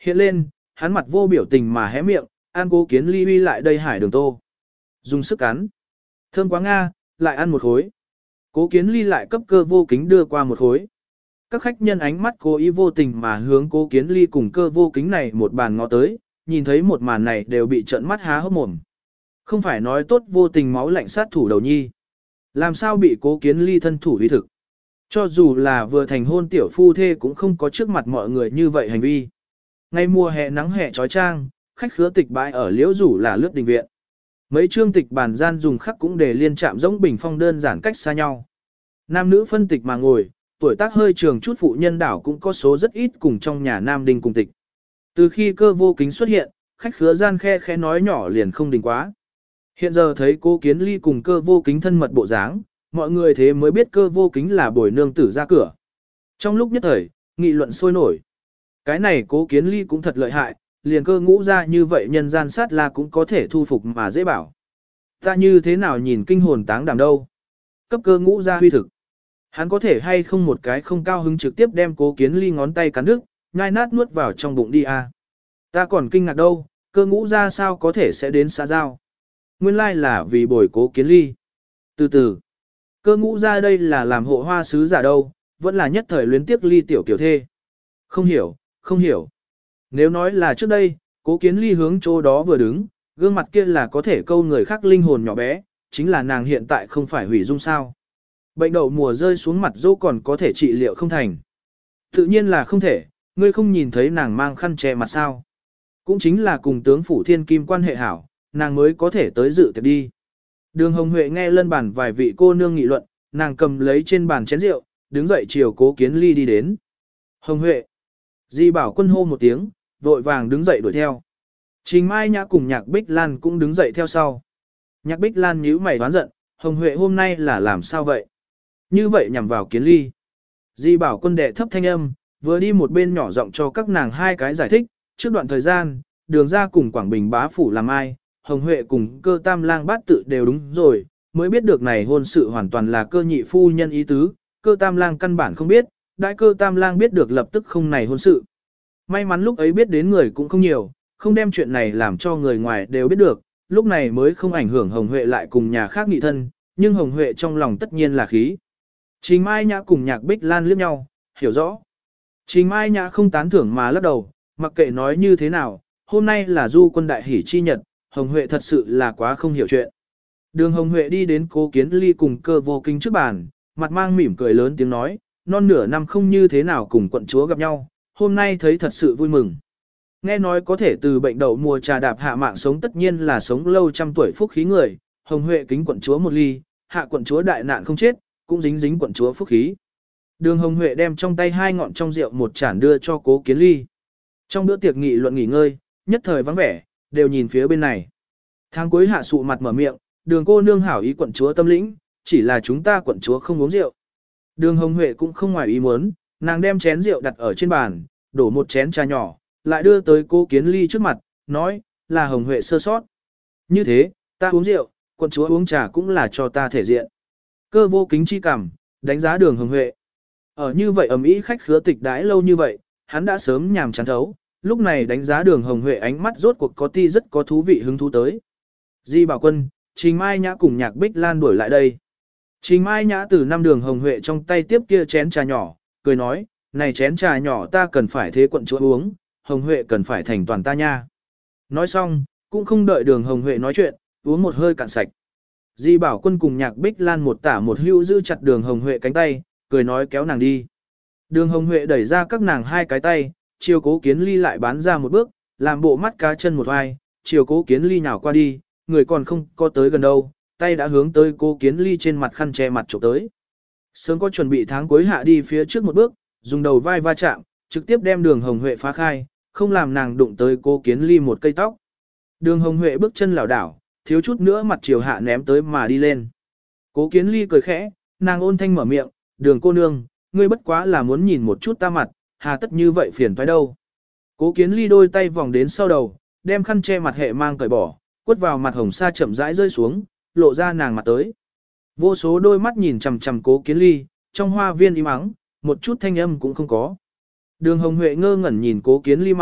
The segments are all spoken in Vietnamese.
Hiện lên, hắn mặt vô biểu tình mà hé miệng, ăn Cố Kiến Ly uy lại đây hải đường tô. Dùng sức cắn. Thơm quá Nga, lại ăn một khối. Cố Kiến Ly lại cấp Cơ Vô Kính đưa qua một khối. Các khách nhân ánh mắt cố ý vô tình mà hướng Cố Kiến Ly cùng Cơ Vô Kính này một bàn ngó tới, nhìn thấy một màn này đều bị trợn mắt há hốc mồm. Không phải nói tốt vô tình máu lạnh sát thủ đầu nhi. Làm sao bị Cố Kiến Ly thân thủ uy thực. Cho dù là vừa thành hôn tiểu phu thê cũng không có trước mặt mọi người như vậy hành vi. Ngay mùa hè nắng hè trói trang, khách khứa tịch bãi ở liễu rủ là lướt đình viện. Mấy chương tịch bàn gian dùng khắc cũng để liên chạm giống bình phong đơn giản cách xa nhau. Nam nữ phân tịch mà ngồi, tuổi tác hơi trường chút phụ nhân đảo cũng có số rất ít cùng trong nhà nam đình cùng tịch. Từ khi Cơ Vô Kính xuất hiện, khách khứa gian khe khẽ nói nhỏ liền không đình quá. Hiện giờ thấy Cố Kiến Ly cùng Cơ Vô Kính thân mật bộ dáng, mọi người thế mới biết Cơ Vô Kính là bồi nương tử ra cửa. Trong lúc nhất thời, nghị luận sôi nổi. Cái này Cố Kiến Ly cũng thật lợi hại, liền Cơ Ngũ ra như vậy nhân gian sát la cũng có thể thu phục mà dễ bảo. Ta như thế nào nhìn kinh hồn táng đảm đâu. Cấp Cơ Ngũ ra huy thực. Hắn có thể hay không một cái không cao hứng trực tiếp đem Cố Kiến Ly ngón tay cắn đứt, nhai nát nuốt vào trong bụng đi à. Ta còn kinh ngạc đâu, Cơ Ngũ ra sao có thể sẽ đến xã giao. Nguyên lai là vì bồi Cố Kiến Ly. Từ từ, Cơ Ngũ ra đây là làm hộ hoa sứ giả đâu, vẫn là nhất thời luyến tiếc Ly tiểu kiểu thê. Không hiểu, không hiểu. Nếu nói là trước đây, Cố Kiến Ly hướng chỗ đó vừa đứng, gương mặt kia là có thể câu người khác linh hồn nhỏ bé, chính là nàng hiện tại không phải hủy dung sao. Bệnh đậu mùa rơi xuống mặt dâu còn có thể trị liệu không thành. Tự nhiên là không thể, ngươi không nhìn thấy nàng mang khăn che mặt sao. Cũng chính là cùng tướng phủ thiên kim quan hệ hảo, nàng mới có thể tới dự tiệc đi. Đường Hồng Huệ nghe lân bàn vài vị cô nương nghị luận, nàng cầm lấy trên bàn chén rượu, đứng dậy chiều Cố Kiến Ly đi đến. Hồng Huệ. Di Bảo Quân hô một tiếng, vội vàng đứng dậy đuổi theo. Trình Mai Nhã cùng Nhạc Bích Lan cũng đứng dậy theo sau. Nhạc Bích Lan nhíu mày đoán giận, Hồng Huệ hôm nay là làm sao vậy? Như vậy nhằm vào Kiến Ly. Di Bảo Quân đệ thấp thanh âm, vừa đi một bên nhỏ giọng cho các nàng hai cái giải thích, trước đoạn thời gian, Đường ra cùng Quảng Bình bá phủ làm ai, Hồng Huệ cùng Cơ Tam Lang bát tự đều đúng rồi, mới biết được này hôn sự hoàn toàn là Cơ nhị phu nhân ý tứ, Cơ Tam Lang căn bản không biết, đại Cơ Tam Lang biết được lập tức không này hôn sự. May mắn lúc ấy biết đến người cũng không nhiều, không đem chuyện này làm cho người ngoài đều biết được, lúc này mới không ảnh hưởng Hồng Huệ lại cùng nhà khác nghị thân, nhưng Hồng Huệ trong lòng tất nhiên là khí. Trình Mai Nhã cùng Nhạc Bích Lan liếc nhau, hiểu rõ. Trình Mai Nhã không tán thưởng mà lắc đầu, mặc kệ nói như thế nào, hôm nay là du quân đại hỷ chi nhật, Hồng Huệ thật sự là quá không hiểu chuyện. Đường Hồng Huệ đi đến Cố Kiến Ly cùng Cơ Vô Kính trước bàn, mặt mang mỉm cười lớn tiếng nói, non nửa năm không như thế nào cùng quận chúa gặp nhau, hôm nay thấy thật sự vui mừng. Nghe nói có thể từ bệnh đậu mùa trà đạp hạ mạng sống tất nhiên là sống lâu trăm tuổi phúc khí người, Hồng Huệ kính quận chúa một ly, hạ quận chúa đại nạn không chết, cũng dính dính quận chúa phúc khí. Đường Hồng Huệ đem trong tay hai ngọn trong rượu một chản đưa cho Cố Kiến Ly. Trong bữa tiệc nghị luận nghỉ ngơi, nhất thời vắng vẻ, đều nhìn phía bên này. Tháng cuối hạ sụ mặt mở miệng, Đường cô nương hảo ý quận chúa tâm lĩnh, chỉ là chúng ta quận chúa không uống rượu. Đường Hồng Huệ cũng không ngoài ý muốn, nàng đem chén rượu đặt ở trên bàn, đổ một chén trà nhỏ, lại đưa tới Cố Kiến Ly trước mặt, nói, là Hồng Huệ sơ sót. Như thế, ta uống rượu, quận chúa uống trà cũng là cho ta thể diện. Cơ Vô Kính chi cảm, đánh giá Đường Hồng Huệ. Ở như vậy ầm ĩ khách khứa tịch đãi lâu như vậy, hắn đã sớm nhàm chán thấu, lúc này đánh giá Đường Hồng Huệ ánh mắt rốt cuộc có ti rất có thú vị hứng thú tới. Di Bảo Quân, Trình Mai Nhã cùng Nhạc Bích Lan đuổi lại đây. Trình Mai Nhã từ năm Đường Hồng Huệ trong tay tiếp kia chén trà nhỏ, cười nói, này chén trà nhỏ ta cần phải thế quận chúa uống, Hồng Huệ cần phải thành toàn ta nha. Nói xong, cũng không đợi Đường Hồng Huệ nói chuyện, uống một hơi cạn sạch. Di Bảo Quân cùng Nhạc Bích Lan một tả một hữu giữ chặt Đường Hồng Huệ cánh tay, cười nói kéo nàng đi. Đường Hồng Huệ đẩy ra các nàng hai cái tay, chiều Cố Kiến Ly lại bán ra một bước, làm bộ mắt cá chân một vai, chiều Cố Kiến Ly nhào qua đi, người còn không có tới gần đâu, tay đã hướng tới Cố Kiến Ly trên mặt khăn che mặt chụp tới. Sớm có chuẩn bị tháng cuối hạ đi phía trước một bước, dùng đầu vai va chạm, trực tiếp đem Đường Hồng Huệ phá khai, không làm nàng đụng tới Cố Kiến Ly một cây tóc. Đường Hồng Huệ bước chân lảo đảo, thiếu chút nữa mặt chiều hạ ném tới mà đi lên. Cố Kiến Ly cười khẽ, nàng ôn thanh mở miệng, Đường cô nương, ngươi bất quá là muốn nhìn một chút ta mặt, hà tất như vậy phiền toái đâu. Cố Kiến Ly đôi tay vòng đến sau đầu, đem khăn che mặt hệ mang cởi bỏ, quất vào mặt hồng sa chậm rãi rơi xuống, lộ ra nàng mặt tới. Vô số đôi mắt nhìn chằm chằm Cố Kiến Ly, trong hoa viên im ắng, một chút thanh âm cũng không có. Đường Hồng Huệ ngơ ngẩn nhìn Cố Kiến Ly mặt,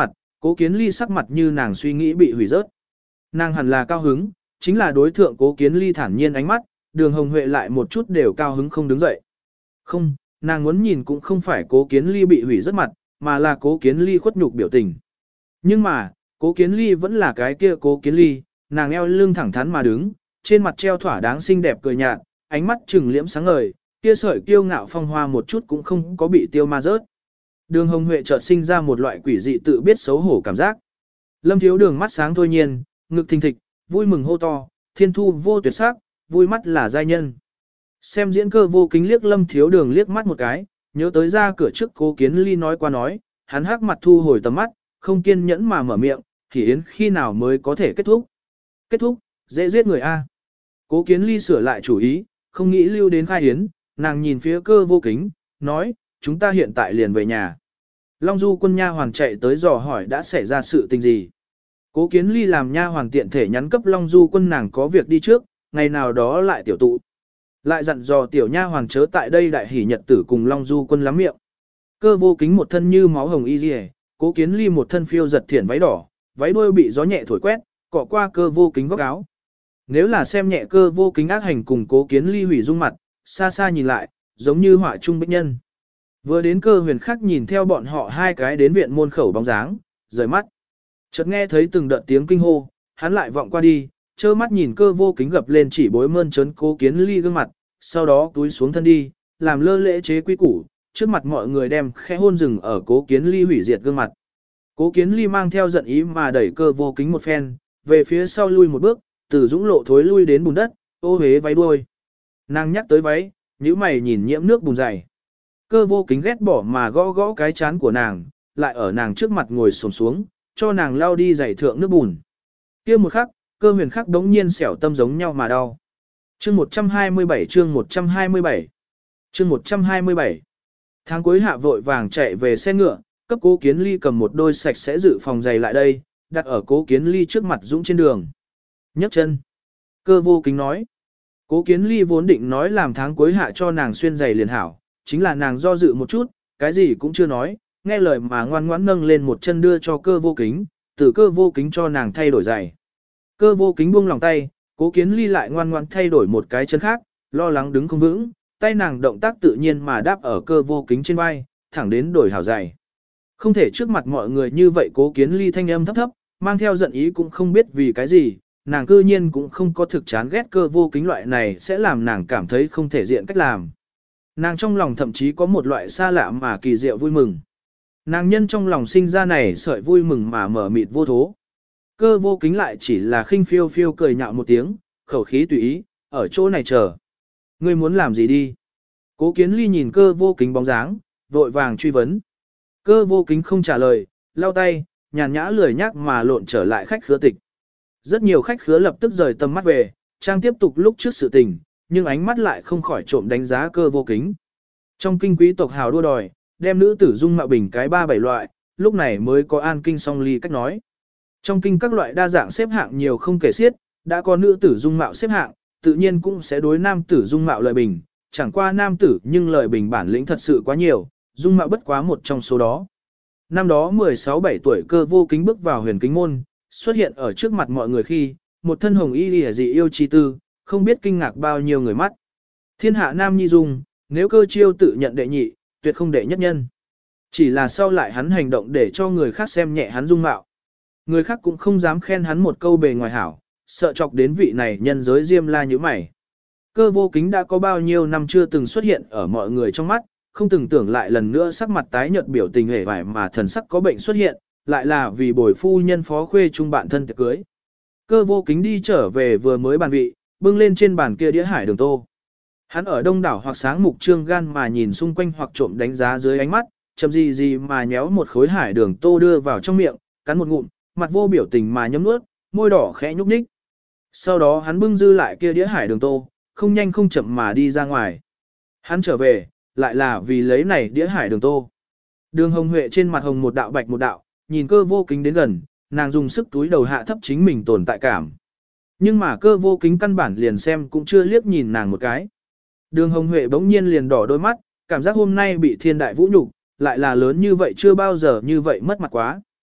Cố Kiến Ly sắc mặt như nàng suy nghĩ bị hủy rớt. Nàng hẳn là cao hứng, chính là đối thượng Cố Kiến Ly thản nhiên ánh mắt, Đường Hồng Huệ lại một chút đều cao hứng không đứng dậy. Không, nàng muốn nhìn cũng không phải Cố Kiến Ly bị hủy rớt mặt, mà là Cố Kiến Ly khuất nhục biểu tình. Nhưng mà, Cố Kiến Ly vẫn là cái kia Cố Kiến Ly, nàng eo lưng thẳng thắn mà đứng, trên mặt treo thỏa đáng xinh đẹp cười nhạt, ánh mắt trừng liễm sáng ngời, kia sợi kiêu ngạo phong hoa một chút cũng không có bị tiêu ma rớt. Đường Hồng Huệ chợt sinh ra một loại quỷ dị tự biết xấu hổ cảm giác. Lâm Thiếu Đường mắt sáng thôi nhiên, ngực thình thịch, vui mừng hô to, thiên thu vô tuyệt sắc, vui mắt là giai nhân. Xem diễn cơ Vô Kính liếc Lâm Thiếu Đường liếc mắt một cái, nhớ tới ra cửa trước Cố Kiến Ly nói qua nói, hắn hắc mặt thu hồi tầm mắt, không kiên nhẫn mà mở miệng, thì yến khi nào mới có thể kết thúc. Kết thúc, dễ giết người A. Cố Kiến Ly sửa lại chủ ý, không nghĩ lưu đến khai yến, nàng nhìn phía cơ Vô Kính, nói, chúng ta hiện tại liền về nhà. Long Du quân nha hoàn chạy tới dò hỏi đã xảy ra sự tình gì. Cố Kiến Ly làm nha hoàn tiện thể nhắn cấp Long Du quân nàng có việc đi trước, ngày nào đó lại tiểu tụ. Lại dặn dò tiểu nha hoàn chớ tại đây đại hỉ nhật tử cùng Long Du quân lắm miệng. Cơ Vô Kính một thân như máu hồng y liễu, Cố Kiến Ly một thân phiêu giật thiển váy đỏ, váy đuôi bị gió nhẹ thổi quét, cọ qua Cơ Vô Kính góc áo. Nếu là xem nhẹ Cơ Vô Kính ác hành cùng Cố Kiến Ly hủy dung mặt, xa xa nhìn lại, giống như họa trung bích nhân. Vừa đến Cơ Huyền Khắc nhìn theo bọn họ hai cái đến viện môn khẩu bóng dáng, rời mắt. Chợt nghe thấy từng đợt tiếng kinh hô, hắn lại vọng qua đi, trơ mắt nhìn Cơ Vô Kính gập lên chỉ bối mơn trớn Cố Kiến Ly gương mặt, sau đó túi xuống thân đi, làm lơ lễ chế quy củ, trước mặt mọi người đem khẽ hôn rừng ở Cố Kiến Ly hủy diệt gương mặt. Cố Kiến Ly mang theo giận ý mà đẩy Cơ Vô Kính một phen, về phía sau lui một bước, từ dũng lộ thối lui đến bùn đất, ô hế váy đuôi. Nàng nhắc tới váy, nhíu mày nhìn nhiễm nước bùn dày. Cơ Vô Kính ghét bỏ mà gõ gõ cái chán của nàng, lại ở nàng trước mặt ngồi xổm xuống, cho nàng lau đi giày thượng nước bùn. Kia một khắc, Cơ Huyền Khắc đống nhiên xẻo tâm giống nhau mà đau. Chương 127 chương 127 chương 127 Tháng cuối hạ vội vàng chạy về xe ngựa, cấp Cố Kiến Ly cầm một đôi sạch sẽ dự phòng giày lại đây, đặt ở Cố Kiến Ly trước mặt dũng trên đường. Nhấc chân. Cơ Vô Kính nói. Cố Kiến Ly vốn định nói làm tháng cuối hạ cho nàng xuyên giày liền hảo, chính là nàng do dự một chút, cái gì cũng chưa nói, nghe lời mà ngoan ngoãn nâng lên một chân đưa cho Cơ Vô Kính, từ Cơ Vô Kính cho nàng thay đổi giày. Cơ Vô Kính buông lòng tay, Cố Kiến Ly lại ngoan ngoãn thay đổi một cái chân khác, lo lắng đứng không vững, tay nàng động tác tự nhiên mà đáp ở Cơ Vô Kính trên vai, thẳng đến đổi hảo giày. Không thể trước mặt mọi người như vậy. Cố Kiến Ly thanh âm thấp thấp, mang theo giận ý cũng không biết vì cái gì, nàng cư nhiên cũng không có thực chán ghét Cơ Vô Kính loại này sẽ làm nàng cảm thấy không thể diện cách làm. Nàng trong lòng thậm chí có một loại xa lạ mà kỳ diệu vui mừng. Nàng nhân trong lòng sinh ra này sợi vui mừng mà mở mịt vô thố. Cơ Vô Kính lại chỉ là khinh phiêu phiêu cười nhạo một tiếng, khẩu khí tùy ý, ở chỗ này chờ. Ngươi muốn làm gì đi? Cố Kiến Ly nhìn Cơ Vô Kính bóng dáng, vội vàng truy vấn. Cơ Vô Kính không trả lời, lau tay, nhàn nhã lười nhác mà lộn trở lại khách khứa tịch. Rất nhiều khách khứa lập tức rời tầm mắt về, trang tiếp tục lúc trước sự tình, nhưng ánh mắt lại không khỏi trộm đánh giá Cơ Vô Kính. Trong kinh quý tộc hào đua đòi, đem nữ tử dung mạo bình cái 3-7 loại, lúc này mới có an kinh song ly cách nói. Trong kinh các loại đa dạng xếp hạng nhiều không kể xiết, đã có nữ tử dung mạo xếp hạng, tự nhiên cũng sẽ đối nam tử dung mạo lợi bình, chẳng qua nam tử nhưng lợi bình bản lĩnh thật sự quá nhiều, dung mạo bất quá một trong số đó. Năm đó 16-17 tuổi Cơ Vô Kính bước vào huyền kính môn, xuất hiện ở trước mặt mọi người khi, một thân hồng y lìa dị yêu chi tư, không biết kinh ngạc bao nhiêu người mắt. Thiên hạ nam nhi dung, nếu Cơ Chiêu tự nhận đệ nhị, tuyệt không đệ nhất nhân. Chỉ là sau lại hắn hành động để cho người khác xem nhẹ hắn dung mạo. Người khác cũng không dám khen hắn một câu bề ngoài hảo, sợ chọc đến vị này nhân giới diêm la như mày. Cơ Vô Kính đã có bao nhiêu năm chưa từng xuất hiện ở mọi người trong mắt, không từng tưởng lại lần nữa sắc mặt tái nhợt biểu tình hề vải mà thần sắc có bệnh xuất hiện, lại là vì bồi phu nhân phó khuê chung bạn thân tiệc cưới. Cơ Vô Kính đi trở về vừa mới bàn vị, bưng lên trên bàn kia đĩa hải đường tô. Hắn ở đông đảo hoặc sáng mục trương gan mà nhìn xung quanh hoặc trộm đánh giá dưới ánh mắt, chậm gì gì mà nhéo một khối hải đường tô đưa vào trong miệng, cắn một ngụm, mặt vô biểu tình mà nhấm nuốt, môi đỏ khẽ nhúc nhích. Sau đó hắn bưng dư lại kia đĩa hải đường tô, không nhanh không chậm mà đi ra ngoài. Hắn trở về, lại là vì lấy này đĩa hải đường tô. Đường Hồng Huệ trên mặt hồng một đạo bạch một đạo, nhìn Cơ Vô Kính đến gần, nàng dùng sức túi đầu hạ thấp chính mình tồn tại cảm. Nhưng mà Cơ Vô Kính căn bản liền xem cũng chưa liếc nhìn nàng một cái. Đường Hồng Huệ bỗng nhiên liền đỏ đôi mắt, cảm giác hôm nay bị thiên đại vũ nhục, lại là lớn như vậy chưa bao giờ như vậy mất mặt quá.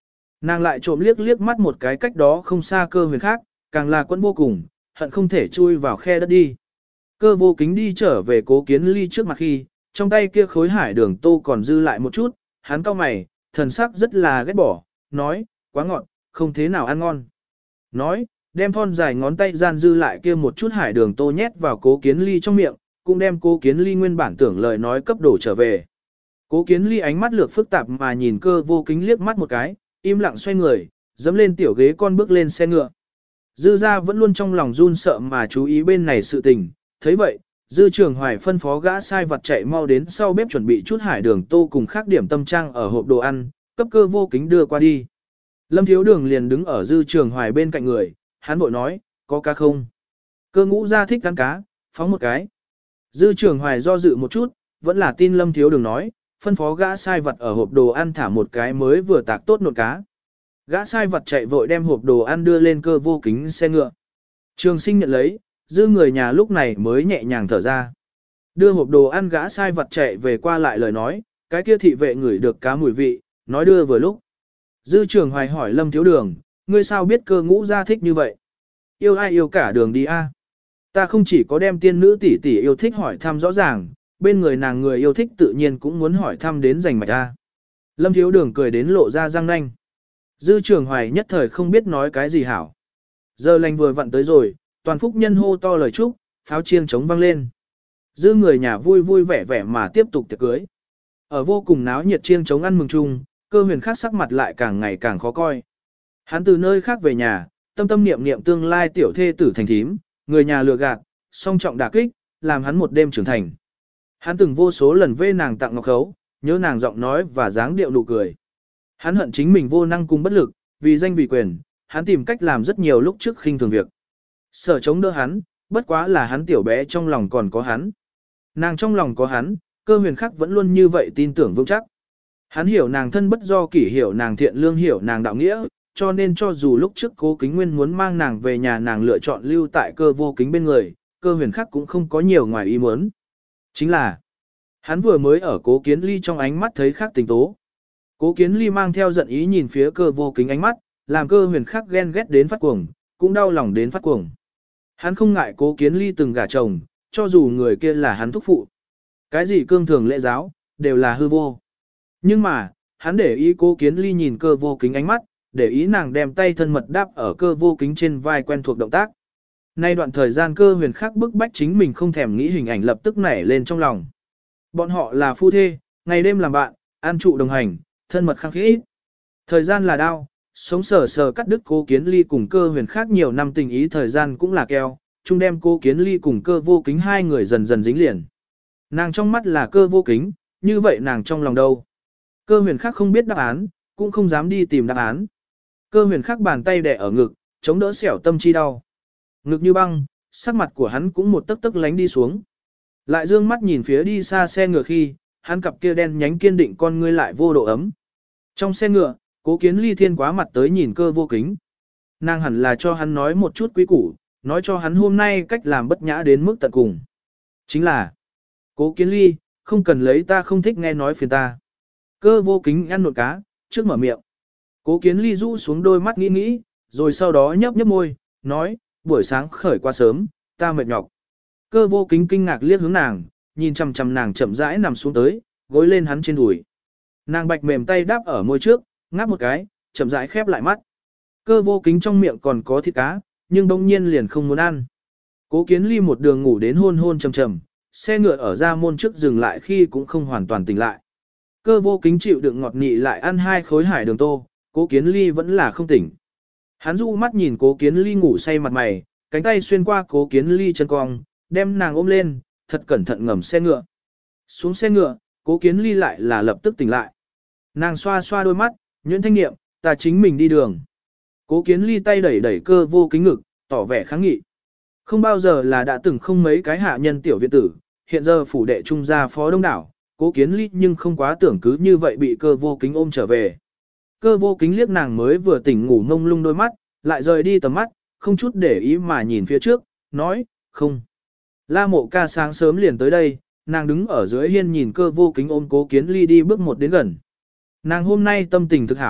Nàng lại trộm liếc liếc mắt một cái cách đó không xa Cơ Huyền khác, càng là quẫn vô cùng, hận không thể chui vào khe đất đi. Cơ Vô Kính đi trở về Cố Kiến Ly trước mặt khi, trong tay kia khối hải đường tô còn dư lại một chút, hắn cau mày, thần sắc rất là ghét bỏ, nói, quá ngọt, không thế nào ăn ngon. Nói, đem thon dài ngón tay gian dư lại kia một chút hải đường tô nhét vào Cố Kiến Ly trong miệng, cũng đem Cố Kiến Ly nguyên bản tưởng lời nói cấp đổ trở về. Cố Kiến Ly ánh mắt lược phức tạp mà nhìn Cơ Vô Kính liếc mắt một cái, im lặng xoay người, dẫm lên tiểu ghế con bước lên xe ngựa. Dư ra vẫn luôn trong lòng run sợ mà chú ý bên này sự tình, thấy vậy, Dư Trường Hoài phân phó gã sai vặt chạy mau đến sau bếp chuẩn bị chút hải đường tô cùng khác điểm tâm trang ở hộp đồ ăn, cấp Cơ Vô Kính đưa qua đi. Lâm Thiếu Đường liền đứng ở Dư Trường Hoài bên cạnh người, hắn vội nói, có cá không? Cơ Ngũ ra thích ăn cá, phóng một cái. Dư Trường Hoài do dự một chút, vẫn là tin Lâm Thiếu Đường nói, phân phó gã sai vặt ở hộp đồ ăn thả một cái mới vừa tạc tốt nộn cá. Gã sai vặt chạy vội đem hộp đồ ăn đưa lên Cơ Vô Kính xe ngựa. Trường Sinh nhận lấy, Dư người nhà lúc này mới nhẹ nhàng thở ra. Đưa hộp đồ ăn gã sai vặt chạy về qua lại lời nói, cái kia thị vệ ngửi được cá mùi vị, nói đưa vừa lúc. Dư Trường Hoài hỏi Lâm Thiếu Đường, ngươi sao biết Cơ Ngũ gia thích như vậy? Yêu ai yêu cả đường đi a. Ta không chỉ có đem tiên nữ tỷ tỷ yêu thích hỏi thăm rõ ràng, bên người nàng người yêu thích tự nhiên cũng muốn hỏi thăm đến rành mạch a. Lâm Thiếu Đường cười đến lộ ra răng nanh. Dư Trường Hoài nhất thời không biết nói cái gì hảo. Giờ lành vừa vặn tới rồi, toàn phúc nhân hô to lời chúc, pháo chiêng trống vang lên. Dư người nhà vui vui vẻ vẻ mà tiếp tục tiệc cưới. Ở vô cùng náo nhiệt chiêng trống ăn mừng chung, Cơ Huyền khác sắc mặt lại càng ngày càng khó coi. Hắn từ nơi khác về nhà, tâm tâm niệm niệm tương lai tiểu thê tử thành thím, người nhà lừa gạt, song trọng đả kích, làm hắn một đêm trưởng thành. Hắn từng vô số lần vê nàng tặng ngọc khấu, nhớ nàng giọng nói và dáng điệu nụ cười. Hắn hận chính mình vô năng cùng bất lực, vì danh vì quyền, hắn tìm cách làm rất nhiều lúc trước khinh thường việc. Sở chống đỡ hắn, bất quá là hắn tiểu bé trong lòng còn có hắn. Nàng trong lòng có hắn, Cơ Huyền khắc vẫn luôn như vậy tin tưởng vững chắc. Hắn hiểu nàng thân bất do kỷ, hiểu nàng thiện lương, hiểu nàng đạo nghĩa, cho nên cho dù lúc trước Cố Kính Nguyên muốn mang nàng về nhà, nàng lựa chọn lưu tại Cơ Vô Kính bên người, Cơ Huyền khắc cũng không có nhiều ngoài ý muốn. Chính là, hắn vừa mới ở Cố Kiến Ly trong ánh mắt thấy khác tình tố. Cố Kiến Ly mang theo giận ý nhìn phía Cơ Vô Kính ánh mắt, làm Cơ Huyền khắc ghen ghét đến phát cuồng, cũng đau lòng đến phát cuồng. Hắn không ngại Cố Kiến Ly từng gả chồng, cho dù người kia là hắn thúc phụ. Cái gì cương thường lễ giáo, đều là hư vô. Nhưng mà, hắn để ý Cố Kiến Ly nhìn Cơ Vô Kính ánh mắt, để ý nàng đem tay thân mật đáp ở Cơ Vô Kính trên vai quen thuộc động tác. Nay đoạn thời gian Cơ Huyền khắc bức bách chính mình không thèm nghĩ hình ảnh lập tức nảy lên trong lòng. Bọn họ là phu thê, ngày đêm làm bạn, an trụ đồng hành, thân mật khăng khít. Thời gian là đau, sống sờ sờ cắt đứt Cố Kiến Ly cùng Cơ Huyền khắc nhiều năm tình ý, thời gian cũng là keo, chung đem Cố Kiến Ly cùng Cơ Vô Kính hai người dần dần dính liền. Nàng trong mắt là Cơ Vô Kính, như vậy nàng trong lòng đâu? Cơ Huyền khắc không biết đáp án, cũng không dám đi tìm đáp án. Cơ Huyền khắc bàn tay đè ở ngực, chống đỡ xẻo tâm chi đau. Ngực như băng, sắc mặt của hắn cũng một tấc tấc lánh đi xuống. Lại dương mắt nhìn phía đi xa xe ngựa khi, hắn cặp kia đen nhánh kiên định con ngươi lại vô độ ấm. Trong xe ngựa, Cố Kiến Ly thiên quá mặt tới nhìn Cơ Vô Kính. Nàng hẳn là cho hắn nói một chút quý củ, nói cho hắn hôm nay cách làm bất nhã đến mức tận cùng. Chính là, Cố Kiến Ly, không cần lấy ta không thích nghe nói phiền ta. Cơ Vô Kính ăn nộn cá, trước mở miệng. Cố Kiến Ly rũ xuống đôi mắt nghĩ nghĩ, rồi sau đó nhấp nhấp môi, nói, buổi sáng khởi qua sớm, ta mệt nhọc. Cơ Vô Kính kinh ngạc liếc hướng nàng, nhìn chằm chằm nàng chậm rãi nằm xuống tới, gối lên hắn trên đùi. Nàng bạch mềm tay đáp ở môi trước, ngáp một cái, chậm rãi khép lại mắt. Cơ Vô Kính trong miệng còn có thịt cá, nhưng đông nhiên liền không muốn ăn. Cố Kiến Ly một đường ngủ đến hôn hôn trầm trầm, xe ngựa ở ra môn trước dừng lại khi cũng không hoàn toàn tỉnh lại. Cơ Vô Kính chịu đựng ngọt nị lại ăn 2 khối hải đường tô, Cố Kiến Ly vẫn là không tỉnh. Hắn du mắt nhìn Cố Kiến Ly ngủ say mặt mày, cánh tay xuyên qua Cố Kiến Ly chân cong, đem nàng ôm lên, thật cẩn thận ngầm xe ngựa. Xuống xe ngựa, Cố Kiến Ly lại là lập tức tỉnh lại. Nàng xoa xoa đôi mắt, nhuyễn thanh niệm, ta chính mình đi đường. Cố Kiến Ly tay đẩy đẩy Cơ Vô Kính ngực, tỏ vẻ kháng nghị. Không bao giờ là đã từng không mấy cái hạ nhân tiểu viện tử, hiện giờ phủ đệ trung gia phó đông đảo, Cố Kiến Ly nhưng không quá tưởng cứ như vậy bị Cơ Vô Kính ôm trở về. Cơ Vô Kính liếc nàng mới vừa tỉnh ngủ ngông lung đôi mắt, lại rời đi tầm mắt, không chút để ý mà nhìn phía trước, nói, không. La Mộ Ca sáng sớm liền tới đây, nàng đứng ở dưới hiên nhìn Cơ Vô Kính ôm Cố Kiến Ly đi bước một đến gần. Nàng hôm nay tâm tình thực hảo,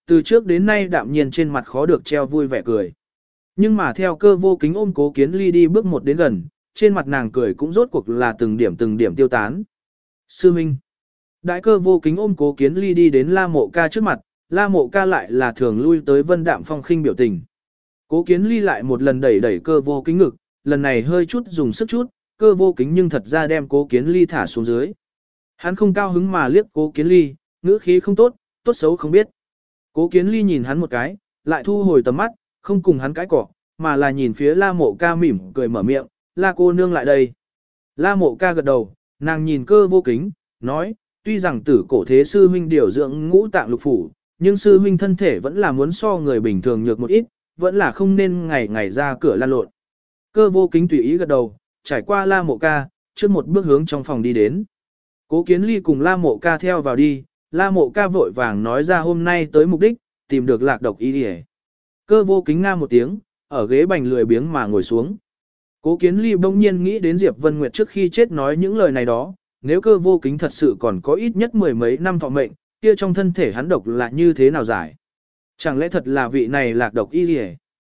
từ trước đến nay đạm nhiên trên mặt khó được treo vui vẻ cười. Nhưng mà theo Cơ Vô Kính ôm Cố Kiến Ly đi bước một đến gần, trên mặt nàng cười cũng rốt cuộc là từng điểm tiêu tán. Sư Minh. Đại Cơ Vô Kính ôm Cố Kiến Ly đi đến La Mộ Ca trước mặt, La Mộ Ca lại là thường lui tới vân đạm phong khinh biểu tình. Cố Kiến Ly lại một lần đẩy Cơ Vô Kính ngực, lần này hơi chút dùng sức chút, Cơ Vô Kính nhưng thật ra đem Cố Kiến Ly thả xuống dưới. Hắn không cao hứng mà liếc Cố Kiến Ly, ngữ khí không tốt, tốt xấu không biết. Cố Kiến Ly nhìn hắn một cái, lại thu hồi tầm mắt, không cùng hắn cãi cọ, mà là nhìn phía La Mộ Ca mỉm cười mở miệng, La cô nương lại đây. La Mộ Ca gật đầu, nàng nhìn Cơ Vô Kính, nói, tuy rằng tử cổ thế sư huynh điều dưỡng ngũ tạng lục phủ, nhưng sư huynh thân thể vẫn là muốn so người bình thường nhược một ít, vẫn là không nên ngày ngày ra cửa lan lộn. Cơ Vô Kính tùy ý gật đầu, trải qua La Mộ Ca, trước một bước hướng trong phòng đi đến. Cố Kiến Ly cùng La Mộ Ca theo vào đi, La Mộ Ca vội vàng nói ra hôm nay tới mục đích, tìm được Lạc Độc Y. Cơ Vô Kính nga một tiếng, ở ghế bành lười biếng mà ngồi xuống. Cố Kiến Ly bỗng nhiên nghĩ đến Diệp Vân Nguyệt trước khi chết nói những lời này đó, nếu Cơ Vô Kính thật sự còn có ít nhất mười mấy năm thọ mệnh, kia trong thân thể hắn độc là như thế nào giải? Chẳng lẽ thật là vị này Lạc Độc Y?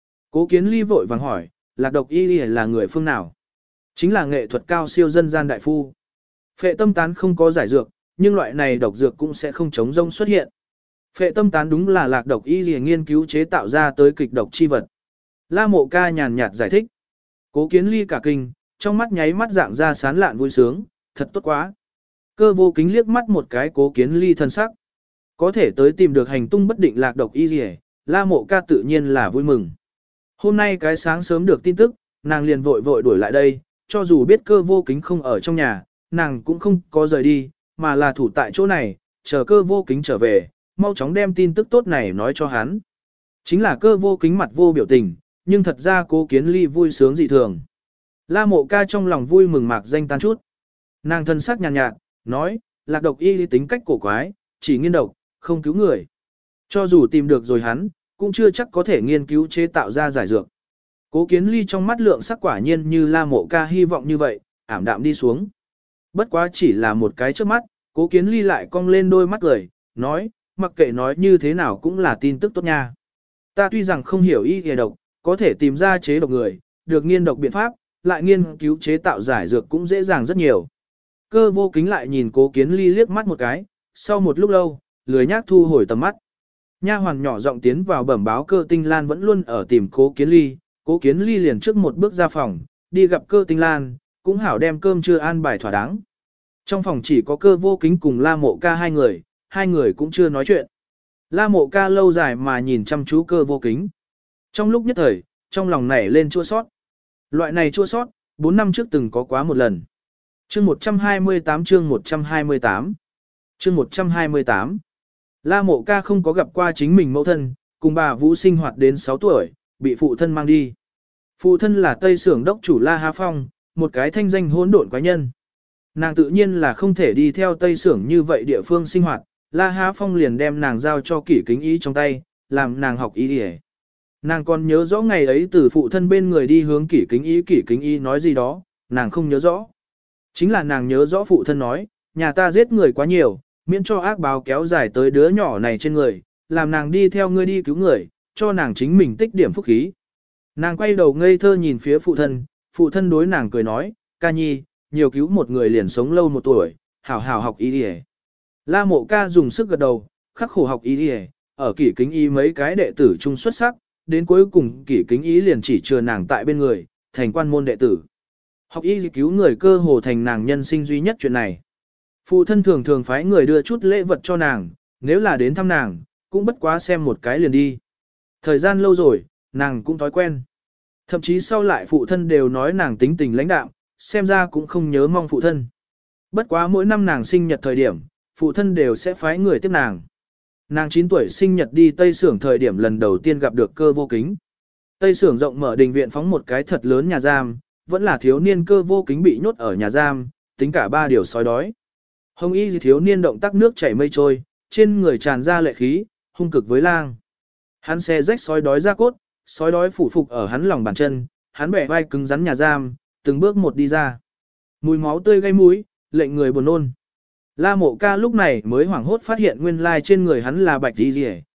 Cố Kiến Ly vội vàng hỏi, Lạc Độc Y là người phương nào? Chính là nghệ thuật cao siêu dân gian đại phu. Phệ tâm tán không có giải dược, nhưng loại này độc dược cũng sẽ không chống rông xuất hiện. Phệ tâm tán đúng là Lạc Độc Y nghiên cứu chế tạo ra tới kịch độc chi vật. La Mộ Ca nhàn nhạt giải thích. Cố Kiến Ly cả kinh, trong mắt nháy mắt dạng ra sán lạn vui sướng, thật tốt quá. Cơ Vô Kính liếc mắt một cái Cố Kiến Ly thân sắc. Có thể tới tìm được hành tung bất định Lạc Độc Y, La Mộ Ca tự nhiên là vui mừng. Hôm nay cái sáng sớm được tin tức, nàng liền vội đuổi lại đây, cho dù biết Cơ Vô Kính không ở trong nhà, nàng cũng không có rời đi, mà là thủ tại chỗ này, chờ Cơ Vô Kính trở về, mau chóng đem tin tức tốt này nói cho hắn. Chính là Cơ Vô Kính mặt vô biểu tình, nhưng thật ra Cố Kiến Ly vui sướng dị thường. La Mộ Ca trong lòng vui mừng mạc danh tan chút. Nàng thân sắc nhàn nhạt, nói, Lạc Độc Y tính cách cổ quái, chỉ nghiên độc, không cứu người. Cho dù tìm được rồi hắn, cũng chưa chắc có thể nghiên cứu chế tạo ra giải dược. Cố Kiến Ly trong mắt lượng sắc quả nhiên như La Mộ Ca hy vọng như vậy, ảm đạm đi xuống. Bất quá chỉ là một cái trước mắt, Cố Kiến Ly lại cong lên đôi mắt cười, nói, mặc kệ nói như thế nào cũng là tin tức tốt nha. Ta tuy rằng không hiểu y y độc, có thể tìm ra chế độc người, được nghiên độc biện pháp, lại nghiên cứu chế tạo giải dược cũng dễ dàng rất nhiều. Cơ Vô Kính lại nhìn Cố Kiến Ly liếc mắt một cái, sau một lúc lâu, lười nhác thu hồi tầm mắt. Nha hoàn nhỏ giọng tiến vào bẩm báo Cơ Tinh Lan vẫn luôn ở tìm Cố Kiến Ly, Cố Kiến Ly liền trước một bước ra phòng, đi gặp Cơ Tinh Lan, cũng hảo đem cơm trưa an bài thỏa đáng. Trong phòng chỉ có Cơ Vô Kính cùng La Mộ Ca hai người cũng chưa nói chuyện. La Mộ Ca lâu dài mà nhìn chăm chú Cơ Vô Kính. Trong lúc nhất thời, trong lòng nảy lên chua sót. Loại này chua sót, 4 năm trước từng có quá một lần. Chương 128 chương 128 chương 128 La Mộ Ca không có gặp qua chính mình mẫu thân, cùng bà Vũ sinh hoạt đến 6 tuổi, bị phụ thân mang đi. Phụ thân là Tây Sưởng đốc chủ La Há Phong, một cái thanh danh hỗn độn quái nhân. Nàng tự nhiên là không thể đi theo Tây Sưởng như vậy địa phương sinh hoạt, La Há Phong liền đem nàng giao cho Kỷ Kính Ý trong tay, làm nàng học y y. Nàng còn nhớ rõ ngày ấy từ phụ thân bên người đi hướng Kỷ Kính Ý nói gì đó, nàng không nhớ rõ. Chính là nàng nhớ rõ phụ thân nói, nhà ta giết người quá nhiều, miễn cho ác báo kéo dài tới đứa nhỏ này trên người, làm nàng đi theo ngươi đi cứu người, cho nàng chính mình tích điểm phúc khí. Nàng quay đầu ngây thơ nhìn phía phụ thân đối nàng cười nói, Ca Nhi, nhiều cứu một người liền sống lâu một tuổi, hảo hảo học y đi. La Mộ Ca dùng sức gật đầu, khắc khổ học y đi, ở Kỷ Kính Ý mấy cái đệ tử trung xuất sắc, đến cuối cùng Kỷ Kính Ý liền chỉ chừa nàng tại bên người, thành quan môn đệ tử. Học y cứu người cơ hồ thành nàng nhân sinh duy nhất chuyện này. Phụ thân thường thường phái người đưa chút lễ vật cho nàng, nếu là đến thăm nàng, cũng bất quá xem một cái liền đi. Thời gian lâu rồi, nàng cũng thói quen. Thậm chí sau lại phụ thân đều nói nàng tính tình lãnh đạm, xem ra cũng không nhớ mong phụ thân. Bất quá mỗi năm nàng sinh nhật thời điểm, phụ thân đều sẽ phái người tiếp nàng. Nàng 9 tuổi sinh nhật đi Tây Sưởng thời điểm lần đầu tiên gặp được Cơ Vô Kính. Tây Sưởng rộng mở đình viện phóng một cái thật lớn nhà giam, vẫn là thiếu niên Cơ Vô Kính bị nhốt ở nhà giam, tính cả 3 điều sói đói. Hồng y thiếu niên động tác nước chảy mây trôi, trên người tràn ra lệ khí, hung cực với lang. Hắn xé rách sói đói ra cốt, sói đói phủ phục ở hắn lòng bàn chân, hắn bẻ vai cứng rắn nhà giam, từng bước một đi ra. Mùi máu tươi gây mũi, lệnh người buồn nôn. La Mộ Ca lúc này mới hoảng hốt phát hiện nguyên lai trên người hắn là bạch y liễu,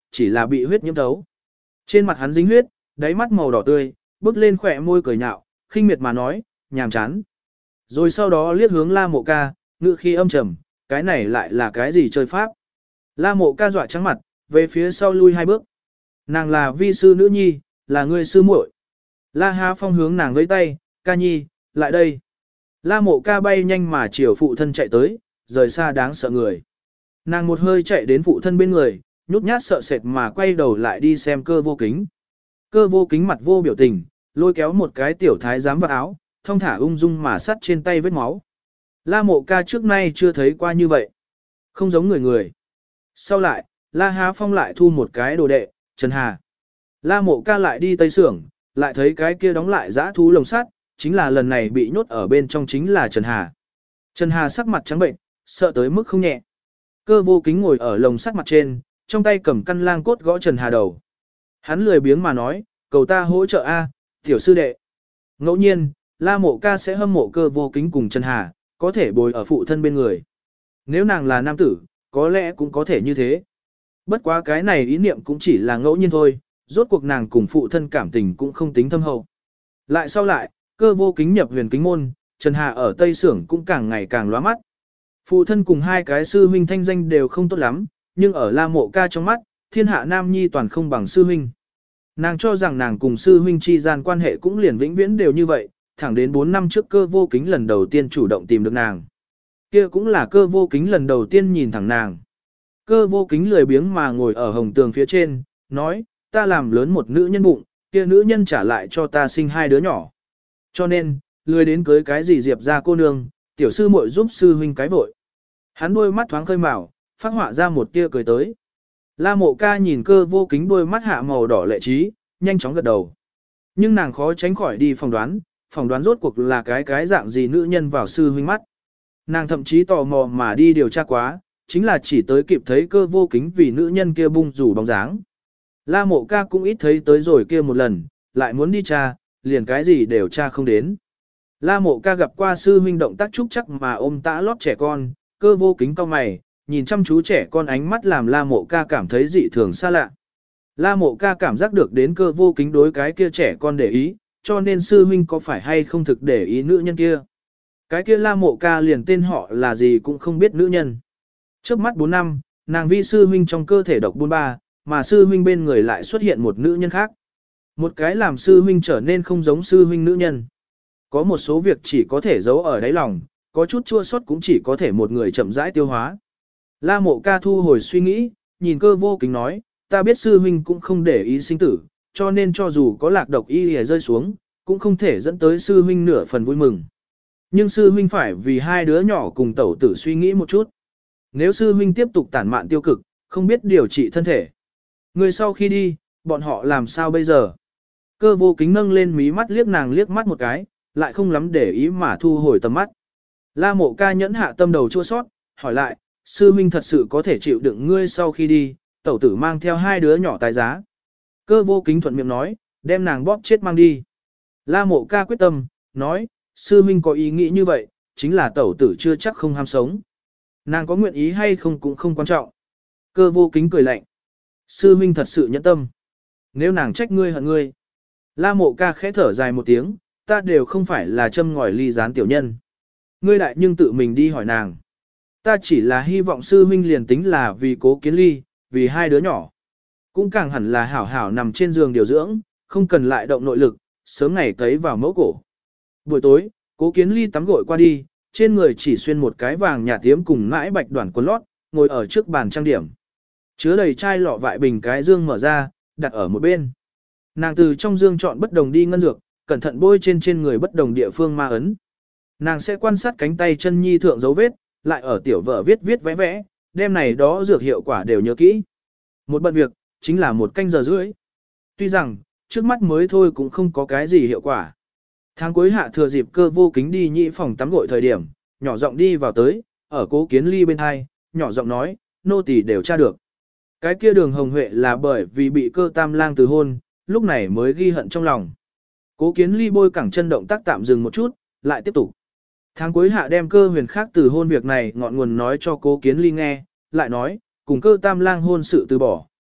chỉ là bị huyết nhiễm thấu. Trên mặt hắn dính huyết, đáy mắt màu đỏ tươi, bước lên khỏe môi cười nhạo, khinh miệt mà nói, nhàm chán. Rồi sau đó liếc hướng La Mộ Ca, ngữ khí âm trầm, cái này lại là cái gì chơi pháp? La Mộ Ca dọa trắng mặt, về phía sau lui 2 bước. Nàng là vi sư nữ nhi, là người sư muội. La Há Phong hướng nàng với tay, ca nhi, lại đây. La Mộ Ca bay nhanh mà chiều phụ thân chạy tới, rời xa đáng sợ người. Nàng một hơi chạy đến phụ thân bên người, nhút nhát sợ sệt mà quay đầu lại đi xem Cơ Vô Kính. Cơ Vô Kính mặt vô biểu tình, lôi kéo một cái tiểu thái giám vào áo, thong thả ung dung mà sắt trên tay vết máu. La Mộ Ca trước nay chưa thấy qua như vậy. Không giống người người. Sau lại, La Há Phong lại thu một cái đồ đệ, Trần Hà. La Mộ Ca lại đi Tây Sưởng, lại thấy cái kia đóng lại dã thú lồng sắt, chính là lần này bị nhốt ở bên trong chính là Trần Hà. Trần Hà sắc mặt trắng bệnh, sợ tới mức không nhẹ. Cơ Vô Kính ngồi ở lồng sắt mặt trên, trong tay cầm căn lang cốt gõ Trần Hà đầu. Hắn lười biếng mà nói, cầu ta hỗ trợ a, tiểu sư đệ. Ngẫu nhiên, La Mộ Ca sẽ hâm mộ Cơ Vô Kính cùng Trần Hà, có thể bồi ở phụ thân bên người. Nếu nàng là nam tử, có lẽ cũng có thể như thế. Bất quá cái này ý niệm cũng chỉ là ngẫu nhiên thôi, rốt cuộc nàng cùng phụ thân cảm tình cũng không tính thâm hậu. Lại sau lại, Cơ Vô Kính nhập huyền kính môn, Trần Hà ở Tây Sưởng cũng càng ngày càng lóa mắt. Phụ thân cùng 2 cái sư huynh thanh danh đều không tốt lắm, nhưng ở La Mộ Ca trong mắt, thiên hạ nam nhi toàn không bằng sư huynh. Nàng cho rằng nàng cùng sư huynh chi gian quan hệ cũng liền vĩnh viễn đều như vậy, thẳng đến 4 năm trước Cơ Vô Kính lần đầu tiên chủ động tìm được nàng. Kia cũng là Cơ Vô Kính lần đầu tiên nhìn thẳng nàng. Cơ Vô Kính lười biếng mà ngồi ở hồng tường phía trên, nói, ta làm lớn một nữ nhân bụng, kia nữ nhân trả lại cho ta sinh 2 đứa nhỏ. Cho nên, lười đến cưới cái gì Diệp ra cô nương, tiểu sư muội giúp sư huynh cái vội. Hắn đôi mắt thoáng khơi mào, phát họa ra một tia cười tới. La Mộ Ca nhìn Cơ Vô Kính đôi mắt hạ màu đỏ lệ trí, nhanh chóng gật đầu. Nhưng nàng khó tránh khỏi đi phỏng đoán rốt cuộc là cái dạng gì nữ nhân vào sư huynh mắt. Nàng thậm chí tò mò mà đi điều tra quá, chính là chỉ tới kịp thấy Cơ Vô Kính vì nữ nhân kia bung rủ bóng dáng. La Mộ Ca cũng ít thấy tới rồi kia một lần, lại muốn đi tra, liền cái gì đều tra không đến. La Mộ Ca gặp qua sư huynh động tác trúc chắc mà ôm tã lót trẻ con, Cơ Vô Kính cau mày, nhìn chăm chú trẻ con ánh mắt làm La Mộ Ca cảm thấy dị thường xa lạ. La Mộ Ca cảm giác được đến Cơ Vô Kính đối cái kia trẻ con để ý, cho nên sư huynh có phải hay không thực để ý nữ nhân kia. Cái kia La Mộ Ca liền tên họ là gì cũng không biết nữ nhân. Trước mắt 4 năm, nàng vi sư huynh trong cơ thể độc buôn ba, mà sư huynh bên người lại xuất hiện một nữ nhân khác. Một cái làm sư huynh trở nên không giống sư huynh nữ nhân. Có một số việc chỉ có thể giấu ở đáy lòng, có chút chua xót cũng chỉ có thể một người chậm rãi tiêu hóa. La Mộ Ca thu hồi suy nghĩ, nhìn Cơ Vô Kính nói, ta biết sư huynh cũng không để ý sinh tử, cho nên cho dù có lạc độc y lìa rơi xuống, cũng không thể dẫn tới sư huynh nửa phần vui mừng. Nhưng sư huynh phải vì 2 đứa nhỏ cùng tẩu tử suy nghĩ một chút. Nếu sư huynh tiếp tục tản mạn tiêu cực, không biết điều trị thân thể. Người sau khi đi, bọn họ làm sao bây giờ? Cơ Vô Kính nâng lên mí mắt liếc nàng liếc mắt một cái, lại không lắm để ý mà thu hồi tầm mắt. La Mộ Ca nhẫn hạ tâm đầu chua sót, hỏi lại, sư huynh thật sự có thể chịu đựng ngươi sau khi đi, tẩu tử mang theo 2 đứa nhỏ tái giá. Cơ Vô Kính thuận miệng nói, đem nàng bóp chết mang đi. La Mộ Ca quyết tâm, nói, sư huynh có ý nghĩ như vậy, chính là tẩu tử chưa chắc không ham sống. Nàng có nguyện ý hay không cũng không quan trọng. Cơ Vô Kính cười lạnh. Sư huynh thật sự nhẫn tâm. Nếu nàng trách ngươi hận ngươi. La Mộ Ca khẽ thở dài một tiếng, ta đều không phải là châm ngòi ly gián tiểu nhân. Ngươi lại nhưng tự mình đi hỏi nàng. Ta chỉ là hy vọng sư huynh liền tính là vì Cố Kiến Ly, vì 2 đứa nhỏ. Cũng càng hẳn là hảo hảo nằm trên giường điều dưỡng, không cần lại động nội lực, sớm ngày cấy vào mẫu cổ. Buổi tối, Cố Kiến Ly tắm gội qua đi, trên người chỉ xuyên một cái vàng nhà tiếm cùng mãi bạch đoàn quần lót, ngồi ở trước bàn trang điểm. Chứa đầy chai lọ vại bình cái dương mở ra, đặt ở một bên. Nàng từ trong dương chọn bất đồng đi ngân dược, cẩn thận bôi trên người bất đồng địa phương ma ấn. Nàng sẽ quan sát cánh tay chân nhi thượng dấu vết, lại ở tiểu vợ viết vẽ vẽ, đem này đó dược hiệu quả đều nhớ kỹ. Một bận việc, chính là 1 canh giờ rưỡi. Tuy rằng, trước mắt mới thôi cũng không có cái gì hiệu quả. Tháng cuối hạ thừa dịp Cơ Vô Kính đi nhị phòng tắm gội thời điểm, nhỏ giọng đi vào tới, ở Cố Kiến Ly bên hai, nhỏ giọng nói, nô tỳ đều tra được. Cái kia Đường Hồng Huệ là bởi vì bị Cơ Tam Lang từ hôn, lúc này mới ghi hận trong lòng. Cố Kiến Ly bôi cẳng chân động tác tạm dừng một chút, lại tiếp tục. Tháng cuối hạ đem Cơ Huyền khác từ hôn việc này ngọn nguồn nói cho Cố Kiến Ly nghe, lại nói, cùng Cơ Tam Lang hôn sự từ bỏ,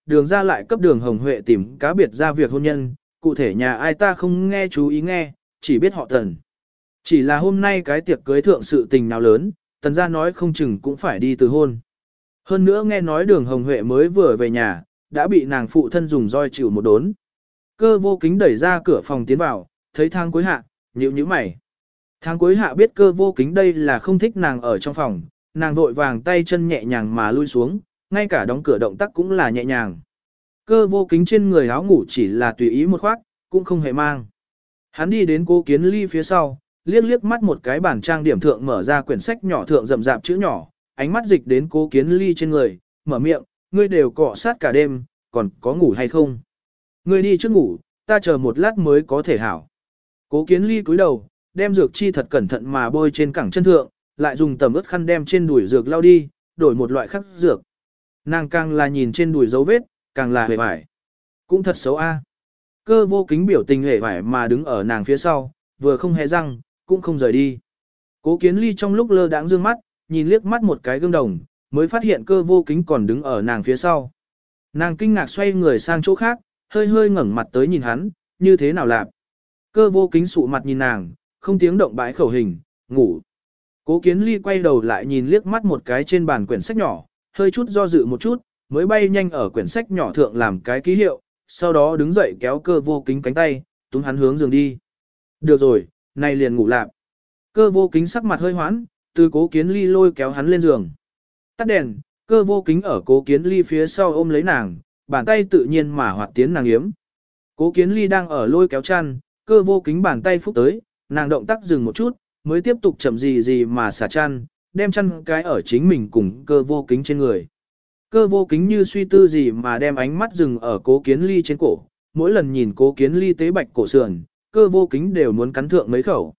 đường ra lại cấp đường Hồng Huệ tìm cá biệt ra việc hôn nhân, cụ thể nhà ai ta không nghe chú ý nghe, chỉ biết họ Tần. Chỉ là hôm nay cái tiệc cưới thượng sự tình nào lớn, Tần gia nói không chừng cũng phải đi từ hôn. Hơn nữa nghe nói đường Hồng Huệ mới vừa về nhà, đã bị nàng phụ thân dùng roi chịu một đốn. Cơ Vô Kính đẩy ra cửa phòng tiến vào, thấy Thang Cuối Hạ, nhíu mày. Thang Cuối Hạ biết Cơ Vô Kính đây là không thích nàng ở trong phòng, nàng vội vàng tay chân nhẹ nhàng mà lui xuống, ngay cả đóng cửa động tác cũng là nhẹ nhàng. Cơ Vô Kính trên người áo ngủ chỉ là tùy ý một khoác, cũng không hề mang. Hắn đi đến Cố Kiến Ly phía sau, liếc liếc mắt một cái bản trang điểm thượng mở ra quyển sách nhỏ thượng rậm rạp chữ nhỏ, ánh mắt dịch đến Cố Kiến Ly trên người, mở miệng, ngươi đều cọ sát cả đêm, còn có ngủ hay không? Ngươi đi trước ngủ, ta chờ một lát mới có thể hảo. Cố Kiến Ly cúi đầu, đem dược chi thật cẩn thận mà bôi trên cẳng chân thượng, lại dùng tầm ướt khăn đem trên đùi dược lau đi, đổi một loại khác dược. Nàng càng là nhìn trên đùi dấu vết, càng là hề vải. Cũng thật xấu a. Cơ Vô Kính biểu tình hề vải mà đứng ở nàng phía sau, vừa không hề răng, cũng không rời đi. Cố Kiến Ly trong lúc lơ đãng dương mắt, nhìn liếc mắt một cái gương đồng, mới phát hiện Cơ Vô Kính còn đứng ở nàng phía sau. Nàng kinh ngạc xoay người sang chỗ khác, hơi hơi ngẩng mặt tới nhìn hắn, như thế nào lạp. Cơ Vô Kính sụ mặt nhìn nàng, không tiếng động bãi khẩu hình, ngủ. Cố Kiến Ly quay đầu lại nhìn liếc mắt một cái trên bàn quyển sách nhỏ, hơi chút do dự một chút, mới bay nhanh ở quyển sách nhỏ thượng làm cái ký hiệu, sau đó đứng dậy kéo Cơ Vô Kính cánh tay, túm hắn hướng giường đi. Được rồi, này liền ngủ lạp. Cơ Vô Kính sắc mặt hơi hoãn, từ Cố Kiến Ly lôi kéo hắn lên giường. Tắt đèn, Cơ Vô Kính ở Cố Kiến Ly phía sau ôm lấy nàng, bàn tay tự nhiên mà hoạt tiến nàng yếm. Cố Kiến Ly đang ở lôi kéo chăn, Cơ Vô Kính bàn tay phúc tới, nàng động tác dừng một chút, mới tiếp tục chậm gì mà xả chăn, đem chăn cái ở chính mình cùng Cơ Vô Kính trên người. Cơ Vô Kính như suy tư gì mà đem ánh mắt dừng ở Cố Kiến Ly trên cổ, mỗi lần nhìn Cố Kiến Ly tế bạch cổ sườn, Cơ Vô Kính đều muốn cắn thượng mấy khẩu.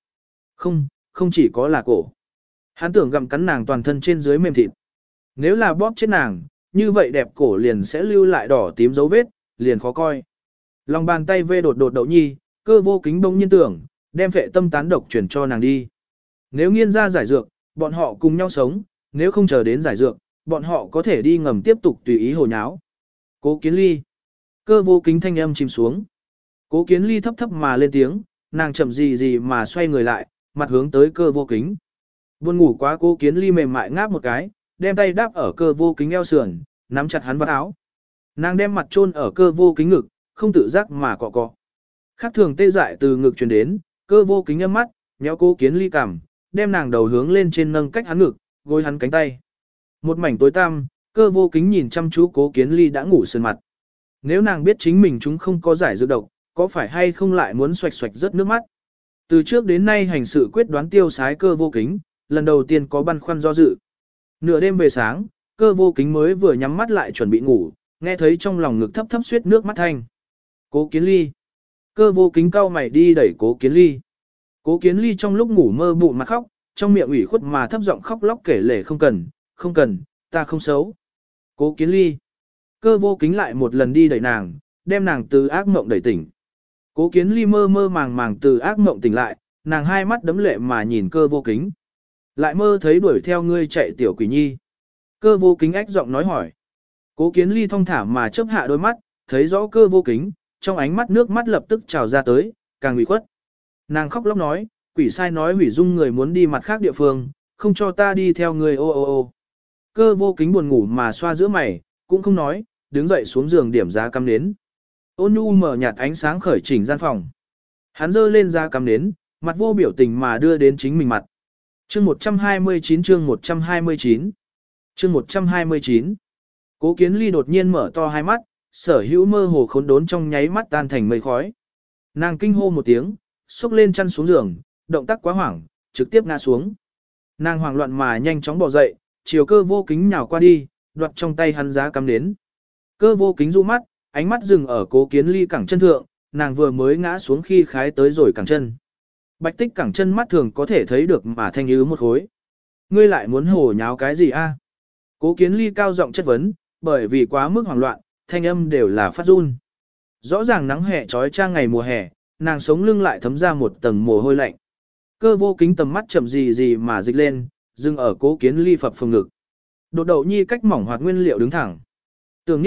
Không chỉ có là cổ. Hắn tưởng gặm cắn nàng toàn thân trên dưới mềm thịt. Nếu là bóp chết nàng, như vậy đẹp cổ liền sẽ lưu lại đỏ tím dấu vết, liền khó coi. Lòng bàn tay vê đột đậu nhi, Cơ Vô Kính bỗng nhiên tưởng, đem vệ tâm tán độc chuyển cho nàng đi. Nếu nghiên ra giải dược, bọn họ cùng nhau sống, nếu không chờ đến giải dược, bọn họ có thể đi ngầm tiếp tục tùy ý hồ nháo. Cố Kiến Ly. Cơ Vô Kính thanh âm chìm xuống. Cố Kiến Ly thấp thấp mà lên tiếng, nàng chậm gì mà xoay người lại, mặt hướng tới Cơ Vô Kính. Buồn ngủ quá Cố Kiến Ly mềm mại ngáp một cái, đem tay đáp ở Cơ Vô Kính eo sườn, nắm chặt hắn vào áo. Nàng đem mặt chôn ở Cơ Vô Kính ngực, không tự giác mà cọ cọ. Khác thường tê dại từ ngực truyền đến, Cơ Vô Kính nhắm mắt, nhéo Cố Kiến Ly cằm, đem nàng đầu hướng lên trên nâng cách hắn ngực, gối hắn cánh tay. Một mảnh tối tăm, Cơ Vô Kính nhìn chăm chú Cố Kiến Ly đã ngủ sườn mặt. Nếu nàng biết chính mình chúng không có giải dược độc, có phải hay không lại muốn xoạch xoạch rớt nước mắt. Từ trước đến nay hành sự quyết đoán tiêu sái Cơ Vô Kính, lần đầu tiên có băn khoăn do dự. Nửa đêm về sáng, Cơ Vô Kính mới vừa nhắm mắt lại chuẩn bị ngủ, nghe thấy trong lòng ngực thấp thấp suýt nước mắt thanh. Cố Kiến Ly. Cơ Vô Kính cau mày đi đẩy Cố Kiến Ly. Cố Kiến Ly trong lúc ngủ mơ bụng mặt khóc, trong miệng ủy khuất mà thấp giọng khóc lóc kể lể không cần, ta không xấu. Cố Kiến Ly. Cơ Vô Kính lại một lần đi đẩy nàng, đem nàng từ ác mộng đẩy tỉnh. Cố Kiến Ly mơ mơ màng từ ác mộng tỉnh lại, nàng hai mắt đấm lệ mà nhìn Cơ Vô Kính. Lại mơ thấy đuổi theo ngươi chạy tiểu quỷ nhi. Cơ Vô Kính ách giọng nói hỏi. Cố Kiến Ly thong thả mà chớp hạ đôi mắt, thấy rõ Cơ Vô Kính, trong ánh mắt nước mắt lập tức trào ra tới, càng ủy khuất. Nàng khóc lóc nói, quỷ sai nói hủy dung người muốn đi mặt khác địa phương, không cho ta đi theo người ô. Cơ Vô Kính buồn ngủ mà xoa giữa mày, cũng không nói, đứng dậy xuống giường điểm giá cắm nến. Ôn nhu mở nhạt ánh sáng khởi chỉnh gian phòng. Hắn giơ lên giá cắm nến, mặt vô biểu tình mà đưa đến chính mình mặt. Chương 129 chương 129 chương 129 Cố Kiến Ly đột nhiên mở to hai mắt, sở hữu mơ hồ khốn đốn trong nháy mắt tan thành mây khói. Nàng kinh hô một tiếng, xúc lên chăn xuống giường, động tác quá hoảng, trực tiếp ngã xuống. Nàng hoảng loạn mà nhanh chóng bò dậy, chiều Cơ Vô Kính nhào qua đi, đoạt trong tay hắn giá cắm nến. Cơ Vô Kính du mắt, ánh mắt dừng ở Cố Kiến Ly cẳng chân thượng, nàng vừa mới ngã xuống khi khái tới rồi cẳng chân. Bạch tích cẳng chân mắt thường có thể thấy được mà thanh ứ một khối. Ngươi lại muốn hồ nháo cái gì a? Cố Kiến Ly cao giọng chất vấn, bởi vì quá mức hoảng loạn, thanh âm đều là phát run. Rõ ràng nắng hè trói trang ngày mùa hè, nàng sống lưng lại thấm ra một tầng mồ hôi lạnh. Cơ Vô Kính tầm mắt chậm gì mà dịch lên, dừng ở Cố Kiến Ly phập phồng ngực. Đột đậu nhi cách mỏng hoạt nguyên liệu đứng thẳng. Tưởng nhất,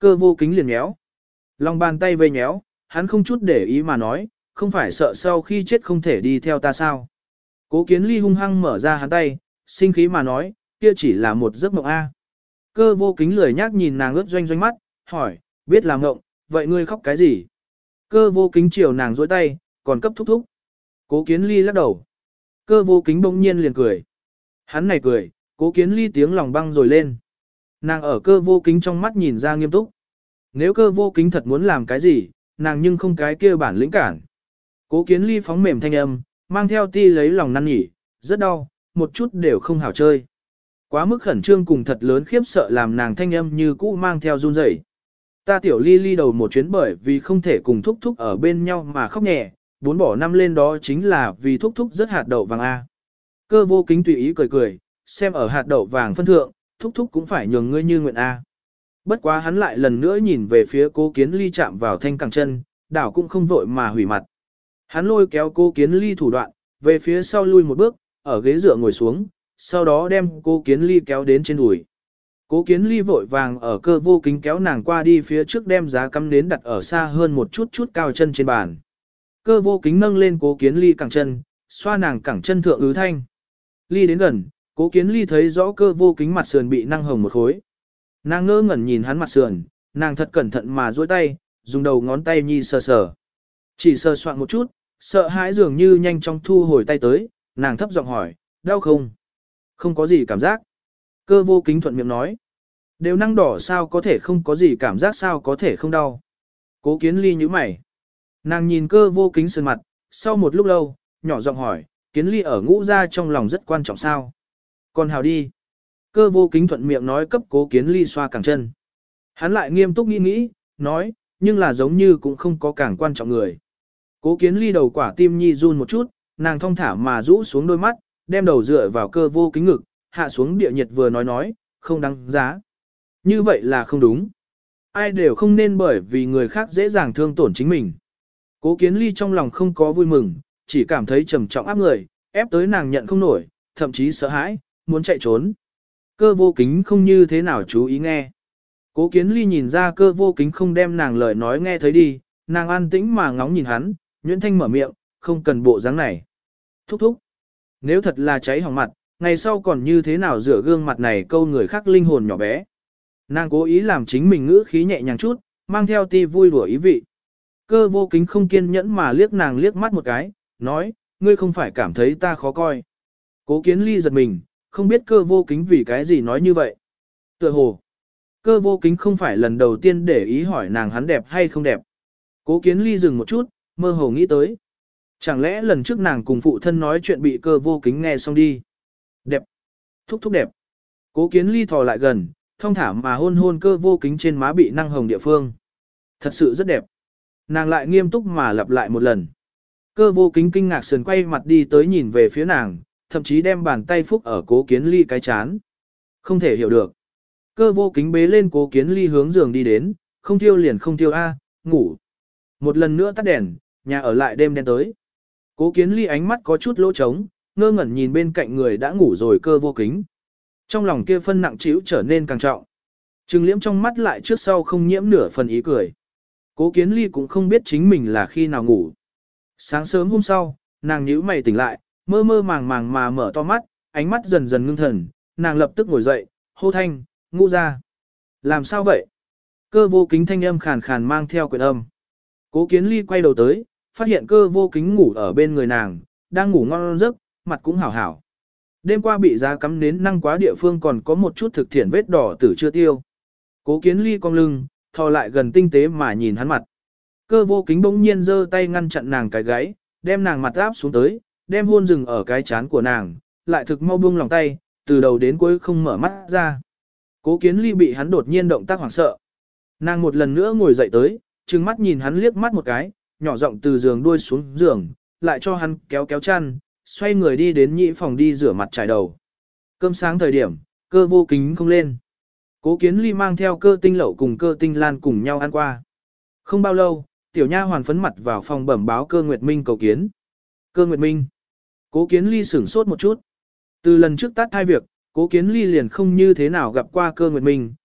Cơ vô kính liền nhéo. Lòng bàn tay vây nhéo, hắn không chút để ý mà nói, không phải sợ sau khi chết không thể đi theo ta sao. Cố Kiến Ly hung hăng mở ra hắn tay, sinh khí mà nói, kia chỉ là một giấc mộng A. Cơ vô kính lười nhác nhìn nàng ướt doanh doanh mắt, hỏi, biết là mộng, vậy ngươi khóc cái gì? Cơ vô kính chiều nàng dối tay, còn cấp thúc thúc. Cố Kiến Ly lắc đầu. Cơ vô kính bỗng nhiên liền cười. Hắn này cười, Cố Kiến Ly tiếng lòng băng rồi lên. Nàng ở cơ vô kính trong mắt nhìn ra nghiêm túc. Nếu cơ vô kính thật muốn làm cái gì, nàng nhưng không cái kia bản lĩnh cản. Cố Kiến Ly phóng mềm thanh âm, mang theo ti lấy lòng năn nỉ, rất đau, một chút đều không hảo chơi. Quá mức khẩn trương cùng thật lớn khiếp sợ làm nàng thanh âm như cũ mang theo run rẩy. Ta tiểu ly ly đầu một chuyến bởi vì không thể cùng thúc thúc ở bên nhau mà khóc nhẹ, 4 bỏ 5 lên đó chính là vì thúc thúc rất hạt đậu vàng A. Cơ vô kính tùy ý cười cười, xem ở hạt đậu vàng phân thượng, thúc thúc cũng phải nhường ngươi như nguyện A. Bất quá hắn lại lần nữa nhìn về phía Cố Kiến Ly chạm vào thanh cẳng chân, đảo cũng không vội mà hủy mặt. Hắn lôi kéo Cố Kiến Ly thủ đoạn, về phía sau lui một bước, ở ghế dựa ngồi xuống, sau đó đem Cố Kiến Ly kéo đến trên đùi. Cố Kiến Ly vội vàng ở cơ vô kính kéo nàng qua đi phía trước đem giá cắm nến đặt ở xa hơn một chút cao chân trên bàn. Cơ vô kính nâng lên Cố Kiến Ly cẳng chân, xoa nàng cẳng chân thượng ứ thanh. Ly đến gần, Cố Kiến Ly thấy rõ cơ vô kính mặt sườn bị năng hồng một khối. Nàng ngơ ngẩn nhìn hắn mặt sườn, nàng thật cẩn thận mà duỗi tay, dùng đầu ngón tay nhi sờ sờ. Chỉ sờ soạn một chút, sợ hãi dường như nhanh chóng thu hồi tay tới, nàng thấp giọng hỏi, đau không? Không có gì cảm giác. Cơ vô kính thuận miệng nói. Đều năng đỏ sao có thể không có gì cảm giác sao có thể không đau. Cố Kiến Ly nhíu mày. Nàng nhìn cơ vô kính sườn mặt, sau một lúc lâu, nhỏ giọng hỏi, Kiến Ly ở ngũ gia trong lòng rất quan trọng sao? Còn hào đi. Cơ vô kính thuận miệng nói cấp Cố Kiến Ly xoa cẳng chân. Hắn lại nghiêm túc nghĩ, nói, nhưng là giống như cũng không có càng quan trọng người. Cố Kiến Ly đầu quả tim nhi run một chút, nàng thong thả mà rũ xuống đôi mắt, đem đầu dựa vào cơ vô kính ngực, hạ xuống địa nhiệt vừa nói, không đáng giá. Như vậy là không đúng. Ai đều không nên bởi vì người khác dễ dàng thương tổn chính mình. Cố Kiến Ly trong lòng không có vui mừng, chỉ cảm thấy trầm trọng áp người, ép tới nàng nhận không nổi, thậm chí sợ hãi, muốn chạy trốn. Cơ vô kính không như thế nào chú ý nghe. Cố Kiến Ly nhìn ra cơ vô kính không đem nàng lời nói nghe thấy đi, nàng an tĩnh mà ngóng nhìn hắn, nhuyễn thanh mở miệng, không cần bộ dáng này. Thúc thúc. Nếu thật là cháy hỏng mặt, ngày sau còn như thế nào rửa gương mặt này câu người khác linh hồn nhỏ bé. Nàng cố ý làm chính mình ngữ khí nhẹ nhàng chút, mang theo ti vui đùa ý vị. Cơ vô kính không kiên nhẫn mà liếc nàng liếc mắt một cái, nói, ngươi không phải cảm thấy ta khó coi. Cố Kiến Ly giật mình, không biết cơ vô kính vì cái gì nói như vậy. Tựa hồ, cơ vô kính không phải lần đầu tiên để ý hỏi nàng hắn đẹp hay không đẹp. Cố Kiến Ly dừng một chút, mơ hồ nghĩ tới. Chẳng lẽ lần trước nàng cùng phụ thân nói chuyện bị cơ vô kính nghe xong đi. Đẹp. Thúc thúc đẹp. Cố Kiến Ly thò lại gần, thong thả mà hôn hôn cơ vô kính trên má bị năng hồng địa phương. Thật sự rất đẹp. Nàng lại nghiêm túc mà lặp lại một lần. Cơ vô kính kinh ngạc sườn quay mặt đi tới nhìn về phía nàng, thậm chí đem bàn tay phúc ở Cố Kiến Ly cái chán. Không thể hiểu được. Cơ vô kính bế lên Cố Kiến Ly hướng giường đi đến, không thiêu liền không thiêu a, ngủ. Một lần nữa tắt đèn, nhà ở lại đêm đen tới. Cố Kiến Ly ánh mắt có chút lỗ trống, ngơ ngẩn nhìn bên cạnh người đã ngủ rồi cơ vô kính. Trong lòng kia phân nặng trĩu trở nên càng trọng. Trừng liễm trong mắt lại trước sau không nhiễm nửa phần ý cười. Cố Kiến Ly cũng không biết chính mình là khi nào ngủ. Sáng sớm hôm sau, nàng nhíu mày tỉnh lại, mơ mơ màng màng mà mở to mắt, ánh mắt dần dần ngưng thần, nàng lập tức ngồi dậy, hô thanh, ngũ ra. Làm sao vậy? Cơ vô kính thanh âm khàn khàn mang theo quyện âm. Cố Kiến Ly quay đầu tới, phát hiện cơ vô kính ngủ ở bên người nàng, đang ngủ ngon giấc, mặt cũng hảo hảo. Đêm qua bị giá cắm nến năng quá địa phương còn có một chút thực thiện vết đỏ tử chưa tiêu. Cố Kiến Ly cong lưng, thò lại gần tinh tế mà nhìn hắn mặt. Cơ vô kính bỗng nhiên giơ tay ngăn chặn nàng cái gáy, đem nàng mặt áp xuống tới, đem hôn rừng ở cái chán của nàng, lại thực mau buông lòng tay, từ đầu đến cuối không mở mắt ra. Cố Kiến Ly bị hắn đột nhiên động tác hoảng sợ. Nàng một lần nữa ngồi dậy tới, trừng mắt nhìn hắn liếc mắt một cái, nhỏ giọng từ giường đuôi xuống giường, lại cho hắn kéo kéo chăn, xoay người đi đến nhị phòng đi rửa mặt trải đầu. Cơm sáng thời điểm, cơ vô kính không lên. Cố Kiến Ly mang theo cơ tinh lậu cùng cơ tinh lan cùng nhau ăn qua. Không bao lâu, tiểu nha hoàn phấn mặt vào phòng bẩm báo cơ Nguyệt Minh cầu kiến. Cơ Nguyệt Minh. Cố Kiến Ly sửng sốt một chút. Từ lần trước tát thai việc, Cố Kiến Ly liền không như thế nào gặp qua cơ Nguyệt Minh,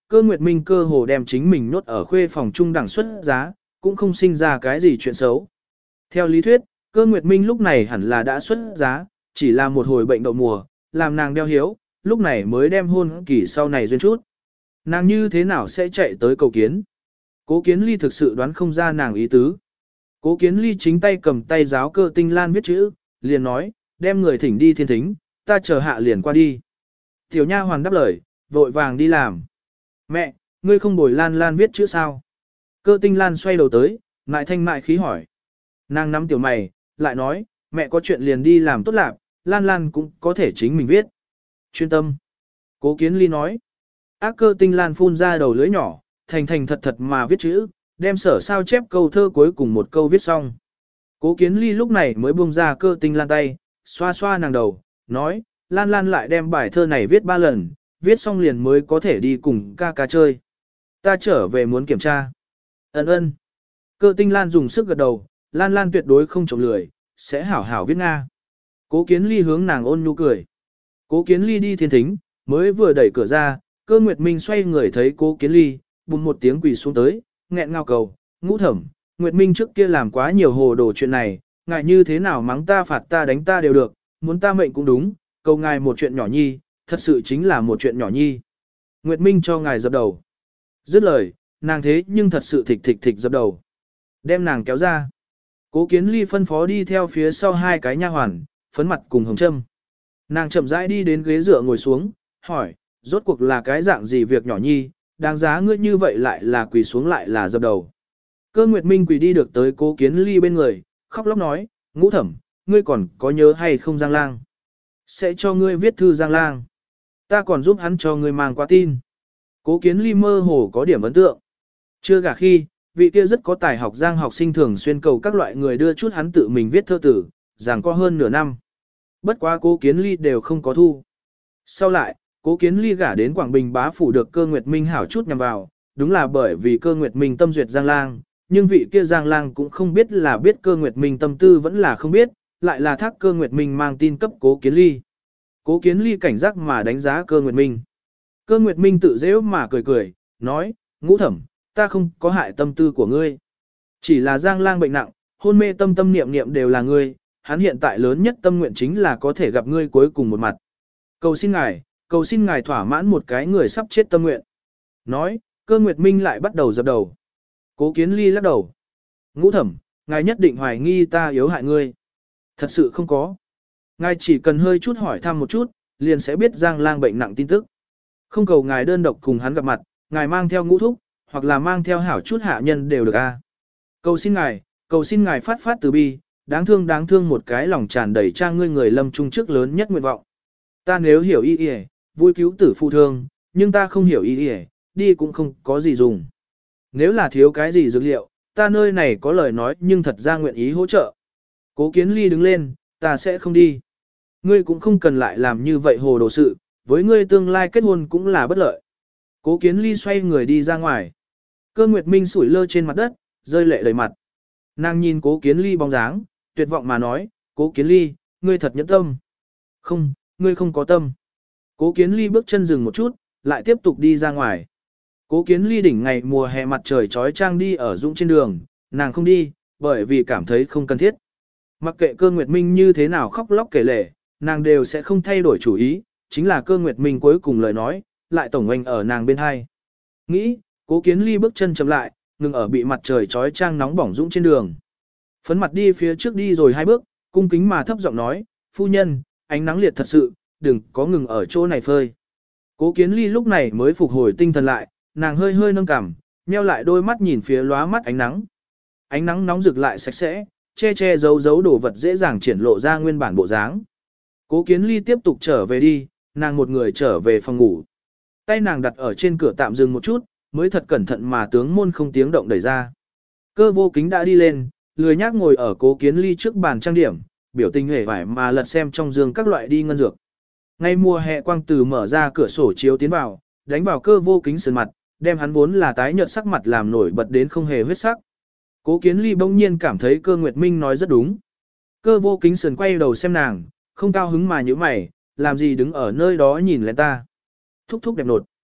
Cơ Nguyệt Minh cơ hồ đem chính mình nhốt ở khuê phòng trung đẳng xuất giá, cũng không sinh ra cái gì chuyện xấu. Theo lý thuyết, Cơ Nguyệt Minh lúc này hẳn là đã xuất giá, chỉ là một hồi bệnh đậu mùa, làm nàng đeo hiếu, lúc này mới đem hôn kỳ sau này duyên chút. Nàng như thế nào sẽ chạy tới cầu kiến? Cố Kiến Ly thực sự đoán không ra nàng ý tứ. Cố Kiến Ly chính tay cầm tay giáo Cơ Tinh Lan viết chữ, liền nói, đem người thỉnh đi thiên thính, ta chờ hạ liền qua đi. Tiểu nha hoàn đáp lời, vội vàng đi làm. Mẹ, ngươi không bồi Lan Lan viết chữ sao? Cơ Tinh Lan xoay đầu tới, mại thanh mại khí hỏi. Nàng nắm tiểu mày, lại nói, mẹ có chuyện liền đi làm tốt lạc, Lan Lan cũng có thể chính mình viết. Chuyên tâm. Cố Kiến Ly nói. Ác Cơ Tinh Lan phun ra đầu lưỡi nhỏ, thành thành thật thật mà viết chữ, đem sở sao chép câu thơ cuối cùng một câu viết xong. Cố Kiến Ly lúc này mới buông ra Cơ Tinh Lan tay, xoa xoa nàng đầu, nói, Lan Lan lại đem bài thơ này viết 3 lần, viết xong liền mới có thể đi cùng ca ca chơi. Ta trở về muốn kiểm tra. Ấn ơn. Cơ Tinh Lan dùng sức gật đầu, Lan Lan tuyệt đối không trộm lười, sẽ hảo hảo viết Nga. Cố Kiến Ly hướng nàng ôn nhu cười. Cố Kiến Ly đi thiên thính, mới vừa đẩy cửa ra, Cơ Nguyệt Minh xoay người thấy Cố Kiến Ly, bùng một tiếng quỳ xuống tới, nghẹn ngào cầu, Ngũ thẩm, Nguyệt Minh trước kia làm quá nhiều hồ đồ chuyện này, ngài như thế nào mắng ta phạt ta đánh ta đều được, muốn ta mệnh cũng đúng, cầu ngài một chuyện nhỏ nhi, thật sự chính là một chuyện nhỏ nhi. Nguyệt Minh cho ngài dập đầu. Dứt lời, nàng thế nhưng thật sự thịch thịch thịch dập đầu. Đem nàng kéo ra. Cố Kiến Ly phân phó đi theo phía sau 2 cái nha hoàn, phấn mặt cùng hồng trâm. Nàng chậm rãi đi đến ghế dựa ngồi xuống, hỏi, rốt cuộc là cái dạng gì việc nhỏ nhi, đáng giá ngươi như vậy lại là quỳ xuống lại là dập đầu. Cơ Nguyệt Minh quỳ đi được tới Cố Kiến Ly bên người, khóc lóc nói, Ngũ thẩm, ngươi còn có nhớ hay không Giang Lang? Sẽ cho ngươi viết thư Giang Lang. Ta còn giúp hắn cho ngươi mang qua tin. Cố Kiến Ly mơ hồ có điểm ấn tượng. Chưa gả khi, vị kia rất có tài học Giang học sinh thường xuyên cầu các loại người đưa chút hắn tự mình viết thơ tử, rằng có hơn nửa năm. Bất quá Cố Kiến Ly đều không có thu. Sau lại, Cố Kiến Ly gả đến Quảng Bình bá phủ được Cơ Nguyệt Minh hảo chút nhằm vào, đúng là bởi vì Cơ Nguyệt Minh tâm duyệt Giang Lang, nhưng vị kia Giang Lang cũng không biết là biết Cơ Nguyệt Minh tâm tư vẫn là không biết, lại là thác Cơ Nguyệt Minh mang tin cấp Cố Kiến Ly. Cố Kiến Ly cảnh giác mà đánh giá Cơ Nguyệt Minh. Cơ Nguyệt Minh tự dễ mà cười cười, nói, Ngũ thẩm, ta không có hại tâm tư của ngươi. Chỉ là Giang Lang bệnh nặng, hôn mê tâm tâm niệm niệm đều là ngươi, hắn hiện tại lớn nhất tâm nguyện chính là có thể gặp ngươi cuối cùng một mặt. Cầu xin ngài thỏa mãn một cái người sắp chết tâm nguyện. Nói, Cơ Nguyệt Minh lại bắt đầu dập đầu. Cố Kiến Ly lắc đầu. Ngũ thẩm, ngài nhất định hoài nghi ta yếu hại ngươi. Thật sự không có. Ngài chỉ cần hơi chút hỏi thăm một chút, liền sẽ biết Giang Lang bệnh nặng tin tức. Không cầu ngài đơn độc cùng hắn gặp mặt, ngài mang theo Ngũ thúc, hoặc là mang theo hảo chút hạ nhân đều được a. Cầu xin ngài phát phát từ bi, đáng thương một cái lòng tràn đầy trang ngươi người lâm trung trước lớn nhất nguyện vọng. Ta nếu hiểu ý y, vui cứu tử phụ thương, nhưng ta không hiểu ý y, đi cũng không có gì dùng. Nếu là thiếu cái gì dược liệu, ta nơi này có lời nói nhưng thật ra nguyện ý hỗ trợ. Cố Kiến Ly đứng lên, ta sẽ không đi. Ngươi cũng không cần lại làm như vậy hồ đồ sự, với ngươi tương lai kết hôn cũng là bất lợi. Cố Kiến Ly xoay người đi ra ngoài. Cơ Nguyệt Minh sủi lơ trên mặt đất, rơi lệ đầy mặt. Nàng nhìn Cố Kiến Ly bóng dáng, tuyệt vọng mà nói, Cố Kiến Ly, ngươi thật nhẫn tâm. Không, ngươi không có tâm. Cố Kiến Ly bước chân dừng một chút, lại tiếp tục đi ra ngoài. Cố Kiến Ly đỉnh ngày mùa hè mặt trời trói trang đi ở dũng trên đường, nàng không đi, bởi vì cảm thấy không cần thiết. Mặc kệ Cơ Nguyệt Minh như thế nào khóc lóc kể lể, nàng đều sẽ không thay đổi chủ ý, chính là Cơ Nguyệt Minh cuối cùng lời nói, lại tổng oanh ở nàng bên hai. Nghĩ, Cố Kiến Ly bước chân chậm lại, ngừng ở bị mặt trời trói trang nóng bỏng dũng trên đường. Phấn mặt đi phía trước đi rồi 2 bước, cung kính mà thấp giọng nói, phu nhân, ánh nắng liệt thật sự, đừng có ngừng ở chỗ này phơi. Cố Kiến Ly lúc này mới phục hồi tinh thần lại, nàng hơi hơi nâng cằm, nheo lại đôi mắt nhìn phía lóa mắt ánh nắng. Ánh nắng nóng rực lại sạch sẽ, che che giấu giấu đồ vật dễ dàng triển lộ ra nguyên bản bộ dáng. Cố Kiến Ly tiếp tục trở về đi, nàng một người trở về phòng ngủ. Tay nàng đặt ở trên cửa tạm dừng một chút, mới thật cẩn thận mà tướng môn không tiếng động đẩy ra. Cơ Vô Kính đã đi lên, lười nhác ngồi ở Cố Kiến Ly trước bàn trang điểm, biểu tình hề vải mà lật xem trong giường các loại đi ngân dược. Ngay mùa hè quang từ mở ra cửa sổ chiếu tiến vào, đánh vào Cơ Vô Kính sườn mặt, đem hắn vốn là tái nhợt sắc mặt làm nổi bật đến không hề huyết sắc. Cố Kiến Ly bỗng nhiên cảm thấy Cơ Nguyệt Minh nói rất đúng. Cơ Vô Kính sườn quay đầu xem nàng, không cao hứng mà nhíu mày, làm gì đứng ở nơi đó nhìn lên ta. Thúc thúc đẹp nột.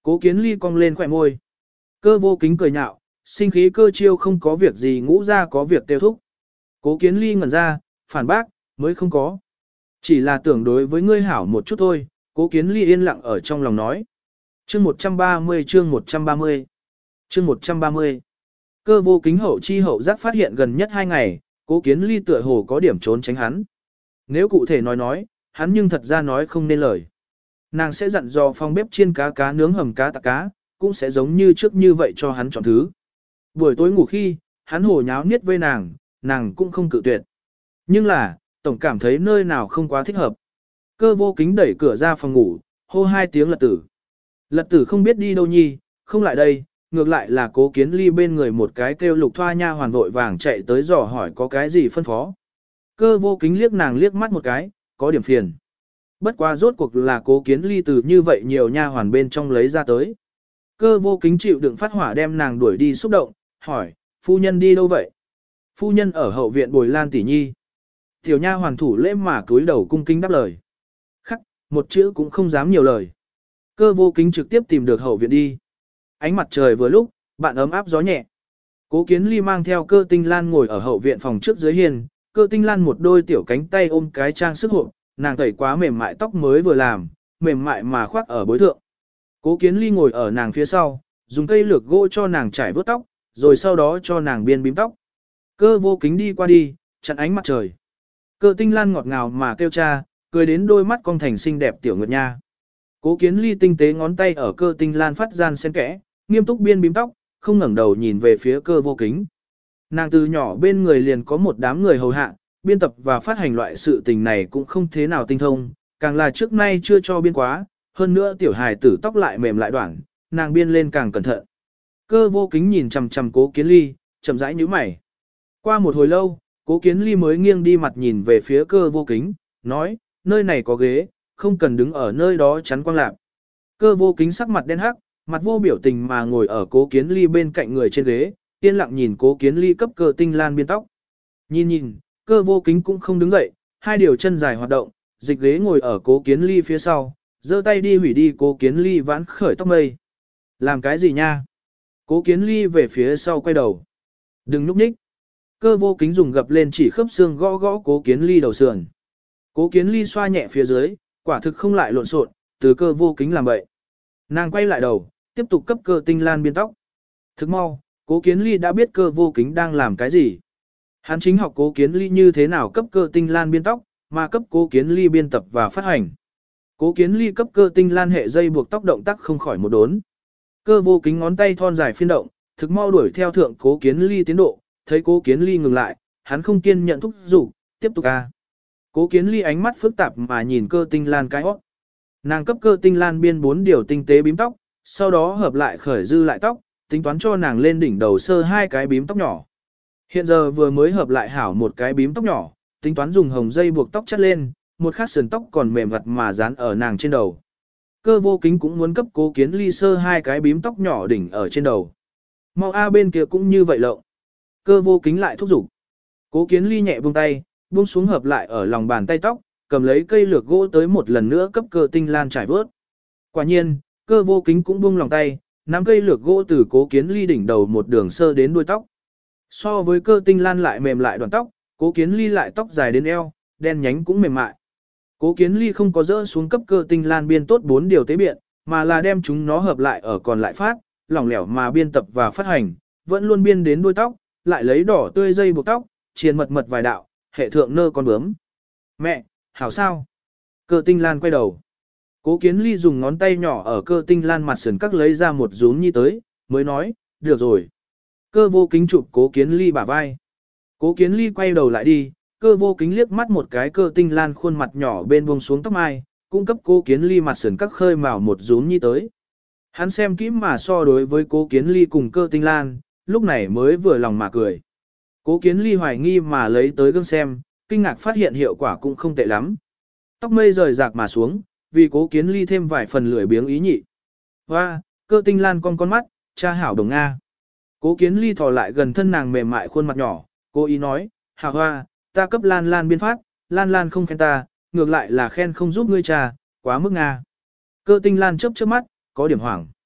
Cố Kiến Ly cong lên khỏe môi. Cơ vô kính cười nhạo, sinh khí cơ chiêu không có việc gì ngũ ra có việc tiêu thúc. Cố Kiến Ly ngẩn ra, phản bác, mới không có. Chỉ là tưởng đối với ngươi hảo một chút thôi, Cố Kiến Ly yên lặng ở trong lòng nói. Chương 130 chương 130 chương 130 Cơ vô kính hậu chi hậu giác phát hiện gần nhất 2 ngày, Cố Kiến Ly tựa hồ có điểm trốn tránh hắn. Nếu cụ thể nói, hắn nhưng thật ra nói không nên lời. Nàng sẽ dặn dò phòng bếp chiên cá nướng hầm cá tạc cá, cũng sẽ giống như trước như vậy cho hắn chọn thứ. Buổi tối ngủ khi, hắn hồ nháo niết với nàng cũng không cự tuyệt. Nhưng là, tổng cảm thấy nơi nào không quá thích hợp. Cơ vô kính đẩy cửa ra phòng ngủ, hô 2 tiếng Lật Tử. Lật Tử không biết đi đâu nhi, không lại đây, ngược lại là Cố Kiến Ly bên người một cái kêu Lục Thoa nha hoàn vội vàng chạy tới dò hỏi có cái gì phân phó. Cơ vô kính liếc nàng liếc mắt một cái, có điểm phiền. Bất quá rốt cuộc là Cố Kiến Ly từ như vậy nhiều nha hoàn bên trong lấy ra tới. Cơ vô kính chịu đựng phát hỏa đem nàng đuổi đi xúc động, hỏi, phu nhân đi đâu vậy? Phu nhân ở hậu viện bồi Lan tỷ nhi. Tiểu nha hoàn thủ lễ mà cúi đầu cung kính đáp lời. Khắc, một chữ cũng không dám nhiều lời. Cơ vô kính trực tiếp tìm được hậu viện đi. Ánh mặt trời vừa lúc, bạn ấm áp gió nhẹ. Cố Kiến Ly mang theo Cơ Tinh Lan ngồi ở hậu viện phòng trước dưới hiên, Cơ Tinh Lan một đôi tiểu cánh tay ôm cái trang sức hộp, nàng tẩy quá mềm mại tóc mới vừa làm, mềm mại mà khoác ở bối thượng. Cố Kiến Ly ngồi ở nàng phía sau, dùng cây lược gỗ cho nàng trải vớt tóc, rồi sau đó cho nàng biên bím tóc. Cơ vô kính đi qua đi, chặn ánh mặt trời. Cơ Tinh Lan ngọt ngào mà kêu cha, cười đến đôi mắt cong thành xinh đẹp tiểu nguyệt nha. Cố Kiến Ly tinh tế ngón tay ở Cơ Tinh Lan phát gian xen kẽ, nghiêm túc biên bím tóc, không ngẩng đầu nhìn về phía Cơ vô kính. Nàng từ nhỏ bên người liền có một đám người hầu hạ, biên tập và phát hành loại sự tình này cũng không thế nào tinh thông, càng là trước nay chưa cho biên quá, hơn nữa tiểu hài tử tóc lại mềm lại đoạn, nàng biên lên càng cẩn thận. Cơ vô kính nhìn chằm chằm Cố Kiến Ly, chậm rãi nhíu mày. Qua một hồi lâu, Cố Kiến Ly mới nghiêng đi mặt nhìn về phía Cơ vô kính, nói, nơi này có ghế, không cần đứng ở nơi đó chắn quang lạp. Cơ vô kính sắc mặt đen hắc, mặt vô biểu tình mà ngồi ở Cố Kiến Ly bên cạnh người trên ghế, yên lặng nhìn Cố Kiến Ly cấp Cơ Tinh Lan biên tóc. Nhìn, Cơ vô kính cũng không đứng dậy, hai điều chân dài hoạt động, dịch ghế ngồi ở Cố Kiến Ly phía sau, giơ tay đi hủy đi Cố Kiến Ly vãn khởi tóc mây. Làm cái gì nha? Cố Kiến Ly về phía sau quay đầu. Đừng núp nhích. Cơ vô kính dùng gập lên chỉ khớp xương gõ gõ Cố Kiến Ly đầu sườn. Cố Kiến Ly xoa nhẹ phía dưới, quả thực không lại lộn xộn, từ Cơ vô kính làm vậy. Nàng quay lại đầu, tiếp tục cấp Cơ Tinh Lan biên tóc. Thức mau, Cố Kiến Ly đã biết Cơ vô kính đang làm cái gì. Hắn chính học Cố Kiến Ly như thế nào cấp Cơ Tinh Lan biên tóc, mà cấp Cố Kiến Ly biên tập và phát hành. Cố Kiến Ly cấp Cơ Tinh Lan hệ dây buộc tóc động tác không khỏi một đốn. Cơ vô kính ngón tay thon dài phiên động, thực mau đuổi theo thượng Cố Kiến Ly tiến độ, thấy Cố Kiến Ly ngừng lại, hắn không kiên nhận thúc giục, tiếp tục a. Cố Kiến Ly ánh mắt phức tạp mà nhìn Cơ Tinh Lan cái hót. Nàng cấp Cơ Tinh Lan biên 4 điều tinh tế bím tóc, sau đó hợp lại khởi dư lại tóc, tính toán cho nàng lên đỉnh đầu sơ 2 cái bím tóc nhỏ. Hiện giờ vừa mới hợp lại hảo một cái bím tóc nhỏ, tính toán dùng hồng dây buộc tóc chắt lên, một khát sườn tóc còn mềm vặt mà dán ở nàng trên đầu. Cơ vô kính cũng muốn cấp Cố Kiến Ly sơ 2 cái bím tóc nhỏ đỉnh ở trên đầu. Mau a bên kia cũng như vậy lộng. Cơ vô kính lại thúc giục. Cố Kiến Ly nhẹ buông tay, buông xuống hợp lại ở lòng bàn tay tóc, cầm lấy cây lược gỗ tới một lần nữa cấp Cơ Tinh Lan trải vớt. Quả nhiên, Cơ vô kính cũng buông lòng tay, nắm cây lược gỗ từ Cố Kiến Ly đỉnh đầu một đường sơ đến đuôi tóc. So với Cơ Tinh Lan lại mềm lại đoạn tóc, Cố Kiến Ly lại tóc dài đến eo, đen nhánh cũng mềm mại. Cố Kiến Ly không có dỡ xuống cấp Cơ Tinh Lan biên tốt 4 điều tế biện, mà là đem chúng nó hợp lại ở còn lại phát, lỏng lẻo mà biên tập và phát hành, vẫn luôn biên đến đuôi tóc, lại lấy đỏ tươi dây buộc tóc, triền mật mật vài đạo, hệ thượng nơ con bướm. Mẹ, hảo sao? Cơ Tinh Lan quay đầu. Cố Kiến Ly dùng ngón tay nhỏ ở Cơ Tinh Lan mặt sườn cắt lấy ra một rúm nhi tới, mới nói, được rồi. Cơ vô kính chụp Cố Kiến Ly bả vai. Cố Kiến Ly quay đầu lại đi, Cơ vô kính liếc mắt một cái Cơ Tinh Lan khuôn mặt nhỏ bên buông xuống tóc mai, cung cấp Cố Kiến Ly mặt sườn cắt khơi mào một rúm nhi tới. Hắn xem kỹ mà so đối với Cố Kiến Ly cùng Cơ Tinh Lan, lúc này mới vừa lòng mà cười. Cố Kiến Ly hoài nghi mà lấy tới gương xem, kinh ngạc phát hiện hiệu quả cũng không tệ lắm. Tóc mây rời rạc mà xuống, vì Cố Kiến Ly thêm vài phần lười biếng ý nhị. Hoa, Cơ Tinh Lan con mắt, cha hảo đồng Nga. Cố Kiến Ly thò lại gần thân nàng mềm mại khuôn mặt nhỏ, cố ý nói, hảo hoa, ta cấp Lan Lan biên phát, Lan Lan không khen ta, ngược lại là khen không giúp ngươi cha, quá mức Nga. Cơ Tinh Lan chớp chớp mắt, có điểm hoảng.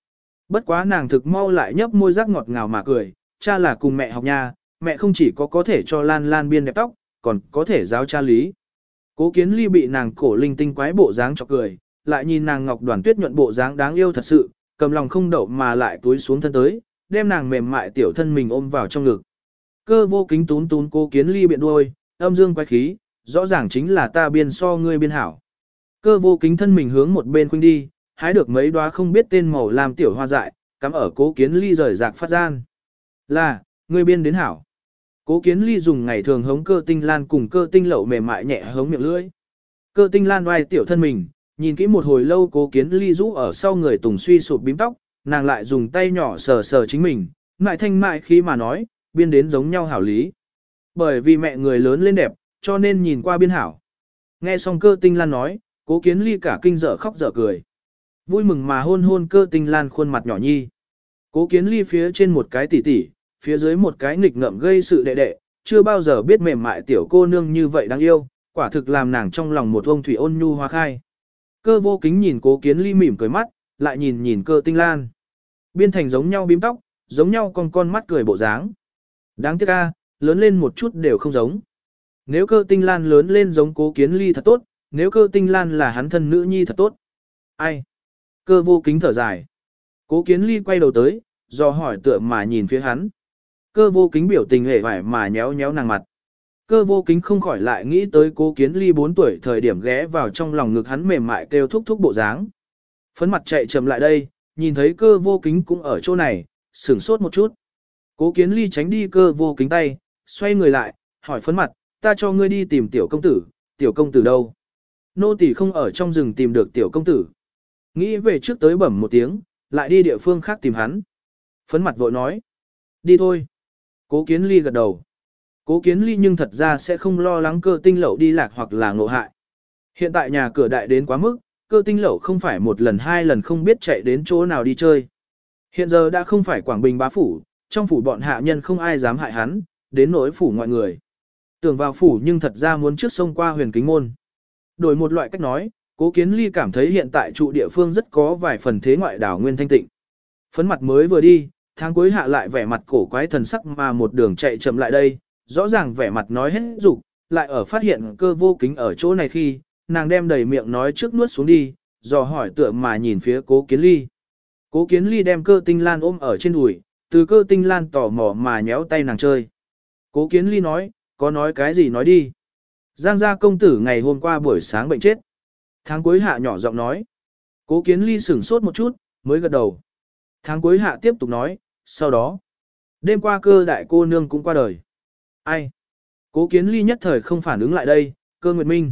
Bất quá nàng thực mau lại nhấp môi rắc ngọt ngào mà cười, cha là cùng mẹ học nha, mẹ không chỉ có thể cho Lan Lan biên đẹp tóc, còn có thể giáo cha lý. Cố Kiến Ly bị nàng cổ linh tinh quái bộ dáng chọc cười, lại nhìn nàng ngọc đoàn tuyết nhuận bộ dáng đáng yêu thật sự, cầm lòng không đậu mà lại túi xuống thân tới, đem nàng mềm mại tiểu thân mình ôm vào trong ngực. Cơ vô kính tún tún Cố Kiến Ly biện đuôi, âm dương quái khí, rõ ràng chính là ta biên so ngươi biên hảo. Cơ vô kính thân mình hướng một bên khuynh đi, hái được mấy đóa không biết tên màu làm tiểu hoa dại, cắm ở Cố Kiến Ly rời rạc phát gian. Là, ngươi biên đến hảo. Cố Kiến Ly dùng ngày thường hống Cơ Tinh Lan cùng Cơ Tinh Lậu mềm mại nhẹ hống miệng lưỡi. Cơ Tinh Lan oai tiểu thân mình, nhìn kỹ một hồi lâu Cố Kiến Ly rũ ở sau người tùng suy sụp bím tóc, nàng lại dùng tay nhỏ sờ sờ chính mình, mại thanh mại khí mà nói, biên đến giống nhau hảo lý. Bởi vì mẹ người lớn lên đẹp, cho nên nhìn qua biên hảo. Nghe xong Cơ Tinh Lan nói, Cố Kiến Ly cả kinh dở khóc dở cười. Vui mừng mà hôn hôn Cơ Tinh Lan khuôn mặt nhỏ nhi. Cố Kiến Ly phía trên một cái tỉ tỉ, phía dưới một cái nghịch ngợm gây sự đệ đệ, chưa bao giờ biết mềm mại tiểu cô nương như vậy đáng yêu, quả thực làm nàng trong lòng một ông thủy ôn nhu hoa khai. Cơ vô kính nhìn Cố Kiến Ly mỉm cười mắt, lại nhìn nhìn Cơ Tinh Lan. Biên thành giống nhau bím tóc, giống nhau con mắt cười bộ dáng. Đáng tiếc a, lớn lên một chút đều không giống. Nếu Cơ Tinh Lan lớn lên giống Cố Kiến Ly thật tốt, nếu Cơ Tinh Lan là hắn thân nữ nhi thật tốt. Ai? Cơ vô kính thở dài. Cố Kiến Ly quay đầu tới, do hỏi tựa mà nhìn phía hắn. Cơ vô kính biểu tình hề vải mà nhéo nhéo nàng mặt. Cơ vô kính không khỏi lại nghĩ tới Cố Kiến Ly 4 tuổi thời điểm ghé vào trong lòng ngực hắn mềm mại kêu thúc thúc bộ dáng. Phấn mặt chạy chậm lại đây, nhìn thấy Cơ vô kính cũng ở chỗ này, sửng sốt một chút. Cố Kiến Ly tránh đi Cơ vô kính tay, xoay người lại, hỏi phấn mặt, ta cho ngươi đi tìm tiểu công tử đâu? Nô tỳ không ở trong rừng tìm được tiểu công tử. Nghĩ về trước tới bẩm một tiếng, lại đi địa phương khác tìm hắn. Phấn mặt vội nói, đi thôi. Cố Kiến Ly gật đầu. Cố Kiến Ly nhưng thật ra sẽ không lo lắng Cơ Tinh Lậu đi lạc hoặc là ngộ hại. Hiện tại nhà cửa đại đến quá mức, Cơ Tinh Lậu không phải một lần hai lần không biết chạy đến chỗ nào đi chơi. Hiện giờ đã không phải Quảng Bình bá phủ, trong phủ bọn hạ nhân không ai dám hại hắn, đến nỗi phủ ngoại người. Tưởng vào phủ nhưng thật ra muốn trước sông qua Huyền Kính Môn. Đổi một loại cách nói, Cố Kiến Ly cảm thấy hiện tại trụ địa phương rất có vài phần thế ngoại đảo nguyên thanh tịnh. Phấn mặt mới vừa đi, tháng cuối hạ lại vẻ mặt cổ quái thần sắc mà một đường chạy chậm lại đây, rõ ràng vẻ mặt nói hết dục, lại ở phát hiện Cơ vô kính ở chỗ này khi, nàng đem đầy miệng nói trước nuốt xuống đi, dò hỏi tựa mà nhìn phía Cố Kiến Ly. Cố Kiến Ly đem Cơ Tinh Lan ôm ở trên đùi, từ Cơ Tinh Lan tò mò mà nhéo tay nàng chơi. Cố Kiến Ly nói, có nói cái gì nói đi. Giang gia công tử ngày hôm qua buổi sáng bệnh chết. Tháng cuối hạ nhỏ giọng nói. Cố Kiến Ly sửng sốt một chút, mới gật đầu. Tháng cuối hạ tiếp tục nói, sau đó. Đêm qua Cơ đại cô nương cũng qua đời. Ai? Cố Kiến Ly nhất thời không phản ứng lại đây, Cơ Nguyệt Minh.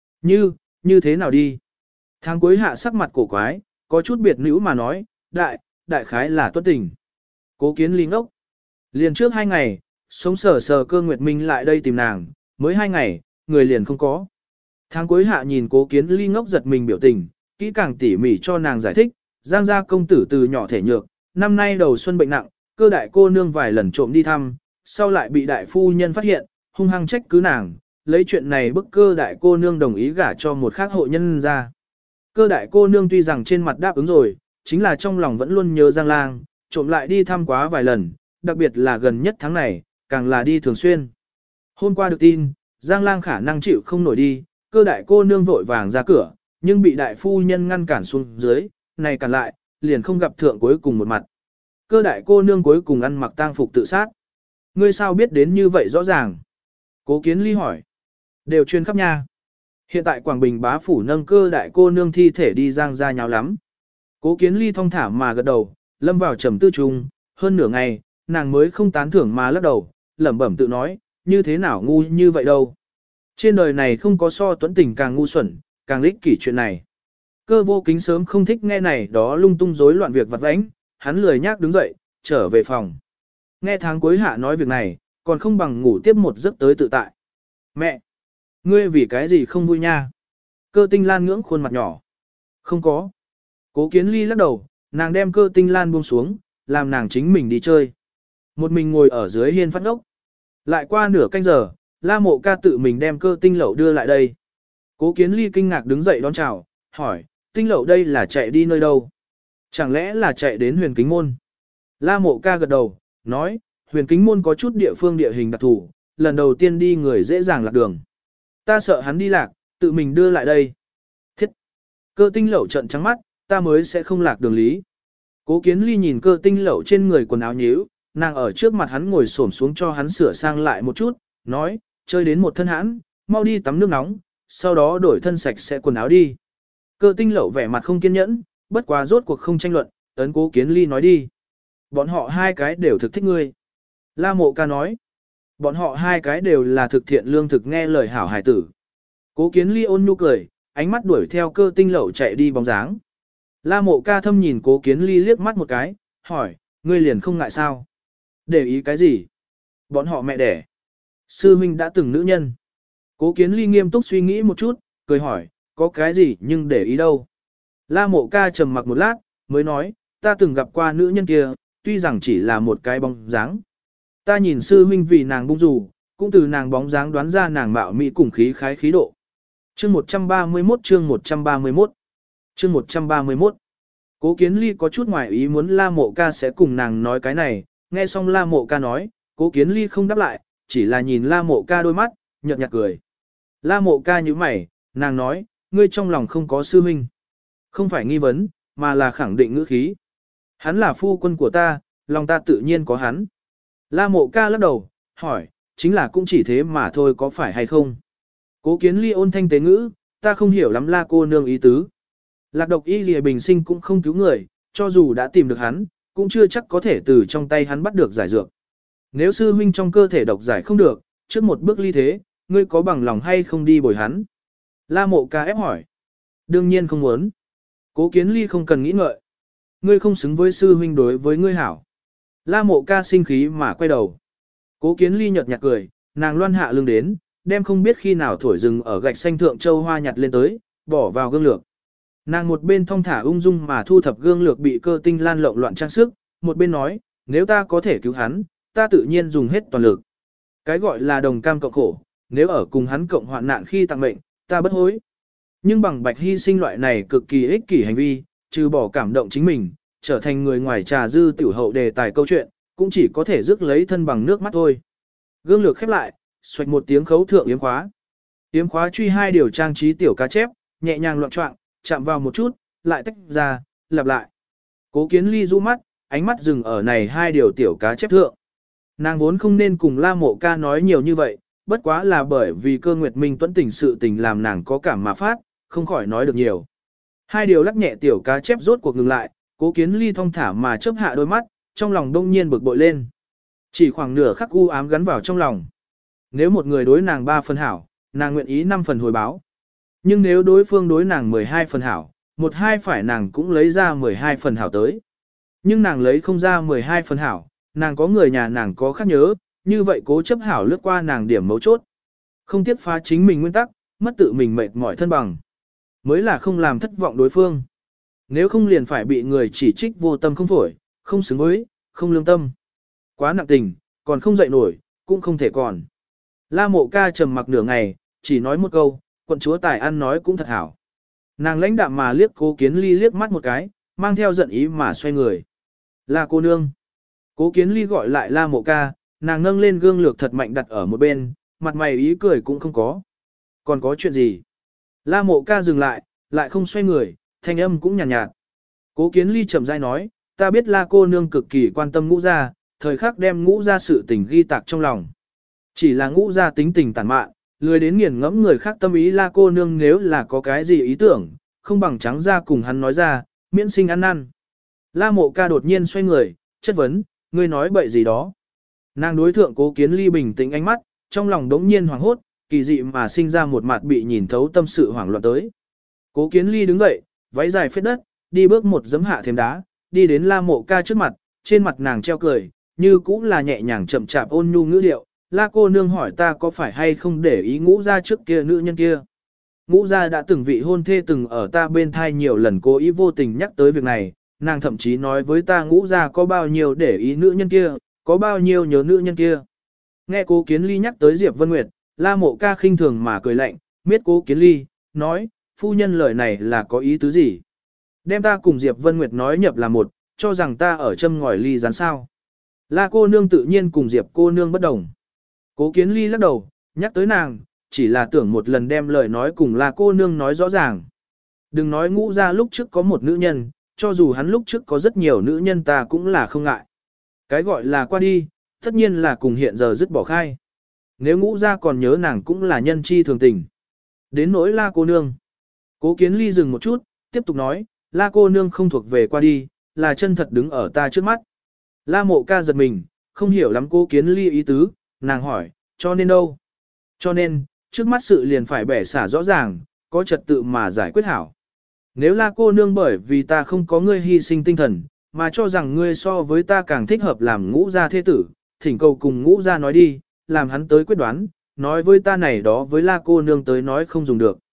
Như thế nào đi? Tháng cuối hạ sắc mặt cổ quái, có chút biệt nữ mà nói, đại khái là tuất tình. Cố Kiến Ly ngốc. Liền trước 2 ngày, sống sờ Cơ Nguyệt Minh lại đây tìm nàng, mới 2 ngày, người liền không có. Tháng cuối hạ nhìn Cố Kiến Ly ngốc giật mình biểu tình, kỹ càng tỉ mỉ cho nàng giải thích, Giang gia công tử từ nhỏ thể nhược, năm nay đầu xuân bệnh nặng, Cơ đại cô nương vài lần trộm đi thăm, sau lại bị đại phu nhân phát hiện, hung hăng trách cứ nàng, lấy chuyện này bức Cơ đại cô nương đồng ý gả cho một khác hộ nhân ra. Cơ đại cô nương tuy rằng trên mặt đáp ứng rồi, chính là trong lòng vẫn luôn nhớ Giang lang, trộm lại đi thăm quá vài lần, đặc biệt là gần nhất tháng này, càng là đi thường xuyên. Hôm qua được tin, Giang lang khả năng chịu không nổi đi, Cơ đại cô nương vội vàng ra cửa, nhưng bị đại phu nhân ngăn cản xuống dưới, này cản lại, liền không gặp thượng cuối cùng một mặt. Cơ đại cô nương cuối cùng ăn mặc tang phục tự sát. Ngươi sao biết đến như vậy rõ ràng? Cố Kiến Ly hỏi. Đều truyền khắp nhà. Hiện tại Quảng Bình bá phủ nâng Cơ đại cô nương thi thể đi Giang ra nháo lắm. Cố Kiến Ly thong thả mà gật đầu, lâm vào trầm tư trung, hơn nửa ngày, nàng mới không tán thưởng mà lắc đầu, lẩm bẩm tự nói, như thế nào ngu như vậy đâu. Trên đời này không có so tuấn tình càng ngu xuẩn, càng ích kỷ chuyện này. Cơ vô kính sớm không thích nghe này đó lung tung rối loạn việc vặt vãnh, hắn lười nhác đứng dậy, trở về phòng. Nghe tháng cuối hạ nói việc này, còn không bằng ngủ tiếp một giấc tới tự tại. Mẹ! Ngươi vì cái gì không vui nha? Cơ Tinh Lan ngưỡng khuôn mặt nhỏ. Không có. Cố Kiến Ly lắc đầu, nàng đem Cơ Tinh Lan buông xuống, làm nàng chính mình đi chơi. Một mình ngồi ở dưới hiên phát ốc. Lại qua nửa canh giờ, La Mộ Ca tự mình đem Cơ Tinh Lậu đưa lại đây. Cố Kiến Ly kinh ngạc đứng dậy đón chào, hỏi, Tinh Lậu đây là chạy đi nơi đâu? Chẳng lẽ là chạy đến huyền kính môn? La mộ ca gật đầu, nói, huyền kính môn có chút địa phương địa hình đặc thù, lần đầu tiên đi người dễ dàng lạc đường. Ta sợ hắn đi lạc, tự mình đưa lại đây. Thiết! Cơ tinh lẩu trận trắng mắt, ta mới sẽ không lạc đường lý. Cố Kiến Ly nhìn cơ tinh lẩu trên người quần áo nhíu, nàng ở trước mặt hắn ngồi xổm xuống cho hắn sửa sang lại một chút, nói, chơi đến một thân hãn, mau đi tắm nước nóng, sau đó đổi thân sạch sẽ quần áo đi. Cơ tinh lẩu vẻ mặt không kiên nhẫn, bất quá rốt cuộc không tranh luận, ấn Cố Kiến Ly nói đi. Bọn họ hai cái đều thực thích ngươi. La mộ ca nói, bọn họ hai cái đều là thực thiện lương thực nghe lời hảo hài tử. Cố Kiến Ly ôn nhu cười, ánh mắt đuổi theo cơ tinh lẩu chạy đi bóng dáng. La mộ ca thâm nhìn Cố Kiến Ly liếc mắt một cái, hỏi, ngươi liền không ngại sao? Để ý cái gì? Bọn họ mẹ đẻ. Sư huynh đã từng nữ nhân. Cố Kiến Ly nghiêm túc suy nghĩ một chút, cười hỏi, có cái gì nhưng để ý đâu? La mộ ca trầm mặc một lát, mới nói, ta từng gặp qua nữ nhân kia, tuy rằng chỉ là một cái bóng dáng. Ta nhìn sư huynh vì nàng bung rủ, cũng từ nàng bóng dáng đoán ra nàng mạo mỹ cùng khí khái khí độ. Chương 131 chương 131 chương 131 Cố Kiến Ly có chút ngoài ý muốn La Mộ Ca sẽ cùng nàng nói cái này, nghe xong La Mộ Ca nói, Cố Kiến Ly không đáp lại, chỉ là nhìn La Mộ Ca đôi mắt, nhợt nhạt cười. La Mộ Ca nhíu mày, nàng nói, ngươi trong lòng không có sư huynh. Không phải nghi vấn, mà là khẳng định ngữ khí. Hắn là phu quân của ta, lòng ta tự nhiên có hắn. La Mộ Ca lắc đầu, hỏi, chính là cũng chỉ thế mà thôi có phải hay không? Cố Kiến Ly ôn thanh tế ngữ, ta không hiểu lắm La cô nương ý tứ. Lạc độc y lìa bình sinh cũng không cứu người, cho dù đã tìm được hắn, cũng chưa chắc có thể từ trong tay hắn bắt được giải dược. Nếu sư huynh trong cơ thể độc giải không được, trước một bước ly thế, ngươi có bằng lòng hay không đi bồi hắn? La Mộ Ca ép hỏi. Đương nhiên không muốn. Cố Kiến Ly không cần nghĩ ngợi. Ngươi không xứng với sư huynh đối với ngươi hảo. La Mộ Ca sinh khí mà quay đầu. Cố Kiến Ly nhợt nhạt cười, nàng loan hạ lưng đến, đem không biết khi nào thổi rừng ở gạch xanh thượng châu hoa nhặt lên tới, bỏ vào gương lược. Nàng một bên thong thả ung dung mà thu thập gương lược bị cơ tinh lan lộn loạn trang sức, một bên nói, nếu ta có thể cứu hắn, ta tự nhiên dùng hết toàn lực. Cái gọi là đồng cam cộng khổ, nếu ở cùng hắn cộng hoạn nạn khi tặng mệnh, ta bất hối. Nhưng bằng bạch hy sinh loại này cực kỳ ích kỷ hành vi, trừ bỏ cảm động chính mình, trở thành người ngoài trà dư tiểu hậu đề tài câu chuyện, cũng chỉ có thể rước lấy thân bằng nước mắt thôi. Gương lược khép lại, xoạch một tiếng khấu thượng yếm khóa. Yếm khóa truy hai điều trang trí tiểu cá chép, nhẹ nhàng loạn trọng, chạm vào một chút, lại tách ra, lặp lại. Cố Kiến Ly du mắt, ánh mắt dừng ở này hai điều tiểu cá chép thượng. Nàng vốn không nên cùng La Mộ Ca nói nhiều như vậy, bất quá là bởi vì Cơ Nguyệt Minh tuẫn tình sự tình làm nàng có cảm mà phát, không khỏi nói được nhiều. Hai điều lắc nhẹ tiểu cá chép rốt cuộc ngừng lại, Cố Kiến Ly thong thả mà chớp hạ đôi mắt, trong lòng đông nhiên bực bội lên. Chỉ khoảng nửa khắc u ám gắn vào trong lòng. Nếu một người đối nàng 3 phần hảo, nàng nguyện ý 5 phần hồi báo. Nhưng nếu đối phương đối nàng 12 phần hảo, 1-2 phải nàng cũng lấy ra 12 phần hảo tới. Nhưng nàng lấy không ra 12 phần hảo, nàng có người nhà nàng có khác nhớ, như vậy cố chấp hảo lướt qua nàng điểm mấu chốt. Không tiếp phá chính mình nguyên tắc, mất tự mình mệt mỏi thân bằng. Mới là không làm thất vọng đối phương. Nếu không liền phải bị người chỉ trích vô tâm không phổi, không xứng với, không lương tâm. Quá nặng tình, còn không dậy nổi, cũng không thể còn. La Mộ Ca trầm mặc nửa ngày, chỉ nói một câu, quận chúa tài ăn nói cũng thật hảo. Nàng lãnh đạm mà liếc Cố Kiến Ly liếc mắt một cái, mang theo giận ý mà xoay người. Là cô nương. Cố Kiến Ly gọi lại La Mộ Ca, nàng nâng lên gương lược thật mạnh đặt ở một bên, mặt mày ý cười cũng không có. Còn có chuyện gì? La Mộ Ca dừng lại, lại không xoay người, thanh âm cũng nhàn nhạt. Cố Kiến Ly chậm rãi nói, ta biết La cô nương cực kỳ quan tâm Ngũ gia, thời khắc đem Ngũ gia sự tình ghi tạc trong lòng. Chỉ là Ngũ gia tính tình tàn mạn, lười đến nghiền ngẫm người khác tâm ý. La cô nương nếu là có cái gì ý tưởng, không bằng trắng ra cùng hắn nói ra, miễn sinh ăn năn. La Mộ Ca đột nhiên xoay người, chất vấn, ngươi nói bậy gì đó. Nàng đối thượng Cố Kiến Ly bình tĩnh ánh mắt, trong lòng đống nhiên hoảng hốt, kỳ dị mà sinh ra một mặt bị nhìn thấu tâm sự hoảng loạn tới. Cố Kiến Ly đứng dậy, váy dài phết đất, đi bước một giấm hạ thềm đá, đi đến La Mộ Ca trước mặt, trên mặt nàng treo cười, như cũng là nhẹ nhàng chậm chạp ôn nhu ngữ điệu. La cô nương hỏi ta có phải hay không để ý Ngũ gia trước kia nữ nhân kia. Ngũ gia đã từng vị hôn thê từng ở ta bên thai nhiều lần cố ý vô tình nhắc tới việc này, nàng thậm chí nói với ta Ngũ gia có bao nhiêu để ý nữ nhân kia, có bao nhiêu nhớ nữ nhân kia. Nghe Cố Kiến Ly nhắc tới Diệp Vân Nguyệt, La Mộ Ca khinh thường mà cười lạnh, miết Cố Kiến Ly, nói, phu nhân lời này là có ý tứ gì? Đem ta cùng Diệp Vân Nguyệt nói nhập là một, cho rằng ta ở châm ngòi ly rán sao. La cô nương tự nhiên cùng Diệp cô nương bất đồng. Cố Kiến Ly lắc đầu, nhắc tới nàng, chỉ là tưởng một lần đem lời nói cùng La cô nương nói rõ ràng. Đừng nói Ngũ gia lúc trước có một nữ nhân, cho dù hắn lúc trước có rất nhiều nữ nhân ta cũng là không ngại. Cái gọi là qua đi, tất nhiên là cùng hiện giờ dứt bỏ khai. Nếu Ngũ gia còn nhớ nàng cũng là nhân chi thường tình. Đến nỗi La cô nương. Cố Kiến Ly dừng một chút, tiếp tục nói, La cô nương không thuộc về qua đi, là chân thật đứng ở ta trước mắt. La Mộ Ca giật mình, không hiểu lắm Cố Kiến Ly ý tứ, nàng hỏi, cho nên đâu? Cho nên, trước mắt sự liền phải bẻ xả rõ ràng, có trật tự mà giải quyết hảo. Nếu La cô nương bởi vì ta không có ngươi hy sinh tinh thần, mà cho rằng ngươi so với ta càng thích hợp làm Ngũ gia thế tử, thỉnh cầu cùng Ngũ gia nói đi, làm hắn tới quyết đoán, nói với ta này đó với La cô nương tới nói không dùng được.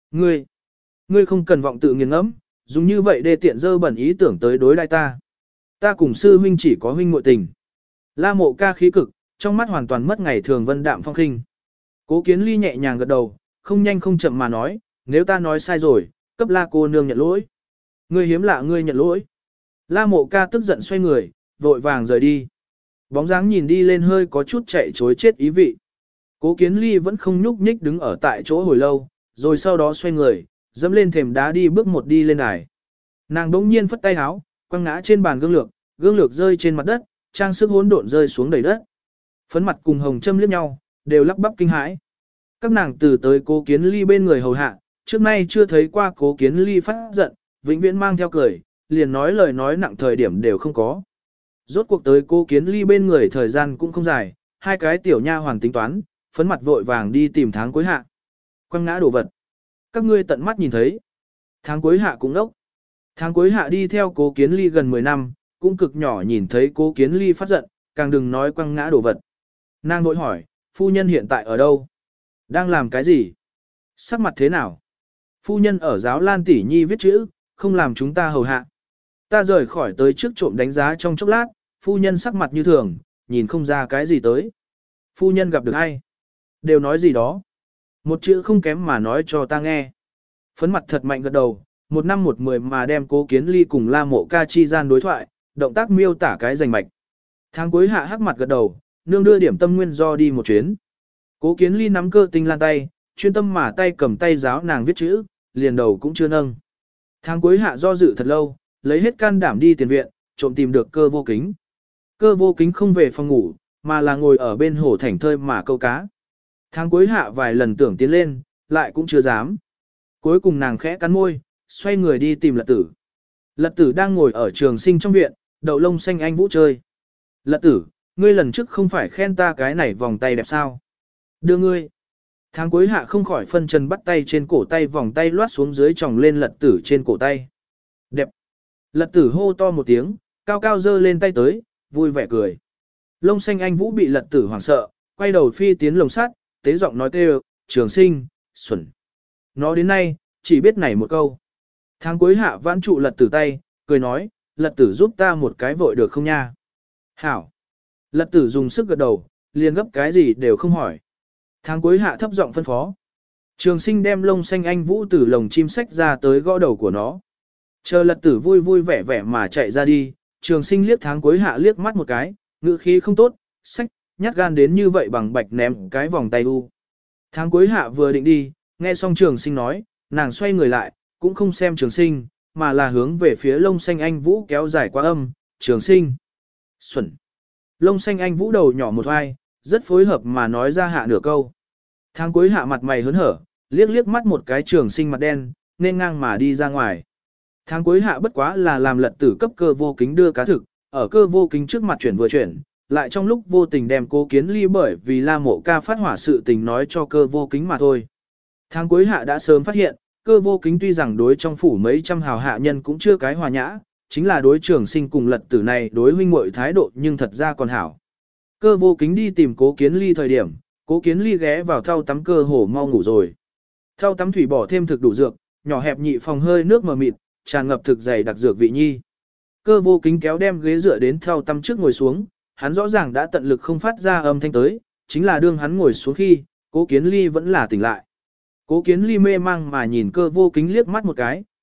Ngươi không cần vọng tự nghiền ngẫm, dùng như vậy để tiện dơ bẩn ý tưởng tới đối đãi ta. Ta cùng sư huynh chỉ có huynh muội tình. La Mộ Ca khí cực, trong mắt hoàn toàn mất ngày thường vân đạm phong khinh. Cố Kiến Ly nhẹ nhàng gật đầu, không nhanh không chậm mà nói, nếu ta nói sai rồi, cấp La cô nương nhận lỗi. Ngươi hiếm lạ ngươi nhận lỗi. La Mộ Ca tức giận xoay người, vội vàng rời đi. Bóng dáng nhìn đi lên hơi có chút chạy chối chết ý vị. Cố Kiến Ly vẫn không nhúc nhích đứng ở tại chỗ hồi lâu, rồi sau đó xoay người, dẫm lên thềm đá đi bước một đi lên đài. Nàng đống nhiên phất tay háo, quăng ngã trên bàn gương lược rơi trên mặt đất, trang sức hỗn độn rơi xuống đầy đất. Phấn mặt cùng hồng châm liếc nhau, đều lắp bắp kinh hãi. Các nàng từ tới Cố Kiến Ly bên người hầu hạ, trước nay chưa thấy qua Cố Kiến Ly phát giận, vĩnh viễn mang theo cười, liền nói lời nói nặng thời điểm đều không có. Rốt cuộc tới Cố Kiến Ly bên người thời gian cũng không dài, hai cái tiểu nha hoàn tính toán, phấn mặt vội vàng đi tìm Tháng Cuối Hạ. Quăng ngã đồ vật. Các ngươi tận mắt nhìn thấy. Tháng Cuối Hạ cũng đốc. Tháng Cuối Hạ đi theo Cố Kiến Ly gần 10 năm, cũng cực nhỏ nhìn thấy Cố Kiến Ly phát giận, càng đừng nói quăng ngã đồ vật. Nàng vội hỏi, phu nhân hiện tại ở đâu? Đang làm cái gì? Sắc mặt thế nào? Phu nhân ở giáo Lan Tỷ Nhi viết chữ, không làm chúng ta hầu hạ. Ta rời khỏi tới trước trộm đánh giá trong chốc lát, phu nhân sắc mặt như thường, nhìn không ra cái gì tới. Phu nhân gặp được ai? Đều nói gì đó? Một chữ không kém mà nói cho ta nghe. Phấn mặt thật mạnh gật đầu, 1 năm 1 10 mà đem Cố Kiến Ly cùng La Mộ Ca chi gian đối thoại, động tác miêu tả cái rành mạch. Tháng Cuối Hạ hắc mặt gật đầu, nương đưa điểm tâm nguyên do đi một chuyến. Cố Kiến Ly nắm cơ tinh lan tay, chuyên tâm mà tay cầm tay giáo nàng viết chữ, liền đầu cũng chưa nâng. Tháng Cuối Hạ do dự thật lâu, lấy hết can đảm đi tiền viện, trộm tìm được Cơ Vô Kính. Cơ Vô Kính không về phòng ngủ, mà là ngồi ở bên hồ thảnh thơi mà câu cá. Tháng Cuối Hạ vài lần tưởng tiến lên, lại cũng chưa dám. Cuối cùng nàng khẽ cắn môi, xoay người đi tìm Lật Tử. Lật Tử đang ngồi ở Trường Sinh trong viện, đậu lông xanh anh vũ chơi. Lật Tử, ngươi lần trước không phải khen ta cái này vòng tay đẹp sao? Đưa ngươi. Tháng Cuối Hạ không khỏi phân trần bắt tay trên cổ tay vòng tay loát xuống dưới tròng lên Lật Tử trên cổ tay. Đẹp. Lật Tử hô to một tiếng, cao cao dơ lên tay tới, vui vẻ cười. Lông xanh anh vũ bị Lật Tử hoảng sợ, quay đầu phi tiến lồng sắt, tế giọng nói kêu, Trường Sinh, xuẩn. Nó đến nay, chỉ biết này một câu. Tháng Cuối Hạ vãn trụ Lật Tử tay, cười nói, Lật Tử giúp ta một cái vội được không nha? Hảo. Lật Tử dùng sức gật đầu, liền gấp cái gì đều không hỏi. Tháng Cuối Hạ thấp giọng phân phó. Trường Sinh đem lông xanh anh vũ từ lồng chim sách ra tới gõ đầu của nó. Chờ Lật Tử vui vui vẻ vẻ mà chạy ra đi, Trường Sinh liếc Tháng Cuối Hạ liếc mắt một cái, ngữ khí không tốt, sách, nhát gan đến như vậy bằng bạch ném cái vòng tay u. Tháng Cuối Hạ vừa định đi, nghe xong Trường Sinh nói, nàng xoay người lại, cũng không xem Trường Sinh, mà là hướng về phía lông xanh anh vũ kéo dài qua âm, Trường Sinh. Xuẩn. Lông xanh anh vũ đầu nhỏ một vai, rất phối hợp mà nói ra hạ nửa câu. Tháng Cuối Hạ mặt mày hớn hở, liếc liếc mắt một cái Trường Sinh mặt đen, nên ngang mà đi ra ngoài. Tháng Cuối Hạ bất quá là làm Lật Tử cấp Cơ Vô Kính đưa cá thực, ở Cơ Vô Kính trước mặt chuyển vừa chuyển, lại trong lúc vô tình đem Cố Kiến Ly bởi vì La Mộ Ca phát hỏa sự tình nói cho Cơ Vô Kính mà thôi. Tháng Cuối Hạ đã sớm phát hiện, Cơ Vô Kính tuy rằng đối trong phủ mấy trăm hào hạ nhân cũng chưa cái hòa nhã, chính là đối Trường Sinh cùng Lật Tử này đối huynh muội thái độ nhưng thật ra còn hảo. Cơ Vô Kính đi tìm Cố Kiến Ly thời điểm, Cố Kiến Ly ghé vào thau tắm cơ hồ mau ngủ rồi. Thau tắm thủy bỏ thêm thực đủ dược, nhỏ hẹp nhị phòng hơi nước mờ mịt, tràn ngập thực dày đặc dược vị nhi. Cơ Vô Kính kéo đem ghế dựa đến thau tắm trước ngồi xuống, hắn rõ ràng đã tận lực không phát ra âm thanh tới, chính là đương hắn ngồi xuống khi, Cố Kiến Ly vẫn là tỉnh lại. Cố Kiến Ly mê mang mà nhìn Cơ Vô Kính liếc mắt một cái,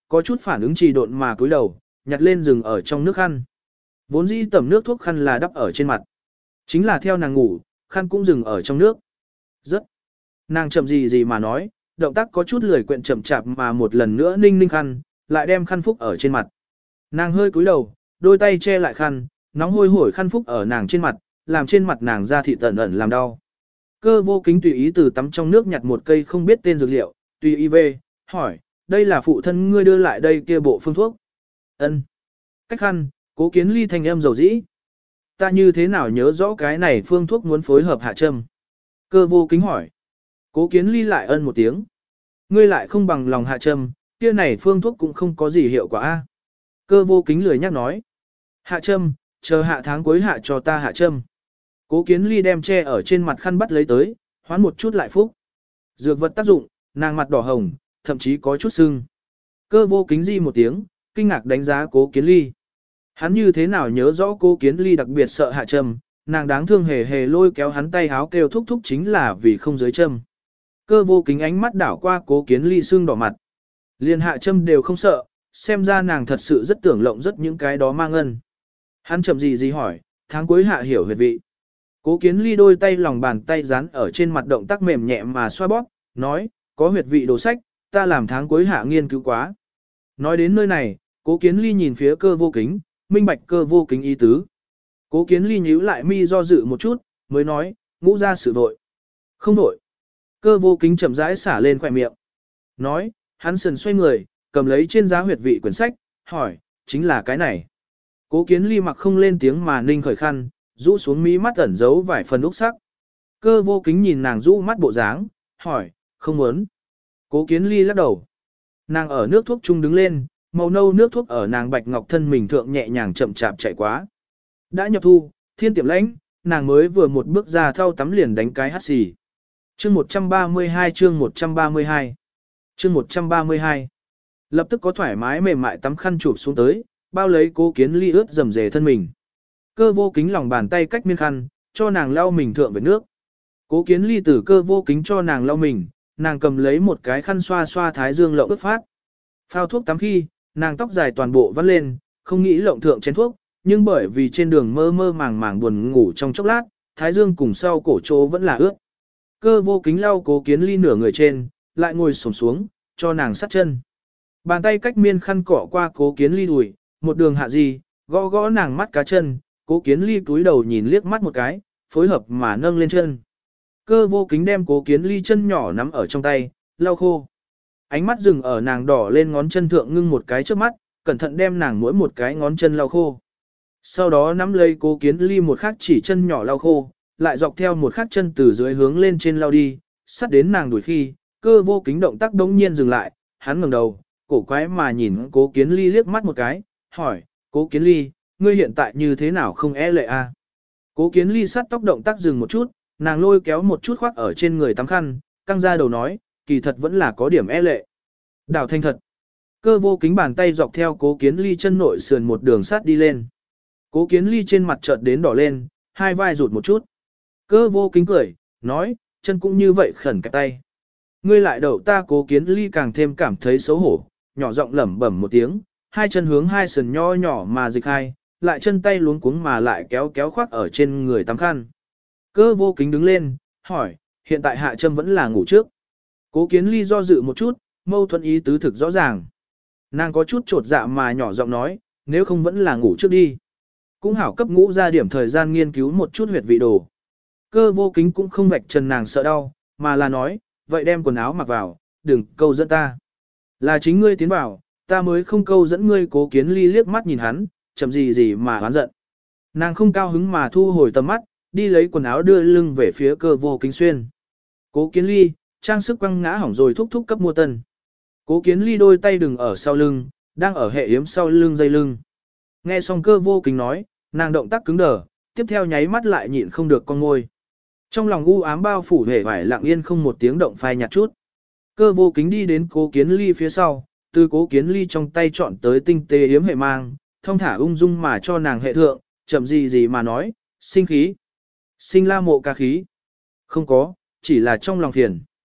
có chút phản ứng trì độn mà cúi đầu, nhặt lên rừng ở trong nước khăn. Vốn dĩ tẩm nước thuốc khăn là đắp ở trên mặt. Chính là theo nàng ngủ, khăn cũng dừng ở trong nước. Rất. Nàng chậm gì mà nói, động tác có chút lười quyện chậm chạp mà một lần nữa ninh ninh khăn, lại đem khăn phúc ở trên mặt. Nàng hơi cúi đầu, đôi tay che lại khăn, nóng hôi hổi khăn phúc ở nàng trên mặt, làm trên mặt nàng da thịt tẩn ẩn làm đau. Cơ vô kính tùy ý từ tắm trong nước nhặt một cây không biết tên dược liệu, tùy ý về, hỏi, đây là phụ thân ngươi đưa lại đây kia bộ phương thuốc. Ân. Cách khăn, Cố Kiến Ly thanh âm dầu dĩ. Ta như thế nào nhớ rõ cái này phương thuốc muốn phối hợp hạ châm? Cơ vô kính hỏi. Cố Kiến Ly lại ân một tiếng. Ngươi lại không bằng lòng hạ châm, kia này phương thuốc cũng không có gì hiệu quả a. Cơ vô kính lười nhắc nói. Hạ châm, chờ hạ tháng cuối hạ cho ta hạ châm. Cố Kiến Ly đem che ở trên mặt khăn bắt lấy tới, hoán một chút lại phúc. Dược vật tác dụng, nàng mặt đỏ hồng, thậm chí có chút sưng. Cơ vô kính di một tiếng, kinh ngạc đánh giá Cố Kiến Ly. Hắn như thế nào nhớ rõ Cố Kiến Ly đặc biệt sợ hạ châm, nàng đáng thương hề hề lôi kéo hắn tay háo kêu thúc thúc chính là vì không dưới châm. Cơ vô kính ánh mắt đảo qua Cố Kiến Ly sưng đỏ mặt. Liên hạ châm đều không sợ, xem ra nàng thật sự rất tưởng lộng rất những cái đó mang ngân. Hắn chậm gì hỏi, tháng cuối hạ hiểu huyệt vị. Cố Kiến Ly đôi tay lòng bàn tay dán ở trên mặt động tác mềm nhẹ mà xoa bóp, nói, có huyệt vị đồ sách, ta làm tháng cuối hạ nghiên cứu quá. Nói đến nơi này, Cố Kiến Ly nhìn phía cơ vô kính, minh bạch cơ vô kính ý tứ. Cố Kiến Ly nhíu lại mi do dự một chút, mới nói, ngũ ra sự vội. Không vội. Cơ vô kính chậm rãi xả lên khỏe miệng. Nói, hắn sần xoay người, cầm lấy trên giá huyệt vị quyển sách, hỏi, chính là cái này. Cố Kiến Ly mặc không lên tiếng mà ninh khởi khăn, rũ xuống mí mắt ẩn giấu vài phần úc sắc. Cơ vô kính nhìn nàng rũ mắt bộ dáng, hỏi, không muốn. Cố Kiến Ly lắc đầu. Nàng ở nước thuốc chung đứng lên, màu nâu nước thuốc ở nàng bạch ngọc thân mình thượng nhẹ nhàng chậm chạp chạy quá. Đã nhập thu, thiên tiệm lãnh, nàng mới vừa một bước ra thau tắm liền đánh cái hắt xì. Chương 132 chương 132 chương 132 Lập tức có thoải mái mềm mại tắm khăn chụp xuống tới, bao lấy Cố Kiến Ly ướt dầm dề thân mình. Cơ vô kính lòng bàn tay cách miên khăn, cho nàng lau mình thượng với nước. Cố Kiến Ly từ cơ vô kính cho nàng lau mình, nàng cầm lấy một cái khăn xoa xoa thái dương lộng ướt phát. Phao thuốc tắm khi, nàng tóc dài toàn bộ vắt lên, không nghĩ lộng thượng chén thuốc, nhưng bởi vì trên đường mơ mơ màng màng buồn ngủ trong chốc lát, thái dương cùng sau cổ chỗ vẫn là ướt. Cơ vô kính lau Cố Kiến Ly nửa người trên, lại ngồi xổm xuống, cho nàng sát chân. Bàn tay cách miên khăn cỏ qua Cố Kiến Ly đùi, một đường hạ gì, gõ gõ nàng mắt cá chân, Cố Kiến Ly túi đầu nhìn liếc mắt một cái, phối hợp mà nâng lên chân. Cơ vô kính đem Cố Kiến Ly chân nhỏ nắm ở trong tay, lau khô. Ánh mắt dừng ở nàng đỏ lên ngón chân thượng ngưng một cái trước mắt, cẩn thận đem nàng mỗi một cái ngón chân lau khô. Sau đó nắm lấy Cố Kiến Ly một khắc chỉ chân nhỏ lau khô, lại dọc theo một khắc chân từ dưới hướng lên trên lau đi, sắt đến nàng đuổi khi, cơ vô kính động tác đống nhiên dừng lại, hắn ngẩng đầu, cổ quái mà nhìn Cố Kiến Ly liếc mắt một cái, hỏi, Cố Kiến Ly, ngươi hiện tại như thế nào không e lệ a? Cố Kiến Ly sát tóc động tác dừng một chút, nàng lôi kéo một chút khoác ở trên người tắm khăn, căng ra đầu nói, kỳ thật vẫn là có điểm e lệ. Đảo thanh thật. Cơ vô kính bàn tay dọc theo Cố Kiến Ly chân nội sườn một đường sát đi lên. Cố Kiến Ly trên mặt chợt đến đỏ lên, hai vai rụt một chút. Cơ vô kính cười, nói, chân cũng như vậy khẩn cái tay. Ngươi lại đậu ta. Cố Kiến Ly càng thêm cảm thấy xấu hổ, nhỏ giọng lẩm bẩm một tiếng, hai chân hướng hai sườn nho nhỏ mà dịch hai, lại chân tay luống cuống mà lại kéo kéo khoác ở trên người tắm khăn. Cơ vô kính đứng lên, hỏi, hiện tại hạ châm vẫn là ngủ trước. Cố Kiến Ly do dự một chút, mâu thuẫn ý tứ thực rõ ràng. Nàng có chút trột dạ mà nhỏ giọng nói, nếu không vẫn là ngủ trước đi. Cũng hảo cấp ngũ ra điểm thời gian nghiên cứu một chút huyệt vị đồ. Cơ vô kính cũng không vạch trần nàng sợ đau, mà là nói, vậy đem quần áo mặc vào, đừng câu dẫn ta. Là chính ngươi tiến vào, ta mới không câu dẫn ngươi. Cố Kiến Ly liếc mắt nhìn hắn, chậm gì mà oán giận. Nàng không cao hứng mà thu hồi tầm mắt, đi lấy quần áo đưa lưng về phía cơ vô kính xuyên. Cố Kiến Ly, trang sức quăng ngã hỏng rồi thúc thúc cấp mua tân. Cố Kiến Ly đôi tay đừng ở sau lưng, đang ở hệ yếm sau lưng dây lưng. Nghe xong cơ vô kính nói, nàng động tác cứng đờ, tiếp theo nháy mắt lại nhịn không được con ngôi. Trong lòng u ám bao phủ hề vải lặng yên không một tiếng động phai nhạt chút. Cơ vô kính đi đến Cố Kiến Ly phía sau, từ Cố Kiến Ly trong tay chọn tới tinh tế yếm hệ mang, thong thả ung dung mà cho nàng hệ thượng, chậm gì mà nói, sinh khí. Sinh la mộ ca khí. Không có, chỉ là trong lòng phiền.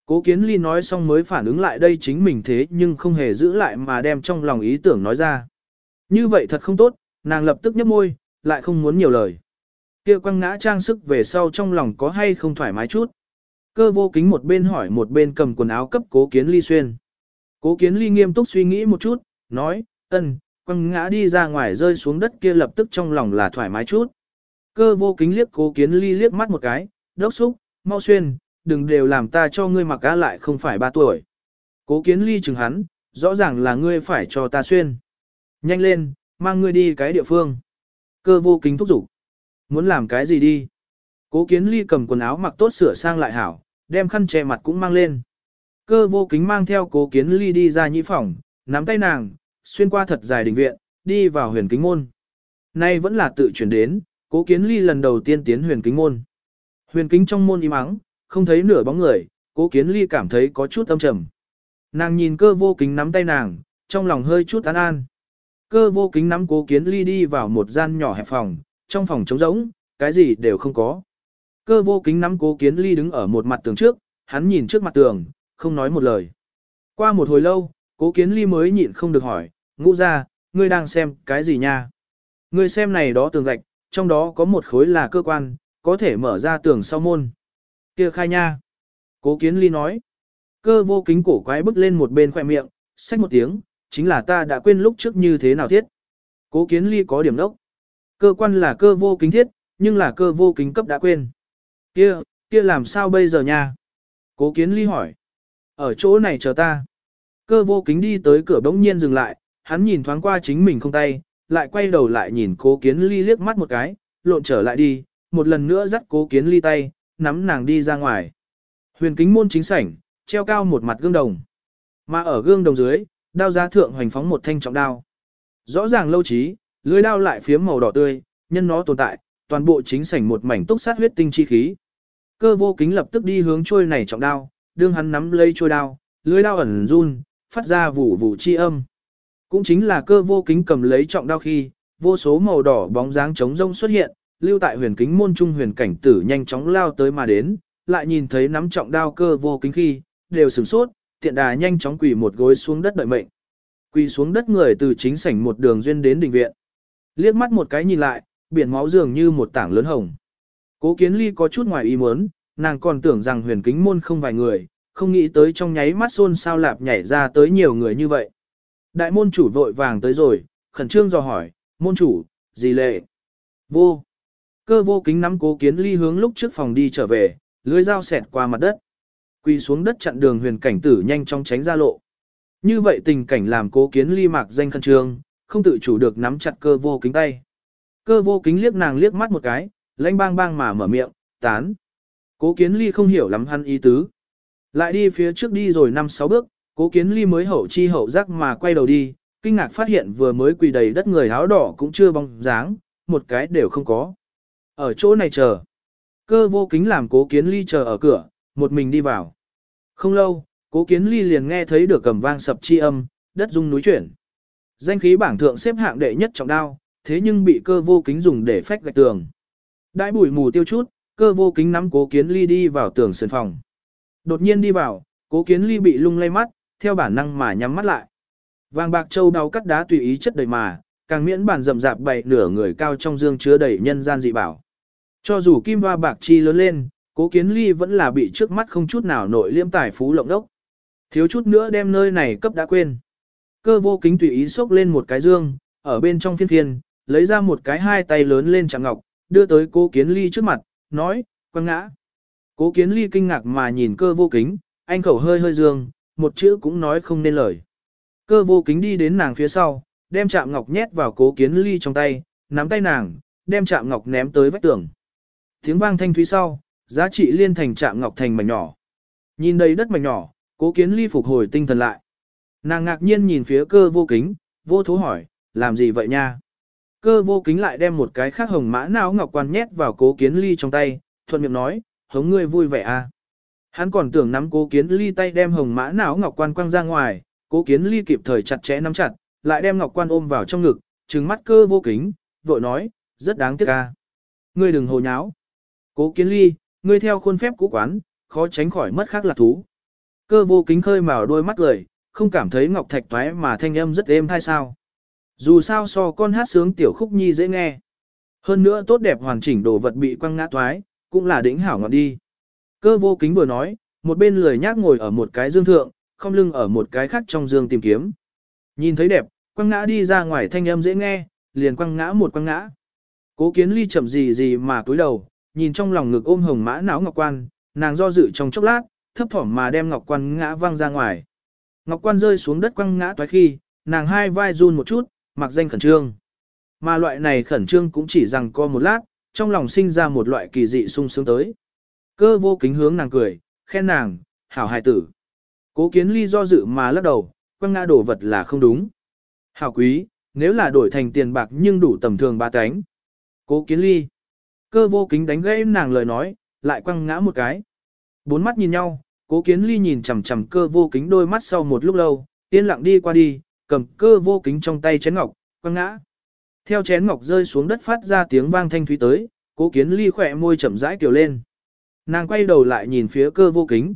Cố Kiến Ly nói xong mới phản ứng lại đây chính mình thế nhưng không hề giữ lại mà đem trong lòng ý tưởng nói ra. Như vậy thật không tốt, nàng lập tức nhếch môi, lại không muốn nhiều lời. Kia quăng ngã trang sức về sau trong lòng có hay không thoải mái chút. Cơ vô kính một bên hỏi một bên cầm quần áo cấp Cố Kiến Ly xuyên. Cố Kiến Ly nghiêm túc suy nghĩ một chút, nói, quăng ngã đi ra ngoài rơi xuống đất kia lập tức trong lòng là thoải mái chút. Cơ vô kính liếc Cố Kiến Ly liếc mắt một cái, đốc xúc, mau xuyên, đừng đều làm ta cho ngươi mặc á lại không phải 3 tuổi. Cố Kiến Ly chừng hắn, rõ ràng là ngươi phải cho ta xuyên. Nhanh lên, mang ngươi đi cái địa phương. Cơ vô kính thúc giục. Muốn làm cái gì đi? Cố Kiến Ly cầm quần áo mặc tốt sửa sang lại hảo, đem khăn che mặt cũng mang lên. Cơ vô kính mang theo Cố Kiến Ly đi ra nhĩ phòng, nắm tay nàng, xuyên qua thật dài đình viện, đi vào huyền kính môn. Nay vẫn là tự chuyển đến, Cố Kiến Ly lần đầu tiên tiến huyền kính môn. Huyền kính trong môn im ắng, không thấy nửa bóng người, Cố Kiến Ly cảm thấy có chút âm trầm. Nàng nhìn cơ vô kính nắm tay nàng, trong lòng hơi chút an an. Cơ vô kính nắm Cố Kiến Ly đi vào một gian nhỏ hẹp phòng, trong phòng trống rỗng, cái gì đều không có. Cơ vô kính nắm Cố Kiến Ly đứng ở một mặt tường trước, hắn nhìn trước mặt tường, không nói một lời. Qua một hồi lâu, Cố Kiến Ly mới nhịn không được hỏi, Ngũ gia, ngươi đang xem cái gì nha? Ngươi xem này đó tường gạch, trong đó có một khối là cơ quan, có thể mở ra tường sau môn. Kia khai nha. Cố Kiến Ly nói. Cơ vô kính cổ quái bước lên một bên khỏe miệng, xách một tiếng, chính là ta đã quên lúc trước như thế nào thiết. Cố Kiến Ly có điểm đốc. Cơ quan là cơ vô kính thiết, nhưng là cơ vô kính cấp đã quên. Kia làm sao bây giờ nha? Cố Kiến Ly hỏi. Ở chỗ này chờ ta. Cơ vô kính đi tới cửa bỗng nhiên dừng lại, hắn nhìn thoáng qua chính mình không tay, lại quay đầu lại nhìn Cố Kiến Ly liếc mắt một cái, lộn trở lại đi, một lần nữa dắt Cố Kiến Ly tay, nắm nàng đi ra ngoài. Huyền kính môn chính sảnh, treo cao một mặt gương đồng. Mà ở gương đồng dưới, đao giá thượng hoành phóng một thanh trọng đao. Rõ ràng lâu trí, lưỡi đao lại phiếm màu đỏ tươi, nhân nó tồn tại, toàn bộ chính sảnh một mảnh túc sát huyết tinh chi khí. Cơ vô kính lập tức đi hướng trôi này trọng đao, đương hắn nắm lấy trôi đao, lưỡi đao ẩn run, phát ra vụ vụ chi âm. Cũng chính là cơ vô kính cầm lấy trọng đao khi, vô số màu đỏ bóng dáng trống rông xuất hiện, lưu tại huyền kính môn trung huyền cảnh tử nhanh chóng lao tới mà đến, lại nhìn thấy nắm trọng đao cơ vô kính khi, đều sửng sốt, tiện đà nhanh chóng quỳ một gối xuống đất đợi mệnh. Quỳ xuống đất người từ chính sảnh một đường duyên đến đình viện. Liếc mắt một cái nhìn lại, biển máu dường như một tảng lớn hồng. Cố Kiến Ly có chút ngoài ý muốn, nàng còn tưởng rằng huyền kính môn không vài người, không nghĩ tới trong nháy mắt xôn xao lạp nhảy ra tới nhiều người như vậy. Đại môn chủ vội vàng tới rồi, khẩn trương dò hỏi, môn chủ, gì lệ? Vô. Cơ vô kính nắm Cố Kiến Ly hướng lúc trước phòng đi trở về, lưỡi dao xẹt qua mặt đất. Quỳ xuống đất chặn đường huyền cảnh tử nhanh chóng tránh ra lộ. Như vậy tình cảnh làm Cố Kiến Ly mạc danh khẩn trương, không tự chủ được nắm chặt cơ vô kính tay. Cơ vô kính liếc nàng liếc mắt một cái, lãnh bang bang mà mở miệng, tán. Cố Kiến Ly không hiểu lắm hắn ý tứ. Lại đi phía trước đi rồi 5-6 bước, Cố Kiến Ly mới hậu chi hậu giác mà quay đầu đi, kinh ngạc phát hiện vừa mới quỳ đầy đất người áo đỏ cũng chưa bóng dáng, một cái đều không có. Ở chỗ này chờ. Cơ vô kính làm Cố Kiến Ly chờ ở cửa, một mình đi vào. Không lâu, Cố Kiến Ly liền nghe thấy được cầm vang sập chi âm, đất rung núi chuyển. Danh khí bảng thượng xếp hạng đệ nhất trọng đao, thế nhưng bị cơ vô kính dùng để phách gạch tường. Đại bụi mù tiêu chút, cơ vô kính nắm Cố Kiến Ly đi vào tường sườn phòng. Đột nhiên đi vào, Cố Kiến Ly bị lung lay mắt, theo bản năng mà nhắm mắt lại. Vàng bạc châu đáo cắt đá tùy ý chất đầy mà, càng miễn bản rậm rạp bày nửa người cao trong dương chứa đầy nhân gian dị bảo. Cho dù kim hoa bạc chi lớn lên, Cố Kiến Ly vẫn là bị trước mắt không chút nào nội liêm tài phú lộng đốc. Thiếu chút nữa đem nơi này cấp đã quên. Cơ vô kính tùy ý xốc lên một cái dương, ở bên trong phiên phiên, lấy ra một cái hai tay lớn lên chạm ngọc, đưa tới Cố Kiến Ly trước mặt, nói, quăng ngã. Cố Kiến Ly kinh ngạc mà nhìn cơ vô kính, anh khẩu hơi hơi dương, một chữ cũng nói không nên lời. Cơ vô kính đi đến nàng phía sau, đem chạm ngọc nhét vào Cố Kiến Ly trong tay, nắm tay nàng, đem chạm ngọc ném tới vách tường. Tiếng vang thanh thúy sau, giá trị liên thành chạm ngọc thành mảnh nhỏ. Nhìn đầy đất mảnh nhỏ, Cố Kiến Ly phục hồi tinh thần lại. Nàng ngạc nhiên nhìn phía cơ vô kính, vô thố hỏi, làm gì vậy nha? Cơ vô kính lại đem một cái khác hồng mã não ngọc quan nhét vào Cố Kiến Ly trong tay, thuận miệng nói, hống ngươi vui vẻ à. Hắn còn tưởng nắm Cố Kiến Ly tay đem hồng mã não ngọc quan quăng ra ngoài, Cố Kiến Ly kịp thời chặt chẽ nắm chặt, lại đem ngọc quan ôm vào trong ngực, trừng mắt cơ vô kính, vội nói, rất đáng tiếc à. Ngươi đừng hồ nháo. Cố Kiến Ly, ngươi theo khuôn phép cũ quán, khó tránh khỏi mất khác lạc thú. Cơ vô kính khơi mào đôi mắt cười, không cảm thấy ngọc thạch toái mà thanh âm rất êm hay sao. Dù sao so con hát sướng tiểu khúc nhi dễ nghe. Hơn nữa tốt đẹp hoàn chỉnh đồ vật bị quăng ngã toái, cũng là đỉnh hảo ngọt đi. Cơ vô kính vừa nói, một bên lười nhác ngồi ở một cái dương thượng, không lưng ở một cái khác trong dương tìm kiếm. Nhìn thấy đẹp, quăng ngã đi ra ngoài thanh âm dễ nghe, liền quăng ngã một quăng ngã. Cố Kiến Ly chậm gì gì mà cúi đầu, nhìn trong lòng ngực ôm hồng mã não ngọc quan, nàng do dự trong chốc lát, thấp thỏm mà đem ngọc quan ngã văng ra ngoài. Ngọc quan rơi xuống đất quăng ngã toái khi, nàng hai vai run một chút, mặc danh khẩn trương. Mà loại này khẩn trương cũng chỉ rằng co một lát, trong lòng sinh ra một loại kỳ dị sung sướng tới. Cơ vô kính hướng nàng cười, khen nàng, hảo hài tử. Cố Kiến Ly do dự mà lắc đầu, quăng ngã đồ vật là không đúng. Hảo quý, nếu là đổi thành tiền bạc nhưng đủ tầm thường ba cánh. Cố Kiến Ly. Cơ vô kính đánh gãy nàng lời nói, lại quăng ngã một cái. Bốn mắt nhìn nhau, Cố Kiến Ly nhìn chằm chằm cơ vô kính đôi mắt sau một lúc lâu, yên lặng đi qua đi, cầm cơ vô kính trong tay chén ngọc, quăng ngã. Theo chén ngọc rơi xuống đất phát ra tiếng vang thanh thúy tới, Cố Kiến Ly khỏe môi chậm rãi kiều lên. Nàng quay đầu lại nhìn phía cơ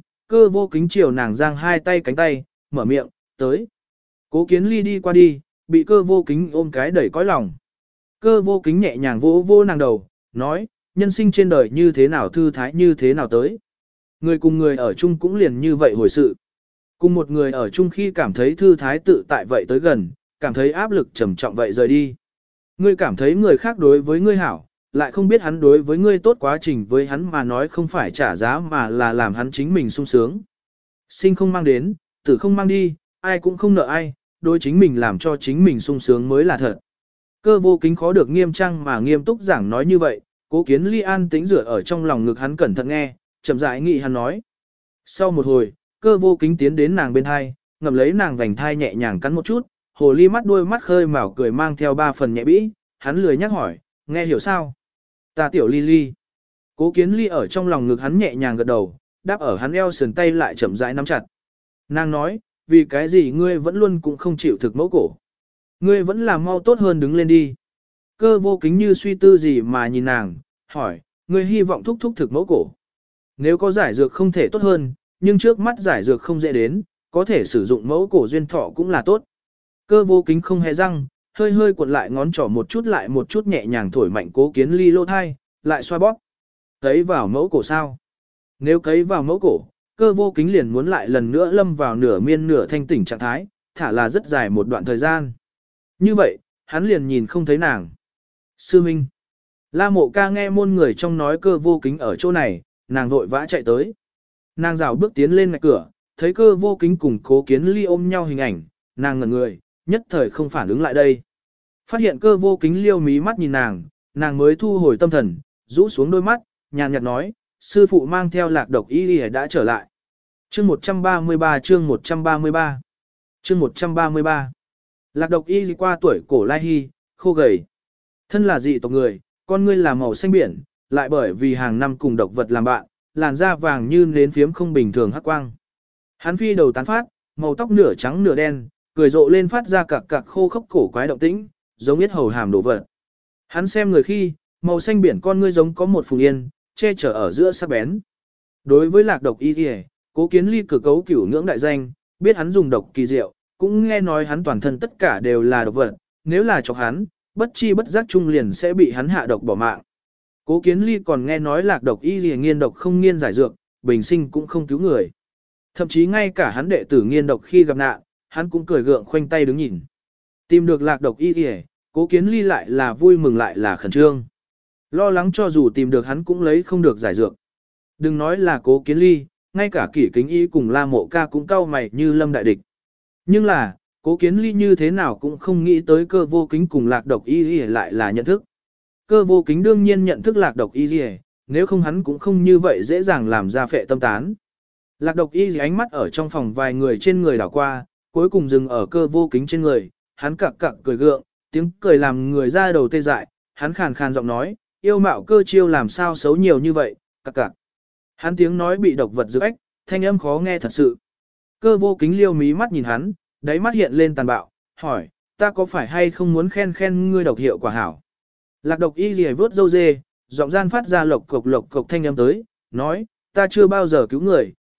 vô kính chiều nàng giang hai tay cánh tay, mở miệng, tới. Cố Kiến Ly đi qua đi, bị cơ vô kính ôm cái đẩy cõi lòng. Cơ vô kính nhẹ nhàng vỗ vỗ nàng đầu, nói, nhân sinh trên đời như thế nào thư thái như thế nào tới. Người cùng người ở chung cũng liền như vậy hồi sự. Cùng một người ở chung khi cảm thấy thư thái tự tại vậy tới gần, cảm thấy áp lực trầm trọng vậy rời đi. Ngươi cảm thấy người khác đối với ngươi hảo, lại không biết hắn đối với ngươi tốt quá trình với hắn mà nói không phải trả giá mà là làm hắn chính mình sung sướng. Sinh không mang đến, tử không mang đi, ai cũng không nợ ai, đối chính mình làm cho chính mình sung sướng mới là thật. Cơ vô kính khó được nghiêm trang mà nghiêm túc giảng nói như vậy, Cố Kiến Ly an tĩnh rửa ở trong lòng ngực hắn cẩn thận nghe, chậm rãi nghị hắn nói. Sau một hồi, cơ vô kính tiến đến nàng bên thai, ngậm lấy nàng vành thai nhẹ nhàng cắn một chút, hồ ly mắt đuôi mắt khơi mào cười mang theo ba phần nhẹ bĩ, hắn lười nhắc hỏi, nghe hiểu sao? Ta tiểu ly ly. Cố Kiến Ly ở trong lòng ngực hắn nhẹ nhàng gật đầu, đáp ở hắn eo sườn tay lại chậm rãi nắm chặt. Nàng nói, vì cái gì ngươi vẫn luôn cũng không chịu thực mẫu cổ. Ngươi vẫn làm mau tốt hơn đứng lên đi. Cơ vô kính như suy tư gì mà nhìn nàng, hỏi, ngươi hy vọng thúc thúc thực mẫu cổ. Nếu có giải dược không thể tốt hơn, nhưng trước mắt giải dược không dễ đến, có thể sử dụng mẫu cổ duyên thọ cũng là tốt. Cơ vô kính không hề răng, hơi hơi cuộn lại ngón trỏ một chút lại một chút nhẹ nhàng thổi mạnh Cố Kiến Ly lỗ thai, lại xoa bóp. Cấy vào mẫu cổ sao? Nếu cấy vào mẫu cổ, cơ vô kính liền muốn lại lần nữa lâm vào nửa miên nửa thanh tỉnh trạng thái, thả là rất dài một đoạn thời gian. Như vậy, hắn liền nhìn không thấy nàng. Sư Minh. La Mộ Ca nghe môn người trong nói cơ vô kính ở chỗ này, nàng vội vã chạy tới. Nàng rảo bước tiến lên ngạch cửa, thấy cơ vô kính cùng Cố Kiến Ly ôm nhau hình ảnh, nàng ngẩn người, nhất thời không phản ứng lại đây. Phát hiện cơ vô kính liêu mí mắt nhìn nàng mới thu hồi tâm thần, rũ xuống đôi mắt, nhàn nhạt nói, sư phụ mang theo Lạc Độc Y đã trở lại. Chương 133 chương 133 chương 133 Lạc Độc Y qua tuổi cổ lai hy, khô gầy. Thân là dị tộc người, con ngươi là màu xanh biển, lại bởi vì hàng năm cùng độc vật làm bạn, làn da vàng như nến phiếm không bình thường hắc quang. Hắn phi đầu tán phát, màu tóc nửa trắng nửa đen, cười rộ lên phát ra cặc cặc khô khốc cổ quái động tĩnh, giống yết hầu hàm đổ vật. Hắn xem người khi, màu xanh biển con ngươi giống có một phùng yên, che chở ở giữa sắc bén. Đối với Lạc Độc Y, Cố Kiến Ly cử cấu cửu ngưỡng đại danh, biết hắn dùng độc kỳ diệu, cũng nghe nói hắn toàn thân tất cả đều là độc vật, nếu là chọc hắn, bất chi bất giác chung liền sẽ bị hắn hạ độc bỏ mạng. Cố Kiến Ly còn nghe nói Lạc Độc Y nghiên độc không nghiên giải dược, bình sinh cũng không cứu người. Thậm chí ngay cả hắn đệ tử nghiên độc khi gặp nạn, hắn cũng cười gượng khoanh tay đứng nhìn. Tìm được Lạc Độc Y, Cố Kiến Ly lại là vui mừng lại là khẩn trương. Lo lắng cho dù tìm được hắn cũng lấy không được giải dược. Đừng nói là Cố Kiến Ly, ngay cả Kỷ Kính Y cùng La Mộ Ca cũng cau mày như lâm đại địch. Nhưng là, Cố Kiến Ly như thế nào cũng không nghĩ tới cơ vô kính cùng Lạc Độc Y lại là nhận thức. Cơ vô kính đương nhiên nhận thức Lạc Độc Y, nếu không hắn cũng không như vậy dễ dàng làm ra phệ tâm tán. Lạc Độc Y ánh mắt ở trong phòng vài người trên người đảo qua, cuối cùng dừng ở cơ vô kính trên người, hắn cặc cặc cười gượng, tiếng cười làm người ra đầu tê dại, hắn khàn khàn giọng nói, yêu mạo cơ chiêu làm sao xấu nhiều như vậy, cặc cặc. Hắn tiếng nói bị độc vật dược ếch, thanh âm khó nghe thật sự. Cơ vô kính liêu mí mắt nhìn hắn, đáy mắt hiện lên tàn bạo, hỏi, ta có phải hay không muốn khen khen ngươi độc hiệu quả hảo. Lạc Độc Y lìa vớt dâu dê, giọng gian phát ra lộc cộc thanh âm tới, nói, ta chưa bao giờ cứu người,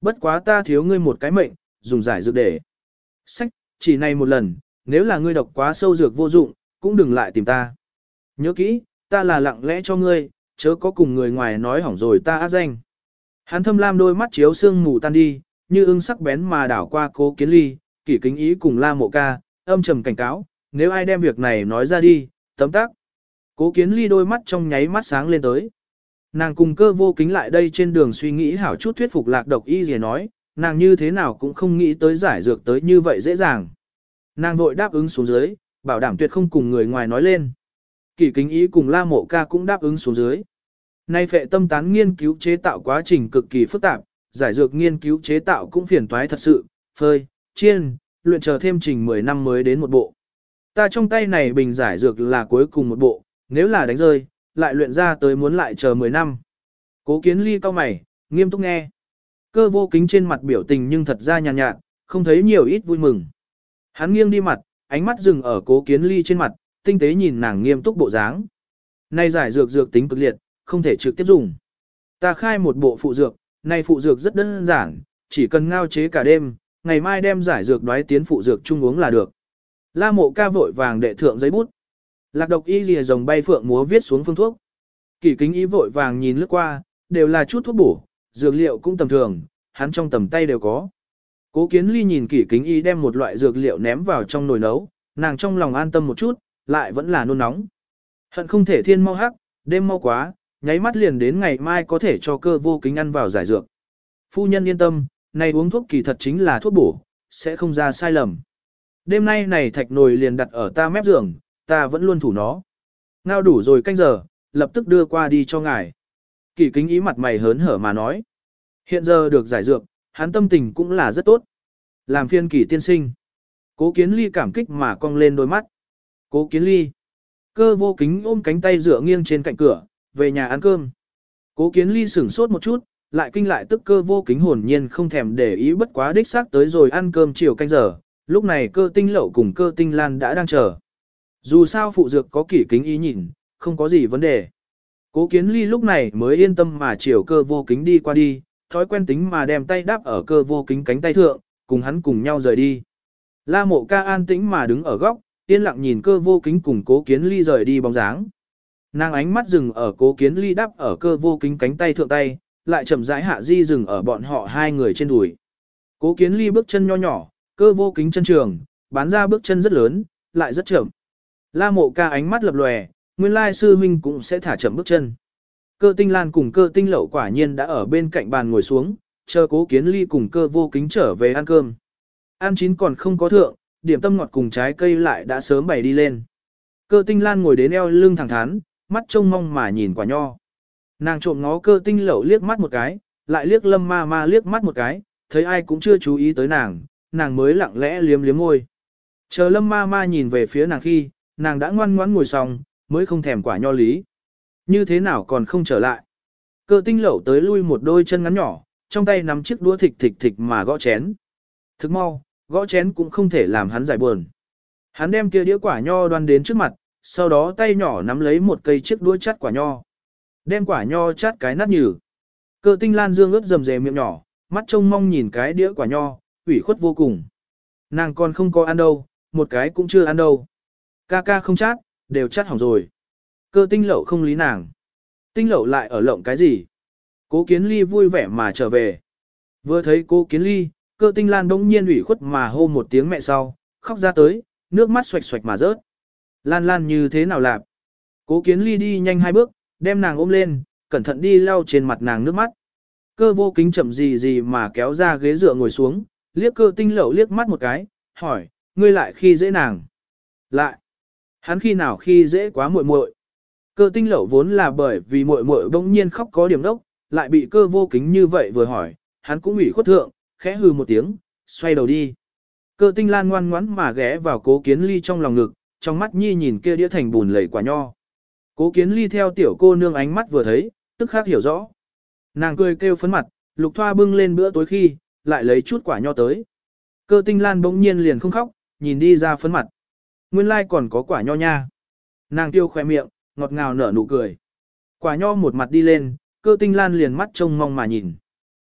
Bất quá ta thiếu ngươi một cái mệnh, dùng giải dược để. Sách, chỉ này một lần, nếu là ngươi độc quá sâu dược vô dụng, cũng đừng lại tìm ta. Nhớ kỹ, ta là lặng lẽ cho ngươi, chớ có cùng người ngoài nói hỏng rồi ta ác danh. Hắn thâm lam đôi mắt chiếu sương mù tan đi, như ưng sắc bén mà đảo qua Cố Kiến Ly, Kỷ Kính Ý cùng La Mộ Ca, âm trầm cảnh cáo, nếu ai đem việc này nói ra đi, tấm tắc. Cố Kiến Ly đôi mắt trong nháy mắt sáng lên tới. Nàng cùng Cơ Vô Kính lại đây trên đường suy nghĩ hảo chút thuyết phục Lạc Độc Y gì nói, nàng như thế nào cũng không nghĩ tới giải dược tới như vậy dễ dàng. Nàng vội đáp ứng xuống dưới, bảo đảm tuyệt không cùng người ngoài nói lên. Kỷ Kính Ý cùng La Mộ Ca cũng đáp ứng xuống dưới. Nay phệ tâm tán nghiên cứu chế tạo quá trình cực kỳ phức tạp, giải dược nghiên cứu chế tạo cũng phiền toái thật sự, phơi, chiên, luyện chờ thêm trình 10 năm mới đến một bộ. Ta trong tay này bình giải dược là cuối cùng một bộ, nếu là đánh rơi, lại luyện ra tới muốn lại chờ 10 năm. Cố Kiến Ly cau mày, nghiêm túc nghe. Cơ Vô Kính trên mặt biểu tình nhưng thật ra nhàn nhạt, không thấy nhiều ít vui mừng. Hắn nghiêng đi mặt, ánh mắt dừng ở Cố Kiến Ly trên mặt, tinh tế nhìn nàng nghiêm túc bộ dáng. Này giải dược dược tính cực liệt, không thể trực tiếp dùng. Ta khai một bộ phụ dược, này phụ dược rất đơn giản, chỉ cần ngao chế cả đêm, ngày mai đem giải dược đoái tiến phụ dược chung uống là được. La Mộ Ca vội vàng đệ thượng giấy bút. Lạc Độc Y lìa rồng bay phượng múa viết xuống phương thuốc. Kỷ Kính Ý vội vàng nhìn lướt qua, đều là chút thuốc bổ, dược liệu cũng tầm thường, hắn trong tầm tay đều có. Cố Kiến Ly nhìn Kỷ Kính Ý đem một loại dược liệu ném vào trong nồi nấu, nàng trong lòng an tâm một chút, lại vẫn là nôn nóng. Hận không thể thiên mau hắc, đêm mau quá, nháy mắt liền đến ngày mai có thể cho Cơ Vô Kính ăn vào giải dược. Phu nhân yên tâm, này uống thuốc kỳ thật chính là thuốc bổ, sẽ không ra sai lầm. Đêm nay này thạch nồi liền đặt ở ta mép giường, ta vẫn luôn thủ nó. Ngao đủ rồi canh giờ, lập tức đưa qua đi cho ngài. Kỷ Kính Ý mặt mày hớn hở mà nói. Hiện giờ được giải dược, hắn tâm tình cũng là rất tốt. Làm phiên Kỷ tiên sinh. Cố Kiến Ly cảm kích mà cong lên đôi mắt. Cố Kiến Ly. Cơ Vô Kính ôm cánh tay dựa nghiêng trên cạnh cửa, về nhà ăn cơm. Cố Kiến Ly sửng sốt một chút, lại kinh lại tức Cơ Vô Kính hồn nhiên không thèm để ý bất quá đích xác tới rồi ăn cơm chiều canh giờ. Lúc này Cơ Tinh Lậu cùng Cơ Tinh Lan đã đang chờ. Dù sao phụ dược có Kỷ Kính Ý nhìn, không có gì vấn đề. Cố Kiến Ly lúc này mới yên tâm mà chiều Cơ Vô Kính đi qua đi, thói quen tính mà đem tay đáp ở Cơ Vô Kính cánh tay thượng, cùng hắn cùng nhau rời đi. La Mộ Ca an tĩnh mà đứng ở góc, yên lặng nhìn Cơ Vô Kính cùng Cố Kiến Ly rời đi bóng dáng. Nàng ánh mắt dừng ở Cố Kiến Ly đáp ở Cơ Vô Kính cánh tay thượng tay, lại chậm rãi hạ di dừng ở bọn họ hai người trên đùi. Cố Kiến Ly bước chân nho nhỏ, Cơ Vô Kính chân trường, bán ra bước chân rất lớn, lại rất chậm. La Mộ Ca ánh mắt lập lòe, nguyên lai sư huynh cũng sẽ thả chậm bước chân. Cơ Tinh Lan cùng Cơ Tinh Lậu quả nhiên đã ở bên cạnh bàn ngồi xuống, chờ Cố Kiến Ly cùng Cơ Vô Kính trở về ăn cơm. Ăn chín còn không có thượng, điểm tâm ngọt cùng trái cây lại đã sớm bày đi lên. Cơ Tinh Lan ngồi đến eo lưng thẳng thắn, mắt trông mong mà nhìn quả nho. Nàng trộm ngó Cơ Tinh Lậu liếc mắt một cái, lại liếc Lâm Ma Ma liếc mắt một cái, thấy ai cũng chưa chú ý tới nàng mới lặng lẽ liếm liếm môi. Chờ Lâm Ma Ma nhìn về phía nàng khi, nàng đã ngoan ngoãn ngồi xong, mới không thèm quả nho lý. Như thế nào còn không trở lại. Cơ Tinh Lậu tới lui một đôi chân ngắn nhỏ, trong tay nắm chiếc đũa thịch thịch thịch mà gõ chén. Thức mau, gõ chén cũng không thể làm hắn giải buồn. Hắn đem kia đĩa quả nho đoan đến trước mặt, sau đó tay nhỏ nắm lấy một cây chiếc đũa chát quả nho. Đem quả nho chát cái nát nhừ. Cơ Tinh Lan dương ướt rầm rề miệng nhỏ, mắt trông mong nhìn cái đĩa quả nho, ủy khuất vô cùng. Nàng còn không có ăn đâu, một cái cũng chưa ăn đâu. Ca ca không chát, đều chát hỏng rồi. Cơ Tinh Lậu không lý nàng. Tinh Lậu lại ở lộng cái gì? Cố Kiến Ly vui vẻ mà trở về. Vừa thấy Cố Kiến Ly, Cơ Tinh Lan bỗng nhiên ủy khuất mà hô một tiếng mẹ sau, khóc ra tới, nước mắt xoạch xoạch mà rớt. Lan Lan như thế nào lạp? Cố Kiến Ly đi nhanh hai bước, đem nàng ôm lên, cẩn thận đi lau trên mặt nàng nước mắt. Cơ Vô Kính chậm gì gì mà kéo ra ghế dựa ngồi xuống, liếc Cơ Tinh Lậu liếc mắt một cái, hỏi, ngươi lại khi dễ nàng? Lại. Hắn khi nào khi dễ quá muội muội? Cơ Tinh Lậu vốn là bởi vì muội muội bỗng nhiên khóc có điểm đốc, lại bị Cơ Vô Kính như vậy vừa hỏi, hắn cũng ủy khuất thượng, khẽ hừ một tiếng, xoay đầu đi. Cơ Tinh Lan ngoan ngoãn mà ghé vào Cố Kiến Ly trong lòng ngực, trong mắt nhi nhìn kia đĩa thành bùn lầy quả nho. Cố Kiến Ly theo tiểu cô nương ánh mắt vừa thấy, tức khắc hiểu rõ. Nàng cười kêu phấn mặt, Lục Thoa bưng lên bữa tối khi, lại lấy chút quả nho tới. Cơ Tinh Lan bỗng nhiên liền không khóc, nhìn đi ra phấn mặt. Nguyên lai còn có quả nho nha. Nàng tiêu khoe miệng, ngọt ngào nở nụ cười. Quả nho một mặt đi lên, Cơ Tinh Lan liền mắt trông mong mà nhìn.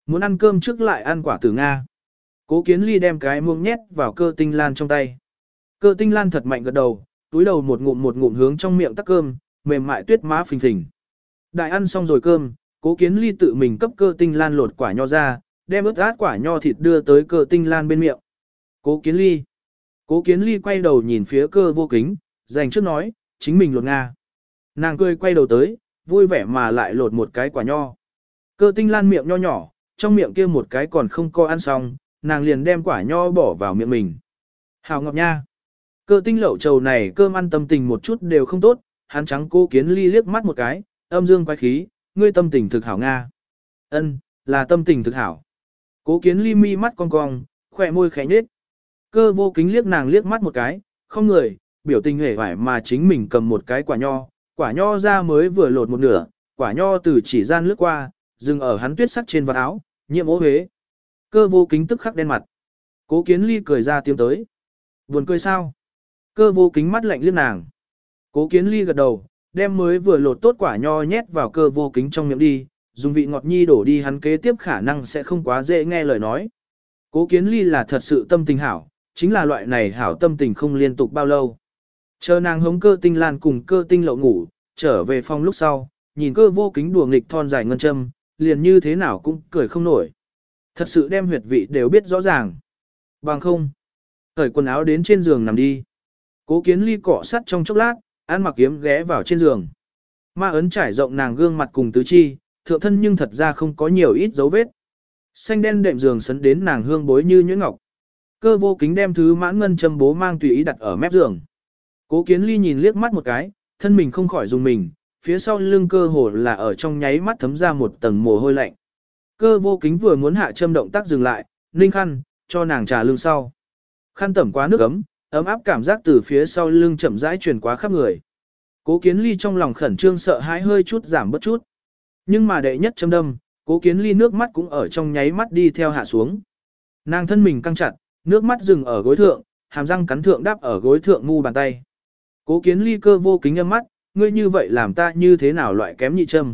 Muốn ăn cơm trước lại ăn quả tử Nga. Cố Kiến Ly đem cái muỗng nhét vào Cơ Tinh Lan trong tay. Cơ Tinh Lan thật mạnh gật đầu, túi đầu một ngụm hướng trong miệng tắc cơm, mềm mại tuyết má phình phình. Đại ăn xong rồi cơm, Cố Kiến Ly tự mình cấp Cơ Tinh Lan lột quả nho ra, đem ướt át quả nho thịt đưa tới Cơ Tinh Lan bên miệng. Cố Kiến Ly. Cố Kiến Ly quay đầu nhìn phía Cơ Vô Kính, dành trước nói, chính mình lột Nga. Nàng cười quay đầu tới, vui vẻ mà lại lột một cái quả nho. Cơ Tinh Lan miệng nho nhỏ, trong miệng kia một cái còn không co ăn xong, nàng liền đem quả nho bỏ vào miệng mình. Hào ngọc nha. Cơ Tinh Lậu trầu này cơm ăn tâm tình một chút đều không tốt, hắn trắng Cố Kiến Ly liếc mắt một cái, âm dương quái khí, ngươi tâm tình thực hảo Nga. Ân, là tâm tình thực hảo. Cố Kiến Ly mi mắt cong cong, khỏe môi khẽ nhếch. Cơ Vô Kính liếc nàng liếc mắt một cái, không người, biểu tình hề vải mà chính mình cầm một cái quả nho ra mới vừa lột một nửa, quả nho từ chỉ gian lướt qua, dừng ở hắn tuyết sắc trên vạt áo, nhiễm ố huế. Cơ Vô Kính tức khắc đen mặt. Cố Kiến Ly cười ra tiếng tới. Buồn cười sao? Cơ Vô Kính mắt lạnh liếc nàng. Cố Kiến Ly gật đầu, đem mới vừa lột tốt quả nho nhét vào Cơ Vô Kính trong miệng đi, dùng vị ngọt nhi đổ đi hắn kế tiếp khả năng sẽ không quá dễ nghe lời nói. Cố Kiến Ly là thật sự tâm tình hảo, chính là loại này hảo tâm tình không liên tục bao lâu. Chờ nàng hống Cơ Tinh Lan cùng Cơ Tinh Lậu ngủ, trở về phòng lúc sau, nhìn Cơ Vô Kính đùa nghịch thon dài ngân châm, liền như thế nào cũng cười không nổi. Thật sự đem huyệt vị đều biết rõ ràng. Bằng không, cởi quần áo đến trên giường nằm đi. Cố Kiến Ly cọ sắt trong chốc lát, ăn mặc kiếm ghé vào trên giường. Ma ấn trải rộng nàng gương mặt cùng tứ chi, thượng thân nhưng thật ra không có nhiều ít dấu vết. Xanh đen đệm giường sấn đến nàng hương bối như nhuyễn ngọc. Cơ Vô Kính đem thứ mãn ngân châm bố mang tùy ý đặt ở mép giường. Cố Kiến Ly nhìn liếc mắt một cái, thân mình không khỏi dùng mình, phía sau lưng cơ hồ là ở trong nháy mắt thấm ra một tầng mồ hôi lạnh. Cơ Vô Kính vừa muốn hạ châm động tác dừng lại, ninh khăn, cho nàng trà lưng sau. Khăn tẩm quá nước ấm áp cảm giác từ phía sau lưng chậm rãi truyền quá khắp người. Cố Kiến Ly trong lòng khẩn trương sợ hãi hơi chút giảm bớt chút. Nhưng mà đệ nhất châm đâm, Cố Kiến Ly nước mắt cũng ở trong nháy mắt đi theo hạ xuống. Nàng thân mình căng chặt, nước mắt dừng ở gối thượng, hàm răng cắn thượng đáp ở gối thượng mu bàn tay. Cố Kiến Ly Cơ Vô Kính nhắm mắt, ngươi như vậy làm ta như thế nào loại kém nhị châm.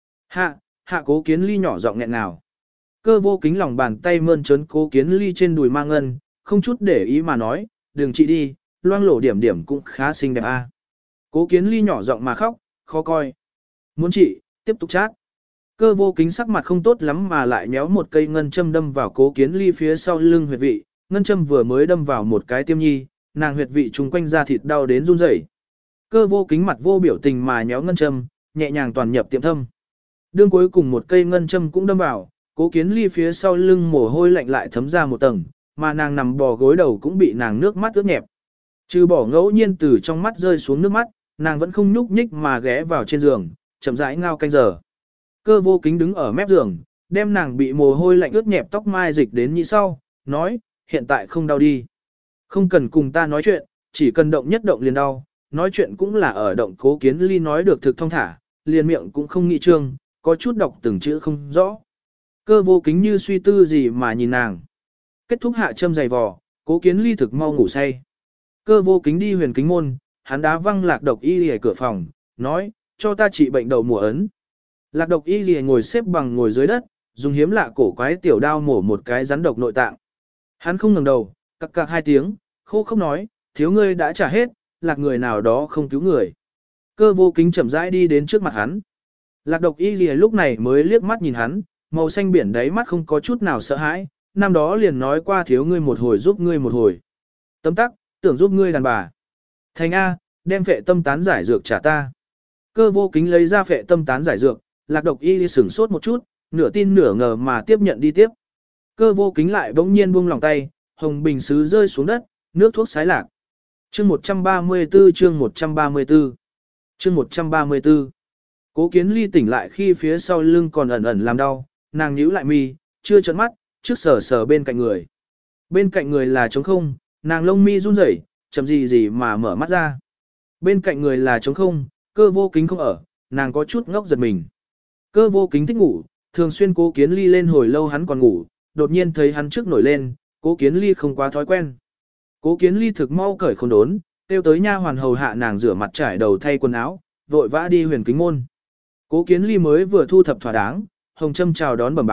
Hạ Cố Kiến Ly nhỏ giọng nghẹn nào. Cơ Vô Kính lòng bàn tay mơn trớn Cố Kiến Ly trên đùi mang ngân, không chút để ý mà nói, đừng trị đi, loang lổ điểm điểm cũng khá xinh đẹp a. Cố Kiến Ly nhỏ giọng mà khóc, khó coi. Muốn trị, tiếp tục chát. Cơ Vô Kính sắc mặt không tốt lắm mà lại nhéo một cây ngân châm đâm vào Cố Kiến Ly phía sau lưng huyệt vị, ngân châm vừa mới đâm vào một cái tiêm nhi, nàng huyệt vị chung quanh da thịt đau đến run rẩy. Cơ Vô Kính mặt vô biểu tình mà nhéo ngân châm, nhẹ nhàng toàn nhập tiệm thâm. Đương cuối cùng một cây ngân châm cũng đâm vào, Cố Kiến Ly phía sau lưng mồ hôi lạnh lại thấm ra một tầng, mà nàng nằm bò gối đầu cũng bị nàng nước mắt ướt nhẹp. Trừ bỏ ngẫu nhiên từ trong mắt rơi xuống nước mắt, nàng vẫn không nhúc nhích mà ghé vào trên giường, chậm rãi ngao canh giờ. Cơ Vô Kính đứng ở mép giường, đem nàng bị mồ hôi lạnh ướt nhẹp tóc mai dịch đến nhĩ sau, nói, hiện tại không đau đi. Không cần cùng ta nói chuyện, chỉ cần động nhất động liền đau, nói chuyện cũng là ở động. Cố Kiến Ly nói được thực thông thả, liền miệng cũng không nghị trương, có chút đọc từng chữ không rõ. Cơ Vô Kính như suy tư gì mà nhìn nàng. Kết thúc hạ châm dày vò, Cố Kiến Ly thực mau ngủ say. Cơ Vô Kính đi Huyền Kính môn, hắn đá văng Lạc Độc Y Lìa cửa phòng, nói, cho ta trị bệnh đầu mùa ấn. Lạc Độc Y Lìa ngồi xếp bằng ngồi dưới đất, dùng hiếm lạ cổ quái tiểu đao mổ một cái rắn độc nội tạng. Hắn không ngẩng đầu, cặc cặc hai tiếng, khô không nói, thiếu ngươi đã trả hết, lạc người nào đó không cứu người. Cơ Vô Kính chậm rãi đi đến trước mặt hắn. Lạc Độc Y Lìa lúc này mới liếc mắt nhìn hắn, màu xanh biển đáy mắt không có chút nào sợ hãi, năm đó liền nói qua thiếu ngươi một hồi giúp ngươi một hồi. Tấm tắc, tưởng giúp ngươi đàn bà. Thành A, đem phệ tâm tán giải dược trả ta. Cơ Vô Kính lấy ra phệ tâm tán giải dược, Lạc Độc Y Lìa sửng sốt một chút, nửa tin nửa ngờ mà tiếp nhận đi tiếp. Cơ Vô Kính lại bỗng nhiên buông lòng tay, hồng bình sứ rơi xuống đất, nước thuốc sái lạc. Chương 134 chương 134 chương 134 Cố Kiến Ly tỉnh lại khi phía sau lưng còn ẩn ẩn làm đau, nàng nhíu lại mi, chưa trợn mắt, trước sờ sờ bên cạnh người. Bên cạnh người là trống không, nàng lông mi run rẩy, chậm gì gì mà mở mắt ra. Bên cạnh người là trống không, Cơ Vô Kính không ở, nàng có chút ngốc giật mình. Cơ Vô Kính thích ngủ, thường xuyên Cố Kiến Ly lên hồi lâu hắn còn ngủ, đột nhiên thấy hắn trước nổi lên, Cố Kiến Ly không quá thói quen. Cố Kiến Ly thực mau cởi không đốn, tiêu tới nha hoàn hầu hạ nàng rửa mặt trải đầu thay quần áo, vội vã đi Huyền Kính môn. Cố Kiến Ly mới vừa thu thập thỏa đáng, Hồng Trâm chào đón bẩm báo,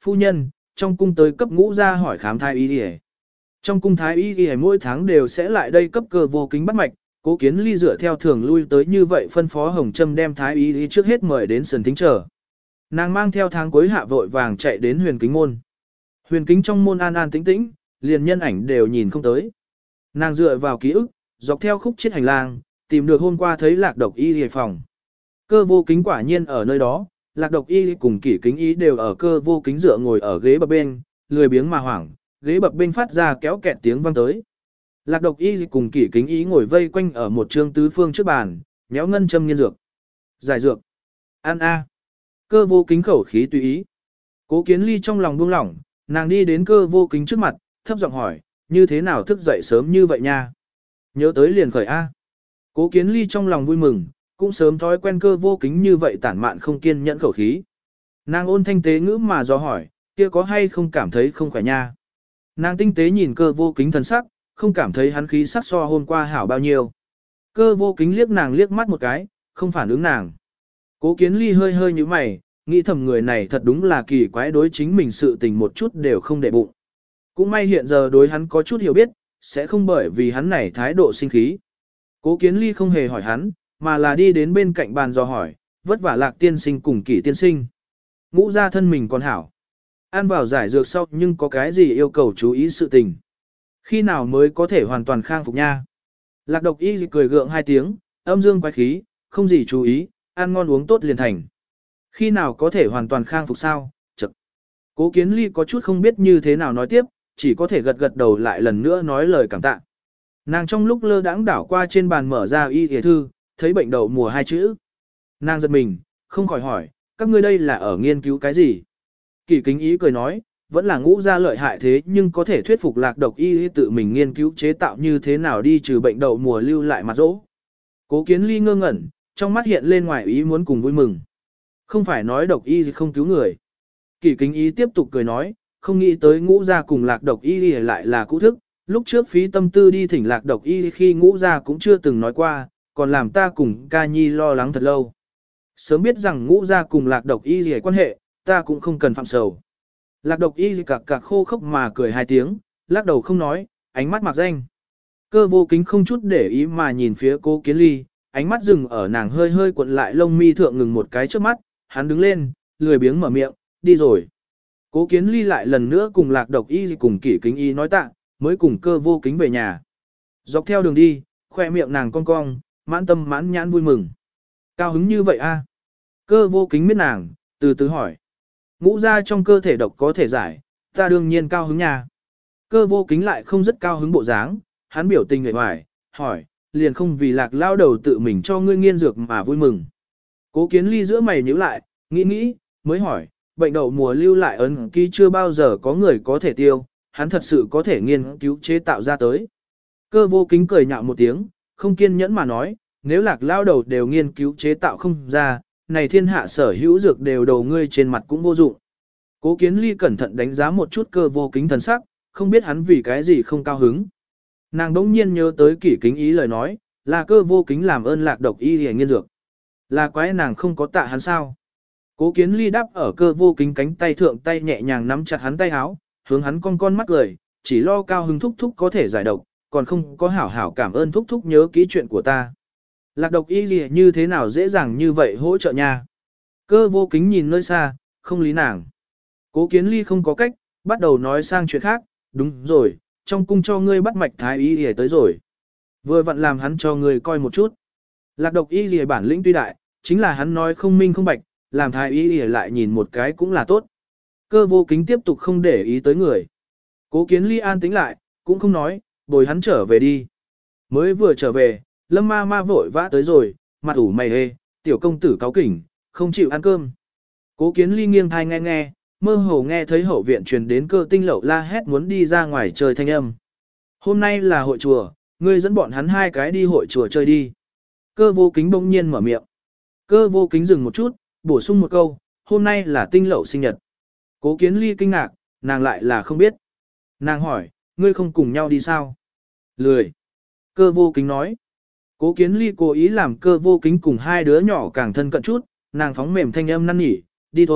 phu nhân, trong cung tới cấp ngũ ra hỏi khám thái y y. Trong cung thái y y mỗi tháng đều sẽ lại đây cấp Cơ Vô Kính bắt mạch, Cố Kiến Ly dựa theo thường lui tới như vậy phân phó Hồng Trâm đem thái y y trước hết mời đến sườn thính chờ. Nàng mang theo tháng cuối hạ vội vàng chạy đến Huyền Kính môn. Huyền Kính trong môn an an tĩnh tĩnh, liền nhân ảnh đều nhìn không tới. Nàng dựa vào ký ức, dọc theo khúc chiết hành lang, tìm được hôm qua thấy Lạc Độc Y y phòng. Cơ Vô Kính quả nhiên ở nơi đó, Lạc Độc Y cùng Kỷ Kính Y đều ở Cơ Vô Kính dựa ngồi ở ghế bập bên, lười biếng mà hoảng, ghế bập bên phát ra kéo kẹt tiếng vang tới. Lạc Độc Y cùng Kỷ Kính Y ngồi vây quanh ở một trương tứ phương trước bàn, méo ngân châm nghiên dược. Giải dược. An a. Cơ Vô Kính khẩu khí tùy ý. Cố Kiến Ly trong lòng buông lỏng, nàng đi đến Cơ Vô Kính trước mặt, thấp giọng hỏi, như thế nào thức dậy sớm như vậy nha? Nhớ tới liền khởi a. Cố Kiến Ly trong lòng vui mừng, cũng sớm thói quen Cơ Vô Kính như vậy tản mạn không kiên nhẫn khẩu khí. Nàng ôn thanh tế ngữ mà do hỏi, kia có hay không cảm thấy không khỏe nha? Nàng tinh tế nhìn Cơ Vô Kính thần sắc, không cảm thấy hắn khí sắc so hôm qua hảo bao nhiêu. Cơ Vô Kính liếc nàng liếc mắt một cái, không phản ứng nàng. Cố Kiến Ly hơi hơi như mày, nghĩ thầm người này thật đúng là kỳ quái, đối chính mình sự tình một chút đều không để bụng. Cũng may hiện giờ đối hắn có chút hiểu biết, sẽ không bởi vì hắn này thái độ sinh khí. Cố Kiến Ly không hề hỏi hắn, mà là đi đến bên cạnh bàn dò hỏi, vất vả Lạc tiên sinh cùng Kỷ tiên sinh. Ngũ ra thân mình còn hảo. Ăn vào giải dược sau nhưng có cái gì yêu cầu chú ý sự tình. Khi nào mới có thể hoàn toàn khang phục nha? Lạc Độc Y cười gượng hai tiếng, âm dương quái khí, không gì chú ý, ăn ngon uống tốt liền thành. Khi nào có thể hoàn toàn khang phục sao? Chậc. Cố Kiến Ly có chút không biết như thế nào nói tiếp, chỉ có thể gật gật đầu lại lần nữa nói lời cảm tạ. Nàng trong lúc lơ đãng đảo qua trên bàn mở ra y y thư, thấy bệnh đậu mùa hai chữ. Nàng giật mình, không khỏi hỏi, các ngươi đây là ở nghiên cứu cái gì? Kỷ Kính Ý cười nói, vẫn là ngũ gia lợi hại thế nhưng có thể thuyết phục Lạc Độc Y tự mình nghiên cứu chế tạo như thế nào đi trừ bệnh đậu mùa lưu lại mặt dỗ. Cố Kiến Ly ngơ ngẩn, trong mắt hiện lên ngoài ý muốn cùng vui mừng. Không phải nói Độc Y không cứu người. Kỷ Kính Ý tiếp tục cười nói, không nghĩ tới ngũ gia cùng Lạc Độc Y lại là cũ thức, lúc trước phí tâm tư đi thỉnh Lạc Độc Y khi ngũ gia cũng chưa từng nói qua, còn làm ta cùng ca nhi lo lắng thật lâu. Sớm biết rằng ngũ gia cùng Lạc Độc Y gì quan hệ, ta cũng không cần phạm sầu. Lạc Độc Y cặc cặc khô khốc mà cười hai tiếng, lắc đầu không nói, ánh mắt mặc danh. Cơ Vô Kính không chút để ý mà nhìn phía Cố Kiến Ly, ánh mắt dừng ở nàng hơi hơi cuộn lại lông mi thượng ngừng một cái trước mắt, hắn đứng lên, lười biếng mở miệng, đi rồi. Cố Kiến Ly lại lần nữa cùng Lạc Độc Y cùng Kỷ Kính Y nói tạ, mới cùng Cơ Vô Kính về nhà. Dọc theo đường đi, khoe miệng nàng cong cong, mãn tâm mãn nhãn vui mừng. Cao hứng như vậy a? Cơ Vô Kính biết nàng, từ từ hỏi. Ngũ ra trong cơ thể độc có thể giải, ta đương nhiên cao hứng nha. Cơ Vô Kính lại không rất cao hứng bộ dáng, hắn biểu tình người ngoài, hỏi, liền không vì Lạc lao đầu tự mình cho ngươi nghiên dược mà vui mừng. Cố Kiến Ly giữa mày nhíu lại, nghĩ, mới hỏi, bệnh đậu mùa lưu lại ấn ký chưa bao giờ có người có thể tiêu, hắn thật sự có thể nghiên cứu chế tạo ra tới. Cơ Vô Kính cười nhạo một tiếng, không kiên nhẫn mà nói, nếu Lạc lao đầu đều nghiên cứu chế tạo không ra, này thiên hạ sở hữu dược đều đầu ngươi trên mặt cũng vô dụng. Cố Kiến Ly cẩn thận đánh giá một chút Cơ Vô Kính thần sắc, không biết hắn vì cái gì không cao hứng. Nàng đống nhiên nhớ tới Kỷ Kính Ý lời nói, là Cơ Vô Kính làm ơn Lạc Độc Y để nghiên dược. Là quái nàng không có tạ hắn sao? Cố Kiến Ly đáp ở Cơ Vô Kính cánh tay thượng, tay nhẹ nhàng nắm chặt hắn tay áo, hướng hắn con mắt cười, chỉ lo cao hứng thúc thúc có thể giải độc, còn không có hảo hảo cảm ơn thúc thúc nhớ kỹ chuyện của ta. Lạc Độc Y gì như thế nào dễ dàng như vậy hỗ trợ nha. Cơ Vô Kính nhìn nơi xa, không lý nàng. Cố Kiến Ly không có cách, bắt đầu nói sang chuyện khác, đúng rồi, trong cung cho ngươi bắt mạch thái y y tới rồi. Vừa vặn làm hắn cho ngươi coi một chút. Lạc Độc Y y bản lĩnh tuy đại, chính là hắn nói không minh không bạch, làm thái y y lại nhìn một cái cũng là tốt. Cơ Vô Kính tiếp tục không để ý tới người. Cố Kiến Ly an tĩnh lại, cũng không nói, bồi hắn trở về đi. Mới vừa trở về, Lâm ma ma vội vã tới rồi, mặt ủ mày hê, tiểu công tử cáu kỉnh, không chịu ăn cơm. Cố Kiến Ly nghiêng thai nghe, mơ hồ nghe thấy hậu viện truyền đến Cơ Tinh Lậu la hét muốn đi ra ngoài chơi thanh âm. Hôm nay là hội chùa, ngươi dẫn bọn hắn hai cái đi hội chùa chơi đi. Cơ Vô Kính bỗng nhiên mở miệng. Cơ Vô Kính dừng một chút, bổ sung một câu, hôm nay là Tinh Lậu sinh nhật. Cố Kiến Ly kinh ngạc, nàng lại là không biết. Nàng hỏi, ngươi không cùng nhau đi sao? Lười. Cơ Vô Kính nói. Cố Kiến Ly cố ý làm Cơ Vô Kính cùng hai đứa nhỏ càng thân cận chút, nàng phóng mềm thanh âm năn nỉ, đi thôi,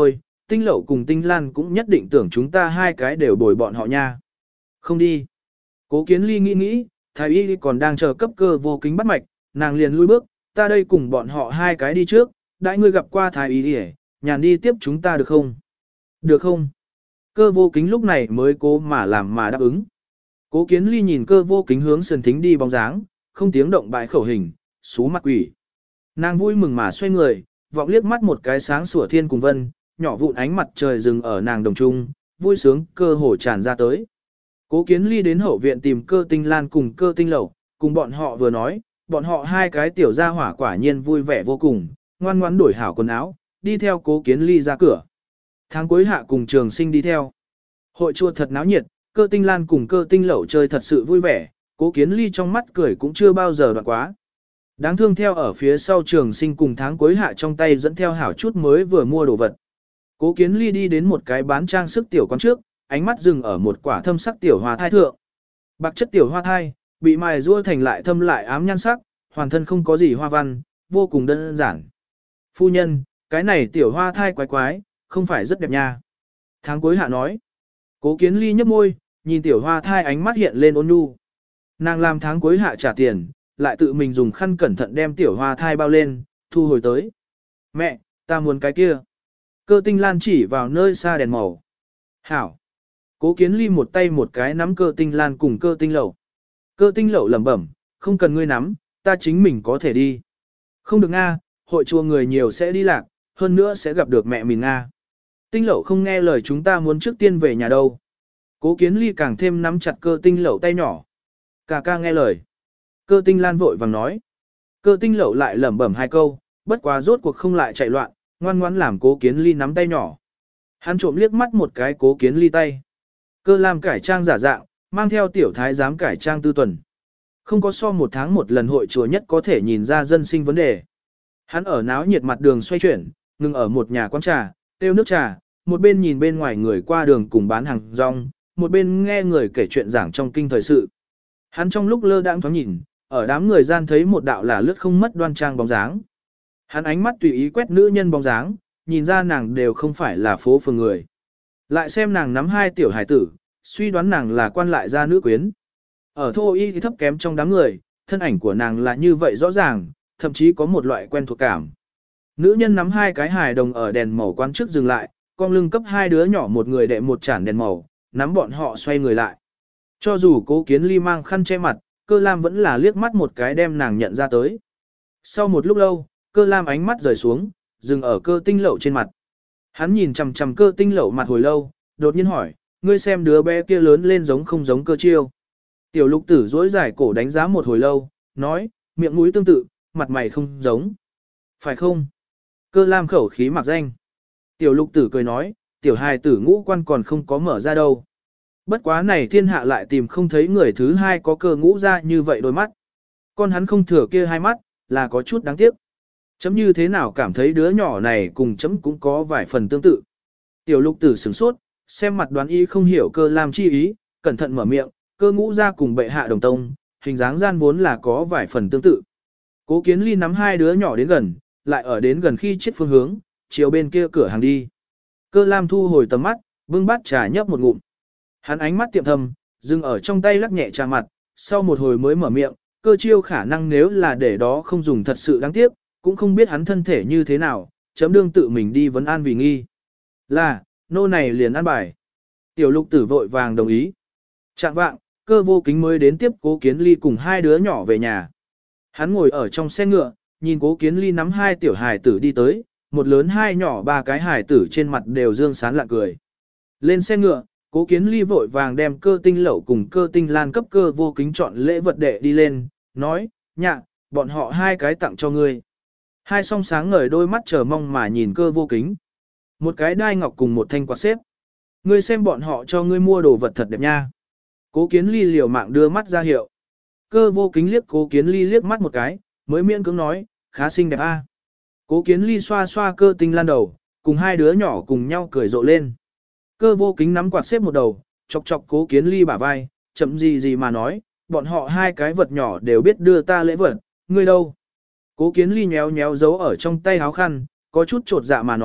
Tinh Lậu cùng Tinh Lan cũng nhất định tưởng chúng ta hai cái đều bồi bọn họ nha. Không đi. Cố Kiến Ly nghĩ, thái y còn đang chờ cấp cơ vô kính bắt mạch, nàng liền lui bước, ta đây cùng bọn họ hai cái đi trước, đãi ngươi gặp qua thái y đi, nhàn đi tiếp chúng ta được không? Được không? Cơ vô kính lúc này mới cố mà làm mà đáp ứng. Cố Kiến Ly nhìn cơ vô kính hướng sườn thính đi bóng dáng, không tiếng động bại khẩu hình, xú mặt quỷ. Nàng vui mừng mà xoay người, vọng liếc mắt một cái sáng sủa thiên cùng vân, nhỏ vụn ánh mặt trời dừng ở nàng đồng trung, vui sướng cơ hồ tràn ra tới. Cố Kiến Ly đến hậu viện tìm cơ tinh lan cùng cơ tinh lẩu, cùng bọn họ vừa nói, bọn họ hai cái tiểu gia hỏa quả nhiên vui vẻ vô cùng, ngoan ngoãn đổi hảo quần áo, đi theo Cố Kiến Ly ra cửa. Tháng cuối hạ cùng Trường Sinh đi theo. Hội chùa thật náo nhiệt, cơ tinh lan cùng cơ tinh lẩu chơi thật sự vui vẻ, Cố Kiến Ly trong mắt cười cũng chưa bao giờ đoạn quá. Đáng thương theo ở phía sau Trường Sinh cùng tháng cuối hạ trong tay dẫn theo hảo chút mới vừa mua đồ vật. Cố Kiến Ly đi đến một cái bán trang sức tiểu quán trước, ánh mắt dừng ở một quả thâm sắc tiểu hoa thai thượng. Bạc chất tiểu hoa thai, bị mài rua thành lại thâm lại ám nhan sắc, hoàn thân không có gì hoa văn, vô cùng đơn giản. Phu nhân, cái này tiểu hoa thai quái quái, không phải rất đẹp nha. Tháng cuối hạ nói. Cố Kiến Ly nhấp môi, nhìn tiểu hoa thai ánh mắt hiện lên ôn nhu. Nàng làm tháng cuối hạ trả tiền, lại tự mình dùng khăn cẩn thận đem tiểu hoa thai bao lên, thu hồi tới. Mẹ, ta muốn cái kia. Cơ tinh lan chỉ vào nơi xa đèn màu. Hảo. Cố Kiến Ly một tay một cái nắm cơ tinh lan cùng cơ tinh lẩu. Cơ tinh lẩu lẩm bẩm, không cần ngươi nắm, ta chính mình có thể đi. Không được Nga, hội chùa người nhiều sẽ đi lạc, hơn nữa sẽ gặp được mẹ mình Nga. Tinh lẩu không nghe lời chúng ta muốn trước tiên về nhà đâu. Cố Kiến Ly càng thêm nắm chặt cơ tinh lẩu tay nhỏ. Ca ca nghe lời. Cơ tinh lan vội vàng nói. Cơ tinh lẩu lại lẩm bẩm hai câu, bất quá rốt cuộc không lại chạy loạn, ngoan ngoãn làm Cố Kiến Ly nắm tay nhỏ. Hắn trộm liếc mắt một cái Cố Kiến Ly tay. Cơ Lam cải trang giả dạng, mang theo tiểu thái giám cải trang tư tuần. Không có so một tháng một lần hội chùa nhất có thể nhìn ra dân sinh vấn đề. Hắn ở náo nhiệt mặt đường xoay chuyển, ngừng ở một nhà quán trà, tiêu nước trà, một bên nhìn bên ngoài người qua đường cùng bán hàng rong, một bên nghe người kể chuyện giảng trong kinh thời sự. Hắn trong lúc lơ đãng thoáng nhìn, ở đám người gian thấy một đạo là lướt không mất đoan trang bóng dáng. Hắn ánh mắt tùy ý quét nữ nhân bóng dáng, nhìn ra nàng đều không phải là phố phường người. Lại xem nàng nắm hai tiểu hải tử, suy đoán nàng là quan lại gia nữ quyến. Ở thô y thì thấp kém trong đám người, thân ảnh của nàng là như vậy rõ ràng, thậm chí có một loại quen thuộc cảm. Nữ nhân nắm hai cái hài đồng ở đèn màu quán trước dừng lại, con lưng cấp hai đứa nhỏ một người đệ một chản đèn màu, nắm bọn họ xoay người lại. Cho dù Cố Kiến Ly mang khăn che mặt, Cơ Lam vẫn là liếc mắt một cái đem nàng nhận ra tới. Sau một lúc lâu, Cơ Lam ánh mắt rời xuống, dừng ở cơ tinh lậu trên mặt. Hắn nhìn chằm chằm cơ tinh lậu mặt hồi lâu, đột nhiên hỏi, ngươi xem đứa bé kia lớn lên giống không giống cơ chiêu. Tiểu lục tử dối giải cổ đánh giá một hồi lâu, nói, miệng mũi tương tự, mặt mày không giống. Phải không? Cơ Lam khẩu khí mặc danh. Tiểu lục tử cười nói, tiểu hài tử ngũ quan còn không có mở ra đâu. Bất quá này thiên hạ lại tìm không thấy người thứ hai có cơ ngũ ra như vậy đôi mắt. Con hắn không thừa kia hai mắt, là có chút đáng tiếc. Chấm như thế nào cảm thấy đứa nhỏ này cùng chấm cũng có vài phần tương tự. Tiểu lục tử sửng sốt, xem mặt đoán ý không hiểu Cơ Lam chi ý, cẩn thận mở miệng, cơ ngũ ra cùng bệ hạ đồng tông, hình dáng gian vốn là có vài phần tương tự. Cố Kiến Ly nắm hai đứa nhỏ đến gần, lại ở đến gần khi chết phương hướng, chiều bên kia cửa hàng đi. Cơ Lam thu hồi tầm mắt, vương bát trà nhấp một ngụm. Hắn ánh mắt tiệm thầm, dừng ở trong tay lắc nhẹ trà mặt, sau một hồi mới mở miệng, cơ chiêu khả năng nếu là để đó không dùng thật sự đáng tiếc, cũng không biết hắn thân thể như thế nào, chấm đương tự mình đi vấn an vì nghi. Là, nô này liền an bài. Tiểu lục tử vội vàng đồng ý. Trạng vạng, cơ vô kính mới đến tiếp Cố Kiến Ly cùng hai đứa nhỏ về nhà. Hắn ngồi ở trong xe ngựa, nhìn Cố Kiến Ly nắm hai tiểu hài tử đi tới, một lớn hai nhỏ ba cái hài tử trên mặt đều dương sán lạ cười. Lên xe ngựa, Cố Kiến Ly vội vàng đem cơ tinh lẩu cùng cơ tinh lan cấp cơ vô kính chọn lễ vật đệ đi lên, nói, nhạ, bọn họ hai cái tặng cho ngươi. Hai song sáng ngời đôi mắt chờ mong mà nhìn cơ vô kính. Một cái đai ngọc cùng một thanh quạt xếp. Ngươi xem bọn họ cho ngươi mua đồ vật thật đẹp nha. Cố Kiến Ly liều mạng đưa mắt ra hiệu. Cơ vô kính liếc Cố Kiến Ly liếc mắt một cái, mới miễn cưỡng nói, khá xinh đẹp a. Cố Kiến Ly xoa xoa cơ tinh lan đầu, cùng hai đứa nhỏ cùng nhau cười rộ lên. Cơ vô kính nắm quạt xếp một đầu, chọc chọc Cố Kiến Ly bả vai, chậm gì gì mà nói, bọn họ hai cái vật nhỏ đều biết đưa ta lễ vật, ngươi đâu? Cố Kiến Ly nhéo nhéo giấu ở trong tay áo khăn, có chút trột dạ mà nói,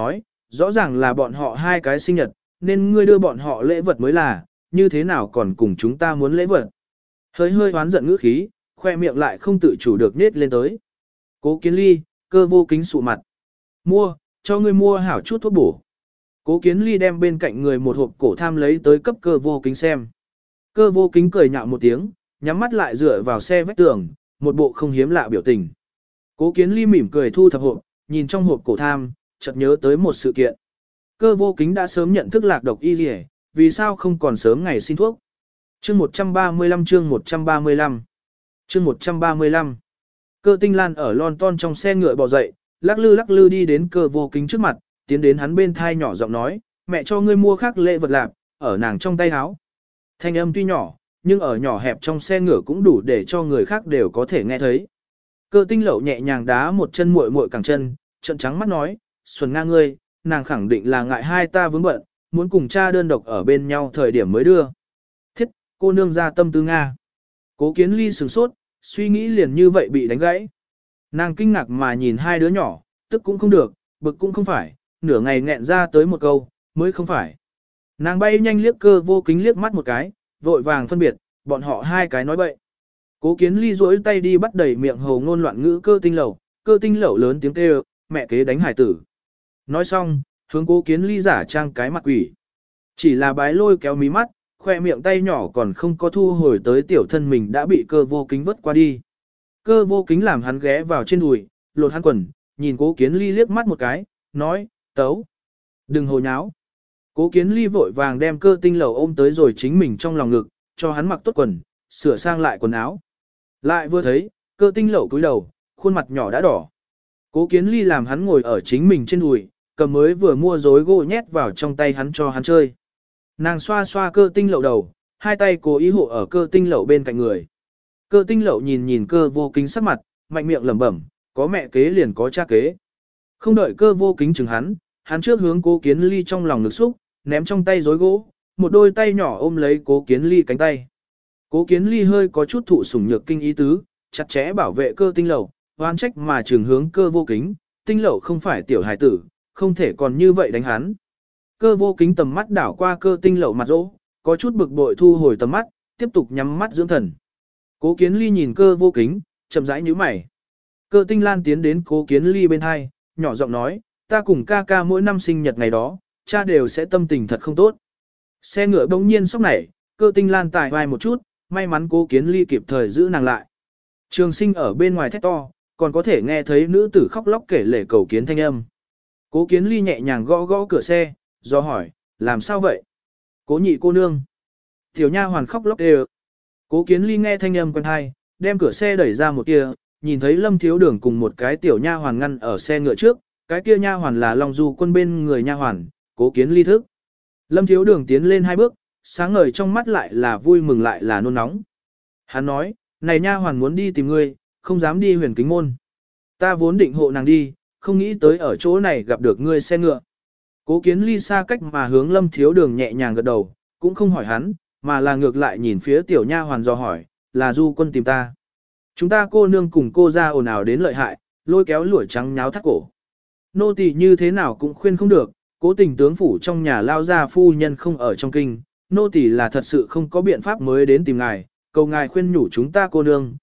rõ ràng là bọn họ hai cái sinh nhật, nên ngươi đưa bọn họ lễ vật mới là, như thế nào còn cùng chúng ta muốn lễ vật. Hơi hơi hoán giận ngữ khí, khoe miệng lại không tự chủ được nết lên tới. Cố Kiến Ly, Cơ Vô Kính sụ mặt. Mua, cho ngươi mua hảo chút thuốc bổ. Cố Kiến Ly đem bên cạnh người một hộp cổ tham lấy tới cấp Cơ Vô Kính xem. Cơ Vô Kính cười nhạo một tiếng, nhắm mắt lại dựa vào xe vách tường, một bộ không hiếm lạ biểu tình. Cố Kiến Ly mỉm cười thu thập hộp, nhìn trong hộp cổ tham, chợt nhớ tới một sự kiện. Cơ Vô Kính đã sớm nhận thức lạc độc y liề, vì sao không còn sớm ngày xin thuốc. Chương 135 chương 135 chương 135 Cơ Tinh Lan ở London trong xe ngựa bò dậy, lắc lư đi đến Cơ Vô Kính trước mặt, tiến đến hắn bên thai nhỏ giọng nói, mẹ cho ngươi mua khác lễ vật lạp, ở nàng trong tay áo. Thanh âm tuy nhỏ, nhưng ở nhỏ hẹp trong xe ngựa cũng đủ để cho người khác đều có thể nghe thấy. Cơ Tinh Lậu nhẹ nhàng đá một chân muội muội cẳng chân, trợn trắng mắt nói, Xuân Nga ngươi, nàng khẳng định là ngại hai ta vướng bận, muốn cùng cha đơn độc ở bên nhau thời điểm mới đưa. Thiết, cô nương ra tâm tư Nga. Cố Kiến Ly sửng sốt, suy nghĩ liền như vậy bị đánh gãy. Nàng kinh ngạc mà nhìn hai đứa nhỏ, tức cũng không được, bực cũng không phải, nửa ngày nghẹn ra tới một câu, mới không phải. Nàng bay nhanh liếc Cơ Vô Kính liếc mắt một cái, vội vàng phân biệt, bọn họ hai cái nói bậy. Cố Kiến Ly duỗi tay đi bắt đầy miệng hồ ngôn loạn ngữ Cơ Tinh Lậu lớn tiếng kêu, mẹ kế đánh hải tử. Nói xong, hướng Cố Kiến Ly giả trang cái mặt quỷ. Chỉ là bái lôi kéo mí mắt, khoe miệng tay nhỏ còn không có thu hồi tới tiểu thân mình đã bị Cơ Vô Kính vứt qua đi. Cơ Vô Kính làm hắn ghé vào trên đùi, lột hắn quần, nhìn Cố Kiến Ly liếc mắt một cái, nói, tấu. Đừng hồ nháo. Cố Kiến Ly vội vàng đem Cơ Tinh Lậu ôm tới rồi chính mình trong lòng ngực, cho hắn mặc tốt quần, sửa sang lại quần áo. Lại vừa thấy, Cơ Tinh Lậu cúi đầu, khuôn mặt nhỏ đã đỏ. Cố Kiến Ly làm hắn ngồi ở chính mình trên đùi, cầm mới vừa mua rối gỗ nhét vào trong tay hắn cho hắn chơi. Nàng xoa xoa Cơ Tinh Lậu đầu, hai tay cố ý hộ ở Cơ Tinh Lậu bên cạnh người. Cơ Tinh Lậu nhìn Cơ Vô Kính sắc mặt, mạnh miệng lẩm bẩm, có mẹ kế liền có cha kế. Không đợi Cơ Vô Kính chừng hắn trước hướng Cố Kiến Ly trong lòng ngực xúc, ném trong tay rối gỗ, một đôi tay nhỏ ôm lấy Cố Kiến Ly cánh tay. Cố Kiến Ly hơi có chút thụ sủng nhược kinh ý tứ, chặt chẽ bảo vệ Cơ Tinh Lậu, oan trách mà trường hướng Cơ Vô Kính, Tinh Lậu không phải tiểu hài tử, không thể còn như vậy đánh hắn. Cơ Vô Kính tầm mắt đảo qua Cơ Tinh Lậu mặt rỗ, có chút bực bội thu hồi tầm mắt, tiếp tục nhắm mắt dưỡng thần. Cố Kiến Ly nhìn Cơ Vô Kính, chậm rãi nhíu mày. Cơ Tinh Lan tiến đến Cố Kiến Ly bên hai, nhỏ giọng nói, ta cùng ca ca mỗi năm sinh nhật ngày đó, cha đều sẽ tâm tình thật không tốt. Xe ngựa bỗng nhiên sốc nảy, Cơ Tinh Lan tài vai một chút, may mắn Cố Kiến Ly kịp thời giữ nàng lại. Trường Sinh ở bên ngoài thét to, còn có thể nghe thấy nữ tử khóc lóc kể lể cầu kiến thanh âm. Cố Kiến Ly nhẹ nhàng gõ gõ cửa xe, do hỏi, làm sao vậy? Cố nhị cô nương. Tiểu nha hoàn khóc lóc đều. Cố Kiến Ly nghe thanh âm quen tai, đem cửa xe đẩy ra một kia, nhìn thấy Lâm Thiếu Đường cùng một cái tiểu nha hoàn ngăn ở xe ngựa trước, cái kia nha hoàn là Long Du Quân bên người nha hoàn, Cố Kiến Ly thức. Lâm Thiếu Đường tiến lên hai bước, sáng ngời trong mắt lại là vui mừng lại là nôn nóng. Hắn nói, này nha hoàn muốn đi tìm ngươi, không dám đi Huyền Kính môn. Ta vốn định hộ nàng đi, không nghĩ tới ở chỗ này gặp được ngươi xe ngựa. Cố Kiến Ly xa cách mà hướng Lâm Thiếu Đường nhẹ nhàng gật đầu, cũng không hỏi hắn, mà là ngược lại nhìn phía tiểu nha hoàn dò hỏi, là Du Quân tìm ta. Chúng ta cô nương cùng cô ra ồn ào đến lợi hại, lôi kéo lũi trắng nháo thắt cổ. Nô tỳ như thế nào cũng khuyên không được, cố tình tướng phủ trong nhà lao ra phu nhân không ở trong kinh, nô tỳ là thật sự không có biện pháp mới đến tìm ngài, cầu ngài khuyên nhủ chúng ta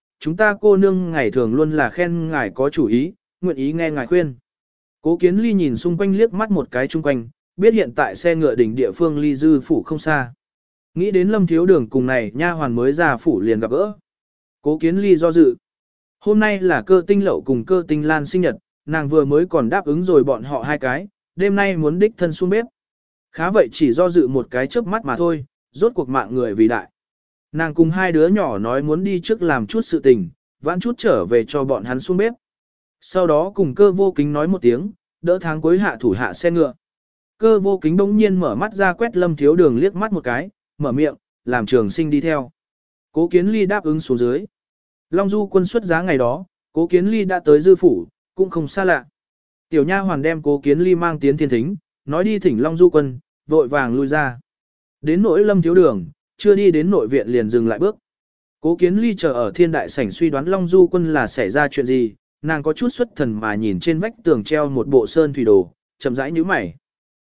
cô nương ngày thường luôn là khen ngài có chủ ý, nguyện ý nghe ngài khuyên. Cố Kiến Ly nhìn xung quanh liếc mắt một cái chung quanh, biết hiện tại xe ngựa đỉnh địa phương ly dư phủ không xa. Nghĩ đến Lâm Thiếu Đường cùng này nha hoàn mới ra phủ liền gặp gỡ. Cố Kiến Ly do dự. Hôm nay là Cơ Tinh Lậu cùng Cơ Tinh Lan sinh nhật, nàng vừa mới còn đáp ứng rồi bọn họ hai cái, đêm nay muốn đích thân xuống bếp. Khá vậy chỉ do dự một cái chớp mắt mà thôi, rốt cuộc mạng người vì đại. Nàng cùng hai đứa nhỏ nói muốn đi trước làm chút sự tình, vãn chút trở về cho bọn hắn xuống bếp. Sau đó cùng Cơ Vô Kính nói một tiếng, đỡ tháng cuối hạ thủ hạ xe ngựa. Cơ Vô Kính bỗng nhiên mở mắt ra quét Lâm Thiếu Đường liếc mắt một cái, mở miệng, làm Trường Sinh đi theo. Cố Kiến Ly đáp ứng xuống dưới. Long Du Quân xuất giá ngày đó, Cố Kiến Ly đã tới dư phủ, cũng không xa lạ. Tiểu nha hoàn đem Cố Kiến Ly mang tiến thiên thính, nói đi thỉnh Long Du Quân, vội vàng lui ra. Đến nỗi Lâm Thiếu Đường, chưa đi đến nội viện liền dừng lại bước. Cố Kiến Ly chờ ở thiên đại sảnh suy đoán Long Du Quân là xảy ra chuyện gì, nàng có chút xuất thần mà nhìn trên vách tường treo một bộ sơn thủy đồ, chậm rãi nhíu mày.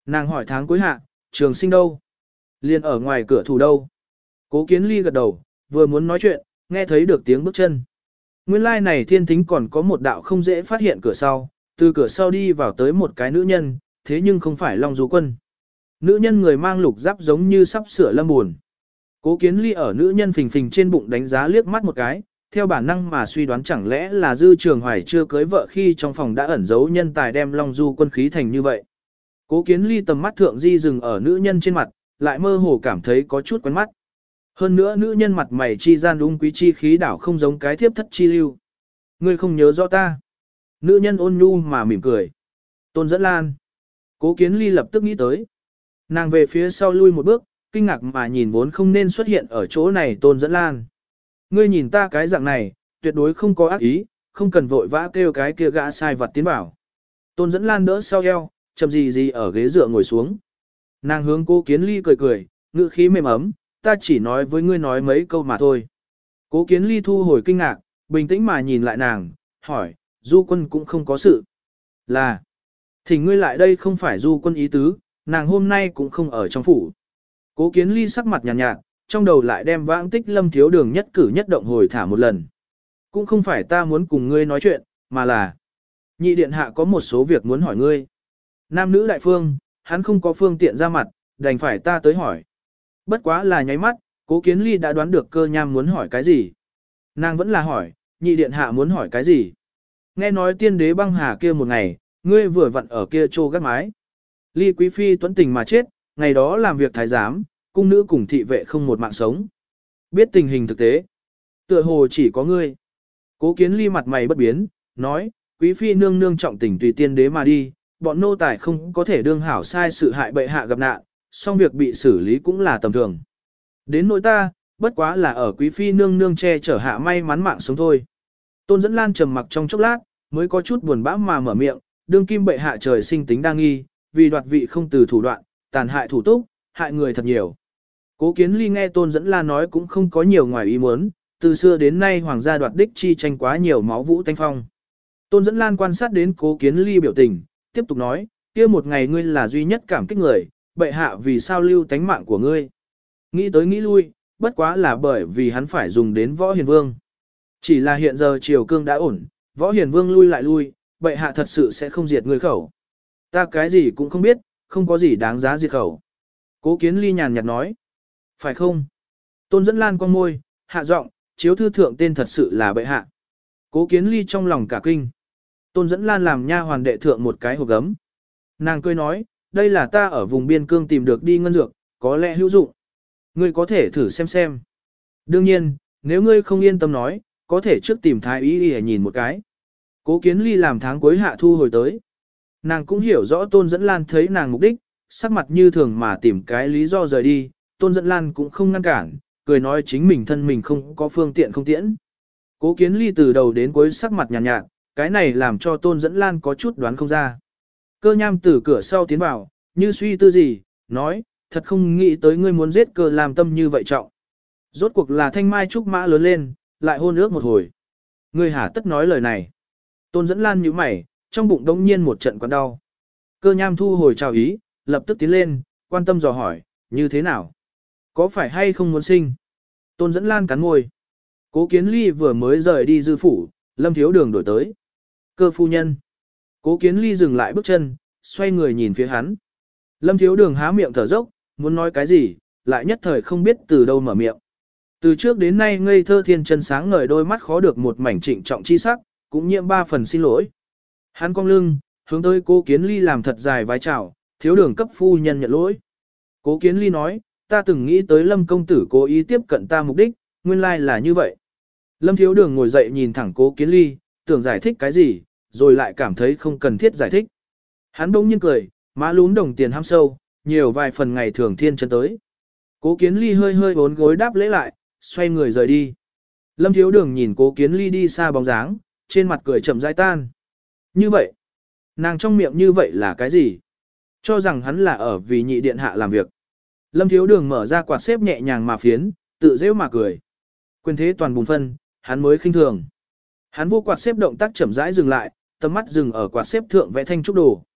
Nàng hỏi tháng cuối hạ, trường sinh đâu? Liên ở ngoài cửa thủ đâu? Cố Kiến Ly gật đầu, vừa muốn nói chuyện, nghe thấy được tiếng bước chân. Nguyên lai này thiên thính còn có một đạo không dễ phát hiện cửa sau, từ cửa sau đi vào tới một cái nữ nhân, thế nhưng không phải Long Du Quân. Nữ nhân người mang lục giáp giống như sắp sửa lâm buồn. Cố Kiến Ly ở nữ nhân phình phình trên bụng đánh giá liếc mắt một cái, theo bản năng mà suy đoán chẳng lẽ là Dư Trường Hoài chưa cưới vợ khi trong phòng đã ẩn giấu nhân tài đem Long Du Quân khí thành như vậy. Cố Kiến Ly tầm mắt thượng di dừng ở nữ nhân trên mặt, lại mơ hồ cảm thấy có chút quen mắt. Hơn nữa nữ nhân mặt mày chi gian ung quý chi khí đảo không giống cái thiếp thất chi lưu. Ngươi không nhớ rõ ta. Nữ nhân ôn nhu mà mỉm cười. Tôn Dẫn Lan. Cố Kiến Ly lập tức nghĩ tới. Nàng về phía sau lui một bước, kinh ngạc mà nhìn vốn không nên xuất hiện ở chỗ này Tôn Dẫn Lan. Ngươi nhìn ta cái dạng này, tuyệt đối không có ác ý, không cần vội vã kêu cái kia gã sai vặt tiến vào. Tôn Dẫn Lan đỡ sau eo, chậm gì ở ghế dựa ngồi xuống. Nàng hướng Cố Kiến Ly cười cười, ngữ khí mềm ấm, ta chỉ nói với ngươi nói mấy câu mà thôi. Cố Kiến Ly thu hồi kinh ngạc, bình tĩnh mà nhìn lại nàng, hỏi, Du Quân cũng không có sự. Là, thỉnh ngươi lại đây không phải Du Quân ý tứ, nàng hôm nay cũng không ở trong phủ. Cố Kiến Ly sắc mặt nhàn nhạt, trong đầu lại đem vãng tích Lâm Thiếu Đường nhất cử nhất động hồi thả một lần. Cũng không phải ta muốn cùng ngươi nói chuyện, mà là nhị điện hạ có một số việc muốn hỏi ngươi. Nam nữ đại phương, hắn không có phương tiện ra mặt, đành phải ta tới hỏi. Bất quá là nháy mắt, Cố Kiến Ly đã đoán được Cơ Nham muốn hỏi cái gì. Nàng vẫn là hỏi, nhị điện hạ muốn hỏi cái gì. Nghe nói tiên đế băng hà kia một ngày, ngươi vừa vặn ở kia trô gác mái. Ly Quý Phi tuấn tình mà chết, ngày đó làm việc thái giám, cung nữ cùng thị vệ không một mạng sống. Biết tình hình thực tế. Tựa hồ chỉ có ngươi. Cố Kiến Ly mặt mày bất biến, nói, Quý Phi nương nương trọng tình tùy tiên đế mà đi, bọn nô tài không có thể đương hảo sai sự hại bệ hạ gặp nạn, song việc bị xử lý cũng là tầm thường. Đến nỗi ta, bất quá là ở Quý Phi nương nương che chở hạ may mắn mạng sống thôi. Tôn Dẫn Lan trầm mặc trong chốc lát, mới có chút buồn bã mà mở miệng, đương kim bệ hạ trời sinh tính đa nghi, vì đoạt vị không từ thủ đoạn, tàn hại thủ túc, hại người thật nhiều. Cố Kiến Ly nghe Tôn Dẫn Lan nói cũng không có nhiều ngoài ý muốn, từ xưa đến nay hoàng gia đoạt đích chi tranh quá nhiều máu vũ tanh phong. Tôn Dẫn Lan quan sát đến Cố Kiến Ly biểu tình, tiếp tục nói, kia một ngày ngươi là duy nhất cảm kích người, bệ hạ vì sao lưu tánh mạng của ngươi. Nghĩ tới nghĩ lui, bất quá là bởi vì hắn phải dùng đến Võ Hiền Vương. Chỉ là hiện giờ triều cương đã ổn, Võ Hiền Vương lui lại lui, bệ hạ thật sự sẽ không diệt ngươi khẩu. Ta cái gì cũng không biết, không có gì đáng giá diệt khẩu. Cố Kiến Ly nhàn nhạt nói. Phải không? Tôn Dẫn Lan con môi, hạ giọng, chiếu thư thượng tên thật sự là bệ hạ. Cố Kiến Ly trong lòng cả kinh. Tôn Dẫn Lan làm nha hoàn đệ thượng một cái hộp gấm. Nàng cười nói, đây là ta ở vùng biên cương tìm được đi ngân dược, có lẽ hữu dụng. Ngươi có thể thử xem. Đương nhiên, nếu ngươi không yên tâm nói, có thể trước tìm thái y để nhìn một cái. Cố Kiến Ly làm tháng cuối hạ thu hồi tới. Nàng cũng hiểu rõ Tôn Dẫn Lan thấy nàng mục đích, sắc mặt như thường mà tìm cái lý do rời đi, Tôn Dẫn Lan cũng không ngăn cản, cười nói chính mình thân mình không có phương tiện không tiễn. Cố Kiến Ly từ đầu đến cuối sắc mặt nhàn nhạt, cái này làm cho Tôn Dẫn Lan có chút đoán không ra. Cơ Nham từ cửa sau tiến vào, như suy tư gì, nói, thật không nghĩ tới ngươi muốn giết Cơ làm tâm như vậy trọng. Rốt cuộc là thanh mai trúc mã lớn lên, lại hôn ước một hồi. Ngươi hả tất nói lời này. Tôn Dẫn Lan nhíu mày, trong bụng đống nhiên một trận quặn đau. Cơ Nham thu hồi chào ý, lập tức tiến lên, quan tâm dò hỏi, như thế nào? Có phải hay không muốn sinh? Tôn Dẫn Lan cắn môi. Cố Kiến Ly vừa mới rời đi dư phủ, Lâm Thiếu Đường đổi tới. Cơ phu nhân. Cố Kiến Ly dừng lại bước chân, xoay người nhìn phía hắn. Lâm Thiếu Đường há miệng thở dốc, muốn nói cái gì, lại nhất thời không biết từ đâu mở miệng. Từ trước đến nay ngây thơ thiên chân sáng ngời đôi mắt khó được một mảnh trịnh trọng chi sắc, cũng nhiễm ba phần xin lỗi. Hắn cong lưng, hướng tới Cố Kiến Ly làm thật dài vái chào, Thiếu Đường cấp phu nhân nhận lỗi. Cố Kiến Ly nói, ta từng nghĩ tới Lâm công tử cố ý tiếp cận ta mục đích, nguyên lai là như vậy. Lâm Thiếu Đường ngồi dậy nhìn thẳng Cố Kiến Ly, tưởng giải thích cái gì, rồi lại cảm thấy không cần thiết giải thích. Hắn bỗng nhiên cười, má lún đồng tiền ham sâu, nhiều vài phần ngày thường thiên chân tới. Cố Kiến Ly hơi hơi bốn gối đáp lễ lại, xoay người rời đi. Lâm Thiếu Đường nhìn Cố Kiến Ly đi xa bóng dáng, trên mặt cười chậm rãi tan. Như vậy, nàng trong miệng như vậy là cái gì? Cho rằng hắn là ở vì nhị điện hạ làm việc. Lâm Thiếu Đường mở ra quạt xếp nhẹ nhàng mà phiến, tự dễ mà cười. Quyền thế toàn bùn phân, hắn mới khinh thường. Hắn vô quạt xếp động tác chậm rãi dừng lại, tầm mắt dừng ở quạt xếp thượng vẽ thanh trúc đồ.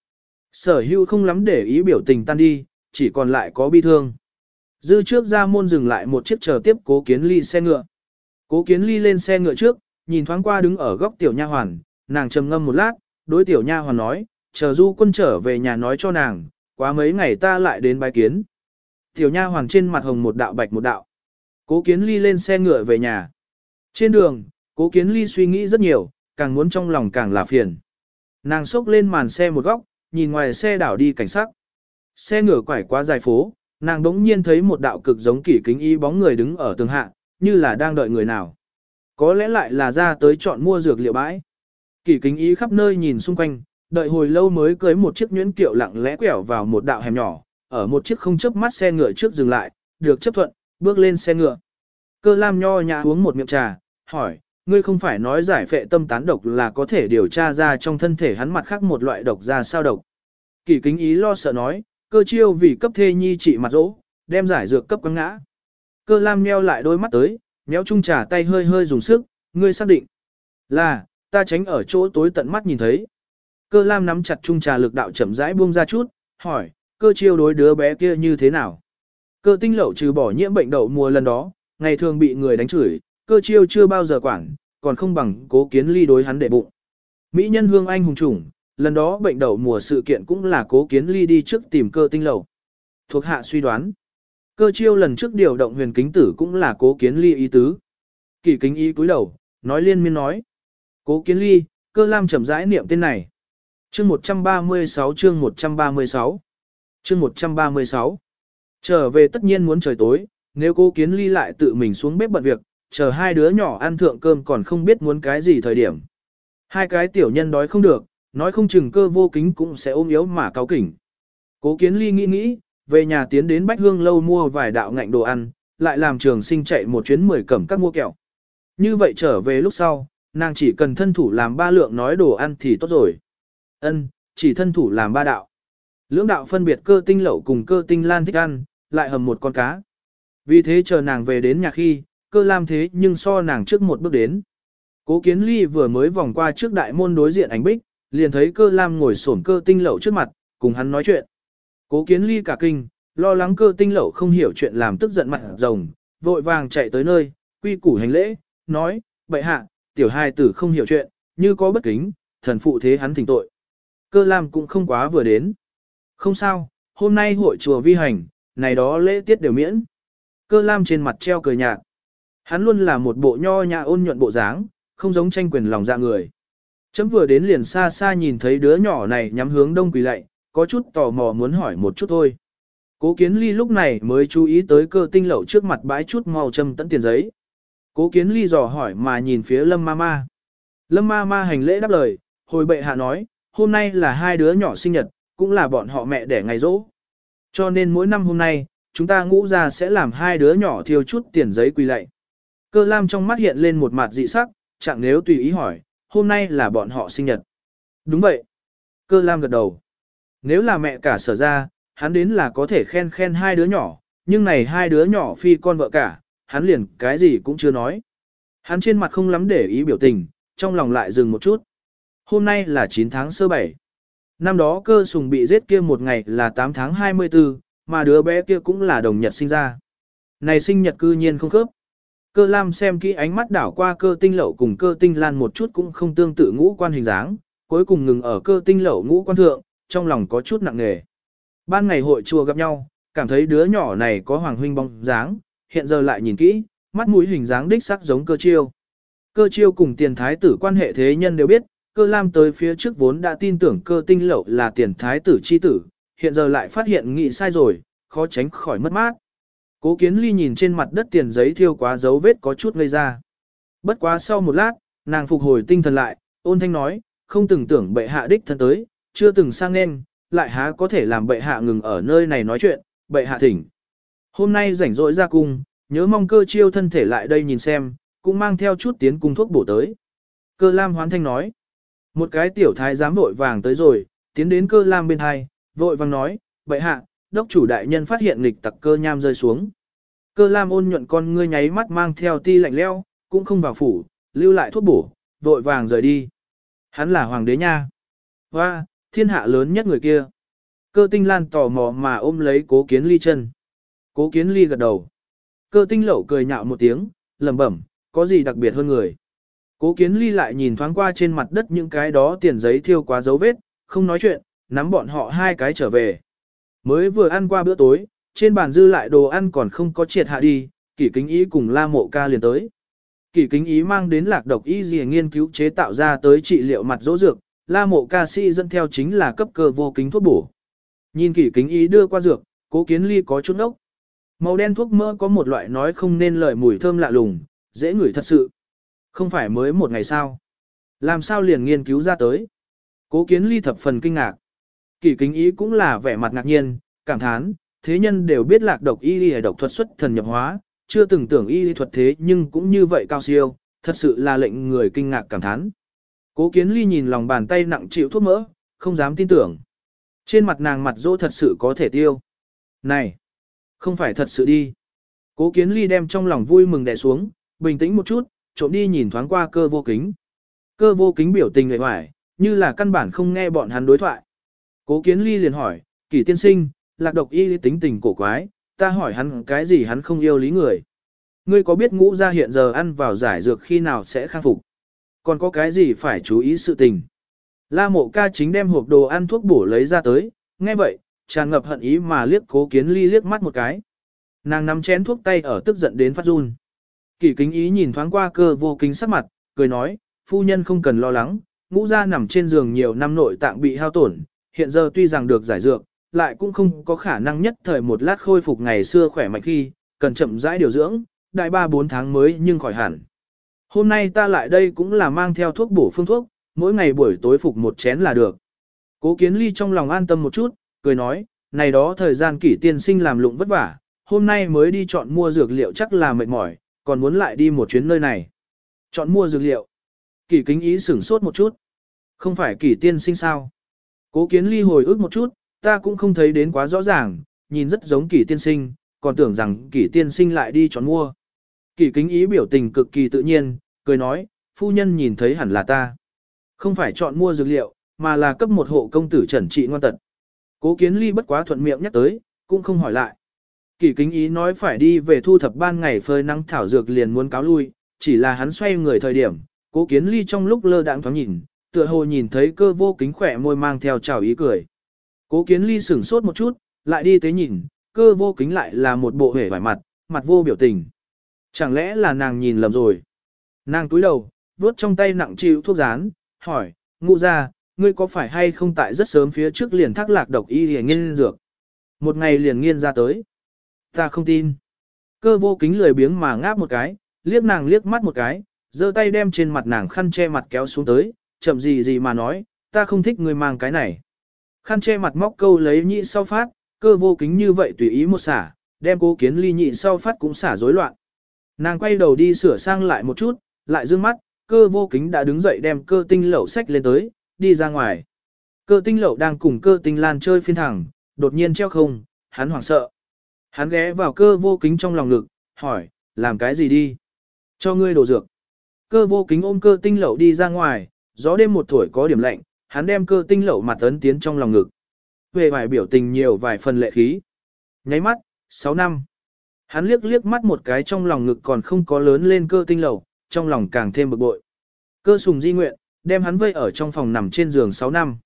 Sở Hưu không lắm để ý biểu tình tan đi, chỉ còn lại có bi thương. Dư trước ra môn dừng lại một chiếc chờ tiếp Cố Kiến Ly xe ngựa. Cố Kiến Ly lên xe ngựa trước, nhìn thoáng qua đứng ở góc tiểu nha hoàn, nàng trầm ngâm một lát, đối tiểu nha hoàn nói, chờ Du Quân trở về nhà nói cho nàng, quá mấy ngày ta lại đến bái kiến. Tiểu nha hoàn trên mặt hồng một đạo bạch một đạo. Cố Kiến Ly lên xe ngựa về nhà. Trên đường, Cố Kiến Ly suy nghĩ rất nhiều, càng muốn trong lòng càng là phiền. Nàng xốc lên màn xe một góc, nhìn ngoài xe đảo đi cảnh sắc. Xe ngựa quải qua dài phố, nàng đống nhiên thấy một đạo cực giống Kỷ Kính Ý bóng người đứng ở tường hạ, như là đang đợi người nào. Có lẽ lại là ra tới chọn mua dược liệu bãi. Kỷ Kính Ý khắp nơi nhìn xung quanh, đợi hồi lâu mới cưới một chiếc nhuyễn kiệu lặng lẽ quẹo vào một đạo hẻm nhỏ, ở một chiếc không chớp mắt xe ngựa trước dừng lại, được chấp thuận, bước lên xe ngựa. Cơ Lam nho nhã uống một miệng trà, hỏi, ngươi không phải nói giải phệ tâm tán độc là có thể điều tra ra trong thân thể hắn mặt khác một loại độc ra sao độc. Kỷ Kính Ý lo sợ nói, Cơ Chiêu vì cấp thê nhi trị mặt dỗ, đem giải dược cấp quăng ngã. Cơ Lam nheo lại đôi mắt tới, méo chung trà tay hơi hơi dùng sức, ngươi xác định là, ta tránh ở chỗ tối tận mắt nhìn thấy. Cơ Lam nắm chặt chung trà lực đạo chậm rãi buông ra chút, hỏi, Cơ Chiêu đối đứa bé kia như thế nào? Cơ Tinh Lậu trừ bỏ nhiễm bệnh đậu mùa lần đó, ngày thường bị người đánh chửi, Cơ Chiêu chưa bao giờ quản, còn không bằng Cố Kiến Ly đối hắn để bụng. Mỹ nhân hương anh hùng chủng, lần đó bệnh đậu mùa sự kiện cũng là Cố Kiến Ly đi trước tìm Cơ Tinh Lậu. Thuộc hạ suy đoán, Cơ Chiêu lần trước điều động Huyền Kính Tử cũng là Cố Kiến Ly ý tứ. Kỷ Kính Ý cúi đầu, nói liên miên nói. Cố Kiến Ly, Cơ Lam chậm rãi niệm tên này. Chương 136 chương 136 chương 136 Trở về tất nhiên muốn trời tối, nếu Cố Kiến Ly lại tự mình xuống bếp bận việc, chờ hai đứa nhỏ ăn thượng cơm còn không biết muốn cái gì thời điểm. Hai cái tiểu nhân đói không được, nói không chừng Cơ Vô Kính cũng sẽ ôm yếu mà cáu kỉnh. Cố Kiến Ly nghĩ, về nhà tiến đến Bách Hương lâu mua vài đạo ngạnh đồ ăn, lại làm Trường Sinh chạy một chuyến 10 cẩm các mua kẹo. Như vậy trở về lúc sau, nàng chỉ cần thân thủ làm 3 lượng nói đồ ăn thì tốt rồi. Ân, chỉ thân thủ làm 3 đạo. Lưỡng đạo phân biệt Cơ Tinh Lậu cùng Cơ Tinh Lan thích ăn, lại hầm một con cá. Vì thế chờ nàng về đến nhà khi, Cơ Lam thế nhưng so nàng trước một bước đến. Cố Kiến Ly vừa mới vòng qua trước đại môn đối diện ánh bích, liền thấy Cơ Lam ngồi xổm Cơ Tinh Lậu trước mặt, cùng hắn nói chuyện. Cố Kiến Ly cả kinh, lo lắng Cơ Tinh Lậu không hiểu chuyện làm tức giận mặt rồng, vội vàng chạy tới nơi, quy củ hành lễ, nói, bệ hạ, tiểu hài tử không hiểu chuyện, như có bất kính, thần phụ thế hắn thỉnh tội. Cơ Lam cũng không quá vừa đến. Không sao, hôm nay hội chùa vi hành, này đó lễ tiết đều miễn. Cơ Lam trên mặt treo cười nhạt. Hắn luôn là một bộ nho nhã ôn nhuận bộ dáng, không giống tranh quyền lòng dạ người. Chấm vừa đến liền xa xa nhìn thấy đứa nhỏ này nhắm hướng đông quỳ lạy, có chút tò mò muốn hỏi một chút thôi. Cố Kiến Ly lúc này mới chú ý tới Cơ Tinh Lậu trước mặt bãi chút màu châm tẫn tiền giấy. Cố Kiến Ly dò hỏi mà nhìn phía Lâm Mama. Lâm Mama hành lễ đáp lời, hồi bệ hạ nói, hôm nay là hai đứa nhỏ sinh nhật, cũng là bọn họ mẹ đẻ ngày rỗ. Cho nên mỗi năm hôm nay, chúng ta ngũ ra sẽ làm hai đứa nhỏ thiêu chút tiền giấy quỳ lạy. Cơ Lam trong mắt hiện lên một mặt dị sắc, chẳng nếu tùy ý hỏi, hôm nay là bọn họ sinh nhật. Đúng vậy. Cơ Lam gật đầu. Nếu là mẹ cả Sở ra, hắn đến là có thể khen khen hai đứa nhỏ, nhưng này hai đứa nhỏ phi con vợ cả, hắn liền cái gì cũng chưa nói. Hắn trên mặt không lắm để ý biểu tình, trong lòng lại dừng một chút. Hôm nay là 9 tháng sơ 7. Năm đó Cơ Sùng bị giết kia một ngày là 8 tháng 24, mà đứa bé kia cũng là đồng nhật sinh ra. Này sinh nhật cư nhiên không khớp. Cơ Lam xem kỹ ánh mắt đảo qua Cơ Tinh Lậu cùng Cơ Tinh Lan một chút cũng không tương tự ngũ quan hình dáng, cuối cùng ngừng ở Cơ Tinh Lậu ngũ quan thượng, trong lòng có chút nặng nề. Ban ngày hội chùa gặp nhau, cảm thấy đứa nhỏ này có hoàng huynh bóng dáng, hiện giờ lại nhìn kỹ, mắt mũi hình dáng đích sắc giống Cơ Chiêu. Cơ Chiêu cùng tiền thái tử quan hệ thế nhân đều biết, Cơ Lam tới phía trước vốn đã tin tưởng Cơ Tinh Lậu là tiền thái tử chi tử, hiện giờ lại phát hiện nghĩ sai rồi, khó tránh khỏi mất mát. Cố Kiến Ly nhìn trên mặt đất tiền giấy thiêu quá dấu vết có chút ngây ra. Bất quá sau một lát, nàng phục hồi tinh thần lại, ôn thanh nói, không từng tưởng bệ hạ đích thân tới, chưa từng sang nên, lại há có thể làm bệ hạ ngừng ở nơi này nói chuyện, bệ hạ thỉnh. Hôm nay rảnh rỗi ra cung, nhớ mong Cơ Chiêu thân thể lại đây nhìn xem, cũng mang theo chút tiến cung thuốc bổ tới. Cơ Lam hoán thanh nói, một cái tiểu thái giám vội vàng tới rồi, tiến đến Cơ Lam bên hai, vội vàng nói, bệ hạ, đốc chủ đại nhân phát hiện nghịch tặc Cơ Nham rơi xuống. Cơ Lam ôn nhuận con ngươi nháy mắt mang theo ti lạnh leo, cũng không vào phủ, lưu lại thuốc bổ, vội vàng rời đi. Hắn là hoàng đế nha. Hoa, thiên hạ lớn nhất người kia. Cơ tinh lan tò mò mà ôm lấy cố kiến ly chân. Cố kiến ly gật đầu. Cơ tinh lẩu cười nhạo một tiếng, lẩm bẩm, có gì đặc biệt hơn người. Cố kiến ly lại nhìn thoáng qua trên mặt đất những cái đó tiền giấy thiêu quá dấu vết, không nói chuyện, nắm bọn họ hai cái trở về. Mới vừa ăn qua bữa tối, trên bàn dư lại đồ ăn còn không có triệt hạ đi, Kỷ Kính Ý cùng La Mộ Ca liền tới. Kỷ Kính Ý mang đến lạc độc y gì nghiên cứu chế tạo ra tới trị liệu mặt dỗ dược, La Mộ Ca sĩ dẫn theo chính là cấp cơ vô kính thuốc bổ. Nhìn Kỷ Kính Ý đưa qua dược, Cố Kiến Ly có chút ốc. Màu đen thuốc mỡ có một loại nói không nên lời mùi thơm lạ lùng, dễ ngửi thật sự. Không phải mới một ngày sao? Làm sao liền nghiên cứu ra tới? Cố Kiến Ly thập phần kinh ngạc. Kỷ Kính Ý cũng là vẻ mặt ngạc nhiên, cảm thán, thế nhân đều biết lạc độc y y độc thuật xuất thần nhập hóa, chưa từng tưởng y lý thuật thế nhưng cũng như vậy cao siêu, thật sự là lệnh người kinh ngạc cảm thán. Cố Kiến Ly nhìn lòng bàn tay nặng chịu thuốc mỡ, không dám tin tưởng. Trên mặt nàng mặt dỗ thật sự có thể tiêu. Này, không phải thật sự đi. Cố Kiến Ly đem trong lòng vui mừng đè xuống, bình tĩnh một chút, trộm đi nhìn thoáng qua cơ vô kính. Cơ vô kính biểu tình người hoài, như là căn bản không nghe bọn hắn đối thoại. Cố Kiến Ly liền hỏi, Kỷ tiên sinh, lạc độc y tính tình cổ quái, ta hỏi hắn cái gì hắn không yêu lý người. Ngươi có biết ngũ gia hiện giờ ăn vào giải dược khi nào sẽ khang phục? Còn có cái gì phải chú ý sự tình? La Mộ Ca chính đem hộp đồ ăn thuốc bổ lấy ra tới, nghe vậy, tràn ngập hận ý mà liếc Cố Kiến Ly liếc mắt một cái. Nàng nắm chén thuốc tay ở tức giận đến phát run. Kỷ Kính Ý nhìn thoáng qua cơ vô kính sắc mặt, cười nói, phu nhân không cần lo lắng, ngũ gia nằm trên giường nhiều năm nội tạng bị hao tổn, hiện giờ tuy rằng được giải dược, lại cũng không có khả năng nhất thời một lát khôi phục ngày xưa khỏe mạnh khi, cần chậm rãi điều dưỡng, đại 3-4 tháng mới nhưng khỏi hẳn. Hôm nay ta lại đây cũng là mang theo thuốc bổ phương thuốc, mỗi ngày buổi tối phục một chén là được. Cố Kiến Ly trong lòng an tâm một chút, cười nói, này đó thời gian Kỷ tiên sinh làm lụng vất vả, hôm nay mới đi chọn mua dược liệu chắc là mệt mỏi, còn muốn lại đi một chuyến nơi này. Chọn mua dược liệu. Kỷ Kính Ý sửng sốt một chút. Không phải Kỷ tiên sinh sao? Cố Kiến Ly hồi ức một chút, ta cũng không thấy đến quá rõ ràng, nhìn rất giống Kỷ tiên sinh, còn tưởng rằng Kỷ tiên sinh lại đi chọn mua. Kỷ Kính Ý biểu tình cực kỳ tự nhiên, cười nói, phu nhân nhìn thấy hẳn là ta. Không phải chọn mua dược liệu, mà là cấp một hộ công tử trần trị ngoan tật. Cố Kiến Ly bất quá thuận miệng nhắc tới, cũng không hỏi lại. Kỷ Kính Ý nói phải đi về thu thập ban ngày phơi nắng thảo dược liền muốn cáo lui, chỉ là hắn xoay người thời điểm, Cố Kiến Ly trong lúc lơ đãng thoáng nhìn, tựa hồ nhìn thấy cơ vô kính khỏe môi mang theo trào ý cười. Cố Kiến Ly sửng sốt một chút, lại đi tới nhìn, cơ vô kính lại là một bộ hể vải mặt, mặt vô biểu tình. Chẳng lẽ là nàng nhìn lầm rồi? Nàng túi đầu, vuốt trong tay nặng chịu thuốc rán, hỏi, ngũ gia, ngươi có phải hay không tại rất sớm phía trước liền thác lạc độc y liền nghiên dược? Một ngày liền nghiên ra tới. Ta không tin. Cơ vô kính lười biếng mà ngáp một cái, liếc nàng liếc mắt một cái, giơ tay đem trên mặt nàng khăn che mặt kéo xuống tới, chậm gì gì mà nói, ta không thích ngươi mang cái này. Khăn che mặt móc câu lấy nhị sau phát, cơ vô kính như vậy tùy ý một xả, đem Cố Kiến Ly nhị sau phát cũng xả rối loạn. Nàng quay đầu đi sửa sang lại một chút, lại dương mắt, cơ vô kính đã đứng dậy đem cơ tinh lậu sách lên tới, đi ra ngoài. Cơ tinh lậu đang cùng cơ tinh lan chơi phiên thẳng, đột nhiên treo không, hắn hoảng sợ. Hắn ghé vào cơ vô kính trong lòng ngực, hỏi, làm cái gì đi? Cho ngươi đổ dược. Cơ vô kính ôm cơ tinh lậu đi ra ngoài, gió đêm một thổi có điểm lạnh, hắn đem cơ tinh lậu mặt ấn tiến trong lòng ngực. Về vài biểu tình nhiều vài phần lệ khí. Nháy mắt, 6 năm. Hắn liếc liếc mắt một cái trong lòng ngực còn không có lớn lên cơ tinh lậu, trong lòng càng thêm bực bội. Cơ sùng di nguyện, đem hắn vây ở trong phòng nằm trên giường 6 năm.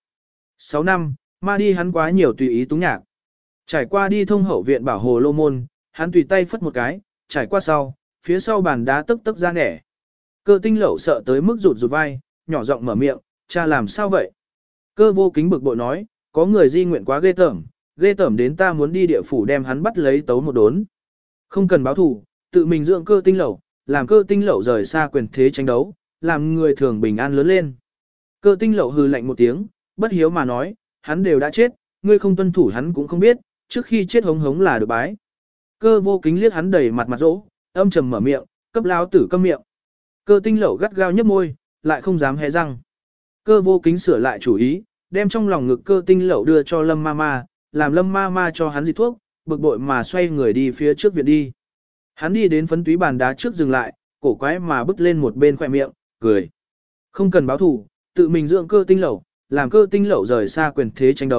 6 năm, ma đi hắn quá nhiều tùy ý túng nhạc. Trải qua đi thông hậu viện bảo hồ lô môn, hắn tùy tay phất một cái, trải qua sau, phía sau bàn đá tức tức ra nẻ. Cơ tinh lậu sợ tới mức rụt rụt vai, nhỏ giọng mở miệng, cha làm sao vậy? Cơ vô kính bực bội nói, có người di nguyện quá ghê tởm đến ta muốn đi địa phủ đem hắn bắt lấy tấu một đốn. Không cần báo thù, tự mình dưỡng cơ tinh lậu, làm cơ tinh lậu rời xa quyền thế tranh đấu, làm người thường bình an lớn lên. Cơ tinh lậu hừ lạnh một tiếng, bất hiếu mà nói, hắn đều đã chết, ngươi không tuân thủ hắn cũng không biết, trước khi chết hống hống là được bái. Cơ vô kính liếc hắn đầy mặt mặt dỗ, âm trầm mở miệng, cấp lao tử câm miệng. Cơ tinh lậu gắt gao nhấp môi, lại không dám hé răng. Cơ vô kính sửa lại chủ ý, đem trong lòng ngực cơ tinh lậu đưa cho Lâm Mama, làm Lâm Mama cho hắn dịch thuốc, bực bội mà xoay người đi phía trước viện đi. Hắn đi đến phấn túy bàn đá trước dừng lại, cổ quái mà bước lên một bên khỏe miệng, cười. Không cần báo thù, tự mình dưỡng cơ tinh lậu, làm cơ tinh lậu rời xa quyền thế tranh đấu,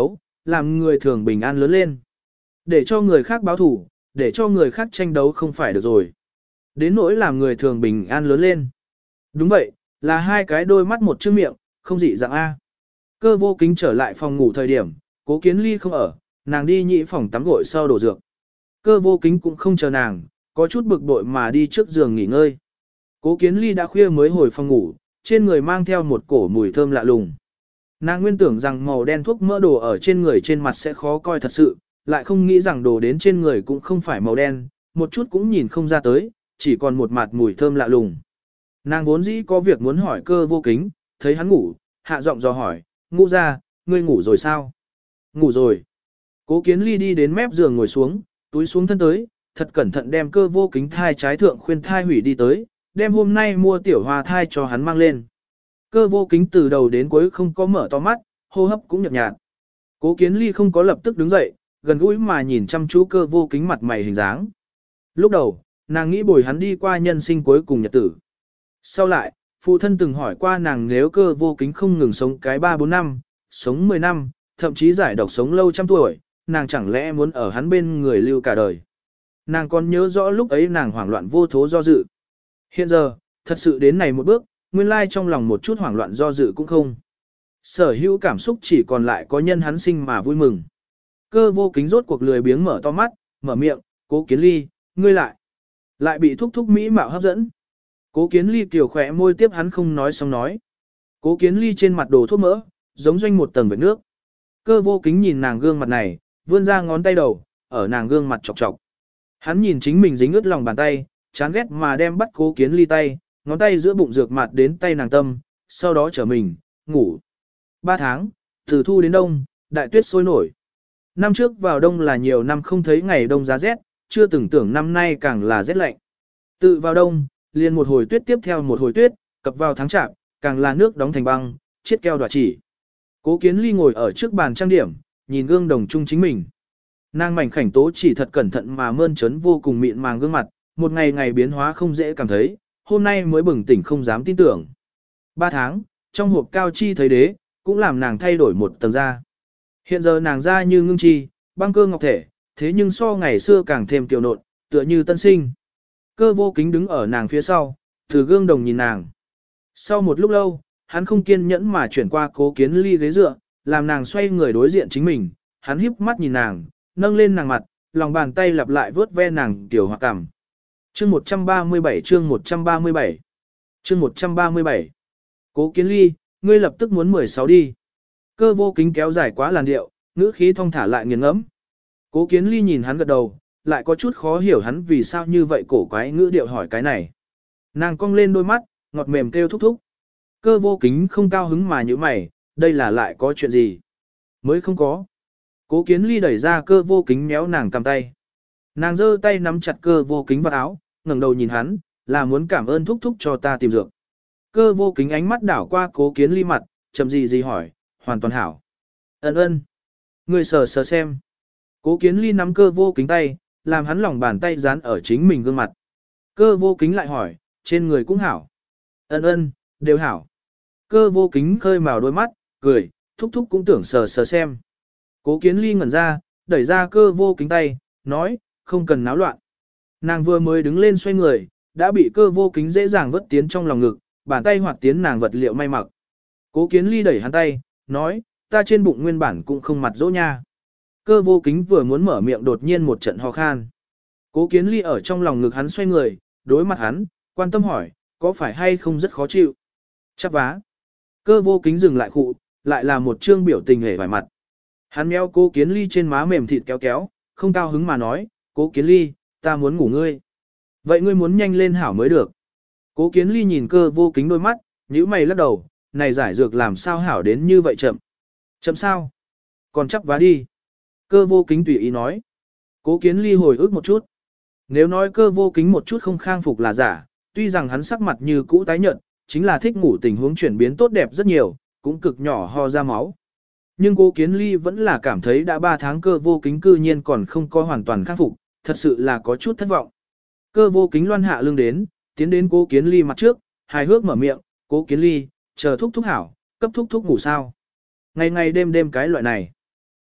làm người thường bình an lớn lên. Để cho người khác báo thủ, để cho người khác tranh đấu không phải được rồi. Đến nỗi làm người thường bình an lớn lên. Đúng vậy, là hai cái đôi mắt một chữ miệng, không dị dạng A. Cơ vô kính trở lại phòng ngủ thời điểm, Cố Kiến Ly không ở, nàng đi nhị phòng tắm gội sau đổ dược. Cơ vô kính cũng không chờ nàng, có chút bực bội mà đi trước giường nghỉ ngơi. Cố Kiến Ly đã khuya mới hồi phòng ngủ, trên người mang theo một cổ mùi thơm lạ lùng. Nàng nguyên tưởng rằng màu đen thuốc mỡ đồ ở trên người trên mặt sẽ khó coi thật sự, lại không nghĩ rằng đồ đến trên người cũng không phải màu đen, một chút cũng nhìn không ra tới, chỉ còn một mặt mùi thơm lạ lùng. Nàng vốn dĩ có việc muốn hỏi Cơ vô kính, thấy hắn ngủ, hạ giọng dò hỏi, ngủ ra, ngươi ngủ rồi sao? Ngủ rồi. Cố Kiến Ly đi đến mép giường ngồi xuống, túi xuống thân tới, thật cẩn thận đem Cơ vô kính thai trái thượng khuyên thai hủy đi tới, đem hôm nay mua tiểu hoa thai cho hắn mang lên. Cơ vô kính từ đầu đến cuối không có mở to mắt, hô hấp cũng nhợt nhạt. Cố Kiến Ly không có lập tức đứng dậy, gần gũi mà nhìn chăm chú Cơ vô kính mặt mày hình dáng. Lúc đầu, nàng nghĩ bồi hắn đi qua nhân sinh cuối cùng nhật tử. Sau lại, phụ thân từng hỏi qua nàng nếu Cơ vô kính không ngừng sống cái 3-4 năm, sống 10 năm, thậm chí giải độc sống lâu trăm tuổi, nàng chẳng lẽ muốn ở hắn bên người lưu cả đời. Nàng còn nhớ rõ lúc ấy nàng hoảng loạn vô thố do dự. Hiện giờ, thật sự đến này một bước, nguyên lai trong lòng một chút hoảng loạn do dự cũng không. Sở hữu cảm xúc chỉ còn lại có nhân hắn sinh mà vui mừng. Cơ vô kính rốt cuộc lười biếng mở to mắt, mở miệng, Cố Kiến Ly, ngươi lại bị thúc thúc mỹ mạo hấp dẫn. Cố Kiến Ly kiều khỏe môi tiếp hắn không nói xong nói. Cố Kiến Ly trên mặt đồ thuốc mỡ, giống doanh một tầng vệt nước. Cơ vô kính nhìn nàng gương mặt này, vươn ra ngón tay đầu, ở nàng gương mặt chọc chọc. Hắn nhìn chính mình dính ướt lòng bàn tay, chán ghét mà đem bắt Cố Kiến Ly tay, ngón tay giữa bụng dược mặt đến tay nàng tâm, sau đó trở mình, ngủ. 3 tháng, từ thu đến đông, đại tuyết sôi nổi. Năm trước vào đông là nhiều năm không thấy ngày đông giá rét, chưa từng tưởng năm nay càng là rét lạnh. Tự vào đông, liền một hồi tuyết tiếp theo một hồi tuyết, cập vào tháng chạp, càng là nước đóng thành băng, chiết keo đoạt chỉ. Cố Kiến Ly ngồi ở trước bàn trang điểm, nhìn gương đồng chung chính mình. Nàng mảnh khảnh tố chỉ thật cẩn thận mà mơn trớn vô cùng mịn màng gương mặt, một ngày ngày biến hóa không dễ cảm thấy, hôm nay mới bừng tỉnh không dám tin tưởng. 3 tháng, trong hộp cao chi thấy đế, cũng làm nàng thay đổi một tầng da. Hiện giờ nàng da như ngưng chi, băng cơ ngọc thể, thế nhưng so ngày xưa càng thêm kiều nộn, tựa như tân sinh. Cơ vô kính đứng ở nàng phía sau, từ gương đồng nhìn nàng. Sau một lúc lâu, hắn không kiên nhẫn mà chuyển qua Cố Kiến Ly ghế dựa, làm nàng xoay người đối diện chính mình, hắn híp mắt nhìn nàng, nâng lên nàng mặt, lòng bàn tay lặp lại vớt ve nàng tiểu hoặc cảm. Chương 137 chương 137 chương 137 Cố Kiến Ly, ngươi lập tức muốn 16 đi. Cơ vô kính kéo dài quá làn điệu, ngữ khí thong thả lại nghiền ngẫm. Cố Kiến Ly nhìn hắn gật đầu, lại có chút khó hiểu hắn vì sao như vậy cổ quái ngữ điệu hỏi cái này. Nàng cong lên đôi mắt, ngọt mềm kêu thúc thúc. Cơ vô kính không cao hứng mà như mày, đây là lại có chuyện gì? Mới không có. Cố Kiến Ly đẩy ra Cơ vô kính méo nàng cầm tay. Nàng giơ tay nắm chặt Cơ vô kính vào áo, ngẩng đầu nhìn hắn, là muốn cảm ơn thúc thúc cho ta tìm dược. Cơ vô kính ánh mắt đảo qua Cố Kiến Ly mặt, chậm gì hỏi, hoàn toàn hảo. Ân. Người sờ sờ xem. Cố Kiến Ly nắm Cơ vô kính tay, làm hắn lòng bàn tay dán ở chính mình gương mặt. Cơ vô kính lại hỏi, trên người cũng hảo. Ân, đều hảo. Cơ vô kính khơi màu đôi mắt, cười, thúc thúc cũng tưởng sờ sờ xem. Cố Kiến Ly ngẩn ra, đẩy ra Cơ vô kính tay, nói, không cần náo loạn. Nàng vừa mới đứng lên xoay người, đã bị Cơ vô kính dễ dàng vớt tiến trong lòng ngực, bàn tay hoạt tiến nàng vật liệu may mặc. Cố Kiến Ly đẩy hắn tay, nói, ta trên bụng nguyên bản cũng không mặt dỗ nha. Cơ vô kính vừa muốn mở miệng đột nhiên một trận ho khan. Cố Kiến Ly ở trong lòng ngực hắn xoay người, đối mặt hắn, quan tâm hỏi, có phải hay không rất khó chịu? Chắp vá. Cơ vô kính dừng lại khụ, lại là một trương biểu tình hề vài mặt. Hắn méo Cố Kiến Ly trên má mềm thịt kéo kéo, không cao hứng mà nói, Cố Kiến Ly, ta muốn ngủ ngươi. Vậy ngươi muốn nhanh lên hảo mới được. Cố Kiến Ly nhìn Cơ vô kính đôi mắt, nhíu mày lắc đầu, này giải dược làm sao hảo đến như vậy chậm. Chậm sao? Còn chắp vá đi. Cơ vô kính tùy ý nói. Cố Kiến Ly hồi ức một chút. Nếu nói Cơ vô kính một chút không khang phục là giả, tuy rằng hắn sắc mặt như cũ tái nhợt, chính là thích ngủ tình huống chuyển biến tốt đẹp rất nhiều, cũng cực nhỏ ho ra máu. Nhưng Cố Kiến Ly vẫn là cảm thấy đã 3 tháng Cơ vô kính cư nhiên còn không có hoàn toàn khang phục, thật sự là có chút thất vọng. Cơ vô kính loan hạ lưng đến, tiến đến Cố Kiến Ly mặt trước, hài hước mở miệng, Cố Kiến Ly, chờ thúc thúc hảo, cấp thúc thúc ngủ sao. Ngày ngày đêm đêm cái loại này.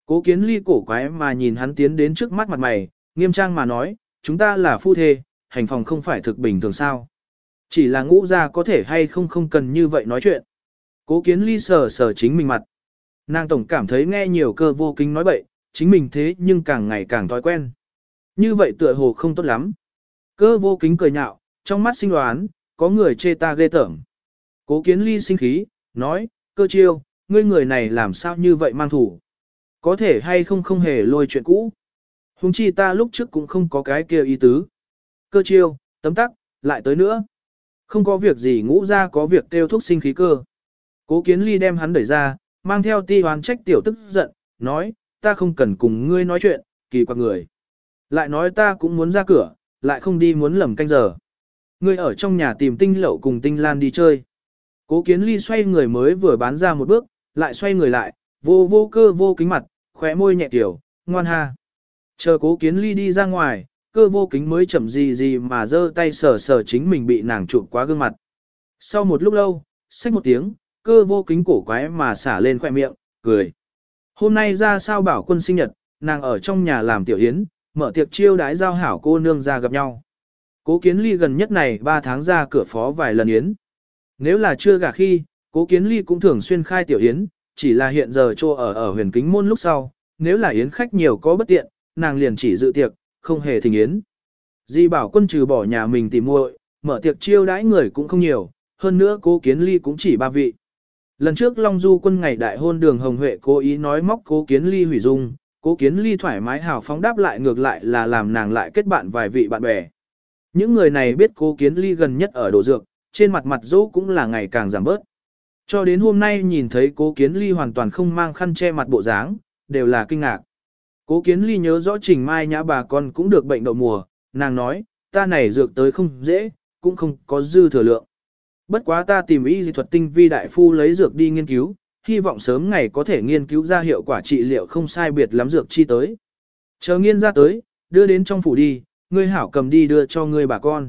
Cố Kiến Ly cổ quái mà nhìn hắn tiến đến trước mắt mặt mày, nghiêm trang mà nói, chúng ta là phu thê, hành phòng không phải thực bình thường sao. Chỉ là ngũ gia có thể hay không cần như vậy nói chuyện. Cố Kiến Ly sờ sờ chính mình mặt. Nàng tổng cảm thấy nghe nhiều Cơ Vô Kính nói bậy, chính mình thế nhưng càng ngày càng thói quen. Như vậy tựa hồ không tốt lắm. Cơ Vô Kính cười nhạo, trong mắt sinh đoán, có người chê ta ghê tởm. Cố Kiến Ly sinh khí, nói, Cơ Chiêu, ngươi người này làm sao như vậy mang thủ. Có thể hay không hề lôi chuyện cũ. Hùng chi ta lúc trước cũng không có cái kia ý tứ. Cơ Chiêu, tấm tắc, lại tới nữa. Không có việc gì ngũ ra có việc kêu thúc sinh khí cơ. Cố Kiến Ly đem hắn đẩy ra, mang theo ti hoán trách tiểu tức giận, nói, ta không cần cùng ngươi nói chuyện, kỳ quặc người. Lại nói ta cũng muốn ra cửa, lại không đi muốn lầm canh giờ. Ngươi ở trong nhà tìm Tinh Lậu cùng Tinh Lan đi chơi. Cố Kiến Ly xoay người mới vừa bán ra một bước, lại xoay người lại, vô Cơ Vô Kính mặt, khóe môi nhẹ tiểu, ngoan ha. Chờ Cố Kiến Ly đi ra ngoài, Cơ Vô Kính mới chậm gì mà giơ tay sờ sờ chính mình bị nàng chụp quá gương mặt. Sau một lúc lâu, xách một tiếng, Cơ Vô Kính cổ quái mà xả lên khóe miệng, cười. Hôm nay ra sao bảo quân sinh nhật, nàng ở trong nhà làm tiểu yến, mở tiệc chiêu đái giao hảo cô nương ra gặp nhau. Cố Kiến Ly gần nhất này 3 tháng ra cửa phó vài lần yến. Nếu là chưa gả khi, Cố Kiến Ly cũng thường xuyên khai tiểu yến, chỉ là hiện giờ trô ở Huyền Kính Môn lúc sau, nếu là yến khách nhiều có bất tiện, nàng liền chỉ dự tiệc, không hề thỉnh yến. Di bảo quân trừ bỏ nhà mình tìm muội, mở tiệc chiêu đãi người cũng không nhiều, hơn nữa Cố Kiến Ly cũng chỉ 3 vị. Lần trước Long Du quân ngày đại hôn Đường Hồng Huệ cố ý nói móc Cố Kiến Ly hủy dung, Cố Kiến Ly thoải mái hào phóng đáp lại ngược lại là làm nàng lại kết bạn vài vị bạn bè. Những người này biết Cố Kiến Ly gần nhất ở đồ dược, trên mặt mặt dỗ cũng là ngày càng giảm bớt. Cho đến hôm nay nhìn thấy Cố Kiến Ly hoàn toàn không mang khăn che mặt bộ dáng, đều là kinh ngạc. Cố Kiến Ly nhớ rõ Trình Mai Nhã bà con cũng được bệnh đậu mùa, nàng nói, ta này dược tới không dễ, cũng không có dư thừa lượng. Bất quá ta tìm y dị thuật tinh vi đại phu lấy dược đi nghiên cứu, hy vọng sớm ngày có thể nghiên cứu ra hiệu quả trị liệu không sai biệt lắm dược chi tới. Chờ nghiên ra tới, đưa đến trong phủ đi, ngươi hảo cầm đi đưa cho ngươi bà con.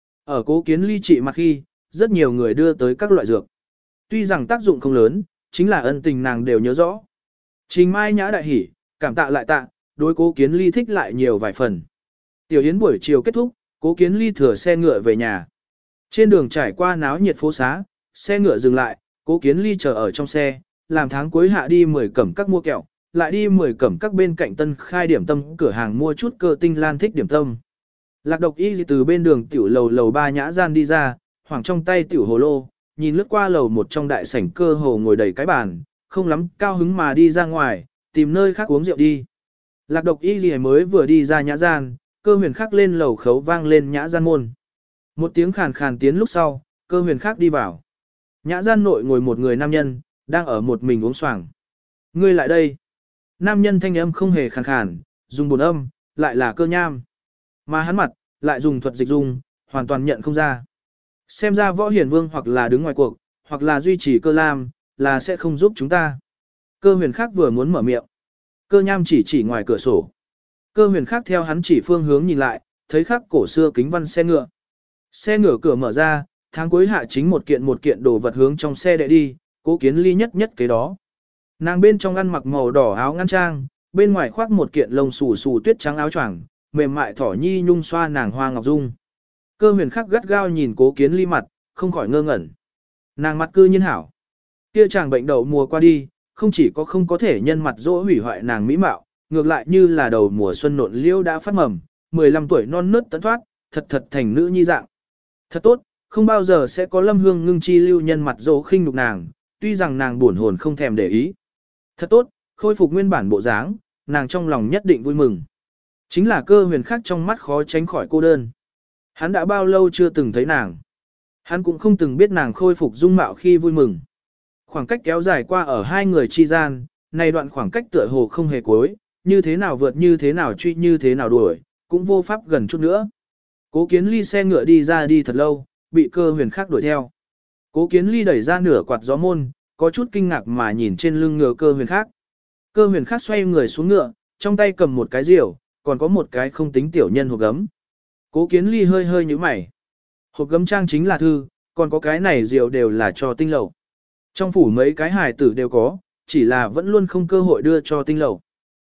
Ở Cố Kiến Ly trị mặt khi, rất nhiều người đưa tới các loại dược. Tuy rằng tác dụng không lớn, chính là ân tình nàng đều nhớ rõ. Trình Mai Nhã đại hỉ, cảm tạ lại tạ, đối Cố Kiến Ly thích lại nhiều vài phần. Tiểu yến buổi chiều kết thúc, Cố Kiến Ly thừa xe ngựa về nhà. Trên đường trải qua náo nhiệt phố xá, xe ngựa dừng lại, Cố Kiến Ly chờ ở trong xe, làm tháng cuối hạ đi 10 cẩm các mua kẹo, lại đi 10 cẩm các bên cạnh tân khai điểm tâm cửa hàng mua chút Cơ Tinh Lan thích điểm tâm. Lạc Độc Y từ bên đường tiểu lầu 3 nhã gian đi ra, hoảng trong tay tiểu hồ lô, nhìn lướt qua lầu 1 trong đại sảnh Cơ hồ ngồi đầy cái bàn, không lắm cao hứng mà đi ra ngoài, tìm nơi khác uống rượu đi. Lạc Độc Y mới vừa đi ra nhã gian, Cơ Huyền Khắc lên lầu khấu vang lên nhã gian môn. Một tiếng khàn khàn tiến lúc sau, Cơ Huyền Khắc đi vào. Nhã gian nội ngồi một người nam nhân, đang ở một mình uống xoàng. Ngươi lại đây. Nam nhân thanh âm không hề khàn khàn, dùng bồn âm, lại là Cơ Nham. Mà hắn mặt, lại dùng thuật dịch dung, hoàn toàn nhận không ra. Xem ra Võ Hiền Vương hoặc là đứng ngoài cuộc, hoặc là duy trì Cơ Lam, là sẽ không giúp chúng ta. Cơ Huyền Khắc vừa muốn mở miệng. Cơ Nham chỉ ngoài cửa sổ. Cơ Huyền Khắc theo hắn chỉ phương hướng nhìn lại, thấy khắc cổ xưa kính văn xe ngựa. Xe ngựa cửa mở ra, tháng cuối hạ chính một kiện đồ vật hướng trong xe đệ đi, Cố Kiến Ly nhất cái đó. Nàng bên trong ăn mặc màu đỏ áo ngăn trang, bên ngoài khoác một kiện lông xù xù tuyết trắng áo choàng, mềm mại thỏ nhi nhung xoa nàng hoa ngọc dung. Cơ Huyền Khắc gắt gao nhìn Cố Kiến Ly mặt, không khỏi ngơ ngẩn. Nàng mặt cư nhiên hảo. Kia chàng bệnh đậu mùa qua đi, không chỉ có không có thể nhân mặt dỗ hủy hoại nàng mỹ mạo, ngược lại như là đầu mùa xuân nộn liễu đã phát mầm, 15 tuổi non nớt tấn thoát, thật thành nữ nhi dạng. Thật tốt, không bao giờ sẽ có Lâm Hương Ngưng chi lưu nhân mặt dỗ khinh nhục nàng, tuy rằng nàng buồn hồn không thèm để ý. Thật tốt, khôi phục nguyên bản bộ dáng, nàng trong lòng nhất định vui mừng. Chính là Cơ Huyền Khắc trong mắt khó tránh khỏi cô đơn. Hắn đã bao lâu chưa từng thấy nàng. Hắn cũng không từng biết nàng khôi phục dung mạo khi vui mừng. Khoảng cách kéo dài qua ở hai người chi gian, này đoạn khoảng cách tựa hồ không hề cuối, như thế nào vượt như thế nào truy như thế nào đuổi, cũng vô pháp gần chút nữa. Cố Kiến Ly xe ngựa đi ra đi thật lâu, bị Cơ Huyền Khắc đuổi theo. Cố Kiến Ly đẩy ra nửa quạt gió môn, có chút kinh ngạc mà nhìn trên lưng ngựa Cơ Huyền Khắc. Cơ Huyền Khắc xoay người xuống ngựa, trong tay cầm một cái rìu, còn có một cái không tính tiểu nhân hộp gấm. Cố Kiến Ly hơi nhíu mày. Hộp gấm trang chính là thư, còn có cái này rìu đều là cho Tinh Lậu. Trong phủ mấy cái hài tử đều có, chỉ là vẫn luôn không cơ hội đưa cho Tinh Lậu.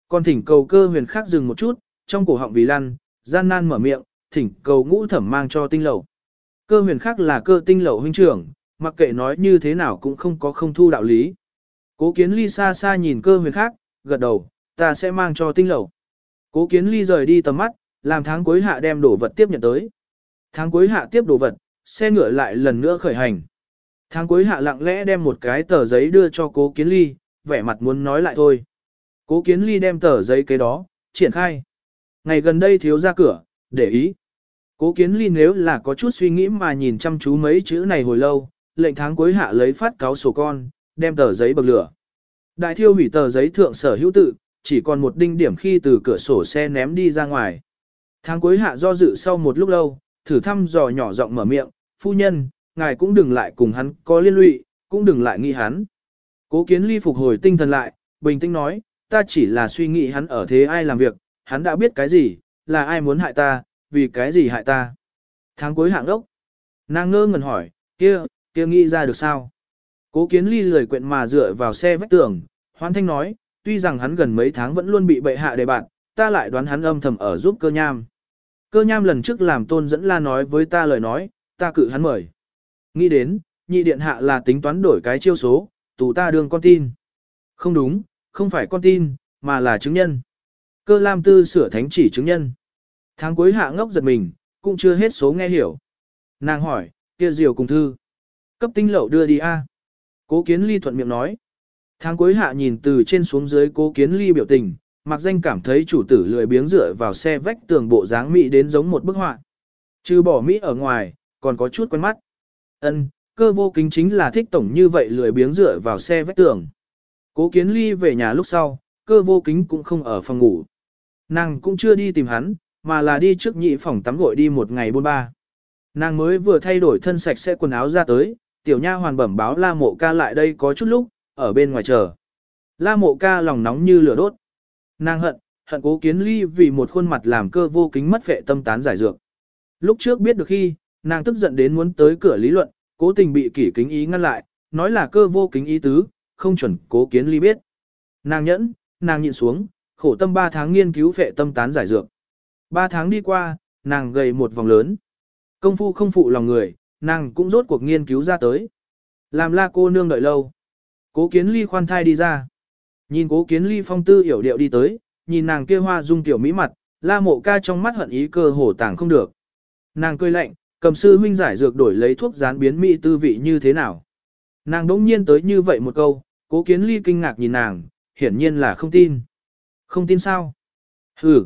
Còn thỉnh cầu Cơ Huyền khác dừng một chút, trong cổ họng vì lăn, gian nan mở miệng, thỉnh cầu Ngũ Thẩm mang cho Tinh Lẩu. Cơ Huyền khác là Cơ Tinh Lẩu huynh trưởng, mặc kệ nói như thế nào cũng không có không thu đạo lý. Cố Kiến Ly xa xa nhìn Cơ Huyền khác, gật đầu, ta sẽ mang cho Tinh Lẩu. Cố Kiến Ly rời đi tầm mắt, làm tháng cuối hạ đem đồ vật tiếp nhận tới. Tháng cuối hạ tiếp đồ vật, xe ngựa lại lần nữa khởi hành. Tháng cuối hạ lặng lẽ đem một cái tờ giấy đưa cho Cố Kiến Ly, vẻ mặt muốn nói lại thôi. Cố Kiến Ly đem tờ giấy kế đó, triển khai. Ngày gần đây thiếu ra cửa, để ý. Cố Kiến Ly nếu là có chút suy nghĩ mà nhìn chăm chú mấy chữ này hồi lâu, lệnh tháng cuối hạ lấy phát cáo sổ con, đem tờ giấy bậc lửa. Đại thiêu hủy tờ giấy thượng sở hữu tự, chỉ còn một đinh điểm khi từ cửa sổ xe ném đi ra ngoài. Tháng cuối hạ do dự sau một lúc lâu, thử thăm dò nhỏ giọng mở miệng, phu nhân, ngài cũng đừng lại cùng hắn có liên lụy, cũng đừng lại nghi hắn. Cố Kiến Ly phục hồi tinh thần lại, bình tĩnh nói, ta chỉ là suy nghĩ hắn ở thế ai làm việc, hắn đã biết cái gì, là ai muốn hại ta, vì cái gì hại ta. Tháng cuối hạng đốc. Nàng ngơ ngẩn hỏi, kia nghĩ ra được sao? Cố Kiến Ly lười quyện mà dựa vào xe vách tường, hoan thanh nói, tuy rằng hắn gần mấy tháng vẫn luôn bị bệ hạ đề bạt, ta lại đoán hắn âm thầm ở giúp Cơ Nham. Cơ Nham lần trước làm Tôn Dẫn La nói với ta lời nói, ta cự hắn mời. Nghĩ đến, nhị điện hạ là tính toán đổi cái chiêu số, tù ta đương con tin. Không đúng, không phải con tin, mà là chứng nhân. Cơ Lam Tư sửa thánh chỉ chứng nhân. Tháng cuối hạ ngốc giật mình, cũng chưa hết số nghe hiểu. Nàng hỏi, kia diều cùng thư. Cấp Tinh Lẩu đưa đi a. Cố Kiến Ly thuận miệng nói. Tháng cuối hạ nhìn từ trên xuống dưới Cố Kiến Ly biểu tình, mặc danh cảm thấy chủ tử lười biếng dựa vào xe vách tường bộ dáng Mỹ đến giống một bức họa. Trừ bỏ Mỹ ở ngoài, còn có chút quen mắt. Ân, Cơ Vô Kính chính là thích tổng như vậy lười biếng dựa vào xe vách tường. Cố Kiến Ly về nhà lúc sau, Cơ Vô Kính cũng không ở phòng ngủ. Nàng cũng chưa đi tìm hắn, mà là đi trước nhị phòng tắm gội đi một ngày buôn ba. Nàng mới vừa thay đổi thân sạch sẽ quần áo ra tới, tiểu nha hoàn bẩm báo La Mộ Ca lại đây có chút lúc, ở bên ngoài chờ. La Mộ Ca lòng nóng như lửa đốt. Nàng hận Cố Kiến Ly vì một khuôn mặt làm Cơ Vô Kính mất vệ tâm tán giải dược. Lúc trước biết được khi, nàng tức giận đến muốn tới cửa lý luận, cố tình bị Kỷ Kính Ý ngăn lại, nói là Cơ Vô Kính ý tứ, không chuẩn Cố Kiến Ly biết. Nàng nhẫn, nàng nhịn xuống, khổ tâm 3 tháng nghiên cứu vệ tâm tán giải dược. 3 tháng đi qua, nàng gầy một vòng lớn. Công phu không phụ lòng người, nàng cũng rốt cuộc nghiên cứu ra tới. Làm La cô nương đợi lâu. Cố Kiến Ly khoan thai đi ra. Nhìn Cố Kiến Ly phong tư hiểu điệu đi tới, nhìn nàng kia hoa dung tiểu mỹ mặt, La Mộ Ca trong mắt hận ý cơ hồ tàng không được. Nàng cười lạnh, cầm sư huynh giải dược đổi lấy thuốc gián biến mỹ tư vị như thế nào. Nàng đống nhiên tới như vậy một câu, Cố Kiến Ly kinh ngạc nhìn nàng, hiển nhiên là không tin. Không tin sao? Ừ.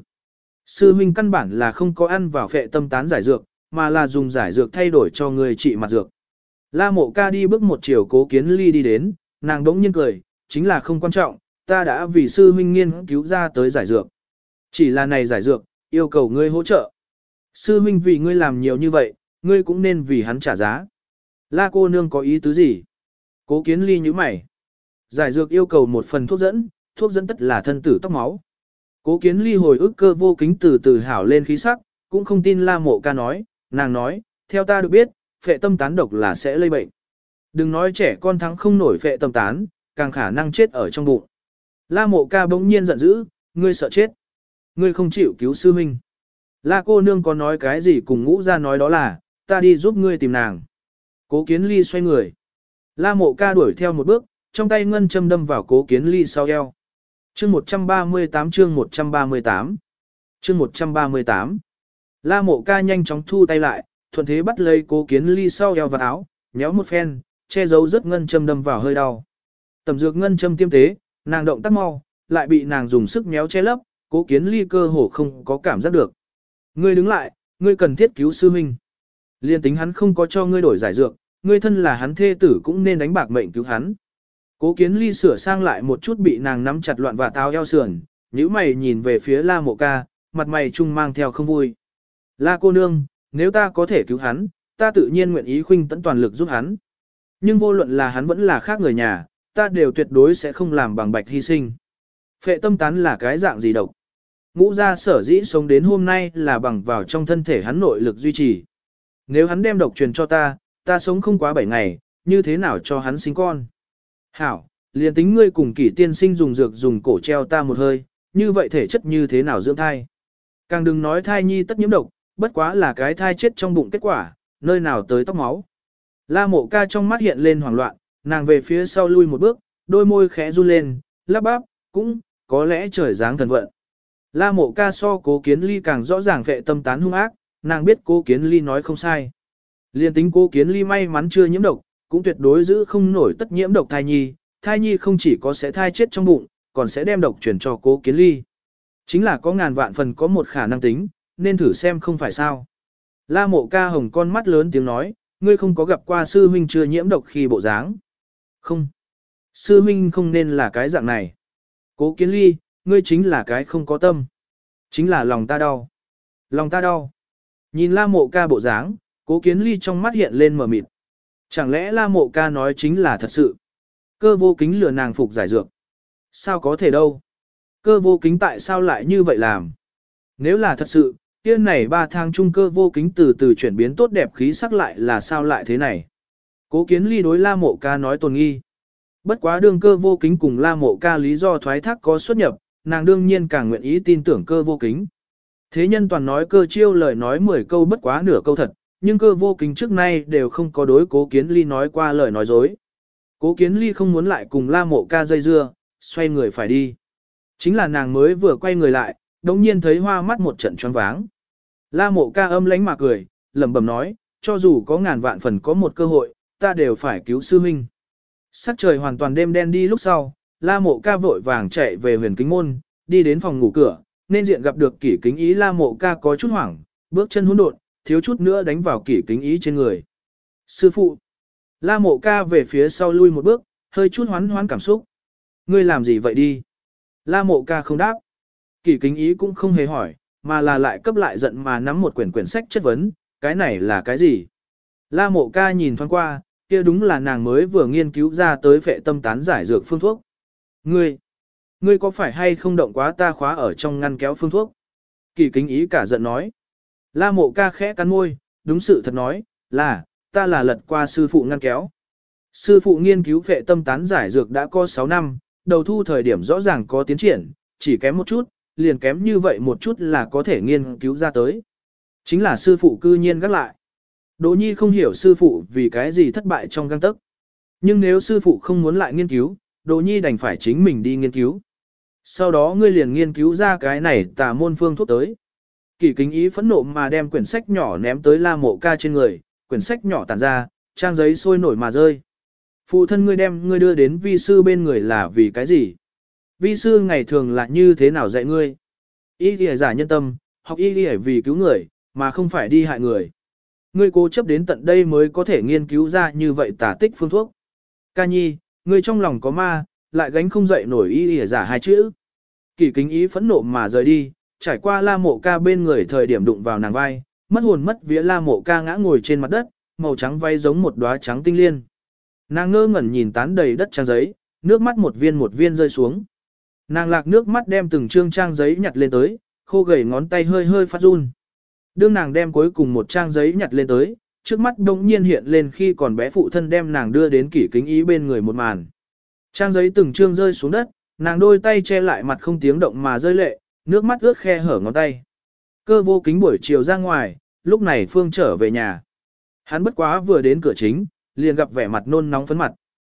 Sư huynh căn bản là không có ăn vào phệ tâm tán giải dược, mà là dùng giải dược thay đổi cho người trị mặt dược. La Mộ Ca đi bước một chiều Cố Kiến Ly đi đến, nàng đống nhiên cười, chính là không quan trọng, ta đã vì sư huynh nghiên cứu ra tới giải dược. Chỉ là này giải dược, yêu cầu ngươi hỗ trợ. Sư huynh vì ngươi làm nhiều như vậy, ngươi cũng nên vì hắn trả giá. La cô nương có ý tứ gì? Cố Kiến Ly nhíu mày. Giải dược yêu cầu một phần thuốc dẫn tất là thân tử tóc máu. Cố Kiến Ly hồi ức Cơ Vô Kính từ từ hảo lên khí sắc, cũng không tin La Mộ Ca nói, nàng nói, theo ta được biết, phệ tâm tán độc là sẽ lây bệnh. Đừng nói trẻ con thắng không nổi phệ tâm tán, càng khả năng chết ở trong bụng. La Mộ Ca bỗng nhiên giận dữ, ngươi sợ chết. Ngươi không chịu cứu sư huynh. La cô nương có nói cái gì cùng Ngũ ra nói đó là, ta đi giúp ngươi tìm nàng. Cố Kiến Ly xoay người. La Mộ Ca đuổi theo một bước, trong tay ngân châm đâm vào Cố Kiến Ly sau eo. Chương 138 chương 138 chương 138 La Mộ Ca nhanh chóng thu tay lại, thuận thế bắt lấy Cố Kiến Ly sau eo và áo, nhéo một phen, che giấu rất ngân châm đâm vào hơi đau. Tầm dược ngân châm tiêm tế, nàng động tác mau, lại bị nàng dùng sức méo che lấp, Cố Kiến Ly cơ hồ không có cảm giác được. Ngươi đứng lại, ngươi cần thiết cứu sư huynh. Liên tính hắn không có cho ngươi đổi giải dược, ngươi thân là hắn thê tử cũng nên đánh bạc mệnh cứu hắn. Cố Kiến Ly sửa sang lại một chút bị nàng nắm chặt loạn và táo eo sườn, nhíu mày nhìn về phía La Mộ Ca, mặt mày trung mang theo không vui. La cô nương, nếu ta có thể cứu hắn, ta tự nhiên nguyện ý khuynh tận toàn lực giúp hắn. Nhưng vô luận là hắn vẫn là khác người nhà, ta đều tuyệt đối sẽ không làm bằng bạch hy sinh. Phệ tâm tán là cái dạng gì độc? Ngũ gia sở dĩ sống đến hôm nay là bằng vào trong thân thể hắn nội lực duy trì. Nếu hắn đem độc truyền cho ta, ta sống không quá 7 ngày, như thế nào cho hắn sinh con? Hảo, liền tính ngươi cùng Kỷ tiên sinh dùng dược dùng cổ treo ta một hơi, như vậy thể chất như thế nào dưỡng thai. Càng đừng nói thai nhi tất nhiễm độc, bất quá là cái thai chết trong bụng kết quả, nơi nào tới tóc máu. La Mộ Ca trong mắt hiện lên hoảng loạn, nàng về phía sau lui một bước, đôi môi khẽ run lên, lắp bắp, cũng, có lẽ trời giáng thần vận. La Mộ Ca so Cố Kiến Ly càng rõ ràng vệ tâm tán hung ác, nàng biết Cố Kiến Ly nói không sai. Liên tính Cố Kiến Ly may mắn chưa nhiễm độc, cũng tuyệt đối giữ không nổi tất nhiễm độc thai nhi không chỉ có sẽ thai chết trong bụng, còn sẽ đem độc chuyển cho Cố Kiến Ly. Chính là có ngàn vạn phần có một khả năng tính, nên thử xem không phải sao. La Mộ Ca hồng con mắt lớn tiếng nói, ngươi không có gặp qua sư huynh chưa nhiễm độc khi bộ dáng. Không. Sư huynh không nên là cái dạng này. Cố Kiến Ly, ngươi chính là cái không có tâm. Chính là lòng ta đau. Lòng ta đau. Nhìn La Mộ Ca bộ dáng, Cố Kiến Ly trong mắt hiện lên mờ mịt. Chẳng lẽ La Mộ Ca nói chính là thật sự? Cơ vô kính lừa nàng phục giải dược. Sao có thể đâu? Cơ vô kính tại sao lại như vậy làm? Nếu là thật sự, kia này 3 tháng trung cơ vô kính từ từ chuyển biến tốt đẹp khí sắc lại là sao lại thế này? Cố Kiến Ly đối La Mộ Ca nói tồn nghi. Bất quá đương cơ vô kính cùng La Mộ Ca lý do thoái thác có xuất nhập, nàng đương nhiên càng nguyện ý tin tưởng cơ vô kính. Thế nhân toàn nói cơ chiêu lời nói 10 câu bất quá nửa câu thật, nhưng cơ vô kính trước nay đều không có đối Cố Kiến Ly nói qua lời nói dối. Cố Kiến Ly không muốn lại cùng La Mộ Ca dây dưa, xoay người phải đi. Chính là nàng mới vừa quay người lại, đống nhiên thấy hoa mắt một trận choáng váng. La Mộ Ca âm lánh mà cười, lẩm bẩm nói, cho dù có ngàn vạn phần có một cơ hội, ta đều phải cứu sư huynh. Sắc trời hoàn toàn đêm đen đi lúc sau, La Mộ Ca vội vàng chạy về Huyền Kính môn, đi đến phòng ngủ cửa, nên diện gặp được Kỷ Kính Ý. La Mộ Ca có chút hoảng, bước chân hỗn độn, thiếu chút nữa đánh vào Kỷ Kính Ý trên người. Sư phụ! La Mộ Ca về phía sau lui một bước, hơi chút hoán hoán cảm xúc. Ngươi làm gì vậy đi? La Mộ Ca không đáp. Kỷ Kính Ý cũng không hề hỏi, mà là lại cấp lại giận mà nắm một quyển sách chất vấn, cái này là cái gì? La Mộ Ca nhìn thoáng qua, kia đúng là nàng mới vừa nghiên cứu ra tới phệ tâm tán giải dược phương thuốc. Ngươi có phải hay không động quá ta khóa ở trong ngăn kéo phương thuốc? Kỷ Kính Ý cả giận nói. La Mộ Ca khẽ cắn môi, đúng sự thật nói, ta là lật qua sư phụ ngăn kéo. Sư phụ nghiên cứu phệ tâm tán giải dược đã có 6 năm, đầu thu thời điểm rõ ràng có tiến triển, chỉ kém một chút, liền kém như vậy một chút là có thể nghiên cứu ra tới. Chính là sư phụ cư nhiên gác lại. Đỗ Nhi không hiểu sư phụ vì cái gì thất bại trong gang tấc. Nhưng nếu sư phụ không muốn lại nghiên cứu, Đỗ Nhi đành phải chính mình đi nghiên cứu. Sau đó ngươi liền nghiên cứu ra cái này tà môn phương thuốc tới. Kỷ Kính Ý phẫn nộ mà đem quyển sách nhỏ ném tới La Mộ Ca trên người, quyển sách nhỏ tản ra, trang giấy sôi nổi mà rơi. Phụ thân ngươi đem ngươi đưa đến vi sư bên người là vì cái gì? Vi sư ngày thường là như thế nào dạy ngươi? Y lìa giả nhân tâm, học y lìa vì cứu người, mà không phải đi hại người. Ngươi cố chấp đến tận đây mới có thể nghiên cứu ra như vậy tả tích phương thuốc. Ca nhi, ngươi trong lòng có ma, lại gánh không dậy nổi y lìa giả 2 chữ. Kỷ Kính Ý phẫn nộ mà rời đi, trải qua La Mộ Ca bên người thời điểm đụng vào nàng vai, mất hồn mất vía. La Mộ Ca ngã ngồi trên mặt đất, màu trắng váy giống một đóa trắng tinh liên. Nàng ngơ ngẩn nhìn tán đầy đất trang giấy, nước mắt một viên rơi xuống. Nàng lạc nước mắt đem từng trương trang giấy nhặt lên tới, khô gầy ngón tay hơi hơi phát run. Đương nàng đem cuối cùng một trang giấy nhặt lên tới, trước mắt đông nhiên hiện lên khi còn bé phụ thân đem nàng đưa đến Kỷ Kính Ý bên người một màn. Trang giấy từng trương rơi xuống đất, nàng đôi tay che lại mặt không tiếng động mà rơi lệ, nước mắt ướt khe hở ngón tay. Cơ vô kính buổi chiều ra ngoài, lúc này Phương trở về nhà. Hắn bất quá vừa đến cửa chính, liền gặp vẻ mặt nôn nóng phấn mặt.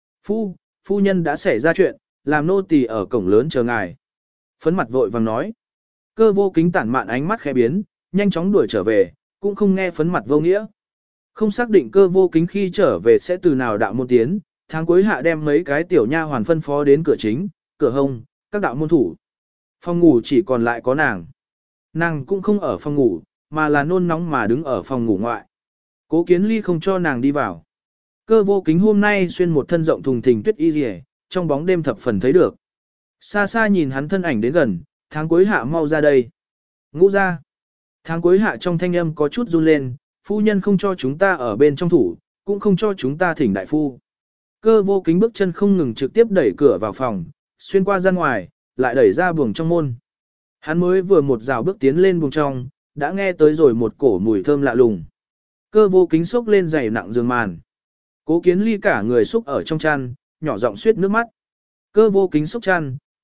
Phu nhân đã xảy ra chuyện, làm nô tỳ ở cổng lớn chờ ngài. Phấn mặt vội vàng nói. Cơ vô kính tản mạn ánh mắt khẽ biến, nhanh chóng đuổi trở về, cũng không nghe phấn mặt vô nghĩa. Không xác định cơ vô kính khi trở về sẽ từ nào đạo môn tiến, tháng cuối hạ đem mấy cái tiểu nha hoàn phân phó đến cửa chính, cửa hông, các đạo môn thủ. Phòng ngủ chỉ còn lại có nàng. Nàng cũng không ở phòng ngủ, mà là nôn nóng mà đứng ở phòng ngủ ngoại. Cố Kiến Ly không cho nàng đi vào. Cơ vô kính hôm nay xuyên một thân rộng thùng thình tuyết y rìa, trong bóng đêm thập phần thấy được. Xa xa nhìn hắn thân ảnh đến gần, tháng cuối hạ mau ra đây. Ngũ ra. Tháng cuối hạ trong thanh âm có chút run lên, phu nhân không cho chúng ta ở bên trong thủ, cũng không cho chúng ta thỉnh đại phu. Cơ vô kính bước chân không ngừng trực tiếp đẩy cửa vào phòng, xuyên qua ra ngoài, lại đẩy ra buồng trong môn. Hắn mới vừa một rào bước tiến lên buồng trong, đã nghe tới rồi một cổ mùi thơm lạ lùng. Cơ vô kính xốc lên giày nặng giường màn. Cố Kiến Ly cả người xúc ở trong chăn, nhỏ giọng suýt nước mắt. Cơ vô kính xúc chăn,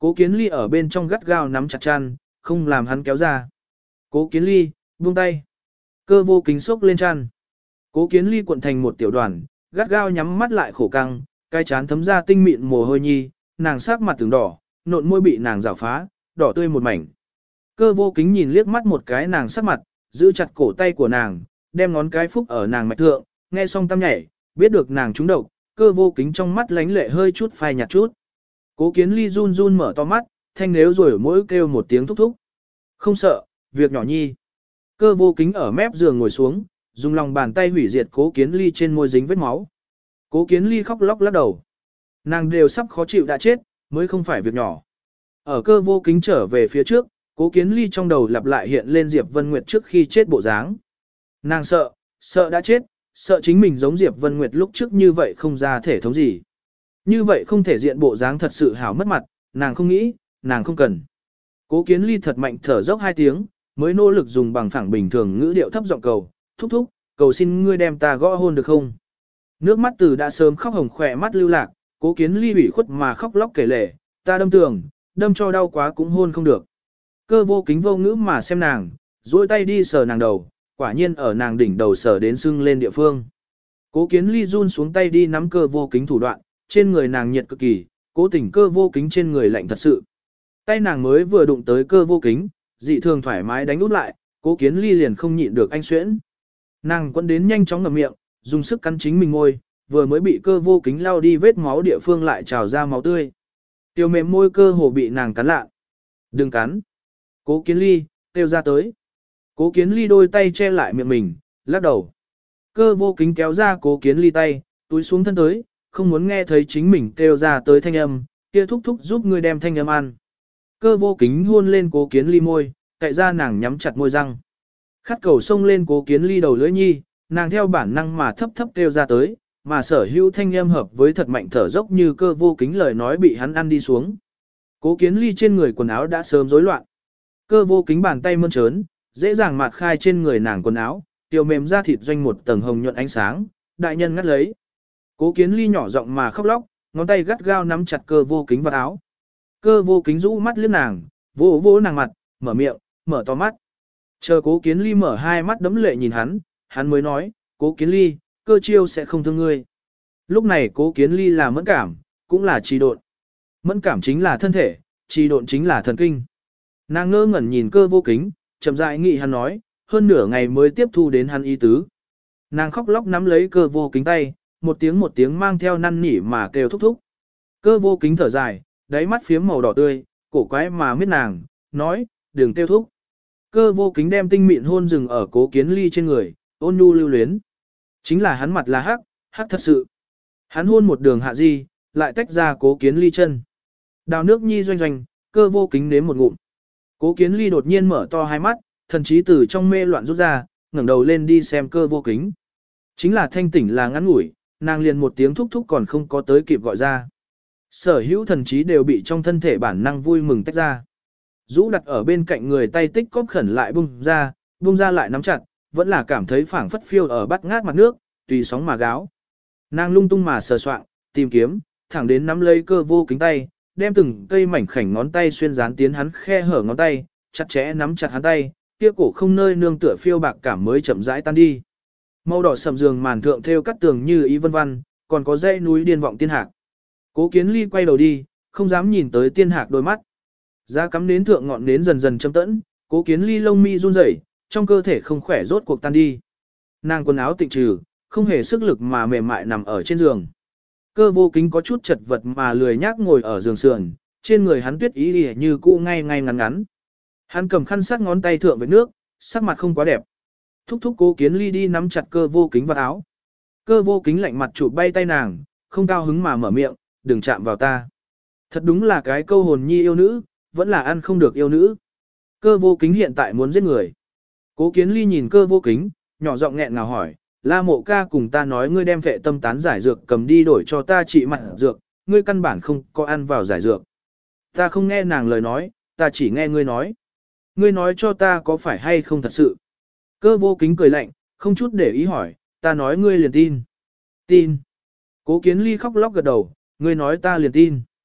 Cố Kiến Ly ở bên trong gắt gao nắm chặt chăn, không làm hắn kéo ra. Cố Kiến Ly, buông tay. Cơ vô kính sốc lên chăn. Cố Kiến Ly cuộn thành một tiểu đoàn, gắt gao nhắm mắt lại khổ căng, cái chán thấm ra tinh mịn mồ hôi nhi, nàng sắc mặt từng đỏ, nộn môi bị nàng rảo phá, đỏ tươi một mảnh. Cơ vô kính nhìn liếc mắt một cái nàng sắc mặt, giữ chặt cổ tay của nàng, đem ngón cái phúc ở nàng mạch thượng, nghe xong tâm nhảy, biết được nàng trúng độc, cơ vô kính trong mắt lánh lệ hơi chút phai nhạt chút. Cố Kiến Ly run run mở to mắt, thanh nếu rồi mỗi kêu một tiếng thúc thúc. Không sợ, việc nhỏ nhi. Cơ vô kính ở mép giường ngồi xuống, dùng lòng bàn tay hủy diệt Cố Kiến Ly trên môi dính vết máu. Cố Kiến Ly khóc lóc lắc đầu. Nàng đều sắp khó chịu đã chết, mới không phải việc nhỏ. Ở cơ vô kính trở về phía trước, Cố Kiến Ly trong đầu lặp lại hiện lên Diệp Vân Nguyệt trước khi chết bộ dáng. Nàng sợ đã chết, sợ chính mình giống Diệp Vân Nguyệt lúc trước như vậy không ra thể thống gì. Như vậy không thể diện bộ dáng thật sự hảo mất mặt, nàng không nghĩ, nàng không cần. Cố Kiến Ly thật mạnh thở dốc 2 tiếng, mới nỗ lực dùng bằng phẳng bình thường ngữ điệu thấp giọng cầu, thúc thúc, cầu xin ngươi đem ta gõ hôn được không? Nước mắt từ đã sớm khóc hồng khỏe mắt lưu lạc, Cố Kiến Ly ủy khuất mà khóc lóc kể lể, ta đâm tường, đâm cho đau quá cũng hôn không được. Cơ vô kính vô ngữ mà xem nàng, duỗi tay đi sờ nàng đầu, quả nhiên ở nàng đỉnh đầu sờ đến sưng lên địa phương. Cố Kiến Ly run xuống tay đi nắm cơ vô kính thủ đoạn, trên người nàng nhiệt cực kỳ, cố tình cơ vô kính trên người lạnh thật sự. Tay nàng mới vừa đụng tới cơ vô kính, dị thường thoải mái đánh út lại, Cố Kiến Ly liền không nhịn được anh xuyễn. Nàng quấn đến nhanh chóng ngậm miệng, dùng sức cắn chính mình môi, vừa mới bị cơ vô kính lao đi vết máu địa phương lại trào ra máu tươi. Tiêu mềm môi cơ hồ bị nàng cắn lạ. Đừng cắn. Cố Kiến Ly, kêu ra tới. Cố Kiến Ly đôi tay che lại miệng mình, lắc đầu. Cơ vô kính kéo ra Cố Kiến Ly tay, túi xuống thân tới, không muốn nghe thấy chính mình kêu ra tới thanh âm, kia thúc thúc giúp ngươi đem thanh âm ăn. Cơ vô kính hôn lên Cố Kiến Ly môi, cậy ra nàng nhắm chặt môi răng. Khát cầu xông lên Cố Kiến Ly đầu lưỡi nhi, nàng theo bản năng mà thấp thấp kêu ra tới, mà sở hữu thanh âm hợp với thật mạnh thở dốc như cơ vô kính lời nói bị hắn ăn đi xuống. Cố Kiến Ly trên người quần áo đã sớm rối loạn. Cơ vô kính bàn tay mơn trớn, dễ dàng mạt khai trên người nàng quần áo, tiểu mềm da thịt doanh một tầng hồng nhuận ánh sáng, đại nhân ngắt lấy. Cố Kiến Ly nhỏ giọng mà khóc lóc, ngón tay gắt gao nắm chặt cơ vô kính vào áo. Cơ vô kính rũ mắt liếc nàng, vỗ vỗ nàng mặt, mở miệng, mở to mắt. Chờ Cố Kiến Ly mở 2 mắt đấm lệ nhìn hắn mới nói, Cố Kiến Ly, cơ chiêu sẽ không thương ngươi. Lúc này Cố Kiến Ly là mẫn cảm, cũng là trì độn. Mẫn cảm chính là thân thể, trì độn chính là thần kinh. Nàng ngơ ngẩn nhìn cơ vô kính, chậm rãi nghĩ hắn nói, hơn nửa ngày mới tiếp thu đến hắn ý tứ. Nàng khóc lóc nắm lấy cơ vô kính tay, một tiếng mang theo năn nỉ mà kêu thúc thúc. Cơ vô kính thở dài, đáy mắt phiếm màu đỏ tươi, cổ quái mà miết nàng, nói, đừng kêu thúc. Cơ vô kính đem tinh mịn hôn dừng ở Cố Kiến Ly trên người, ôn nhu lưu luyến. Chính là hắn mặt là hắc thật sự. Hắn hôn một đường hạ di, lại tách ra Cố Kiến Ly chân. Đào nước nhi doanh doanh, cơ vô kính nếm một ngụm. Cố Kiến Ly đột nhiên mở to 2 mắt, thần trí từ trong mê loạn rút ra, ngẩng đầu lên đi xem cơ vô kính. Chính là thanh tỉnh là ngắn ngủi, nàng liền một tiếng thúc thúc còn không có tới kịp gọi ra. Sở hữu thần trí đều bị trong thân thể bản năng vui mừng tách ra. Rũ đặt ở bên cạnh người tay tích cóp khẩn lại bung ra lại nắm chặt, vẫn là cảm thấy phảng phất phiêu ở bắt ngát mặt nước, tùy sóng mà gáo. Nàng lung tung mà sờ soạng, tìm kiếm, thẳng đến nắm lấy cơ vô kính tay, đem từng cây mảnh khảnh ngón tay xuyên dán tiến hắn khe hở ngón tay, chặt chẽ nắm chặt hắn tay, kia cổ không nơi nương tựa phiêu bạc cảm mới chậm rãi tan đi. Màu đỏ sầm giường màn thượng thêu cắt tường như ý vân vân, còn có dãy núi điên vọng tiên hạc. Cố Kiến Ly quay đầu đi, không dám nhìn tới tiên hạc đôi mắt. Giá cắm đến thượng ngọn nến dần dần châm tẫn, Cố Kiến Ly lông mi run rẩy, trong cơ thể không khỏe rốt cuộc tan đi. Nàng quần áo tịnh trừ, không hề sức lực mà mềm mại nằm ở trên giường. Cơ vô kính có chút chật vật mà lười nhác ngồi ở giường sườn, trên người hắn tuyết ý ỉa như cũ ngay ngay ngắn ngắn. Hắn cầm khăn sát ngón tay thượng với nước, sắc mặt không quá đẹp. Thúc thúc Cố Kiến Ly đi nắm chặt cơ vô kính vào áo. Cơ vô kính lạnh mặt chụp bay tay nàng, không cao hứng mà mở miệng, đừng chạm vào ta. Thật đúng là cái câu hồn nhi yêu nữ, vẫn là ăn không được yêu nữ. Cơ vô kính hiện tại muốn giết người. Cố Kiến Ly nhìn cơ vô kính, nhỏ giọng nghẹn ngào hỏi, La Mộ ca cùng ta nói ngươi đem vệ tâm tán giải dược cầm đi đổi cho ta trị mặt dược, ngươi căn bản không có ăn vào giải dược. Ta không nghe nàng lời nói, ta chỉ nghe ngươi nói. Ngươi nói cho ta có phải hay không thật sự. Cơ vô kính cười lạnh, không chút để ý hỏi, ta nói ngươi liền tin. Tin. Cố Kiến Ly khóc lóc gật đầu, ngươi nói ta liền tin.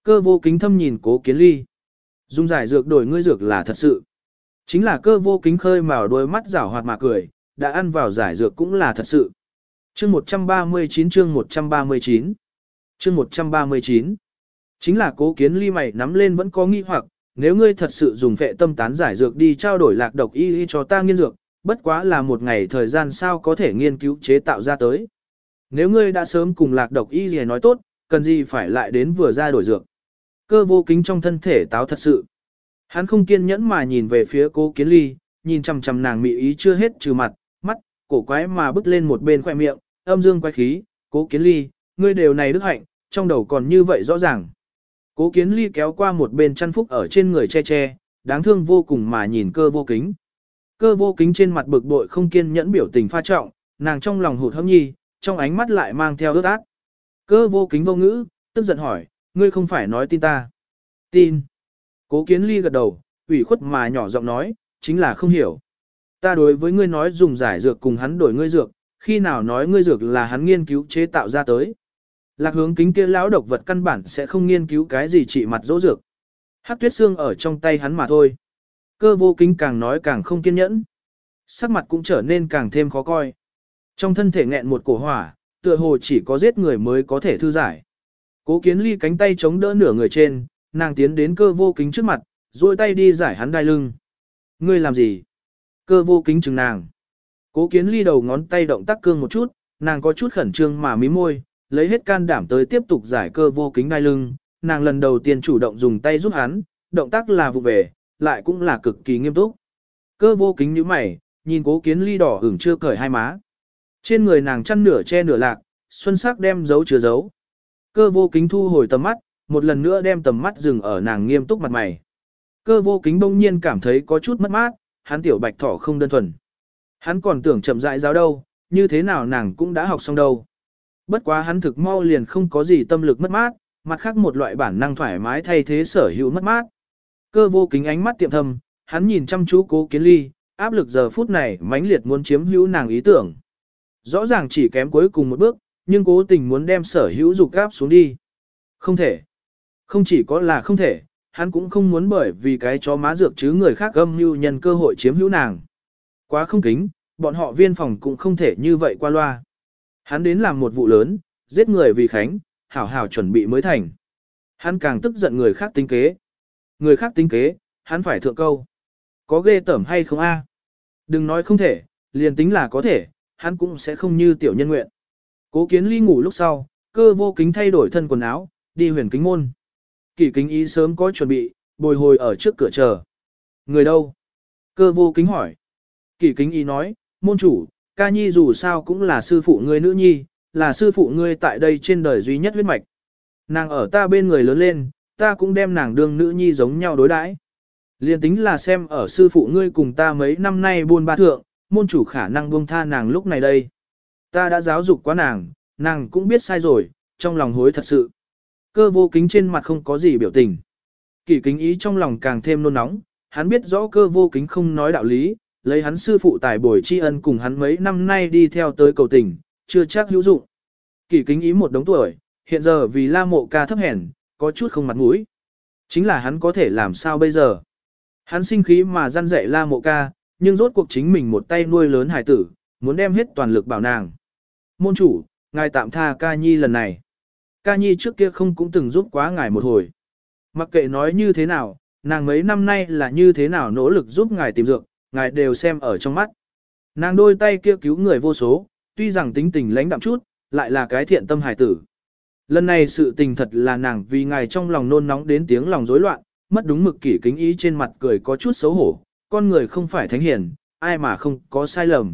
Cơ vô kính thâm nhìn Cố Kiến Ly. Dùng giải dược đổi ngươi dược là thật sự. Chính là Cơ vô kính khơi mào đôi mắt rảo hoạt mà cười, đã ăn vào giải dược cũng là thật sự. Chương 139 chương 139 chương 139 Chính là Cố Kiến Ly mày nắm lên vẫn có nghi hoặc, nếu ngươi thật sự dùng vệ tâm tán giải dược đi trao đổi lạc độc y cho ta nghiên dược, bất quá là một ngày thời gian sao có thể nghiên cứu chế tạo ra tới. Nếu ngươi đã sớm cùng lạc độc y gì nói tốt, cần gì phải lại đến vừa ra đổi dược. Cơ vô kính trong thân thể táo thật sự. Hắn không kiên nhẫn mà nhìn về phía Cố Kiến Ly, nhìn chằm chằm nàng mị ý chưa hết trừ mặt, mắt, cổ quái mà bứt lên một bên khoe miệng, âm dương quái khí, Cố Kiến Ly, ngươi đều này đức hạnh, trong đầu còn như vậy rõ ràng. Cố Kiến Ly kéo qua một bên chăn phúc ở trên người che che, đáng thương vô cùng mà nhìn cơ vô kính. Cơ vô kính trên mặt bực bội không kiên nhẫn biểu tình pha trọng, nàng trong lòng hụt hẫng nhi, trong ánh mắt lại mang theo ướt át. Cơ vô kính vô ngữ, tức giận hỏi, ngươi không phải nói tin ta. Tin. Cố Kiến Ly gật đầu, ủy khuất mà nhỏ giọng nói, chính là không hiểu. Ta đối với ngươi nói dùng giải dược cùng hắn đổi ngươi dược, khi nào nói ngươi dược là hắn nghiên cứu chế tạo ra tới. Lạc Hướng Kính kia lão độc vật căn bản sẽ không nghiên cứu cái gì trị mặt dỗ dược. Hắc Tuyết Xương ở trong tay hắn mà thôi. Cơ vô kính càng nói càng không kiên nhẫn. Sắc mặt cũng trở nên càng thêm khó coi. Trong thân thể nghẹn một cổ hỏa, tựa hồ chỉ có giết người mới có thể thư giải. Cố Kiến Ly cánh tay chống đỡ nửa người trên, nàng tiến đến cơ vô kính trước mặt, duỗi tay đi giải hắn đai lưng. Ngươi làm gì? Cơ vô kính chừng nàng. Cố Kiến Ly đầu ngón tay động tác cương một chút, nàng có chút khẩn trương mà mím môi, lấy hết can đảm tới tiếp tục giải cơ vô kính đai lưng. Nàng lần đầu tiên chủ động dùng tay giúp hắn, động tác là vụ về, lại cũng là cực kỳ nghiêm túc. Cơ vô kính nhíu mày, nhìn Cố Kiến Ly đỏ ửng chưa cởi hai má. Trên người nàng chăn nửa che nửa lạc, xuân sắc đem giấu chứa giấu. Cơ vô kính thu hồi tầm mắt, một lần nữa đem tầm mắt dừng ở nàng nghiêm túc mặt mày. Cơ vô kính bỗng nhiên cảm thấy có chút mất mát, hắn tiểu bạch thỏ không đơn thuần. Hắn còn tưởng chậm rãi giáo đâu, như thế nào nàng cũng đã học xong đâu. Bất quá hắn thực mau liền không có gì tâm lực mất mát, mặt khác một loại bản năng thoải mái thay thế sở hữu mất mát. Cơ vô kính ánh mắt tiệm thầm, hắn nhìn chăm chú Cố Kiến Ly, áp lực giờ phút này mãnh liệt muốn chiếm hữu nàng ý tưởng. Rõ ràng chỉ kém cuối cùng một bước, nhưng cố tình muốn đem sở hữu dục áp xuống đi. Không thể. Không chỉ có là không thể, hắn cũng không muốn bởi vì cái chó má dược chứ người khác âm mưu nhân cơ hội chiếm hữu nàng. Quá không kính, bọn họ viên phòng cũng không thể như vậy qua loa. Hắn đến làm một vụ lớn, giết người vì Khánh, hảo hảo chuẩn bị mới thành. Hắn càng tức giận người khác tính kế. Người khác tính kế, hắn phải thượng câu. Có ghê tởm hay không a? Đừng nói không thể, liền tính là có thể, hắn cũng sẽ không như tiểu nhân nguyện. Cố Kiến Ly ngủ lúc sau, cơ vô kính thay đổi thân quần áo, đi huyền kính môn. Kỷ kính ý sớm có chuẩn bị, bồi hồi ở trước cửa chờ. Người đâu? Cơ vô kính hỏi. Kỷ kính ý nói, môn chủ, ca nhi dù sao cũng là sư phụ ngươi nữ nhi, là sư phụ ngươi tại đây trên đời duy nhất huyết mạch. Nàng ở ta bên người lớn lên, ta cũng đem nàng đương nữ nhi giống nhau đối đãi. Liên tính là xem ở sư phụ ngươi cùng ta mấy năm nay buôn ba thượng, môn chủ khả năng buông tha nàng lúc này đây. Ta đã giáo dục quá nàng, nàng cũng biết sai rồi, trong lòng hối thật sự. Cơ vô kính trên mặt không có gì biểu tình. Kỷ kính ý trong lòng càng thêm nôn nóng, hắn biết rõ cơ vô kính không nói đạo lý, lấy hắn sư phụ tài bồi tri ân cùng hắn mấy năm nay đi theo tới cầu tình, chưa chắc hữu dụng. Kỷ kính ý một đống tuổi, hiện giờ vì La Mộ Ca thấp hèn, có chút không mặt mũi. Chính là hắn có thể làm sao bây giờ? Hắn sinh khí mà răn dạy La Mộ Ca, nhưng rốt cuộc chính mình một tay nuôi lớn hải tử, muốn đem hết toàn lực bảo nàng. Môn chủ, ngài tạm tha ca nhi lần này. Ca nhi trước kia không cũng từng giúp quá ngài một hồi. Mặc kệ nói như thế nào, nàng mấy năm nay là như thế nào nỗ lực giúp ngài tìm dược, ngài đều xem ở trong mắt. Nàng đôi tay kia cứu người vô số, tuy rằng tính tình lãnh đạm chút, lại là cái thiện tâm hải tử. Lần này sự tình thật là nàng vì ngài trong lòng nôn nóng đến tiếng lòng rối loạn, mất đúng mực kỷ kính ý trên mặt cười có chút xấu hổ, con người không phải thánh hiền, ai mà không có sai lầm.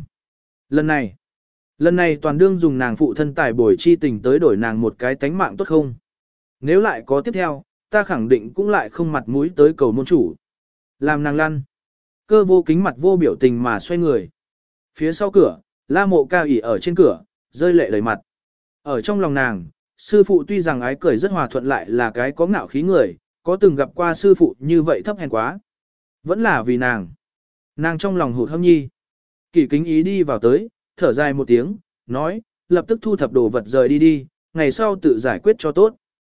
Lần này toàn đương dùng nàng phụ thân tài bồi chi tình tới đổi nàng một cái tánh mạng tốt không? Nếu lại có tiếp theo, ta khẳng định cũng lại không mặt mũi tới cầu môn chủ. Làm nàng lăn. Cơ vô kính mặt vô biểu tình mà xoay người. Phía sau cửa, La Mộ Ca ỉ ở trên cửa, rơi lệ đầy mặt. Ở trong lòng nàng, sư phụ tuy rằng ái cười rất hòa thuận lại là cái có ngạo khí người, có từng gặp qua sư phụ như vậy thấp hèn quá. Vẫn là vì nàng. Nàng trong lòng hụt hâm nhi. Kỷ kính ý đi vào tới, thở dài một tiếng, nói, lập tức thu thập đồ vật rời đi đi, ngày sau tự giải quyết cho tốt.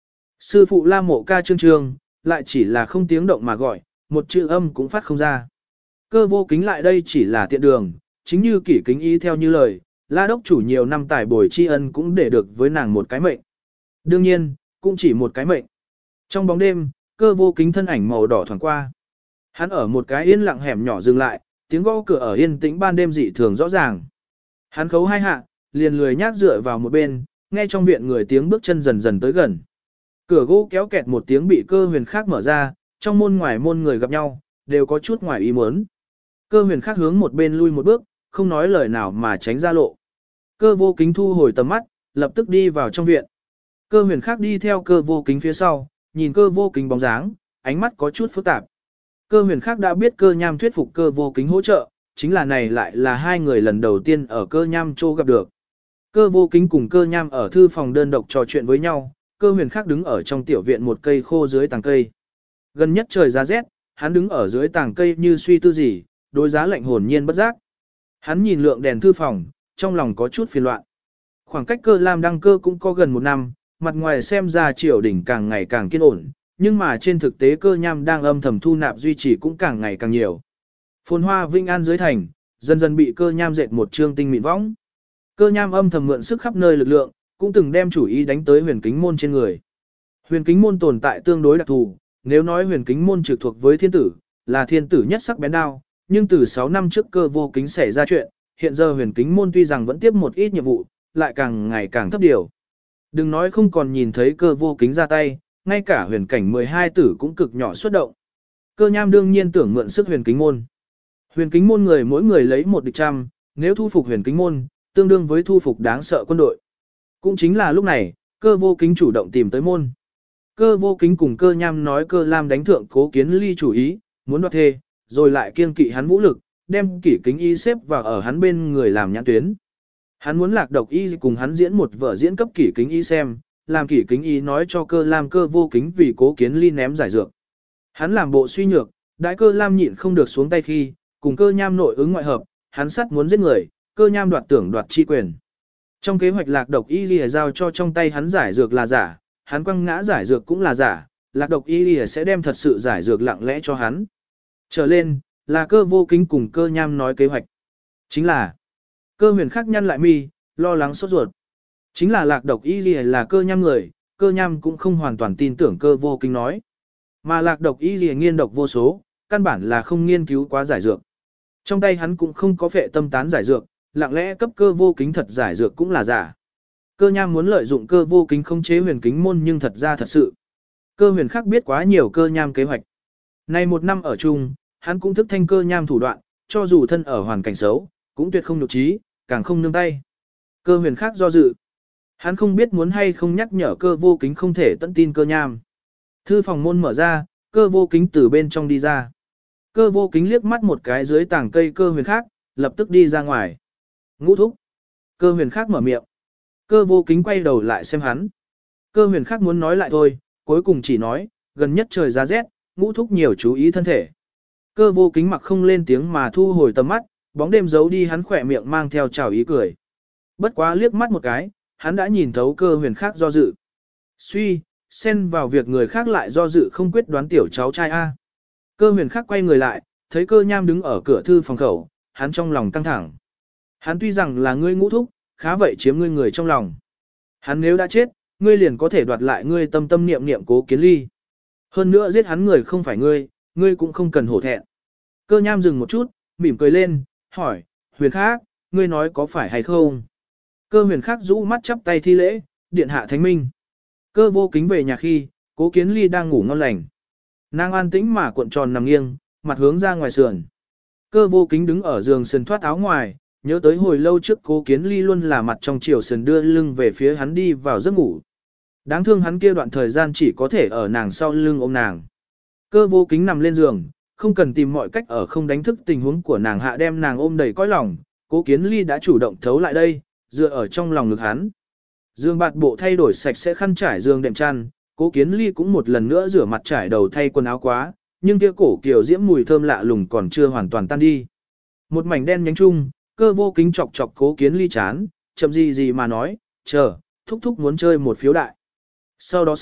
Sư phụ La Mộ Ca trương trương, lại chỉ là không tiếng động mà gọi, một chữ âm cũng phát không ra. Cơ vô kính lại đây chỉ là tiện đường, chính như kỷ kính ý theo như lời, La đốc chủ nhiều năm tài bồi tri ân cũng để được với nàng một cái mệnh. Đương nhiên, cũng chỉ một cái mệnh. Trong bóng đêm, cơ vô kính thân ảnh màu đỏ thoảng qua. Hắn ở một cái yên lặng hẻm nhỏ dừng lại, tiếng gõ cửa ở yên tĩnh ban đêm dị thường rõ ràng. Hắn khấu hai hạ, liền lười nhác dựa vào một bên, nghe trong viện người tiếng bước chân dần dần tới gần. Cửa gỗ kéo kẹt một tiếng bị Cơ Huyền Khác mở ra, trong môn ngoài môn người gặp nhau, đều có chút ngoài ý muốn. Cơ Huyền Khác hướng một bên lui một bước, không nói lời nào mà tránh ra lộ. Cơ vô kính thu hồi tầm mắt, lập tức đi vào trong viện. Cơ Huyền Khác đi theo Cơ vô kính phía sau, nhìn Cơ vô kính bóng dáng, ánh mắt có chút phức tạp. Cơ Huyền Khác đã biết Cơ Nham thuyết phục Cơ vô kính hỗ trợ, chính là này lại là hai người lần đầu tiên ở Cơ Nham Châu gặp được. Cơ vô kính cùng Cơ Nham ở thư phòng đơn độc trò chuyện với nhau, Cơ Huyền Khác đứng ở trong tiểu viện một cây khô dưới tàng cây. Gần nhất trời ra rét, hắn đứng ở dưới tàng cây như suy tư gì, đối giá lạnh hồn nhiên bất giác. Hắn nhìn lượng đèn thư phòng, trong lòng có chút phiền loạn. Khoảng cách Cơ Lam đăng cơ cũng có gần một năm, mặt ngoài xem ra triều đình càng ngày càng kiên ổn, nhưng mà trên thực tế Cơ Nham đang âm thầm thu nạp duy trì cũng càng ngày càng nhiều. Phồn hoa vinh an dưới thành, dần dần bị Cơ Nham dệt một trương tinh mịn võng. Cơ Nham âm thầm mượn sức khắp nơi lực lượng, cũng từng đem chủ ý đánh tới huyền kính môn trên người. Huyền kính môn tồn tại tương đối đặc thù, nếu nói huyền kính môn trực thuộc với thiên tử, là thiên tử nhất sắc bén đao, nhưng từ 6 năm trước Cơ vô kính xảy ra chuyện, hiện giờ huyền kính môn tuy rằng vẫn tiếp một ít nhiệm vụ, lại càng ngày càng thấp điều. Đừng nói không còn nhìn thấy Cơ vô kính ra tay, ngay cả huyền cảnh 12 tử cũng cực nhỏ xuất động. Cơ Nham đương nhiên tưởng mượn sức huyền kính môn. Huyền kính môn người mỗi người lấy một địch trăm, nếu thu phục huyền kính môn, tương đương với thu phục đáng sợ quân đội. Cũng chính là lúc này, Cơ vô kính chủ động tìm tới môn. Cơ vô kính cùng Cơ Nham nói Cơ Lam đánh thượng Cố Kiến Ly chủ ý, muốn đoạt thê, rồi lại kiêng kỵ hắn vũ lực, đem kỷ kính y xếp vào ở hắn bên người làm nhãn tuyến. Hắn muốn Lạc Độc Y cùng hắn diễn một vở diễn cấp kỷ kính y xem, làm kỷ kính y nói cho Cơ Lam Cơ vô kính vì Cố Kiến Ly ném giải dược. Hắn làm bộ suy nhược, đại Cơ Lam nhịn không được xuống tay khi, cùng Cơ Nham nội ứng ngoại hợp, hắn sắt muốn giết người, Cơ Nham đoạt chi quyền. Trong kế hoạch Lạc Độc Y Lìa giao cho trong tay hắn giải dược là giả, hắn quăng ngã giải dược cũng là giả, Lạc Độc Y Lìa sẽ đem thật sự giải dược lặng lẽ cho hắn. Trở lên, là Cơ vô kính cùng Cơ Nham nói kế hoạch. Chính là, Cơ Huyền Khác nhăn lại mi, lo lắng sốt ruột. Chính là Lạc Độc Y Lìa là Cơ Nham người, Cơ Nham cũng không hoàn toàn tin tưởng Cơ vô kính nói. Mà Lạc Độc Y Lìa nghiên độc vô số, căn bản là không nghiên cứu quá giải dược. Trong tay hắn cũng không có phệ tâm tán giải dược, lặng lẽ cấp Cơ vô kính thật giải dược cũng là giả. Cơ Nham muốn lợi dụng Cơ vô kính khống chế huyền kính môn nhưng thật ra thật sự. Cơ Huyền Khác biết quá nhiều Cơ Nham kế hoạch. Nay một năm ở chung, hắn cũng thức thanh Cơ Nham thủ đoạn, cho dù thân ở hoàn cảnh xấu, cũng tuyệt không nhục trí, càng không nương tay. Cơ Huyền Khác do dự. Hắn không biết muốn hay không nhắc nhở Cơ vô kính không thể tận tin Cơ Nham. Thư phòng môn mở ra, Cơ vô kính từ bên trong đi ra. Cơ vô kính liếc mắt một cái dưới tảng cây Cơ Huyền Khác, lập tức đi ra ngoài. Ngũ thúc. Cơ Huyền Khác mở miệng. Cơ vô kính quay đầu lại xem hắn. Cơ Huyền Khác muốn nói lại thôi, cuối cùng chỉ nói, gần nhất trời giá rét, Ngũ thúc nhiều chú ý thân thể. Cơ vô kính mặc không lên tiếng mà thu hồi tầm mắt, bóng đêm giấu đi hắn khỏe miệng mang theo chào ý cười. Bất quá liếc mắt một cái, hắn đã nhìn thấu Cơ Huyền Khác do dự. Suy, xen vào việc người khác lại do dự không quyết đoán tiểu cháu trai A. Cơ Huyền Khác quay người lại, thấy Cơ Nham đứng ở cửa thư phòng khẩu, hắn trong lòng căng thẳng. Hắn tuy rằng là ngươi Ngũ thúc, khá vậy chiếm ngươi người trong lòng. Hắn nếu đã chết, ngươi liền có thể đoạt lại ngươi tâm tâm niệm niệm Cố Kiến Ly. Hơn nữa giết hắn người không phải ngươi, ngươi cũng không cần hổ thẹn. Cơ Nham dừng một chút, mỉm cười lên, hỏi, Huyền Khác, ngươi nói có phải hay không? Cơ Huyền Khác rũ mắt chắp tay thi lễ, điện hạ thánh minh. Cơ vô kính về nhà khi, Cố Kiến Ly đang ngủ ngon lành. Nàng an tĩnh mà cuộn tròn nằm nghiêng, mặt hướng ra ngoài sườn. Cơ vô kính đứng ở giường sườn thoát áo ngoài, nhớ tới hồi lâu trước Cố Kiến Ly luôn là mặt trong chiều sườn đưa lưng về phía hắn đi vào giấc ngủ. Đáng thương hắn kia đoạn thời gian chỉ có thể ở nàng sau lưng ôm nàng. Cơ vô kính nằm lên giường, không cần tìm mọi cách ở không đánh thức tình huống của nàng hạ đem nàng ôm đầy cõi lòng. Cố Kiến Ly đã chủ động thấu lại đây, dựa ở trong lòng ngực hắn. Giường bạt bộ thay đổi sạch sẽ khăn trải giường đệm chăn, Cố Kiến Ly cũng một lần nữa rửa mặt trải đầu thay quần áo quá, nhưng kia cổ kiều diễm mùi thơm lạ lùng còn chưa hoàn toàn tan đi. Một mảnh đen nhánh chung, Cơ vô kính chọc chọc Cố Kiến Ly chán, chậm gì gì mà nói, chờ, thúc thúc muốn chơi một phiếu đại. Sau đó sao,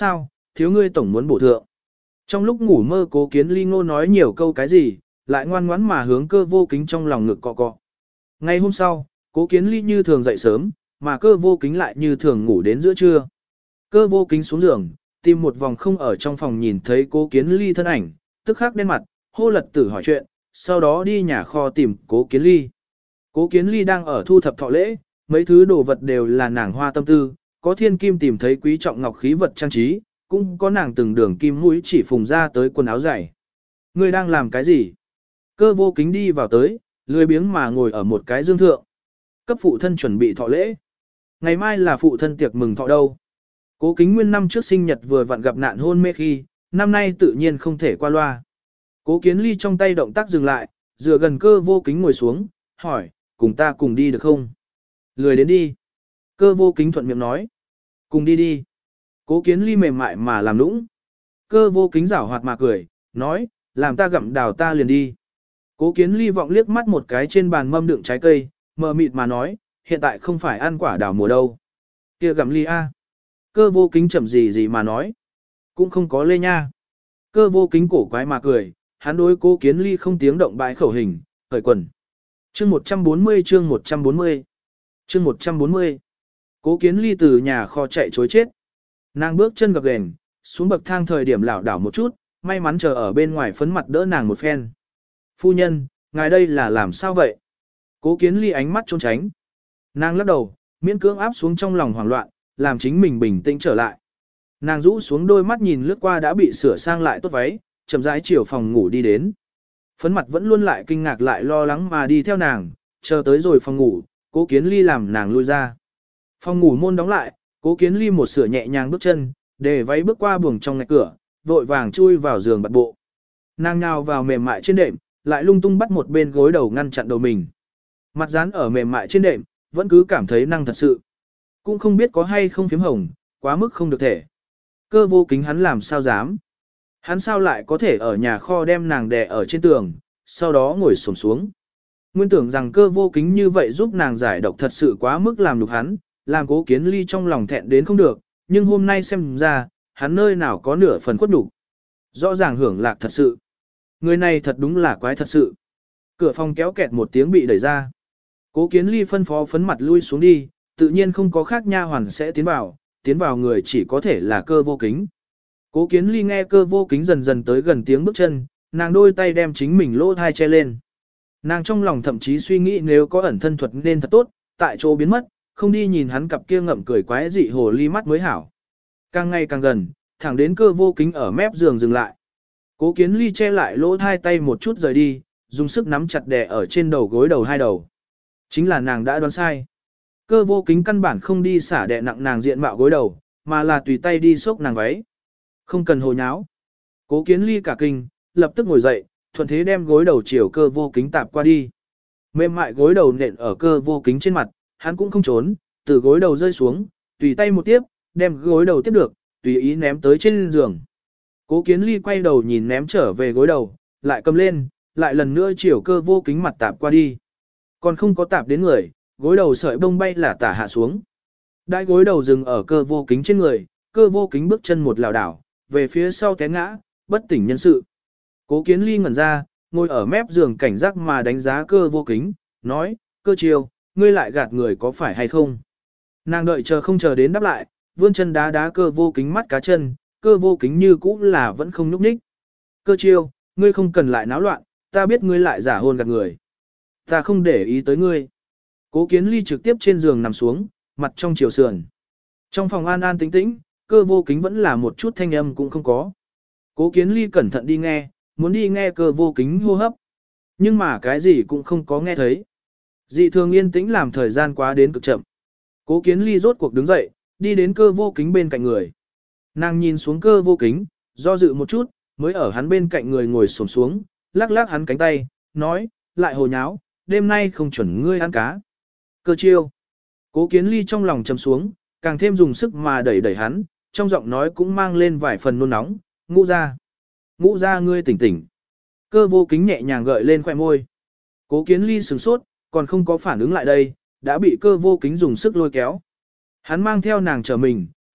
thiếu ngươi tổng muốn bổ thượng. Trong lúc ngủ mơ Cố Kiến Ly ngô nói nhiều câu cái gì, lại ngoan ngoãn mà hướng Cơ Vô Kính trong lòng ngực cọ cọ. Ngày hôm sau, Cố Kiến Ly như thường dậy sớm, mà Cơ Vô Kính lại như thường ngủ đến giữa trưa. Cơ Vô Kính xuống giường, tìm một vòng không ở trong phòng nhìn thấy Cố Kiến Ly thân ảnh, tức khắc đen mặt, hô Lật Tử hỏi chuyện, sau đó đi nhà kho tìm Cố Kiến Ly. Cố Kiến Ly đang ở thu thập thọ lễ, mấy thứ đồ vật đều là nàng hoa tâm tư, có thiên kim tìm thấy quý trọng ngọc khí vật trang trí, cũng có nàng từng đường kim mũi chỉ phùng ra tới quần áo dày. Ngươi đang làm cái gì? Cơ Vô Kính đi vào tới, lười biếng mà ngồi ở một cái dương thượng. Cấp phụ thân chuẩn bị thọ lễ. Ngày mai là phụ thân tiệc mừng thọ đâu. Cố Kính Nguyên năm trước sinh nhật vừa vặn gặp nạn hôn mê khi, năm nay tự nhiên không thể qua loa. Cố Kiến Ly trong tay động tác dừng lại, dựa gần Cơ Vô Kính ngồi xuống, hỏi, cùng ta cùng đi được không? Lười đến đi. Cơ Vô Kính thuận miệng nói. Cùng đi đi. Cố Kiến Ly mềm mại mà làm nũng. Cơ Vô Kính giảo hoạt mà cười, nói, làm ta gặm đào ta liền đi. Cố Kiến Ly vọng liếc mắt một cái trên bàn mâm đựng trái cây, mờ mịt mà nói, hiện tại không phải ăn quả đào mùa đâu. Kia gặm ly a. Cơ Vô Kính chậm gì mà nói. Cũng không có lê nha. Cơ Vô Kính cổ quái mà cười, hắn đối Cố Kiến Ly không tiếng động bãi khẩu hình, khởi quần. Chương 140 chương 140 chương 140 Cố Kiến Ly từ nhà kho chạy chối chết. Nàng bước chân gập ghềnh, xuống bậc thang thời điểm lảo đảo một chút, may mắn chờ ở bên ngoài phấn mặt đỡ nàng một phen. Phu nhân, ngài đây là làm sao vậy? Cố Kiến Ly ánh mắt trốn tránh. Nàng lắc đầu, miễn cưỡng áp xuống trong lòng hoảng loạn, làm chính mình bình tĩnh trở lại. Nàng rũ xuống đôi mắt nhìn lướt qua đã bị sửa sang lại tốt váy, chậm rãi chiều phòng ngủ đi đến. Phấn mặt vẫn luôn lại kinh ngạc lại lo lắng mà đi theo nàng, chờ tới rồi phòng ngủ, Cố Kiến Ly làm nàng lui ra. Phòng ngủ môn đóng lại, Cố Kiến Ly một sửa nhẹ nhàng bước chân, để váy bước qua buồng trong ngạch cửa, vội vàng chui vào giường bật bộ. Nàng nhào vào mềm mại trên đệm, lại lung tung bắt một bên gối đầu ngăn chặn đầu mình. Mặt dán ở mềm mại trên đệm, vẫn cứ cảm thấy năng thật sự. Cũng không biết có hay không phím hồng, quá mức không được thể. Cơ Vô Kính hắn làm sao dám. Hắn sao lại có thể ở nhà kho đem nàng đè ở trên tường, sau đó ngồi xổm xuống. Nguyên tưởng rằng Cơ Vô Kính như vậy giúp nàng giải độc thật sự quá mức làm nhục hắn, làm Cố Kiến Ly trong lòng thẹn đến không được, nhưng hôm nay xem ra, hắn nơi nào có nửa phần khuất nhục. Rõ ràng hưởng lạc thật sự. Người này thật đúng là quái thật sự. Cửa phòng kéo kẹt một tiếng bị đẩy ra. Cố Kiến Ly phân phó phấn mặt lui xuống đi, tự nhiên không có khác nha hoàn sẽ tiến vào người chỉ có thể là Cơ Vô Kính. Cố Kiến Ly nghe Cơ Vô Kính dần dần tới gần tiếng bước chân, nàng đôi tay đem chính mình lỗ thai che lên. Nàng trong lòng thậm chí suy nghĩ nếu có ẩn thân thuật nên thật tốt, tại chỗ biến mất, không đi nhìn hắn cặp kia ngậm cười quái dị hồ ly mắt mới hảo. Càng ngày càng gần, thẳng đến Cơ Vô Kính ở mép giường dừng lại. Cố Kiến Ly che lại lỗ thai tay một chút rời đi, dùng sức nắm chặt đè ở trên đầu gối đầu hai đầu. Chính là nàng đã đoán sai. Cơ Vô Kính căn bản không đi xả đè nặng nàng diện mạo gối đầu, mà là tùy tay đi xốc nàng váy. Không cần hồ nháo. Cố Kiến Ly cả kinh, lập tức ngồi dậy, thuận thế đem gối đầu chiều Cơ Vô Kính tạp qua đi. Mềm mại gối đầu nện ở Cơ Vô Kính trên mặt, hắn cũng không trốn, từ gối đầu rơi xuống, tùy tay một tiếp, đem gối đầu tiếp được, tùy ý ném tới trên giường. Cố Kiến Ly quay đầu nhìn ném trở về gối đầu, lại cầm lên, lại lần nữa chiều Cơ Vô Kính mặt tạp qua đi. Còn không có tạp đến người, gối đầu sợi bông bay là tả hạ xuống. Đại gối đầu dừng ở Cơ Vô Kính trên người, Cơ Vô Kính bước chân một lảo đảo, về phía sau té ngã, bất tỉnh nhân sự. Cố Kiến Ly ngẩn ra, ngồi ở mép giường cảnh giác mà đánh giá Cơ Vô Kính, nói, Cơ Chiêu, ngươi lại gạt người có phải hay không? Nàng đợi chờ không chờ đến đáp lại, vươn chân đá đá Cơ Vô Kính mắt cá chân, Cơ Vô Kính như cũ là vẫn không nhúc nhích. Cơ Chiêu, ngươi không cần lại náo loạn, ta biết ngươi lại giả hôn gạt người. Ta không để ý tới ngươi. Cố Kiến Ly trực tiếp trên giường nằm xuống, mặt trong chiều sườn. Trong phòng an an tĩnh tĩnh, Cơ Vô Kính vẫn là một chút thanh âm cũng không có. Cố Kiến Ly cẩn thận đi nghe, muốn đi nghe Cơ Vô Kính hô hấp. Nhưng mà cái gì cũng không có nghe thấy. Dị thường yên tĩnh làm thời gian quá đến cực chậm. Cố Kiến Ly rốt cuộc đứng dậy, đi đến Cơ Vô Kính bên cạnh người. Nàng nhìn xuống Cơ Vô Kính, do dự một chút, mới ở hắn bên cạnh người ngồi xổm xuống, lắc lắc hắn cánh tay, nói, lại hồ nháo, đêm nay không chuẩn ngươi ăn cá. Cơ Chiêu. Cố Kiến Ly trong lòng trầm xuống, càng thêm dùng sức mà đẩy đẩy hắn, trong giọng nói cũng mang lên vài phần nôn nóng, ngũ ra. Ngũ ra ngươi tỉnh tỉnh. Cơ Vô Kính nhẹ nhàng gợi lên khóe môi. Cố Kiến Ly sửng sốt, còn không có phản ứng lại đây, đã bị Cơ Vô Kính dùng sức lôi kéo. Hắn mang theo nàng trở mình,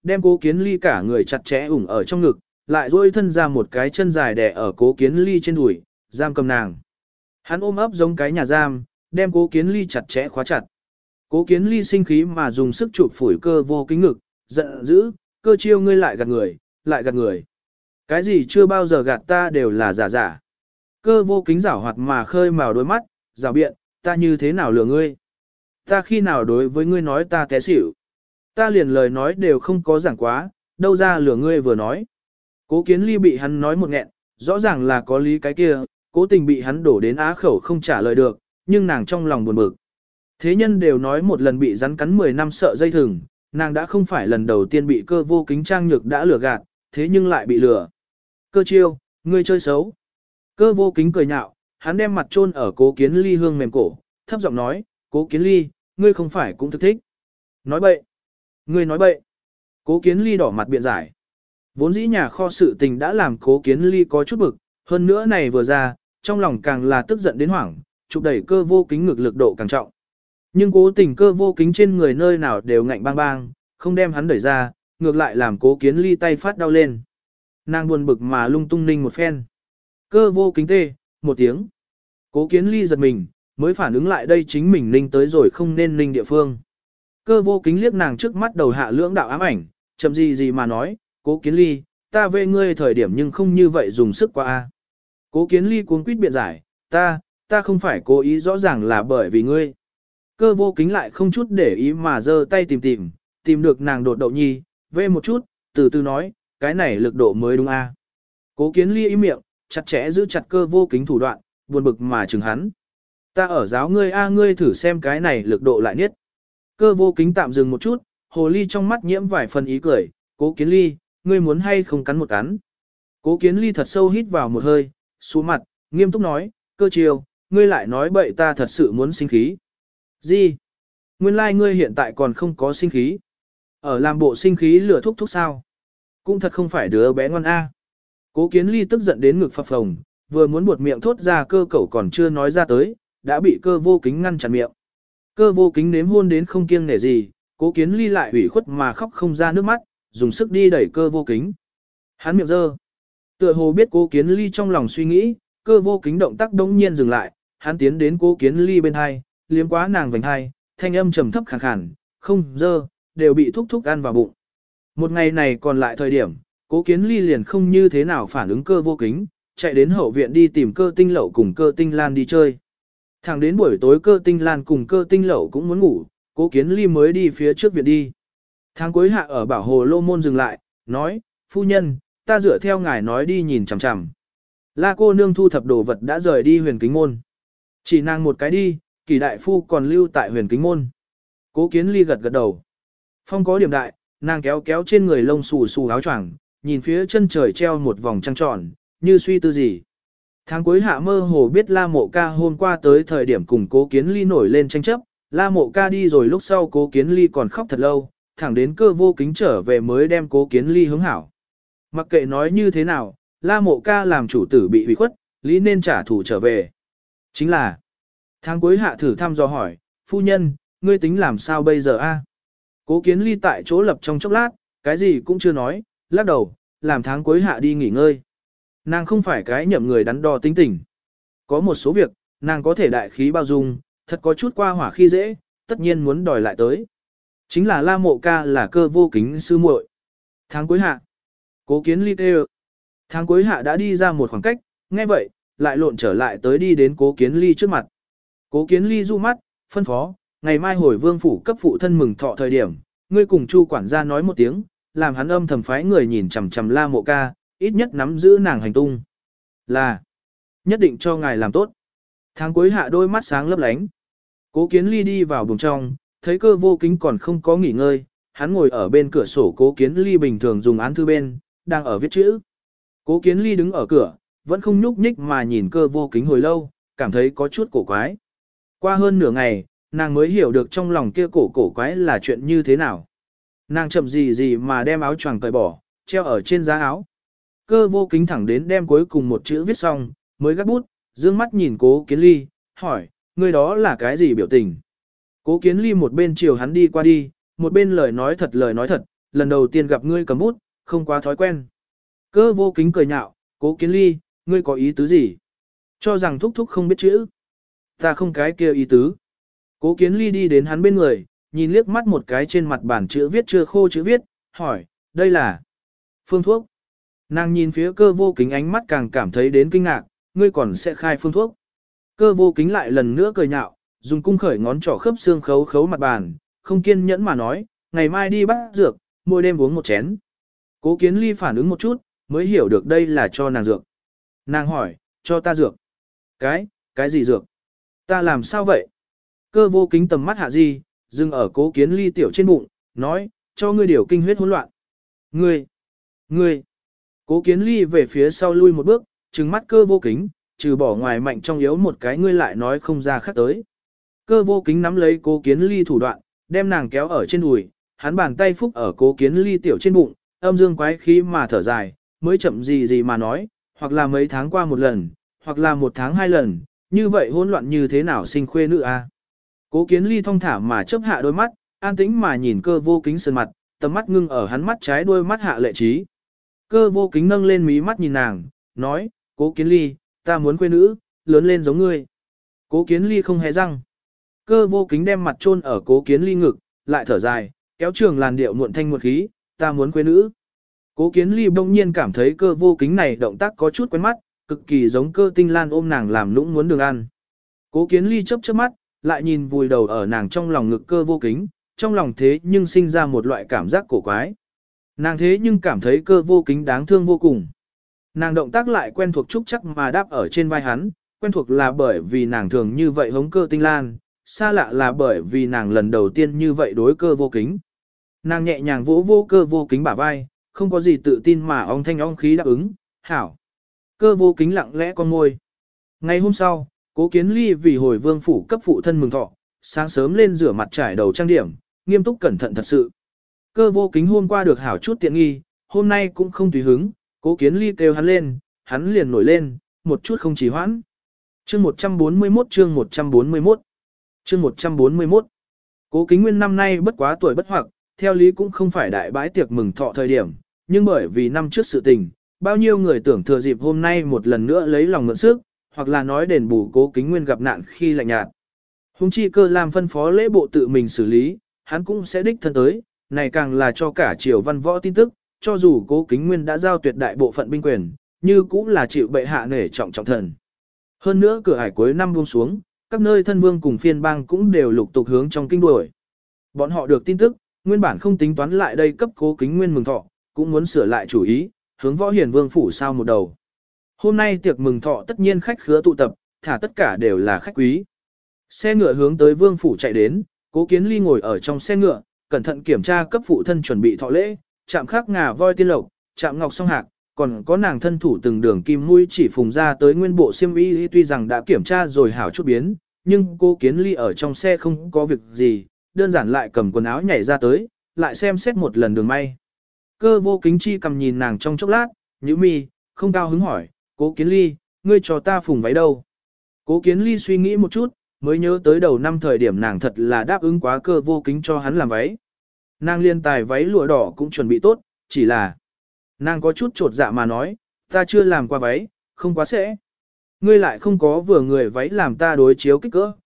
đem Cố Kiến Ly cả người chặt chẽ ủng ở trong ngực, lại duỗi thân ra một cái chân dài đè ở Cố Kiến Ly trên đùi, giam cầm nàng. Hắn ôm ấp giống cái nhà giam, đem Cố Kiến Ly chặt chẽ khóa chặt. Cố Kiến Ly sinh khí mà dùng sức chụp phủi Cơ Vô Kính ngực, giận dữ, Cơ Chiêu ngươi lại gạt người, lại gạt người. Cái gì chưa bao giờ gạt ta đều là giả giả. Cơ Vô Kính giảo hoạt mà khơi mào đôi mắt, rào biện, ta như thế nào lừa ngươi? Ta khi nào đối với ngươi nói ta té xỉu? Ta liền lời nói đều không có giảng quá, đâu ra lừa ngươi vừa nói. Cố Kiến Ly bị hắn nói một nghẹn, rõ ràng là có lý cái kia, cố tình bị hắn đổ đến á khẩu không trả lời được, nhưng nàng trong lòng buồn bực. Thế nhân đều nói một lần bị rắn cắn 10 năm sợ dây thừng, nàng đã không phải lần đầu tiên bị Cơ Vô Kính trang nhược đã lừa gạt, thế nhưng lại bị lừa. Cơ Chiêu, ngươi chơi xấu. Cơ Vô Kính cười nhạo, hắn đem mặt chôn ở Cố Kiến Ly hương mềm cổ, thấp giọng nói, Cố Kiến Ly, ngươi không phải cũng thực thích. Nói bậy. Ngươi nói bậy. Cố Kiến Ly đỏ mặt biện giải. Vốn dĩ nhà kho sự tình đã làm Cố Kiến Ly có chút bực, hơn nữa này vừa ra, trong lòng càng là tức giận đến hoảng, chụp đẩy Cơ Vô Kính ngực lực độ càng trọng. Nhưng cố tình Cơ Vô Kính trên người nơi nào đều ngạnh bang bang, không đem hắn đẩy ra, ngược lại làm Cố Kiến Ly tay phát đau lên. Nàng buồn bực mà lung tung ninh một phen. Cơ Vô Kính tê, một tiếng. Cố Kiến Ly giật mình, mới phản ứng lại đây chính mình ninh tới rồi không nên ninh địa phương. Cơ Vô Kính liếc nàng trước mắt đầu hạ lưỡng đạo ám ảnh, chậm gì mà nói, Cố Kiến Ly, ta về ngươi thời điểm nhưng không như vậy dùng sức quá a. Cố Kiến Ly cuống quýt biện giải, ta không phải cố ý, rõ ràng là bởi vì ngươi. Cơ Vô Kính lại không chút để ý mà giơ tay tìm được nàng đột đậu nhi, vê một chút, từ từ nói, cái này lực độ mới đúng a. Cố Kiến Ly im miệng, chặt chẽ giữ chặt Cơ Vô Kính thủ đoạn, buồn bực mà chừng hắn. Ta ở giáo ngươi a, ngươi thử xem cái này lực độ lại niết. Cơ Vô Kính tạm dừng một chút, hồ ly trong mắt nhiễm vài phần ý cười, Cố Kiến Ly, ngươi muốn hay không cắn một cắn. Cố Kiến Ly thật sâu hít vào một hơi, xuống mặt, nghiêm túc nói, Cơ Chiêu, ngươi lại nói bậy, ta thật sự muốn sinh khí. Gì? Nguyên lai ngươi hiện tại còn không có sinh khí. Ở làm bộ sinh khí lửa thúc sao? Cũng thật không phải đứa bé ngoan a. Cố Kiến Ly tức giận đến ngực phập phồng, vừa muốn buột miệng thốt ra cơ cẩu còn chưa nói ra tới, đã bị Cơ Vô Kính ngăn chặn miệng. Cơ Vô Kính nếm hôn đến không kiêng nể gì, Cố Kiến Ly lại ủy khuất mà khóc không ra nước mắt, dùng sức đi đẩy Cơ Vô Kính. Hắn miệng dơ. Tựa hồ biết Cố Kiến Ly trong lòng suy nghĩ, Cơ Vô Kính động tác đống nhiên dừng lại, hắn tiến đến Cố Kiến Ly bên hai, liếm quá nàng vành hai, thanh âm trầm thấp khàn khàn, không dơ, đều bị thúc ăn vào bụng. Một ngày này còn lại thời điểm, Cố Kiến Ly liền không như thế nào phản ứng Cơ Vô Kính, chạy đến hậu viện đi tìm Cơ Tinh Lậu cùng Cơ Tinh Lan đi chơi. Thẳng đến buổi tối Cơ Tinh Lan cùng Cơ Tinh Lậu cũng muốn ngủ, Cố Kiến Ly mới đi phía trước viện đi. Tháng cuối hạ ở Bảo Hồ Lô Môn dừng lại, nói, phu nhân, ta dựa theo ngài nói đi nhìn chằm chằm. La cô nương thu thập đồ vật đã rời đi Huyền Kính Môn. Chỉ nàng một cái đi, Kỳ đại phu còn lưu tại Huyền Kính Môn. Cố Kiến Ly gật đầu. Phong có điểm đại, nàng kéo kéo trên người lông xù xù áo choàng, nhìn phía chân trời treo một vòng trăng tròn, như suy tư gì. Tháng cuối hạ mơ hồ biết La Mộ Ca hôm qua tới thời điểm cùng Cố Kiến Ly nổi lên tranh chấp, La Mộ Ca đi rồi lúc sau Cố Kiến Ly còn khóc thật lâu, thẳng đến Cơ Vô Kính trở về mới đem Cố Kiến Ly hướng hảo. Mặc kệ nói như thế nào, La Mộ Ca làm chủ tử bị hủy khuất, lý nên trả thù trở về. Chính là, tháng cuối hạ thử thăm dò hỏi, phu nhân, ngươi tính làm sao bây giờ a? Cố Kiến Ly tại chỗ lập trong chốc lát, cái gì cũng chưa nói, lắc đầu, làm tháng cuối hạ đi nghỉ ngơi. Nàng không phải cái nhậm người đắn đo tính tình. Có một số việc, nàng có thể đại khí bao dung, thật có chút qua hỏa khi dễ, tất nhiên muốn đòi lại tới. Chính là La Mộ Ca là Cơ Vô Kính sư muội. Tháng cuối hạ, Cố Kiến Ly kêu. Tháng cuối hạ đã đi ra một khoảng cách, nghe vậy, lại lộn trở lại tới đi đến Cố Kiến Ly trước mặt. Cố Kiến Ly du mắt, phân phó, ngày mai hồi vương phủ cấp phụ thân mừng thọ thời điểm, ngươi cùng Chu quản gia nói một tiếng, làm hắn âm thầm phái người nhìn chằm chằm La Mộ Ca, ít nhất nắm giữ nàng hành tung. Là, nhất định cho ngài làm tốt. Tháng cuối hạ đôi mắt sáng lấp lánh. Cố Kiến Ly đi vào buồng trong, thấy Cơ Vô Kính còn không có nghỉ ngơi, hắn ngồi ở bên cửa sổ Cố Kiến Ly bình thường dùng án thư bên, đang ở viết chữ. Cố Kiến Ly đứng ở cửa, vẫn không nhúc nhích mà nhìn Cơ Vô Kính hồi lâu, cảm thấy có chút cổ quái. Qua hơn nửa ngày, nàng mới hiểu được trong lòng kia cổ quái là chuyện như thế nào. Nàng chậm gì mà đem áo choàng cởi bỏ, treo ở trên giá áo. Cơ Vô Kính thẳng đến đem cuối cùng một chữ viết xong, mới gắt bút, dương mắt nhìn Cố Kiến Ly, hỏi, ngươi đó là cái gì biểu tình? Cố Kiến Ly một bên chiều hắn đi qua đi, một bên lời nói thật, lần đầu tiên gặp ngươi cầm bút, không quá thói quen. Cơ vô kính cười nhạo, Cố Kiến Ly, ngươi có ý tứ gì? Cho rằng thúc thúc không biết chữ. Ta không cái kia ý tứ. Cố Kiến Ly đi đến hắn bên người, nhìn liếc mắt một cái trên mặt bản chữ viết chưa khô chữ viết, hỏi, đây là phương thuốc. Nàng nhìn phía cơ vô kính ánh mắt càng cảm thấy đến kinh ngạc, ngươi còn sẽ khai phương thuốc. Cơ vô kính lại lần nữa cười nhạo, dùng cung khởi ngón trỏ khớp xương khấu khấu mặt bàn, không kiên nhẫn mà nói, ngày mai đi bắt dược, mỗi đêm uống một chén. Cố Kiến Ly phản ứng một chút, mới hiểu được đây là cho nàng dược. Nàng hỏi, cho ta dược. Cái gì dược? Ta làm sao vậy? Cơ vô kính tầm mắt hạ gì, dừng ở Cố Kiến Ly tiểu trên bụng, nói, cho ngươi điều kinh huyết hỗn loạn. Ngươi. Cố Kiến Ly về phía sau lui một bước, trừng mắt cơ vô kính, trừ bỏ ngoài mạnh trong yếu một cái ngươi lại nói không ra khác tới. Cơ vô kính nắm lấy Cố Kiến Ly thủ đoạn, đem nàng kéo ở trên đùi, hắn bàn tay phúc ở Cố Kiến Ly tiểu trên bụng, âm dương quái khí mà thở dài, mới chậm gì mà nói, hoặc là mấy tháng qua một lần, hoặc là một tháng hai lần, như vậy hỗn loạn như thế nào sinh khuê nữ a? Cố Kiến Ly thong thả mà chớp hạ đôi mắt, an tĩnh mà nhìn cơ vô kính sơn mặt, tầm mắt ngưng ở hắn mắt trái đôi mắt hạ lệ trí. Cơ vô kính nâng lên mí mắt nhìn nàng, nói, Cố Kiến Ly, ta muốn khuê nữ, lớn lên giống ngươi. Cố Kiến Ly không hề răng. Cơ vô kính đem mặt chôn ở Cố Kiến Ly ngực, lại thở dài, kéo trường làn điệu muộn thanh một khí, ta muốn khuê nữ. Cố Kiến Ly bỗng nhiên cảm thấy cơ vô kính này động tác có chút quen mắt, cực kỳ giống Cơ Tinh Lan ôm nàng làm nũng muốn đường ăn. Cố Kiến Ly chớp chớp mắt, lại nhìn vùi đầu ở nàng trong lòng ngực cơ vô kính, trong lòng thế nhưng sinh ra một loại cảm giác cổ quái. Nàng thế nhưng cảm thấy cơ vô kính đáng thương vô cùng. Nàng động tác lại quen thuộc trúc chắc mà đáp ở trên vai hắn, quen thuộc là bởi vì nàng thường như vậy hống Cơ Tinh Lan, xa lạ là bởi vì nàng lần đầu tiên như vậy đối cơ vô kính. Nàng nhẹ nhàng vỗ vô cơ vô kính bả vai, không có gì tự tin mà ong thanh ong khí đáp ứng, hảo. Cơ vô kính lặng lẽ con môi. Ngày hôm sau, Cố Kiến Ly vì hồi vương phủ cấp phụ thân mừng thọ, sáng sớm lên rửa mặt trải đầu trang điểm, nghiêm túc cẩn thận thật sự. Cơ vô kính hôm qua được hảo chút tiện nghi, hôm nay cũng không tùy hứng, Cố Kiến Ly kêu hắn lên, hắn liền nổi lên, một chút không trì hoãn. Chương 141 chương 141 chương 141 Cố Kính Nguyên năm nay bất quá tuổi bất hoặc, theo lý cũng không phải đại bãi tiệc mừng thọ thời điểm, nhưng bởi vì năm trước sự tình, bao nhiêu người tưởng thừa dịp hôm nay một lần nữa lấy lòng mượn sức, hoặc là nói đền bù Cố Kính Nguyên gặp nạn khi lạnh nhạt. Hùng chi Cơ làm phân phó lễ bộ tự mình xử lý, hắn cũng sẽ đích thân tới, này càng là cho cả triều văn võ tin tức, cho dù Cố Kính Nguyên đã giao tuyệt đại bộ phận binh quyền, như cũng là chịu bệ hạ nể trọng trọng thần. Hơn nữa cửa ải cuối năm buông xuống, các nơi thân vương cùng phiên bang cũng đều lục tục hướng trong kinh đuổi. Bọn họ được tin tức, nguyên bản không tính toán lại đây cấp Cố Kính Nguyên mừng thọ, cũng muốn sửa lại chủ ý, hướng Võ Hiền Vương phủ sao một đầu. Hôm nay tiệc mừng thọ tất nhiên khách khứa tụ tập, thả tất cả đều là khách quý. Xe ngựa hướng tới Vương phủ chạy đến, Cố Kiến Ly ngồi ở trong xe ngựa, cẩn thận kiểm tra cấp phụ thân chuẩn bị thọ lễ, chạm khắc ngà voi tiên lộc, chạm ngọc song hạc, còn có nàng thân thủ từng đường kim mũi chỉ phùng ra tới nguyên bộ xiêm y, tuy rằng đã kiểm tra rồi hảo chút biến, nhưng Cố Kiến Ly ở trong xe không có việc gì, đơn giản lại cầm quần áo nhảy ra tới, lại xem xét một lần đường may. Cơ vô kính chi cầm nhìn nàng trong chốc lát, nhíu mi, không cao hứng hỏi, Cố Kiến Ly, ngươi cho ta phùng váy đâu? Cố Kiến Ly suy nghĩ một chút, mới nhớ tới đầu năm thời điểm nàng thật là đáp ứng quá cơ vô kính cho hắn làm váy. Nàng liên tài váy lụa đỏ cũng chuẩn bị tốt, chỉ là nàng có chút trột dạ mà nói, ta chưa làm qua váy, không quá sẽ. Ngươi lại không có vừa người váy làm ta đối chiếu kích cỡ,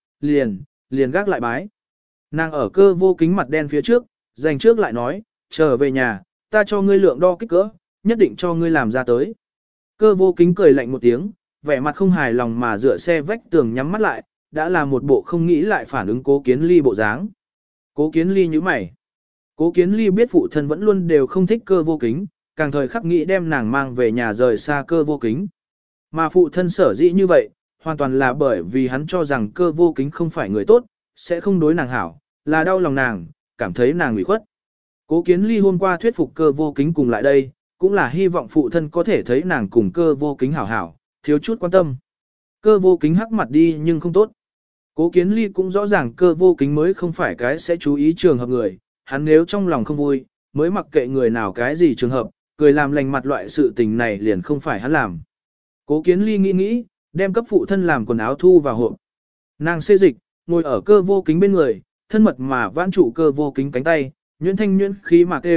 liền gác lại bái. Nàng ở cơ vô kính mặt đen phía trước, dành trước lại nói, trở về nhà, ta cho ngươi lượng đo kích cỡ, nhất định cho ngươi làm ra tới. Cơ vô kính cười lạnh một tiếng, vẻ mặt không hài lòng mà dựa xe vách tường nhắm mắt lại, đã là một bộ không nghĩ lại phản ứng Cố Kiến Ly bộ dáng. Cố Kiến Ly như mày. Cố Kiến Ly biết phụ thân vẫn luôn đều không thích cơ vô kính, càng thời khắc nghĩ đem nàng mang về nhà rời xa cơ vô kính. Mà phụ thân sở dĩ như vậy, hoàn toàn là bởi vì hắn cho rằng cơ vô kính không phải người tốt, sẽ không đối nàng hảo, là đau lòng nàng, cảm thấy nàng ủy khuất. Cố Kiến Ly hôm qua thuyết phục cơ vô kính cùng lại đây, cũng là hy vọng phụ thân có thể thấy nàng cùng cơ vô kính hảo hảo, thiếu chút quan tâm. Cơ vô kính hắc mặt đi nhưng không tốt. Cố Kiến Ly cũng rõ ràng cơ vô kính mới không phải cái sẽ chú ý trường hợp người, hắn nếu trong lòng không vui, mới mặc kệ người nào cái gì trường hợp, cười làm lành mặt loại sự tình này liền không phải hắn làm. Cố Kiến Ly nghĩ, đem cấp phụ thân làm quần áo thu vào hộp. Nàng xê dịch, ngồi ở cơ vô kính bên người, thân mật mà vãn trụ cơ vô kính cánh tay, nhuyễn thanh nhuyễn khí mà kêu,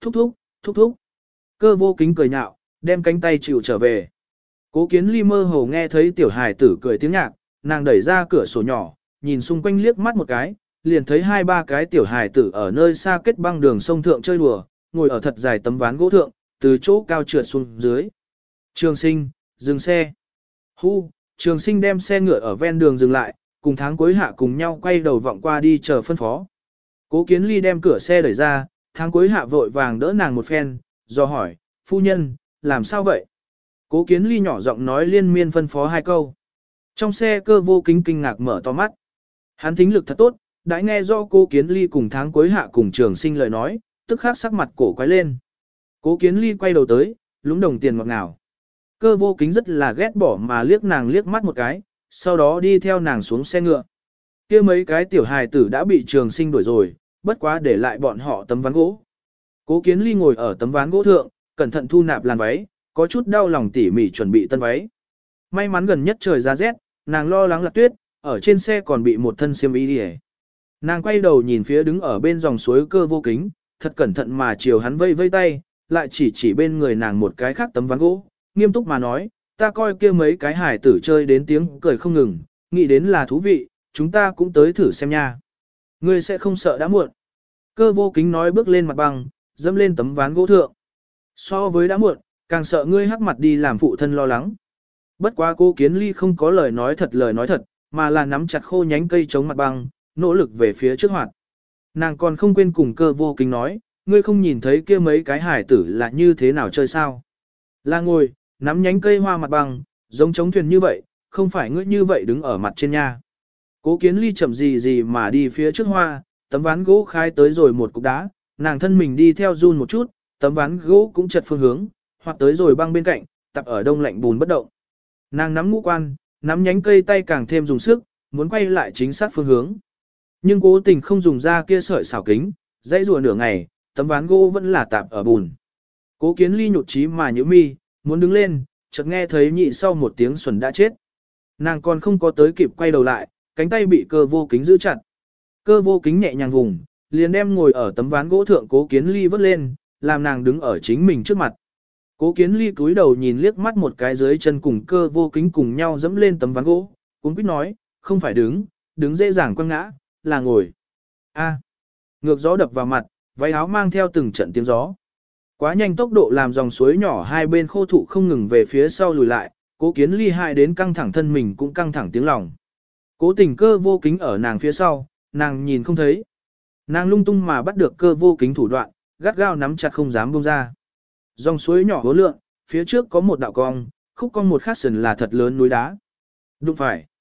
thúc thúc, thúc thúc. Cơ vô kính cười nhạo, đem cánh tay chịu trở về. Cố Kiến Ly mơ hồ nghe thấy tiểu hài tử cười tiếng nhạc, nàng đẩy ra cửa sổ nhỏ, nhìn xung quanh liếc mắt một cái, liền thấy hai ba cái tiểu hài tử ở nơi xa kết băng đường sông thượng chơi đùa, ngồi ở thật dài tấm ván gỗ thượng, từ chỗ cao trượt xuống dưới. Trường Sinh, dừng xe. Hu, Trường Sinh đem xe ngựa ở ven đường dừng lại, cùng Tháng Cuối Hạ cùng nhau quay đầu vọng qua đi chờ phân phó. Cố Kiến Ly đem cửa xe đẩy ra, Tháng Cuối Hạ vội vàng đỡ nàng một phen, do hỏi, phu nhân, làm sao vậy? Cố Kiến Ly nhỏ giọng nói liên miên phân phó hai câu. Trong xe Cơ Vô Kính kinh ngạc mở to mắt. Hắn thính lực thật tốt, đã nghe rõ Cố Kiến Ly cùng Tháng Cuối Hạ cùng Trường Sinh lời nói, tức khắc sắc mặt cổ quái lên. Cố Kiến Ly quay đầu tới, lúng đồng tiền ngọt ngào. Cơ Vô Kính rất là ghét bỏ mà liếc nàng liếc mắt một cái, sau đó đi theo nàng xuống xe ngựa. Kia mấy cái tiểu hài tử đã bị Trường Sinh đuổi rồi, bất quá để lại bọn họ tấm ván gỗ. Cố Kiến Ly ngồi ở tấm ván gỗ thượng, cẩn thận thu nạp làn váy, có chút đau lòng tỉ mỉ chuẩn bị tân váy. May mắn gần nhất trời ra rét, nàng lo lắng là tuyết, ở trên xe còn bị một thân xiêm y đi. Nàng quay đầu nhìn phía đứng ở bên dòng suối Cơ Vô Kính, thật cẩn thận mà chiều hắn vây vây tay, lại chỉ bên người nàng một cái khác tấm ván gỗ, nghiêm túc mà nói, ta coi kia mấy cái hải tử chơi đến tiếng cười không ngừng, nghĩ đến là thú vị, chúng ta cũng tới thử xem nha. Ngươi sẽ không sợ đã muộn. Cơ Vô Kính nói bước lên mặt băng, dẫm lên tấm ván gỗ thượng. So với đã muộn, càng sợ ngươi hắc mặt đi làm phụ thân lo lắng. Bất quá Cố Kiến Ly không có lời nói thật, mà là nắm chặt khô nhánh cây chống mặt băng, nỗ lực về phía trước hoạt. Nàng còn không quên cùng Cơ Vô Kính nói, ngươi không nhìn thấy kia mấy cái hải tử là như thế nào chơi sao. Là ngồi, nắm nhánh cây hoa mặt băng, giống chống thuyền như vậy, không phải ngươi như vậy đứng ở mặt trên nha. Cố Kiến Ly chậm gì mà đi phía trước hoa, tấm ván gỗ khai tới rồi một cục đá, nàng thân mình đi theo run một chút, tấm ván gỗ cũng chật phương hướng, hoặc tới rồi băng bên cạnh, tập ở đông lạnh bùn bất động. Nàng nắm ngũ quan, nắm nhánh cây tay càng thêm dùng sức, muốn quay lại chính xác phương hướng. Nhưng cố tình không dùng ra kia sợi xảo kính, dãy rùa nửa ngày, tấm ván gỗ vẫn là tạp ở bùn. Cố Kiến Ly nhụt chí mà nhíu mi, muốn đứng lên, chợt nghe thấy nhị sau một tiếng xuẩn đã chết. Nàng còn không có tới kịp quay đầu lại, cánh tay bị Cơ Vô Kính giữ chặt. Cơ Vô Kính nhẹ nhàng vùng, liền đem ngồi ở tấm ván gỗ thượng Cố Kiến Ly vớt lên, làm nàng đứng ở chính mình trước mặt. Cố Kiến Ly cúi đầu nhìn liếc mắt một cái dưới chân cùng Cơ Vô Kính cùng nhau dẫm lên tấm ván gỗ, cuống quýt nói, không phải đứng dễ dàng quăng ngã, là ngồi. A. Ngược gió đập vào mặt, váy áo mang theo từng trận tiếng gió. Quá nhanh tốc độ làm dòng suối nhỏ hai bên khô thụ không ngừng về phía sau lùi lại, Cố Kiến Ly hại đến căng thẳng thân mình cũng căng thẳng tiếng lòng. Cố tình Cơ Vô Kính ở nàng phía sau, nàng nhìn không thấy. Nàng lung tung mà bắt được Cơ Vô Kính thủ đoạn, gắt gao nắm chặt không dám buông ra. Dòng suối nhỏ hố lượng, phía trước có một đạo cong, khúc cong một khát sườn là thật lớn núi đá. Đụng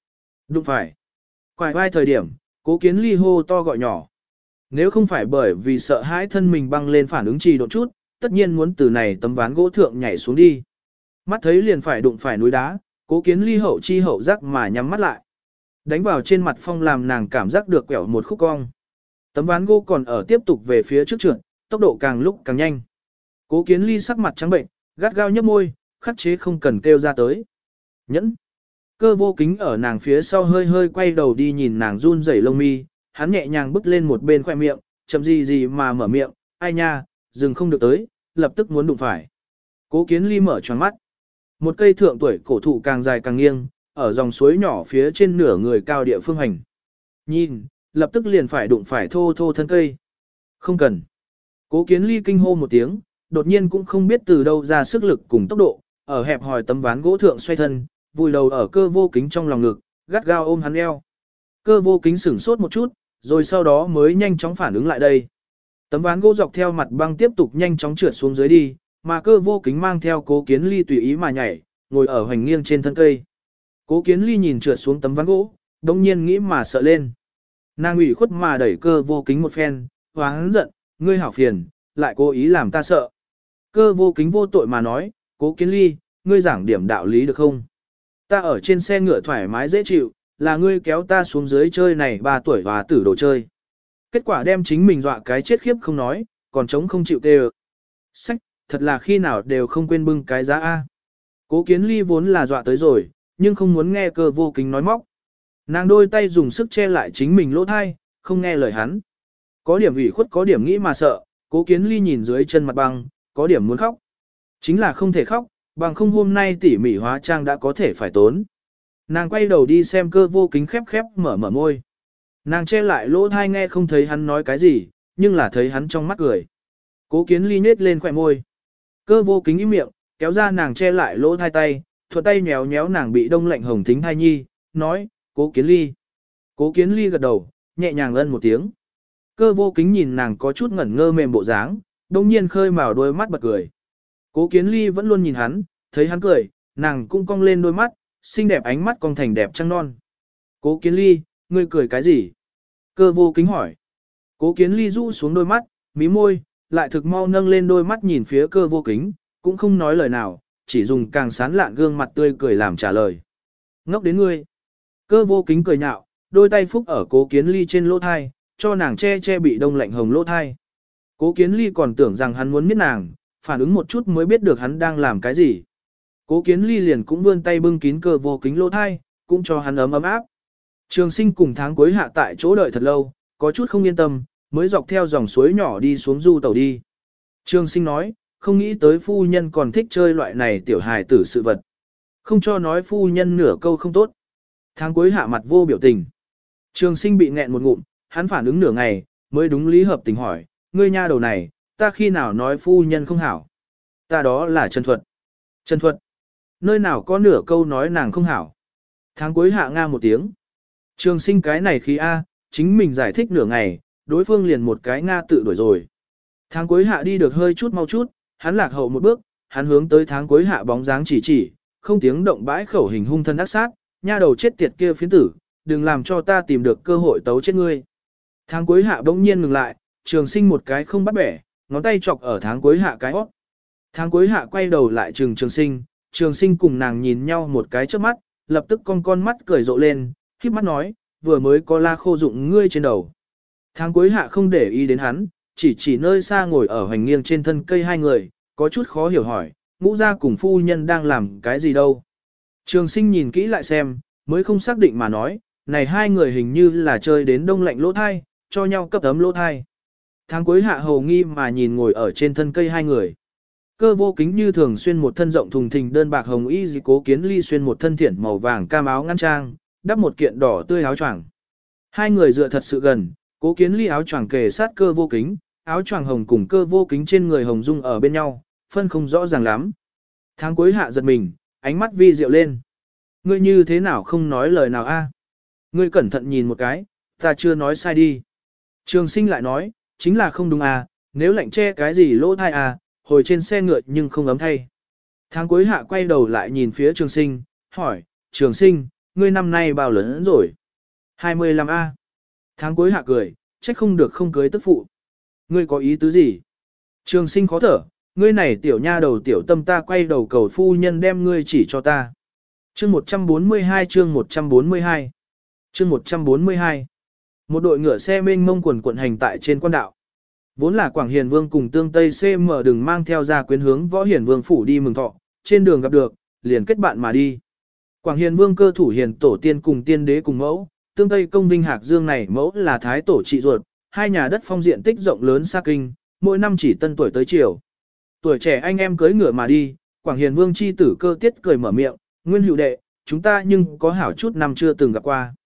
phải. Quài vai thời điểm, Cố Kiến Ly hô to gọi nhỏ. Nếu không phải bởi vì sợ hãi thân mình băng lên phản ứng trì độ chút, tất nhiên muốn từ này tấm ván gỗ thượng nhảy xuống đi. Mắt thấy liền phải đụng phải núi đá, Cố Kiến Ly hậu chi hậu giác mà nhắm mắt lại. Đánh vào trên mặt phong làm nàng cảm giác được quẹo một khúc cong. Tấm ván gỗ còn ở tiếp tục về phía trước trượt, tốc độ càng lúc càng nhanh. Cố Kiến Ly sắc mặt trắng bệnh, gắt gao nhấp môi, khắc chế không cần kêu ra tới. Nhẫn. Cơ Vô Kính ở nàng phía sau hơi quay đầu đi nhìn nàng run rẩy lông mi, hắn nhẹ nhàng bước lên một bên khoe miệng, chậm gì mà mở miệng, ai nha, dừng không được tới, lập tức muốn đụng phải. Cố Kiến Ly mở tròn mắt. Một cây thượng tuổi cổ thụ càng dài càng nghiêng, ở dòng suối nhỏ phía trên nửa người cao địa phương hành. Nhìn, lập tức liền phải đụng phải thô thân cây. Không cần. Cố Kiến Ly kinh hô một tiếng, đột nhiên cũng không biết từ đâu ra sức lực cùng tốc độ, ở hẹp hòi tấm ván gỗ thượng xoay thân, vùi đầu ở Cơ Vô Kính trong lòng ngực, gắt gao ôm hắn eo. Cơ Vô Kính sửng sốt một chút, rồi sau đó mới nhanh chóng phản ứng lại đây. Tấm ván gỗ dọc theo mặt băng tiếp tục nhanh chóng trượt xuống dưới đi, mà Cơ Vô Kính mang theo Cố Kiến Ly tùy ý mà nhảy, ngồi ở hoành nghiêng trên thân cây. Cố Kiến Ly nhìn trượt xuống tấm ván gỗ, đông nhiên nghĩ mà sợ lên. Nàng ủy khuất mà đẩy Cơ Vô Kính một phen, hoáng giận, ngươi hảo phiền, lại cố ý làm ta sợ. Cơ Vô Kính vô tội mà nói, Cố Kiến Ly, ngươi giảng điểm đạo lý được không? Ta ở trên xe ngựa thoải mái dễ chịu, là ngươi kéo ta xuống dưới chơi này 3 tuổi và tử đồ chơi. Kết quả đem chính mình dọa cái chết khiếp không nói, còn chống không chịu tê. Sách, thật là khi nào đều không quên bưng cái giá A. Cố Kiến Ly vốn là dọa tới rồi, nhưng không muốn nghe Cơ Vô Kính nói móc. Nàng đôi tay dùng sức che lại chính mình lỗ thai, không nghe lời hắn. Có điểm ủy khuất có điểm nghĩ mà sợ, Cố Kiến Ly nhìn dưới chân mặt băng, có điểm muốn khóc. Chính là không thể khóc, bằng không hôm nay tỉ mỉ hóa trang đã có thể phải tốn. Nàng quay đầu đi xem Cơ Vô Kính khép khép mở mở môi. Nàng che lại lỗ tai nghe không thấy hắn nói cái gì, nhưng là thấy hắn trong mắt cười. Cố Kiến Ly nhếch lên khóe môi. Cơ Vô Kính im miệng, kéo ra nàng che lại lỗ tai tay, thuận tay nhéo nhéo nàng bị đông lạnh hồng thính thai nhi, nói, Cố Kiến Ly. Cố Kiến Ly gật đầu, nhẹ nhàng ân một tiếng. Cơ Vô Kính nhìn nàng có chút ngẩn ngơ mềm bộ dáng, đông nhiên khơi mào đôi mắt bật cười. Cố Kiến Ly vẫn luôn nhìn hắn, thấy hắn cười, nàng cũng cong lên đôi mắt, xinh đẹp ánh mắt cong thành đẹp trăng non. Cố Kiến Ly, ngươi cười cái gì? Cơ Vô Kính hỏi. Cố Kiến Ly rũ xuống đôi mắt, mí môi, lại thực mau nâng lên đôi mắt nhìn phía Cơ Vô Kính, cũng không nói lời nào, chỉ dùng càng sán lạn gương mặt tươi cười làm trả lời. Ngốc đến ngươi. Cơ Vô Kính cười nhạo, đôi tay phúc ở Cố Kiến Ly trên lỗ thai, cho nàng che che bị đông lạnh hồng lỗ thai. Cố Kiến Ly còn tưởng rằng hắn muốn miết nàng, phản ứng một chút mới biết được hắn đang làm cái gì. Cố Kiến Ly liền cũng vươn tay bưng kín Cơ Vô Kính lỗ thai, cũng cho hắn ấm ấm áp. Trường Sinh cùng tháng cuối hạ tại chỗ đợi thật lâu, có chút không yên tâm, mới dọc theo dòng suối nhỏ đi xuống du tàu đi. Trường Sinh nói, không nghĩ tới phu nhân còn thích chơi loại này tiểu hài tử sự vật. Không cho nói phu nhân nửa câu không tốt. Tháng cuối hạ mặt vô biểu tình. Trường Sinh bị nghẹn một ngụm, hắn phản ứng nửa ngày, mới đúng lý hợp tình hỏi, ngươi nha đầu này, ta khi nào nói phu nhân không hảo? Ta đó là Trần Thuật. Trần Thuật. Nơi nào có nửa câu nói nàng không hảo? Tháng cuối hạ nga một tiếng. Trường Sinh cái này khí A, chính mình giải thích nửa ngày, đối phương liền một cái nga tự đuổi rồi. Tháng cuối hạ đi được hơi chút mau chút, hắn lạc hậu một bước, hắn hướng tới tháng cuối hạ bóng dáng chỉ, không tiếng động bãi khẩu hình hung thân ác sát, nha đầu chết tiệt kia phiến tử, đừng làm cho ta tìm được cơ hội tấu chết ngươi. Tháng cuối hạ bỗng nhiên ngừng lại, Trường Sinh một cái không bắt bẻ, ngón tay chọc ở tháng cuối hạ cái hót. Tháng cuối hạ quay đầu lại Trường Sinh, Trường Sinh cùng nàng nhìn nhau một cái trước mắt, lập tức con mắt cười rộ lên, khiếp mắt nói, vừa mới có la khô dụng ngươi trên đầu. Tháng cuối hạ không để ý đến hắn, chỉ nơi xa ngồi ở hoành nghiêng trên thân cây hai người, có chút khó hiểu hỏi, ngũ gia cùng phu nhân đang làm cái gì đâu. Trường Sinh nhìn kỹ lại xem, mới không xác định mà nói, này hai người hình như là chơi đến đông lạnh lỗ thai, cho nhau cấp ấm lỗ thai. Tháng cuối hạ hầu nghi mà nhìn ngồi ở trên thân cây hai người. Cơ Vô Kính như thường xuyên một thân rộng thùng thình đơn bạc hồng y, Cố Kiến Ly xuyên một thân thiển màu vàng cam áo ngăn trang, đắp một kiện đỏ tươi áo choàng. Hai người dựa thật sự gần, Cố Kiến Ly áo choàng kề sát Cơ Vô Kính, áo choàng hồng cùng Cơ Vô Kính trên người hồng dung ở bên nhau, phân không rõ ràng lắm. Tháng cuối hạ giật mình, ánh mắt vi diệu lên. Ngươi như thế nào không nói lời nào a? Ngươi cẩn thận nhìn một cái, ta chưa nói sai đi. Trường Sinh lại nói, chính là không đúng à, nếu lạnh che cái gì lỗ thai à, hồi trên xe ngựa nhưng không ấm thay. Tháng cuối hạ quay đầu lại nhìn phía Trường Sinh, hỏi, Trường Sinh, ngươi năm nay bao lớn rồi? 25 a. Tháng cuối hạ cười, trách không được không cưới tức phụ. Ngươi có ý tứ gì? Trường Sinh khó thở, ngươi này tiểu nha đầu tiểu tâm ta quay đầu cầu phu nhân đem ngươi chỉ cho ta. Chương 142 chương 142 chương 142 Một đội ngựa xe mênh mông quần quận hành tại trên quan đạo. Vốn là Quảng Hiền Vương cùng Tương Tây CM đừng mang theo ra quyến hướng Võ Hiền Vương phủ đi mừng thọ, trên đường gặp được, liền kết bạn mà đi. Quảng Hiền Vương cơ thủ hiền tổ tiên cùng tiên đế cùng mẫu, Tương Tây công vinh hạc dương này mẫu là thái tổ trị ruột, hai nhà đất phong diện tích rộng lớn xa kinh, mỗi năm chỉ tân tuổi tới chiều. Tuổi trẻ anh em cưới ngựa mà đi, Quảng Hiền Vương chi tử Cơ Tiết cười mở miệng, Nguyên hữu đệ, chúng ta nhưng có hảo chút năm chưa từng gặp qua.